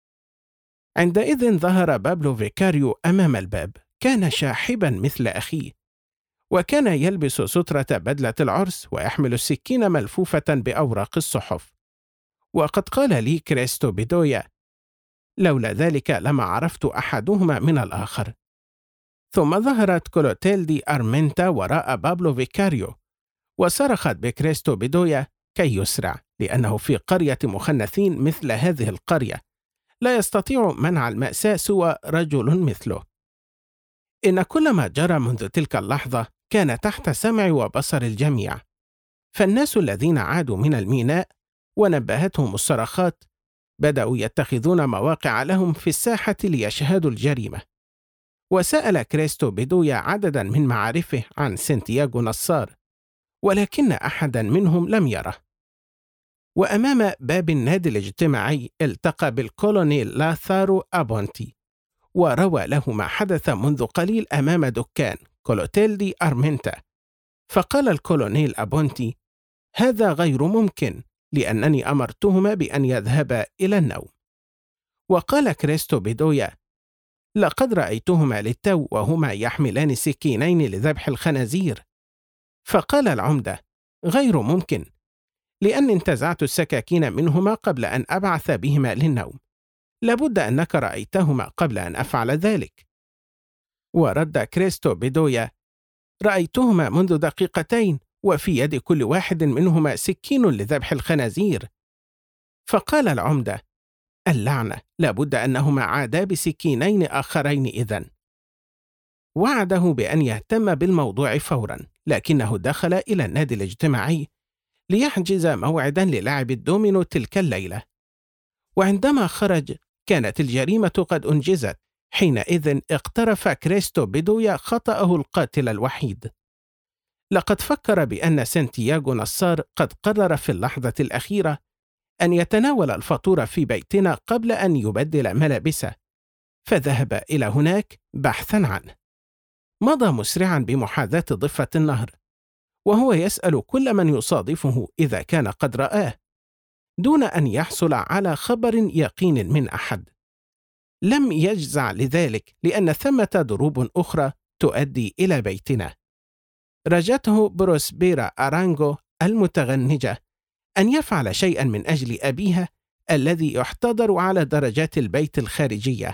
عندئذ ظهر بابلو فيكاريو أمام الباب. كان شاحبا مثل أخيه، وكان يلبس سترة بدلة العرس ويحمل السكين ملفوفة بأوراق الصحف. وقد قال لي كريستو بيدويا: لولا ذلك لما عرفت أحدهما من الآخر. ثم ظهرت كلوتيل دي أرمنتا وراء بابلو فيكاريو، وصرخت بكريستو بيدويا كي يسرع، لأنه في قرية مخنثين مثل هذه القرية لا يستطيع منع المأساة سوى رجل مثله. إن كل ما جرى منذ تلك اللحظة كان تحت سمع وبصر الجميع، فالناس الذين عادوا من الميناء ونبهتهم الصرخات بدأوا يتخذون مواقع لهم في الساحة ليشهدوا الجريمة. وسأل كريستو بيدويا عددا من معارفه عن سانتياغو نصار، ولكن أحدا منهم لم يره. وأمام باب النادي الاجتماعي التقى بالكولونيل لاثارو أبونتي، وروى له ما حدث منذ قليل أمام دكان كولوتيل دي أرمنتا. فقال الكولونيل أبونتي: هذا غير ممكن، لأنني أمرتهما بأن يذهبا إلى النوم. وقال كريستو بيدويا: لقد رأيتهما للتو وهما يحملان سكينين لذبح الخنازير. فقال العمدة: غير ممكن، لأني انتزعت السكاكين منهما قبل أن أبعث بهما للنوم. لابد أنك رأيتهما قبل أن أفعل ذلك. ورد كريستو بيدويا: رأيتهما منذ دقيقتين، وفي يد كل واحد منهما سكين لذبح الخنازير. فقال العمدة: اللعنة، لابد أنهما عادا بسكينين آخرين إذن. وعده بأن يهتم بالموضوع فورا، لكنه دخل إلى النادي الاجتماعي ليحجز موعدا للعب الدومينو تلك الليلة. وعندما خرج كانت الجريمة قد أنجزت. حينئذ اقترف كريستو بيدويا خطأه القاتل الوحيد. لقد فكر بأن سانتياغو نصار قد قرر في اللحظة الأخيرة أن يتناول الفطور في بيتنا قبل أن يبدل ملابسه، فذهب إلى هناك بحثا عنه. مضى مسرعا بمحاذاة ضفة النهر، وهو يسأل كل من يصادفه إذا كان قد رآه، دون أن يحصل على خبر يقين من أحد. لم يجزع لذلك، لأن ثمة دروب أخرى تؤدي إلى بيتنا. رجته بروسبيرا أرانغو المتغنجة أن يفعل شيئا من أجل أبيها الذي يحتضر على درجات البيت الخارجية،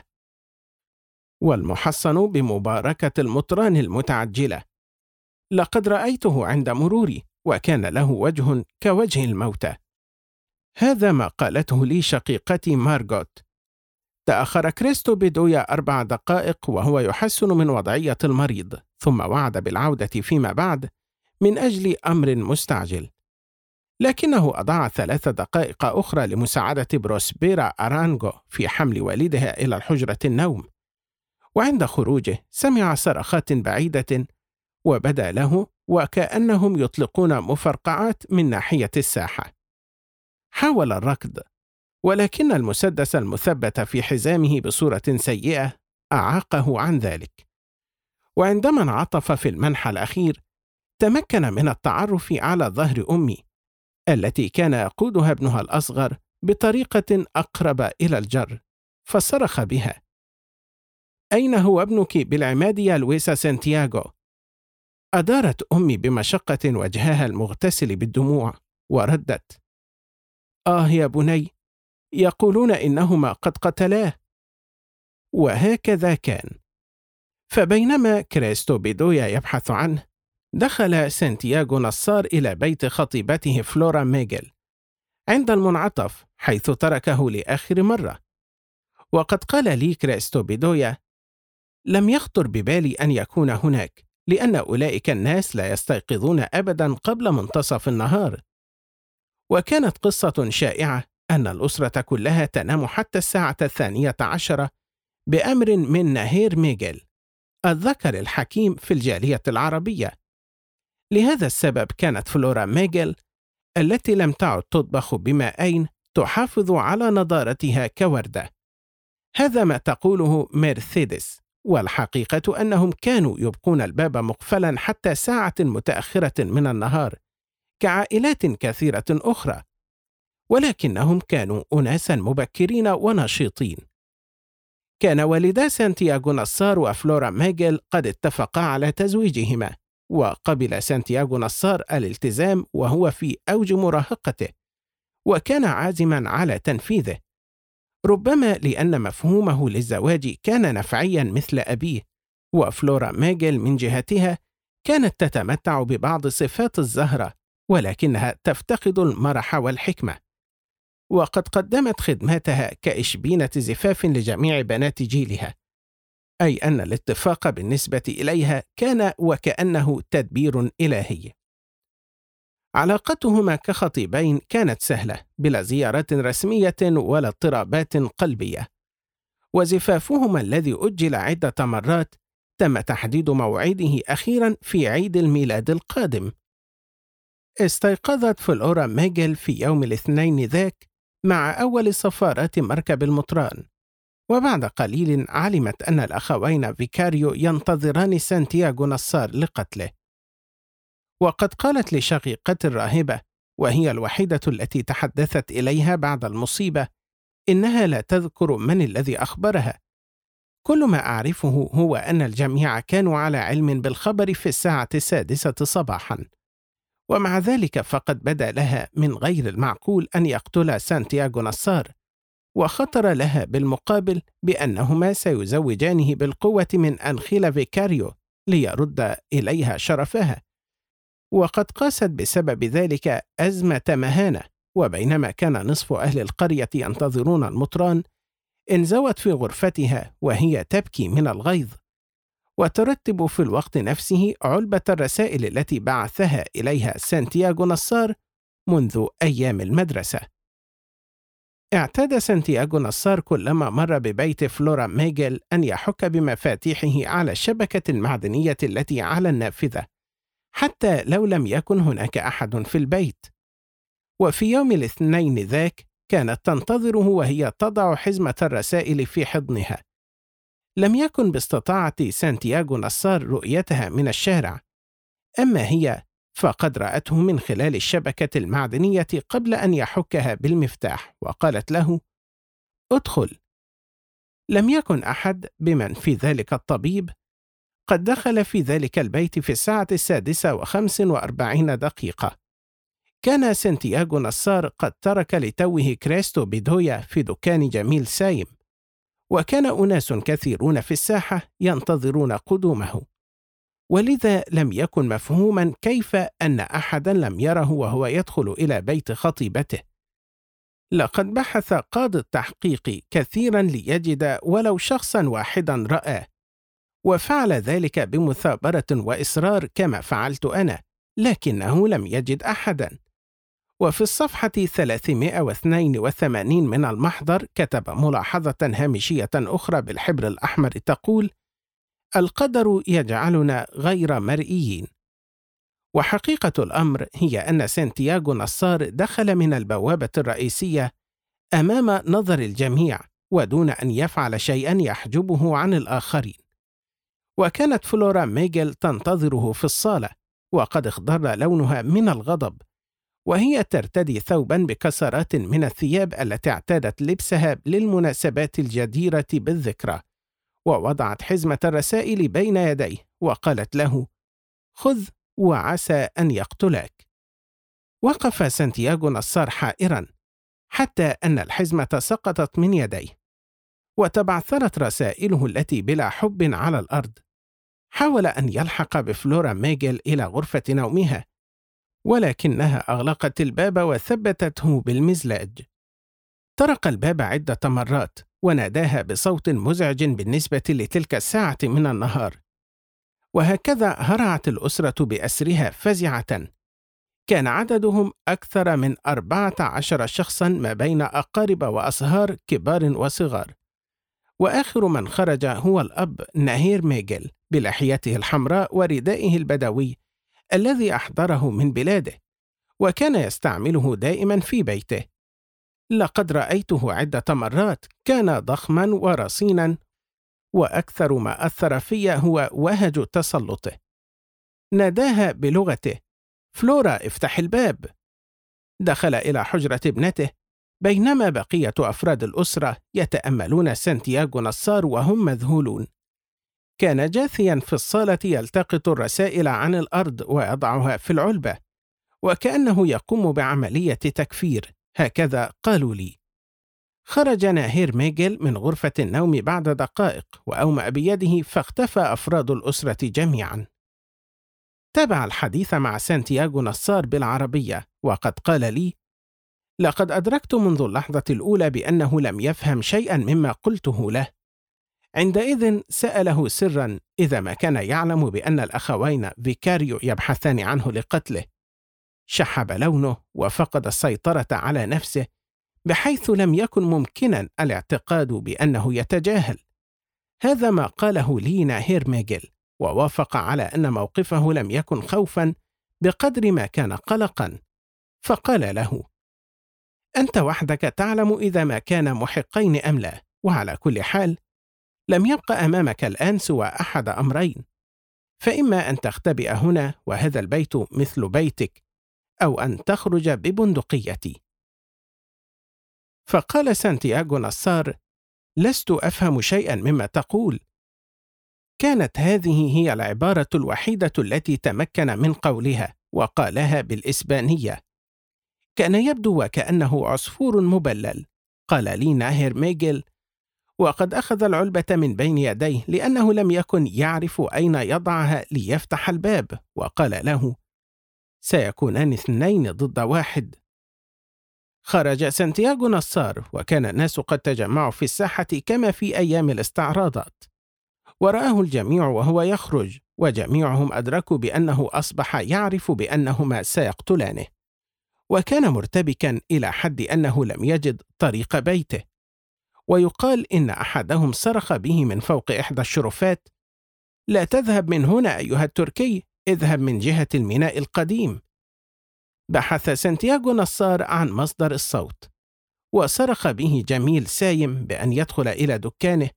والمحصن بمباركة المطران المتعجلة. لقد رأيته عند مروري، وكان له وجه كوجه الموتى. هذا ما قالته لي شقيقتي مارغوت. تأخر كريستو بدويا 4 دقائق وهو يحسن من وضعية المريض، ثم وعد بالعودة فيما بعد من أجل أمر مستعجل، لكنه أضاع 3 دقائق أخرى لمساعدة بروسبيرا أرانغو في حمل والدها إلى الحجرة النوم. وعند خروجه سمع صرخات بعيدة، وبدا له وكأنهم يطلقون مفرقعات من ناحية الساحة. حاول الركض، ولكن المسدس المثبت في حزامه بصورة سيئة أعاقه عن ذلك. وعندما انعطف في المنحى الأخير تمكن من التعرف على ظهر أمي التي كان يقودها ابنها الأصغر بطريقة أقرب إلى الجر، فصرخ بها: أين هو ابنك بالعماد يا لويسا سانتياغو؟ أدارت أمي بمشقة وجهها المغتسل بالدموع وردت: آه يا بني، يقولون إنهما قد قتلاه. وهكذا كان. فبينما كريستو بيدويا يبحث عنه، دخل سانتياغو نصار إلى بيت خطيبته فلورا ميغيل عند المنعطف، حيث تركه لآخر مرة. وقد قال لي كريستو بيدويا: لم يخطر ببالي أن يكون هناك، لأن أولئك الناس لا يستيقظون أبدا قبل منتصف النهار. وكانت قصة شائعة أن الأسرة كلها تنام حتى الساعة 12 بأمر من نهير ميغيل، الذكر الحكيم في الجالية العربية. لهذا السبب كانت فلورا ميغيل التي لم تعد تطبخ بماءين تحافظ على نضارتها كوردة. هذا ما تقوله ميرثيدس، والحقيقة أنهم كانوا يبقون الباب مقفلا حتى ساعة متأخرة من النهار كعائلات كثيرة أخرى، ولكنهم كانوا أناسا مبكرين ونشيطين. كان والدا سانتياغو نصار وفلورا ميغيل قد اتفقا على تزويجهما، وقبل سانتياغو نصار الالتزام وهو في أوج مراهقته، وكان عازما على تنفيذه، ربما لأن مفهومه للزواج كان نفعيا مثل أبيه. وفلورا ميغيل من جهتها كانت تتمتع ببعض صفات الزهرة، ولكنها تفتقد المرح والحكمة، وقد قدمت خدماتها كإشبينة زفاف لجميع بنات جيلها، أي أن الاتفاق بالنسبة إليها كان وكأنه تدبير إلهي. علاقتهما كخطيبين كانت سهلة، بلا زيارات رسمية ولا اضطرابات قلبية. وزفافهما الذي أجل عدة مرات تم تحديد موعده أخيرا في عيد الميلاد القادم. استيقظت فلورا ميغيل في يوم الاثنين ذاك مع أول صفارات مركب المطران، وبعد قليل علمت أن الأخوين فيكاريو ينتظران سانتياغو نصار لقتله. وقد قالت لشقيقة الراهبة، وهي الوحيدة التي تحدثت إليها بعد المصيبة، إنها لا تذكر من الذي أخبرها. كل ما أعرفه هو أن الجميع كانوا على علم بالخبر في الساعة 6 صباحا، ومع ذلك فقد بدا لها من غير المعقول أن يقتل سانتياغو نصار، وخطر لها بالمقابل بأنهما سيزوجانه بالقوة من أنخيل فيكاريو ليرد إليها شرفها. وقد قاست بسبب ذلك أزمة مهانة. وبينما كان نصف أهل القرية ينتظرون المطران، انزوت في غرفتها وهي تبكي من الغيظ، وترتب في الوقت نفسه علبة الرسائل التي بعثها إليها سانتياغو نصار منذ أيام المدرسة. اعتاد سانتياغو نصار كلما مر ببيت فلورا ميغيل أن يحك بمفاتيحه على الشبكة المعدنية التي على النافذة، حتى لو لم يكن هناك أحد في البيت. وفي يوم الاثنين ذاك كانت تنتظره وهي تضع حزمة الرسائل في حضنها. لم يكن باستطاعة سانتياغو نصار رؤيتها من الشارع، أما هي فقد رأته من خلال الشبكة المعدنية قبل أن يحكها بالمفتاح، وقالت له: ادخل. لم يكن أحد بمن في ذلك الطبيب قد دخل في ذلك البيت في 6:45. كان سانتياغو نصار قد ترك لتوه كريستو بيدويا في دكان جميل سايم، وكان أناس كثيرون في الساحة ينتظرون قدومه، ولذا لم يكن مفهوما كيف أن أحدا لم يره وهو يدخل إلى بيت خطيبته. لقد بحث قاضي التحقيق كثيرا ليجد ولو شخصا واحدا رآه، وفعل ذلك بمثابرة وإصرار كما فعلت أنا، لكنه لم يجد أحدا. وفي الصفحة 382 من المحضر كتب ملاحظة هامشية أخرى بالحبر الأحمر تقول: القدر يجعلنا غير مرئيين. وحقيقة الأمر هي أن سانتياغو نصار دخل من البوابة الرئيسية أمام نظر الجميع ودون أن يفعل شيئا يحجبه عن الآخرين. وكانت فلورا ميغيل تنتظره في الصالة، وقد اخضر لونها من الغضب، وهي ترتدي ثوبا بكسرات من الثياب التي اعتادت لبسها للمناسبات الجديرة بالذكرى، ووضعت حزمة الرسائل بين يديه وقالت له: خذ وعسى أن يقتلك. وقف سانتياغو نصار حائرا حتى أن الحزمة سقطت من يديه، وتبعثرت رسائله التي بلا حب على الأرض. حاول أن يلحق بفلورا ميغيل إلى غرفة نومها، ولكنها أغلقت الباب وثبتته بالمزلاج. طرق الباب عدة مرات وناداها بصوت مزعج بالنسبة لتلك الساعة من النهار. وهكذا هرعت الأسرة بأسرها فزعة. كان عددهم أكثر من 14 شخصا ما بين أقارب وأصهار كبار وصغار، وآخر من خرج هو الأب ناهير ميغيل بلحيته الحمراء وردائه البدوي الذي أحضره من بلاده، وكان يستعمله دائما في بيته. لقد رأيته عدة مرات، كان ضخما ورصينا، وأكثر ما أثر في هو وهج تسلطه. ناداها بلغته: فلورا، افتح الباب. دخل إلى حجرة ابنته، بينما بقية أفراد الأسرة يتأملون سانتياغو نصار وهم مذهولون. كان جاثيا في الصالة يلتقط الرسائل عن الأرض ويضعها في العلبة، وكأنه يقوم بعملية تكفير، هكذا قالوا لي. خرج ناهير ميغيل من غرفة النوم بعد دقائق وأومأ بيده، فاختفى أفراد الأسرة جميعا. تابع الحديث مع سانتياغو نصار بالعربية، وقد قال لي: لقد أدركت منذ اللحظة الأولى بأنه لم يفهم شيئا مما قلته له. عندئذ سأله سرا إذا ما كان يعلم بأن الأخوين فيكاريو يبحثان عنه لقتله. شحب لونه وفقد السيطرة على نفسه، بحيث لم يكن ممكنا الاعتقاد بأنه يتجاهل. هذا ما قاله لي ناهير ميغيل، ووافق على أن موقفه لم يكن خوفا بقدر ما كان قلقا. فقال له: أنت وحدك تعلم إذا ما كان محقين أم لا، وعلى كل حال لم يبق أمامك الآن سوى أحد أمرين، فإما أن تختبئ هنا وهذا البيت مثل بيتك، أو أن تخرج ببندقيتي. فقال سانتياغو نصار: لست أفهم شيئا مما تقول. كانت هذه هي العبارة الوحيدة التي تمكن من قولها، وقالها بالإسبانية. كان يبدو وكأنه عصفور مبلل. قال لي ناهير ميغيل، وقد أخذ العلبة من بين يديه لأنه لم يكن يعرف أين يضعها ليفتح الباب، وقال له: سيكونان 2 ضد 1. خرج سانتياغو نصار، وكان الناس قد تجمعوا في الساحة كما في أيام الاستعراضات، ورآه الجميع وهو يخرج، وجميعهم أدركوا بأنه أصبح يعرف بأنهما سيقتلانه، وكان مرتبكا إلى حد أنه لم يجد طريق بيته. ويقال إن أحدهم صرخ به من فوق إحدى الشرفات: لا تذهب من هنا أيها التركي، اذهب من جهة الميناء القديم. بحث سانتياغو نصار عن مصدر الصوت، وصرخ به جميل سايم بأن يدخل إلى دكانه،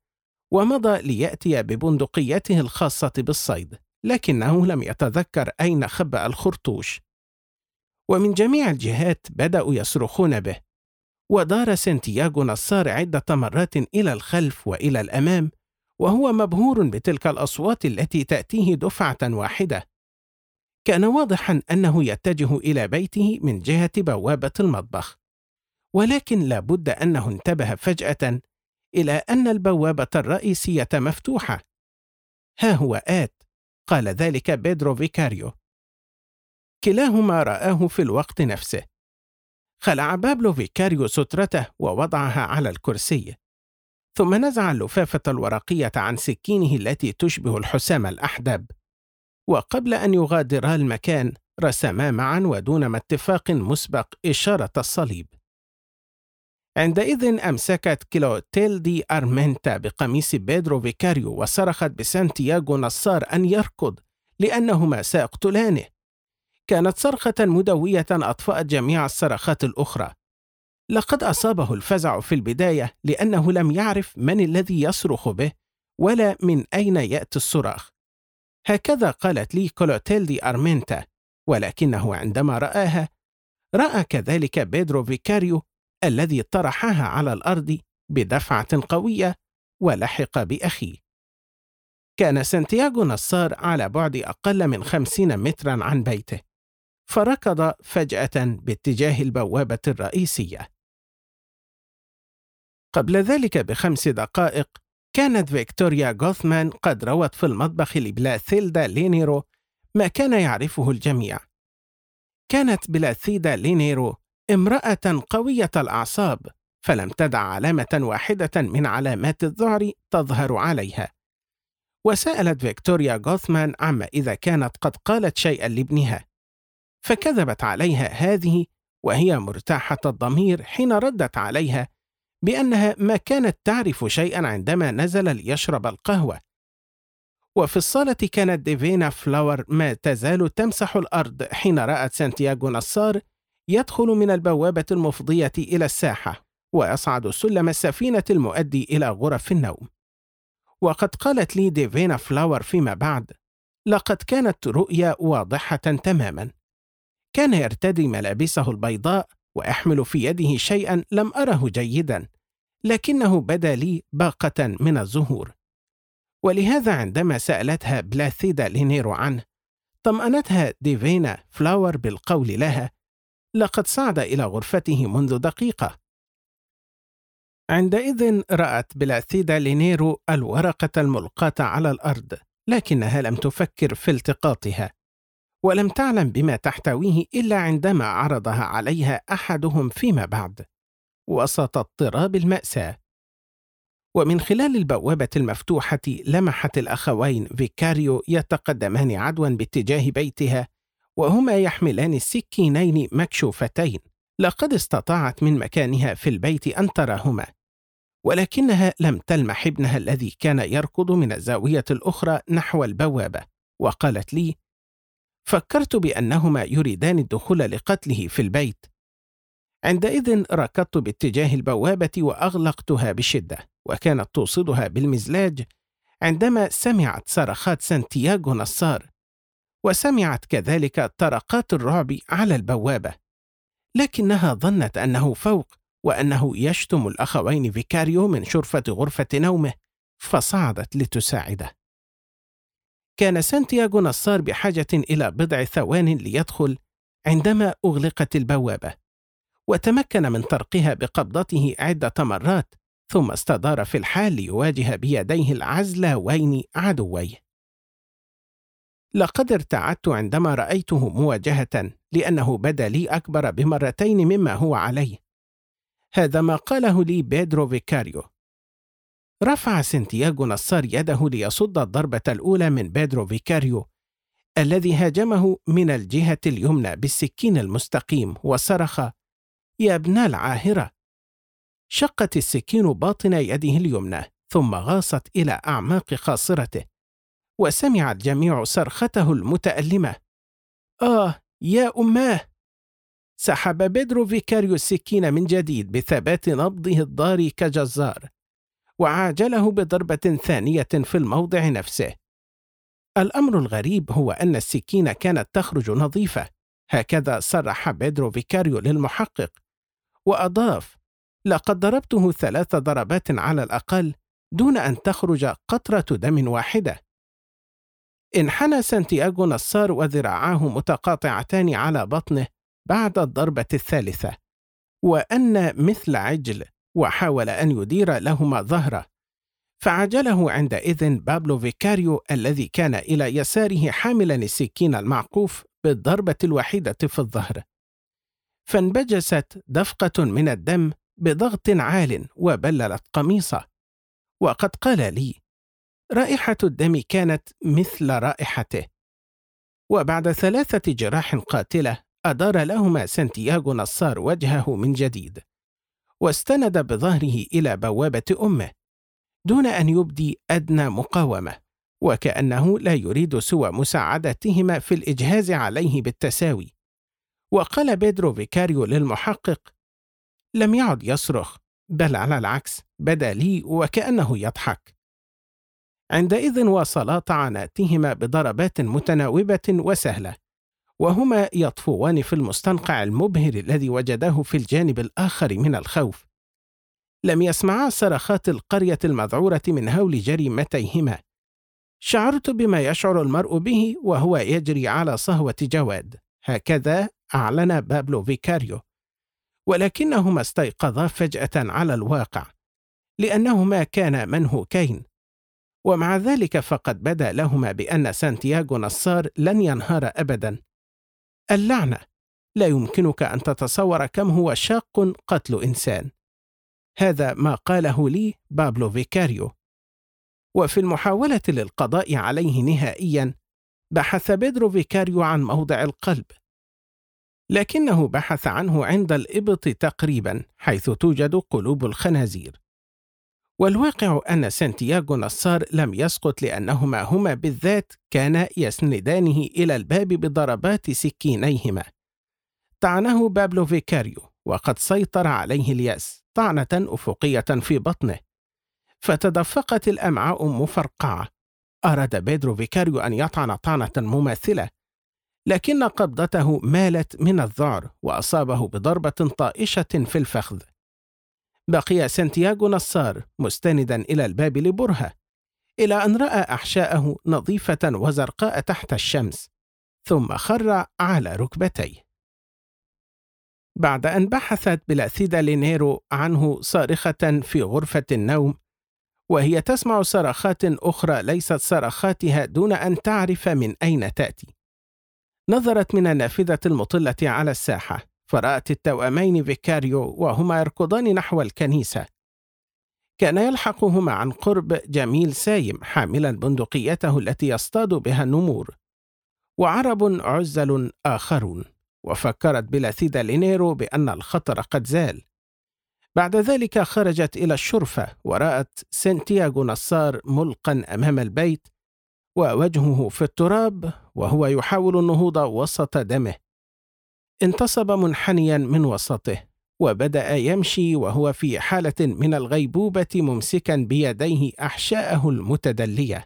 ومضى ليأتي ببندقيته الخاصة بالصيد، لكنه لم يتذكر أين خبأ الخرطوش. ومن جميع الجهات بدأوا يصرخون به، ودار سانتياغو نصار عدة مرات إلى الخلف وإلى الأمام، وهو مبهور بتلك الأصوات التي تأتيه دفعة واحدة. كان واضحا أنه يتجه إلى بيته من جهة بوابة المطبخ، ولكن لا بد أنه انتبه فجأة إلى أن البوابة الرئيسية مفتوحة. ها هو آت، قال ذلك بيدرو فيكاريو. كلاهما رآه في الوقت نفسه. خلع بابلو فيكاريو سترته ووضعها على الكرسي، ثم نزع اللفافة الورقية عن سكينه التي تشبه الحسام الأحدب، وقبل أن يغادرا المكان رسما معا ودون ما اتفاق مسبق إشارة الصليب. عندئذ أمسكت كلوتيلدي أرمنتا بقميص بيدرو فيكاريو وصرخت بسانتياغو نصار أن يركض لأنهما سيقتلانه. كانت صرخة مدوية أطفأت جميع الصرخات الأخرى. لقد أصابه الفزع في البداية لأنه لم يعرف من الذي يصرخ به ولا من أين يأتي الصراخ. هكذا قالت لي كلوتيلدي أرمنتا، ولكنه عندما رآها رأى كذلك بيدرو فيكاريو الذي طرحها على الأرض بدفعة قوية ولحق بأخيه. كان سانتياغو نصار على بعد أقل من 50 مترا عن بيته، فركض فجأة باتجاه البوابة الرئيسية. قبل ذلك ب5 دقائق كانت فيكتوريا غوثمان قد روت في المطبخ لبلاثيلدا لينيرو ما كان يعرفه الجميع. كانت بلاثيدا لينيرو امرأة قوية الأعصاب، فلم تدع علامة واحدة من علامات الذعر تظهر عليها. وسألت فيكتوريا غوثمان عما إذا كانت قد قالت شيئا لابنها، فكذبت عليها هذه وهي مرتاحة الضمير حين ردت عليها بأنها ما كانت تعرف شيئا عندما نزل ليشرب القهوة. وفي الصالة كانت ديفينا فلاور ما تزال تمسح الأرض حين رأت سانتياغو نصار يدخل من البوابة المفضية إلى الساحة ويصعد سلم السفينة المؤدي إلى غرف النوم. وقد قالت لي ديفينا فلاور فيما بعد: لقد كانت رؤيا واضحة تماما. كان يرتدي ملابسه البيضاء ويحمل في يده شيئا لم أره جيدا، لكنه بدا لي باقة من الزهور. ولهذا عندما سألتها بلاثيدا لينيرو عنه طمأنتها ديفينا فلاور بالقول لها: لقد صعد إلى غرفته منذ دقيقة. عندئذ رأت بلاثيدا لينيرو الورقة الملقاة على الأرض، لكنها لم تفكر في التقاطها، ولم تعلم بما تحتويه إلا عندما عرضها عليها أحدهم فيما بعد وسط اضطراب المأساة. ومن خلال البوابة المفتوحة لمحت الأخوين فيكاريو يتقدمان عدوا باتجاه بيتها وهما يحملان السكينين مكشوفتين. لقد استطاعت من مكانها في البيت أن تراهما، ولكنها لم تلمح ابنها الذي كان يركض من الزاوية الأخرى نحو البوابة. وقالت لي: فكرت بأنهما يريدان الدخول لقتله في البيت. عندئذ ركضت باتجاه البوابة وأغلقتها بشدة، وكانت توصدها بالمزلاج عندما سمعت صرخات سانتياغو نصار، وسمعت كذلك طرقات الرعب على البوابة، لكنها ظنت أنه فوق وأنه يشتم الأخوين فيكاريو من شرفة غرفة نومه، فصعدت لتساعده. كان سانتياغو نصار بحاجة إلى بضع ثوان ليدخل عندما أغلقت البوابة، وتمكن من طرقها بقبضته عدة مرات، ثم استدار في الحال ليواجه بيديه العزلوين عدويه. لقد ارتعدت عندما رأيته مواجهة، لأنه بدا لي أكبر بمرتين مما هو عليه. هذا ما قاله لي بيدرو فيكاريو. رفع سانتياغو نصار يده ليصد الضربة الأولى من بيدرو فيكاريو الذي هاجمه من الجهة اليمنى بالسكين المستقيم، وصرخ: يا ابن العاهرة! شقت السكين باطن يده اليمنى ثم غاصت إلى أعماق خاصرته، وسمع الجميع صرخته المتألمة: آه يا أماه! سحب بيدرو فيكاريو السكين من جديد بثبات نبضه الضاري كجزار، وعاجله بضربة ثانية في الموضع نفسه. الأمر الغريب هو أن السكينة كانت تخرج نظيفة، هكذا صرح بيدرو فيكاريو للمحقق، وأضاف: لقد ضربته 3 ضربات على الأقل دون أن تخرج قطرة دم واحدة. انحنى سانتياغو نصار وذراعاه متقاطعتان على بطنه بعد الضربة الثالثة، وأن مثل عجل، وحاول أن يدير لهما ظهره، فعجله عندئذ بابلو فيكاريو الذي كان إلى يساره حاملا السكين المعقوف بالضربة الوحيدة في الظهر، فانبجست دفقة من الدم بضغط عال وبللت قميصه. وقد قال لي: رائحة الدم كانت مثل رائحته. وبعد 3 جراح قاتلة أدار لهما سانتياغو نصار وجهه من جديد، واستند بظهره إلى بوابة أمه دون أن يبدي أدنى مقاومة، وكأنه لا يريد سوى مساعدتهما في الإجهاز عليه بالتساوي. وقال بيدرو فيكاريو للمحقق: لم يعد يصرخ، بل على العكس بدا لي وكأنه يضحك. عندئذ واصلا طعناتهما بضربات متناوبة وسهلة، وهما يطفوان في المستنقع المبهر الذي وجداه في الجانب الآخر من الخوف. لم يسمعا صرخات القرية المذعورة من هول جريمتيهما. شعرت بما يشعر المرء به وهو يجري على صهوة جواد، هكذا أعلن بابلو فيكاريو. ولكنهما استيقظا فجأة على الواقع، لأنهما كانا منهوكين، ومع ذلك فقد بدا لهما بأن سانتياغو نصار لن ينهار أبدا. اللعنة، لا يمكنك أن تتصور كم هو شاق قتل إنسان. هذا ما قاله لي بابلو فيكاريو. وفي المحاولة للقضاء عليه نهائيا بحث بيدرو فيكاريو عن موضع القلب، لكنه بحث عنه عند الإبط تقريبا، حيث توجد قلوب الخنازير. والواقع أن سانتياغو نصار لم يسقط، لأنهما هما بالذات كانا يسندانه إلى الباب بضربات سكينيهما. طعنه بابلو فيكاريو وقد سيطر عليه اليأس طعنة أفقية في بطنه، فتدفقت الأمعاء مفرقعة. أراد بيدرو فيكاريو أن يطعن طعنة مماثلة، لكن قبضته مالت من الذعر وأصابه بضربة طائشة في الفخذ. بقي سانتياغو نصار مستندا إلى الباب لبرهة، إلى أن رأى أحشاءه نظيفة وزرقاء تحت الشمس، ثم خر على ركبتيه. بعد أن بحثت بلاثيدا لينيرو عنه صارخة في غرفة النوم، وهي تسمع صرخات أخرى ليست صرخاتها دون أن تعرف من أين تأتي، نظرت من النافذة المطلة على الساحة فرأت التوأمين فيكاريو وهما يركضان نحو الكنيسة. كان يلحقهما عن قرب جميل سايم حاملا بندقيته التي يصطاد بها النمور، وعرب عزل آخرون. وفكرت بلاثيدا لينيرو بأن الخطر قد زال. بعد ذلك خرجت إلى الشرفة ورأت سانتياغو نصار ملقا أمام البيت ووجهه في التراب وهو يحاول النهوض وسط دمه. انتصب منحنيا من وسطه وبدأ يمشي وهو في حالة من الغيبوبة ممسكا بيديه أحشاءه المتدلية.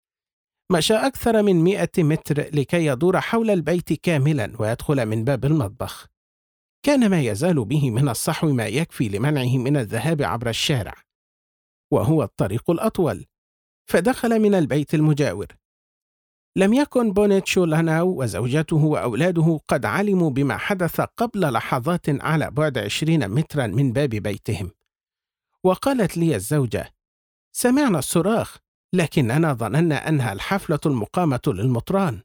مشى أكثر من 100 متر لكي يدور حول البيت كاملا ويدخل من باب المطبخ. كان ما يزال به من الصحو ما يكفي لمنعه من الذهاب عبر الشارع، وهو الطريق الأطول، فدخل من البيت المجاور. لم يكن بونيتشو لاناو وزوجته وأولاده قد علموا بما حدث قبل لحظات على بعد 20 مترا من باب بيتهم. وقالت لي الزوجة: سمعنا الصراخ، لكننا ظننا أنها الحفلة المقامة للمطران.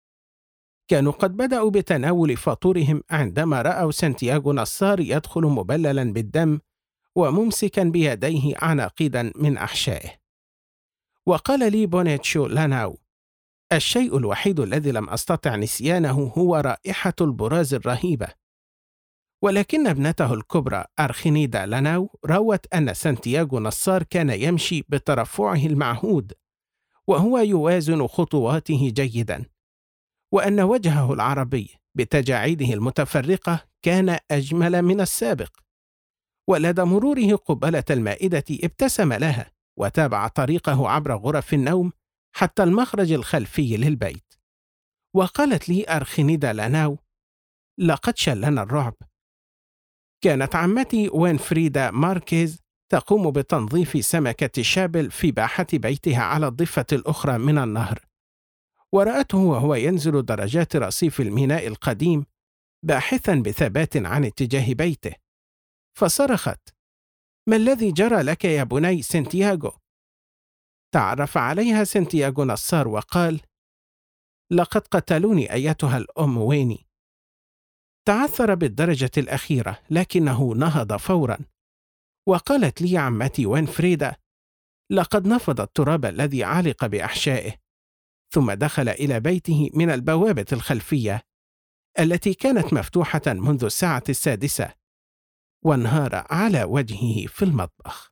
كانوا قد بدأوا بتناول فطورهم عندما رأوا سانتياغو نصار يدخل مبللا بالدم وممسكا بيديه عناقيدا من أحشائه. وقال لي بونيتشو لاناو: الشيء الوحيد الذي لم أستطع نسيانه هو رائحة البراز الرهيبة. ولكن ابنته الكبرى أرخينيدا لاناو روت أن سانتياغو نصار كان يمشي بترفعه المعهود وهو يوازن خطواته جيدا، وأن وجهه العربي بتجاعيده المتفرقة كان أجمل من السابق. ولدى مروره قبالة المائدة ابتسم لها وتابع طريقه عبر غرف النوم حتى المخرج الخلفي للبيت. وقالت لي أرخنيدا لاناو: لقد شلنا الرعب. كانت عمتي وينفريدا ماركيز تقوم بتنظيف سمكة شابل في باحة بيتها على الضفة الأخرى من النهر، ورأته وهو ينزل درجات رصيف الميناء القديم باحثا بثبات عن اتجاه بيته، فصرخت: ما الذي جرى لك يا بني سانتياغو؟ تعرف عليها سانتياغو نصار وقال: لقد قتلوني أيتها الأم ويني. تعثر بالدرجة الأخيرة لكنه نهض فورا. وقالت لي عمتي وينفريدا: لقد نفض التراب الذي علق بأحشائه، ثم دخل إلى بيته من البوابة الخلفية التي كانت مفتوحة منذ الساعة 6، وانهار على وجهه في المطبخ.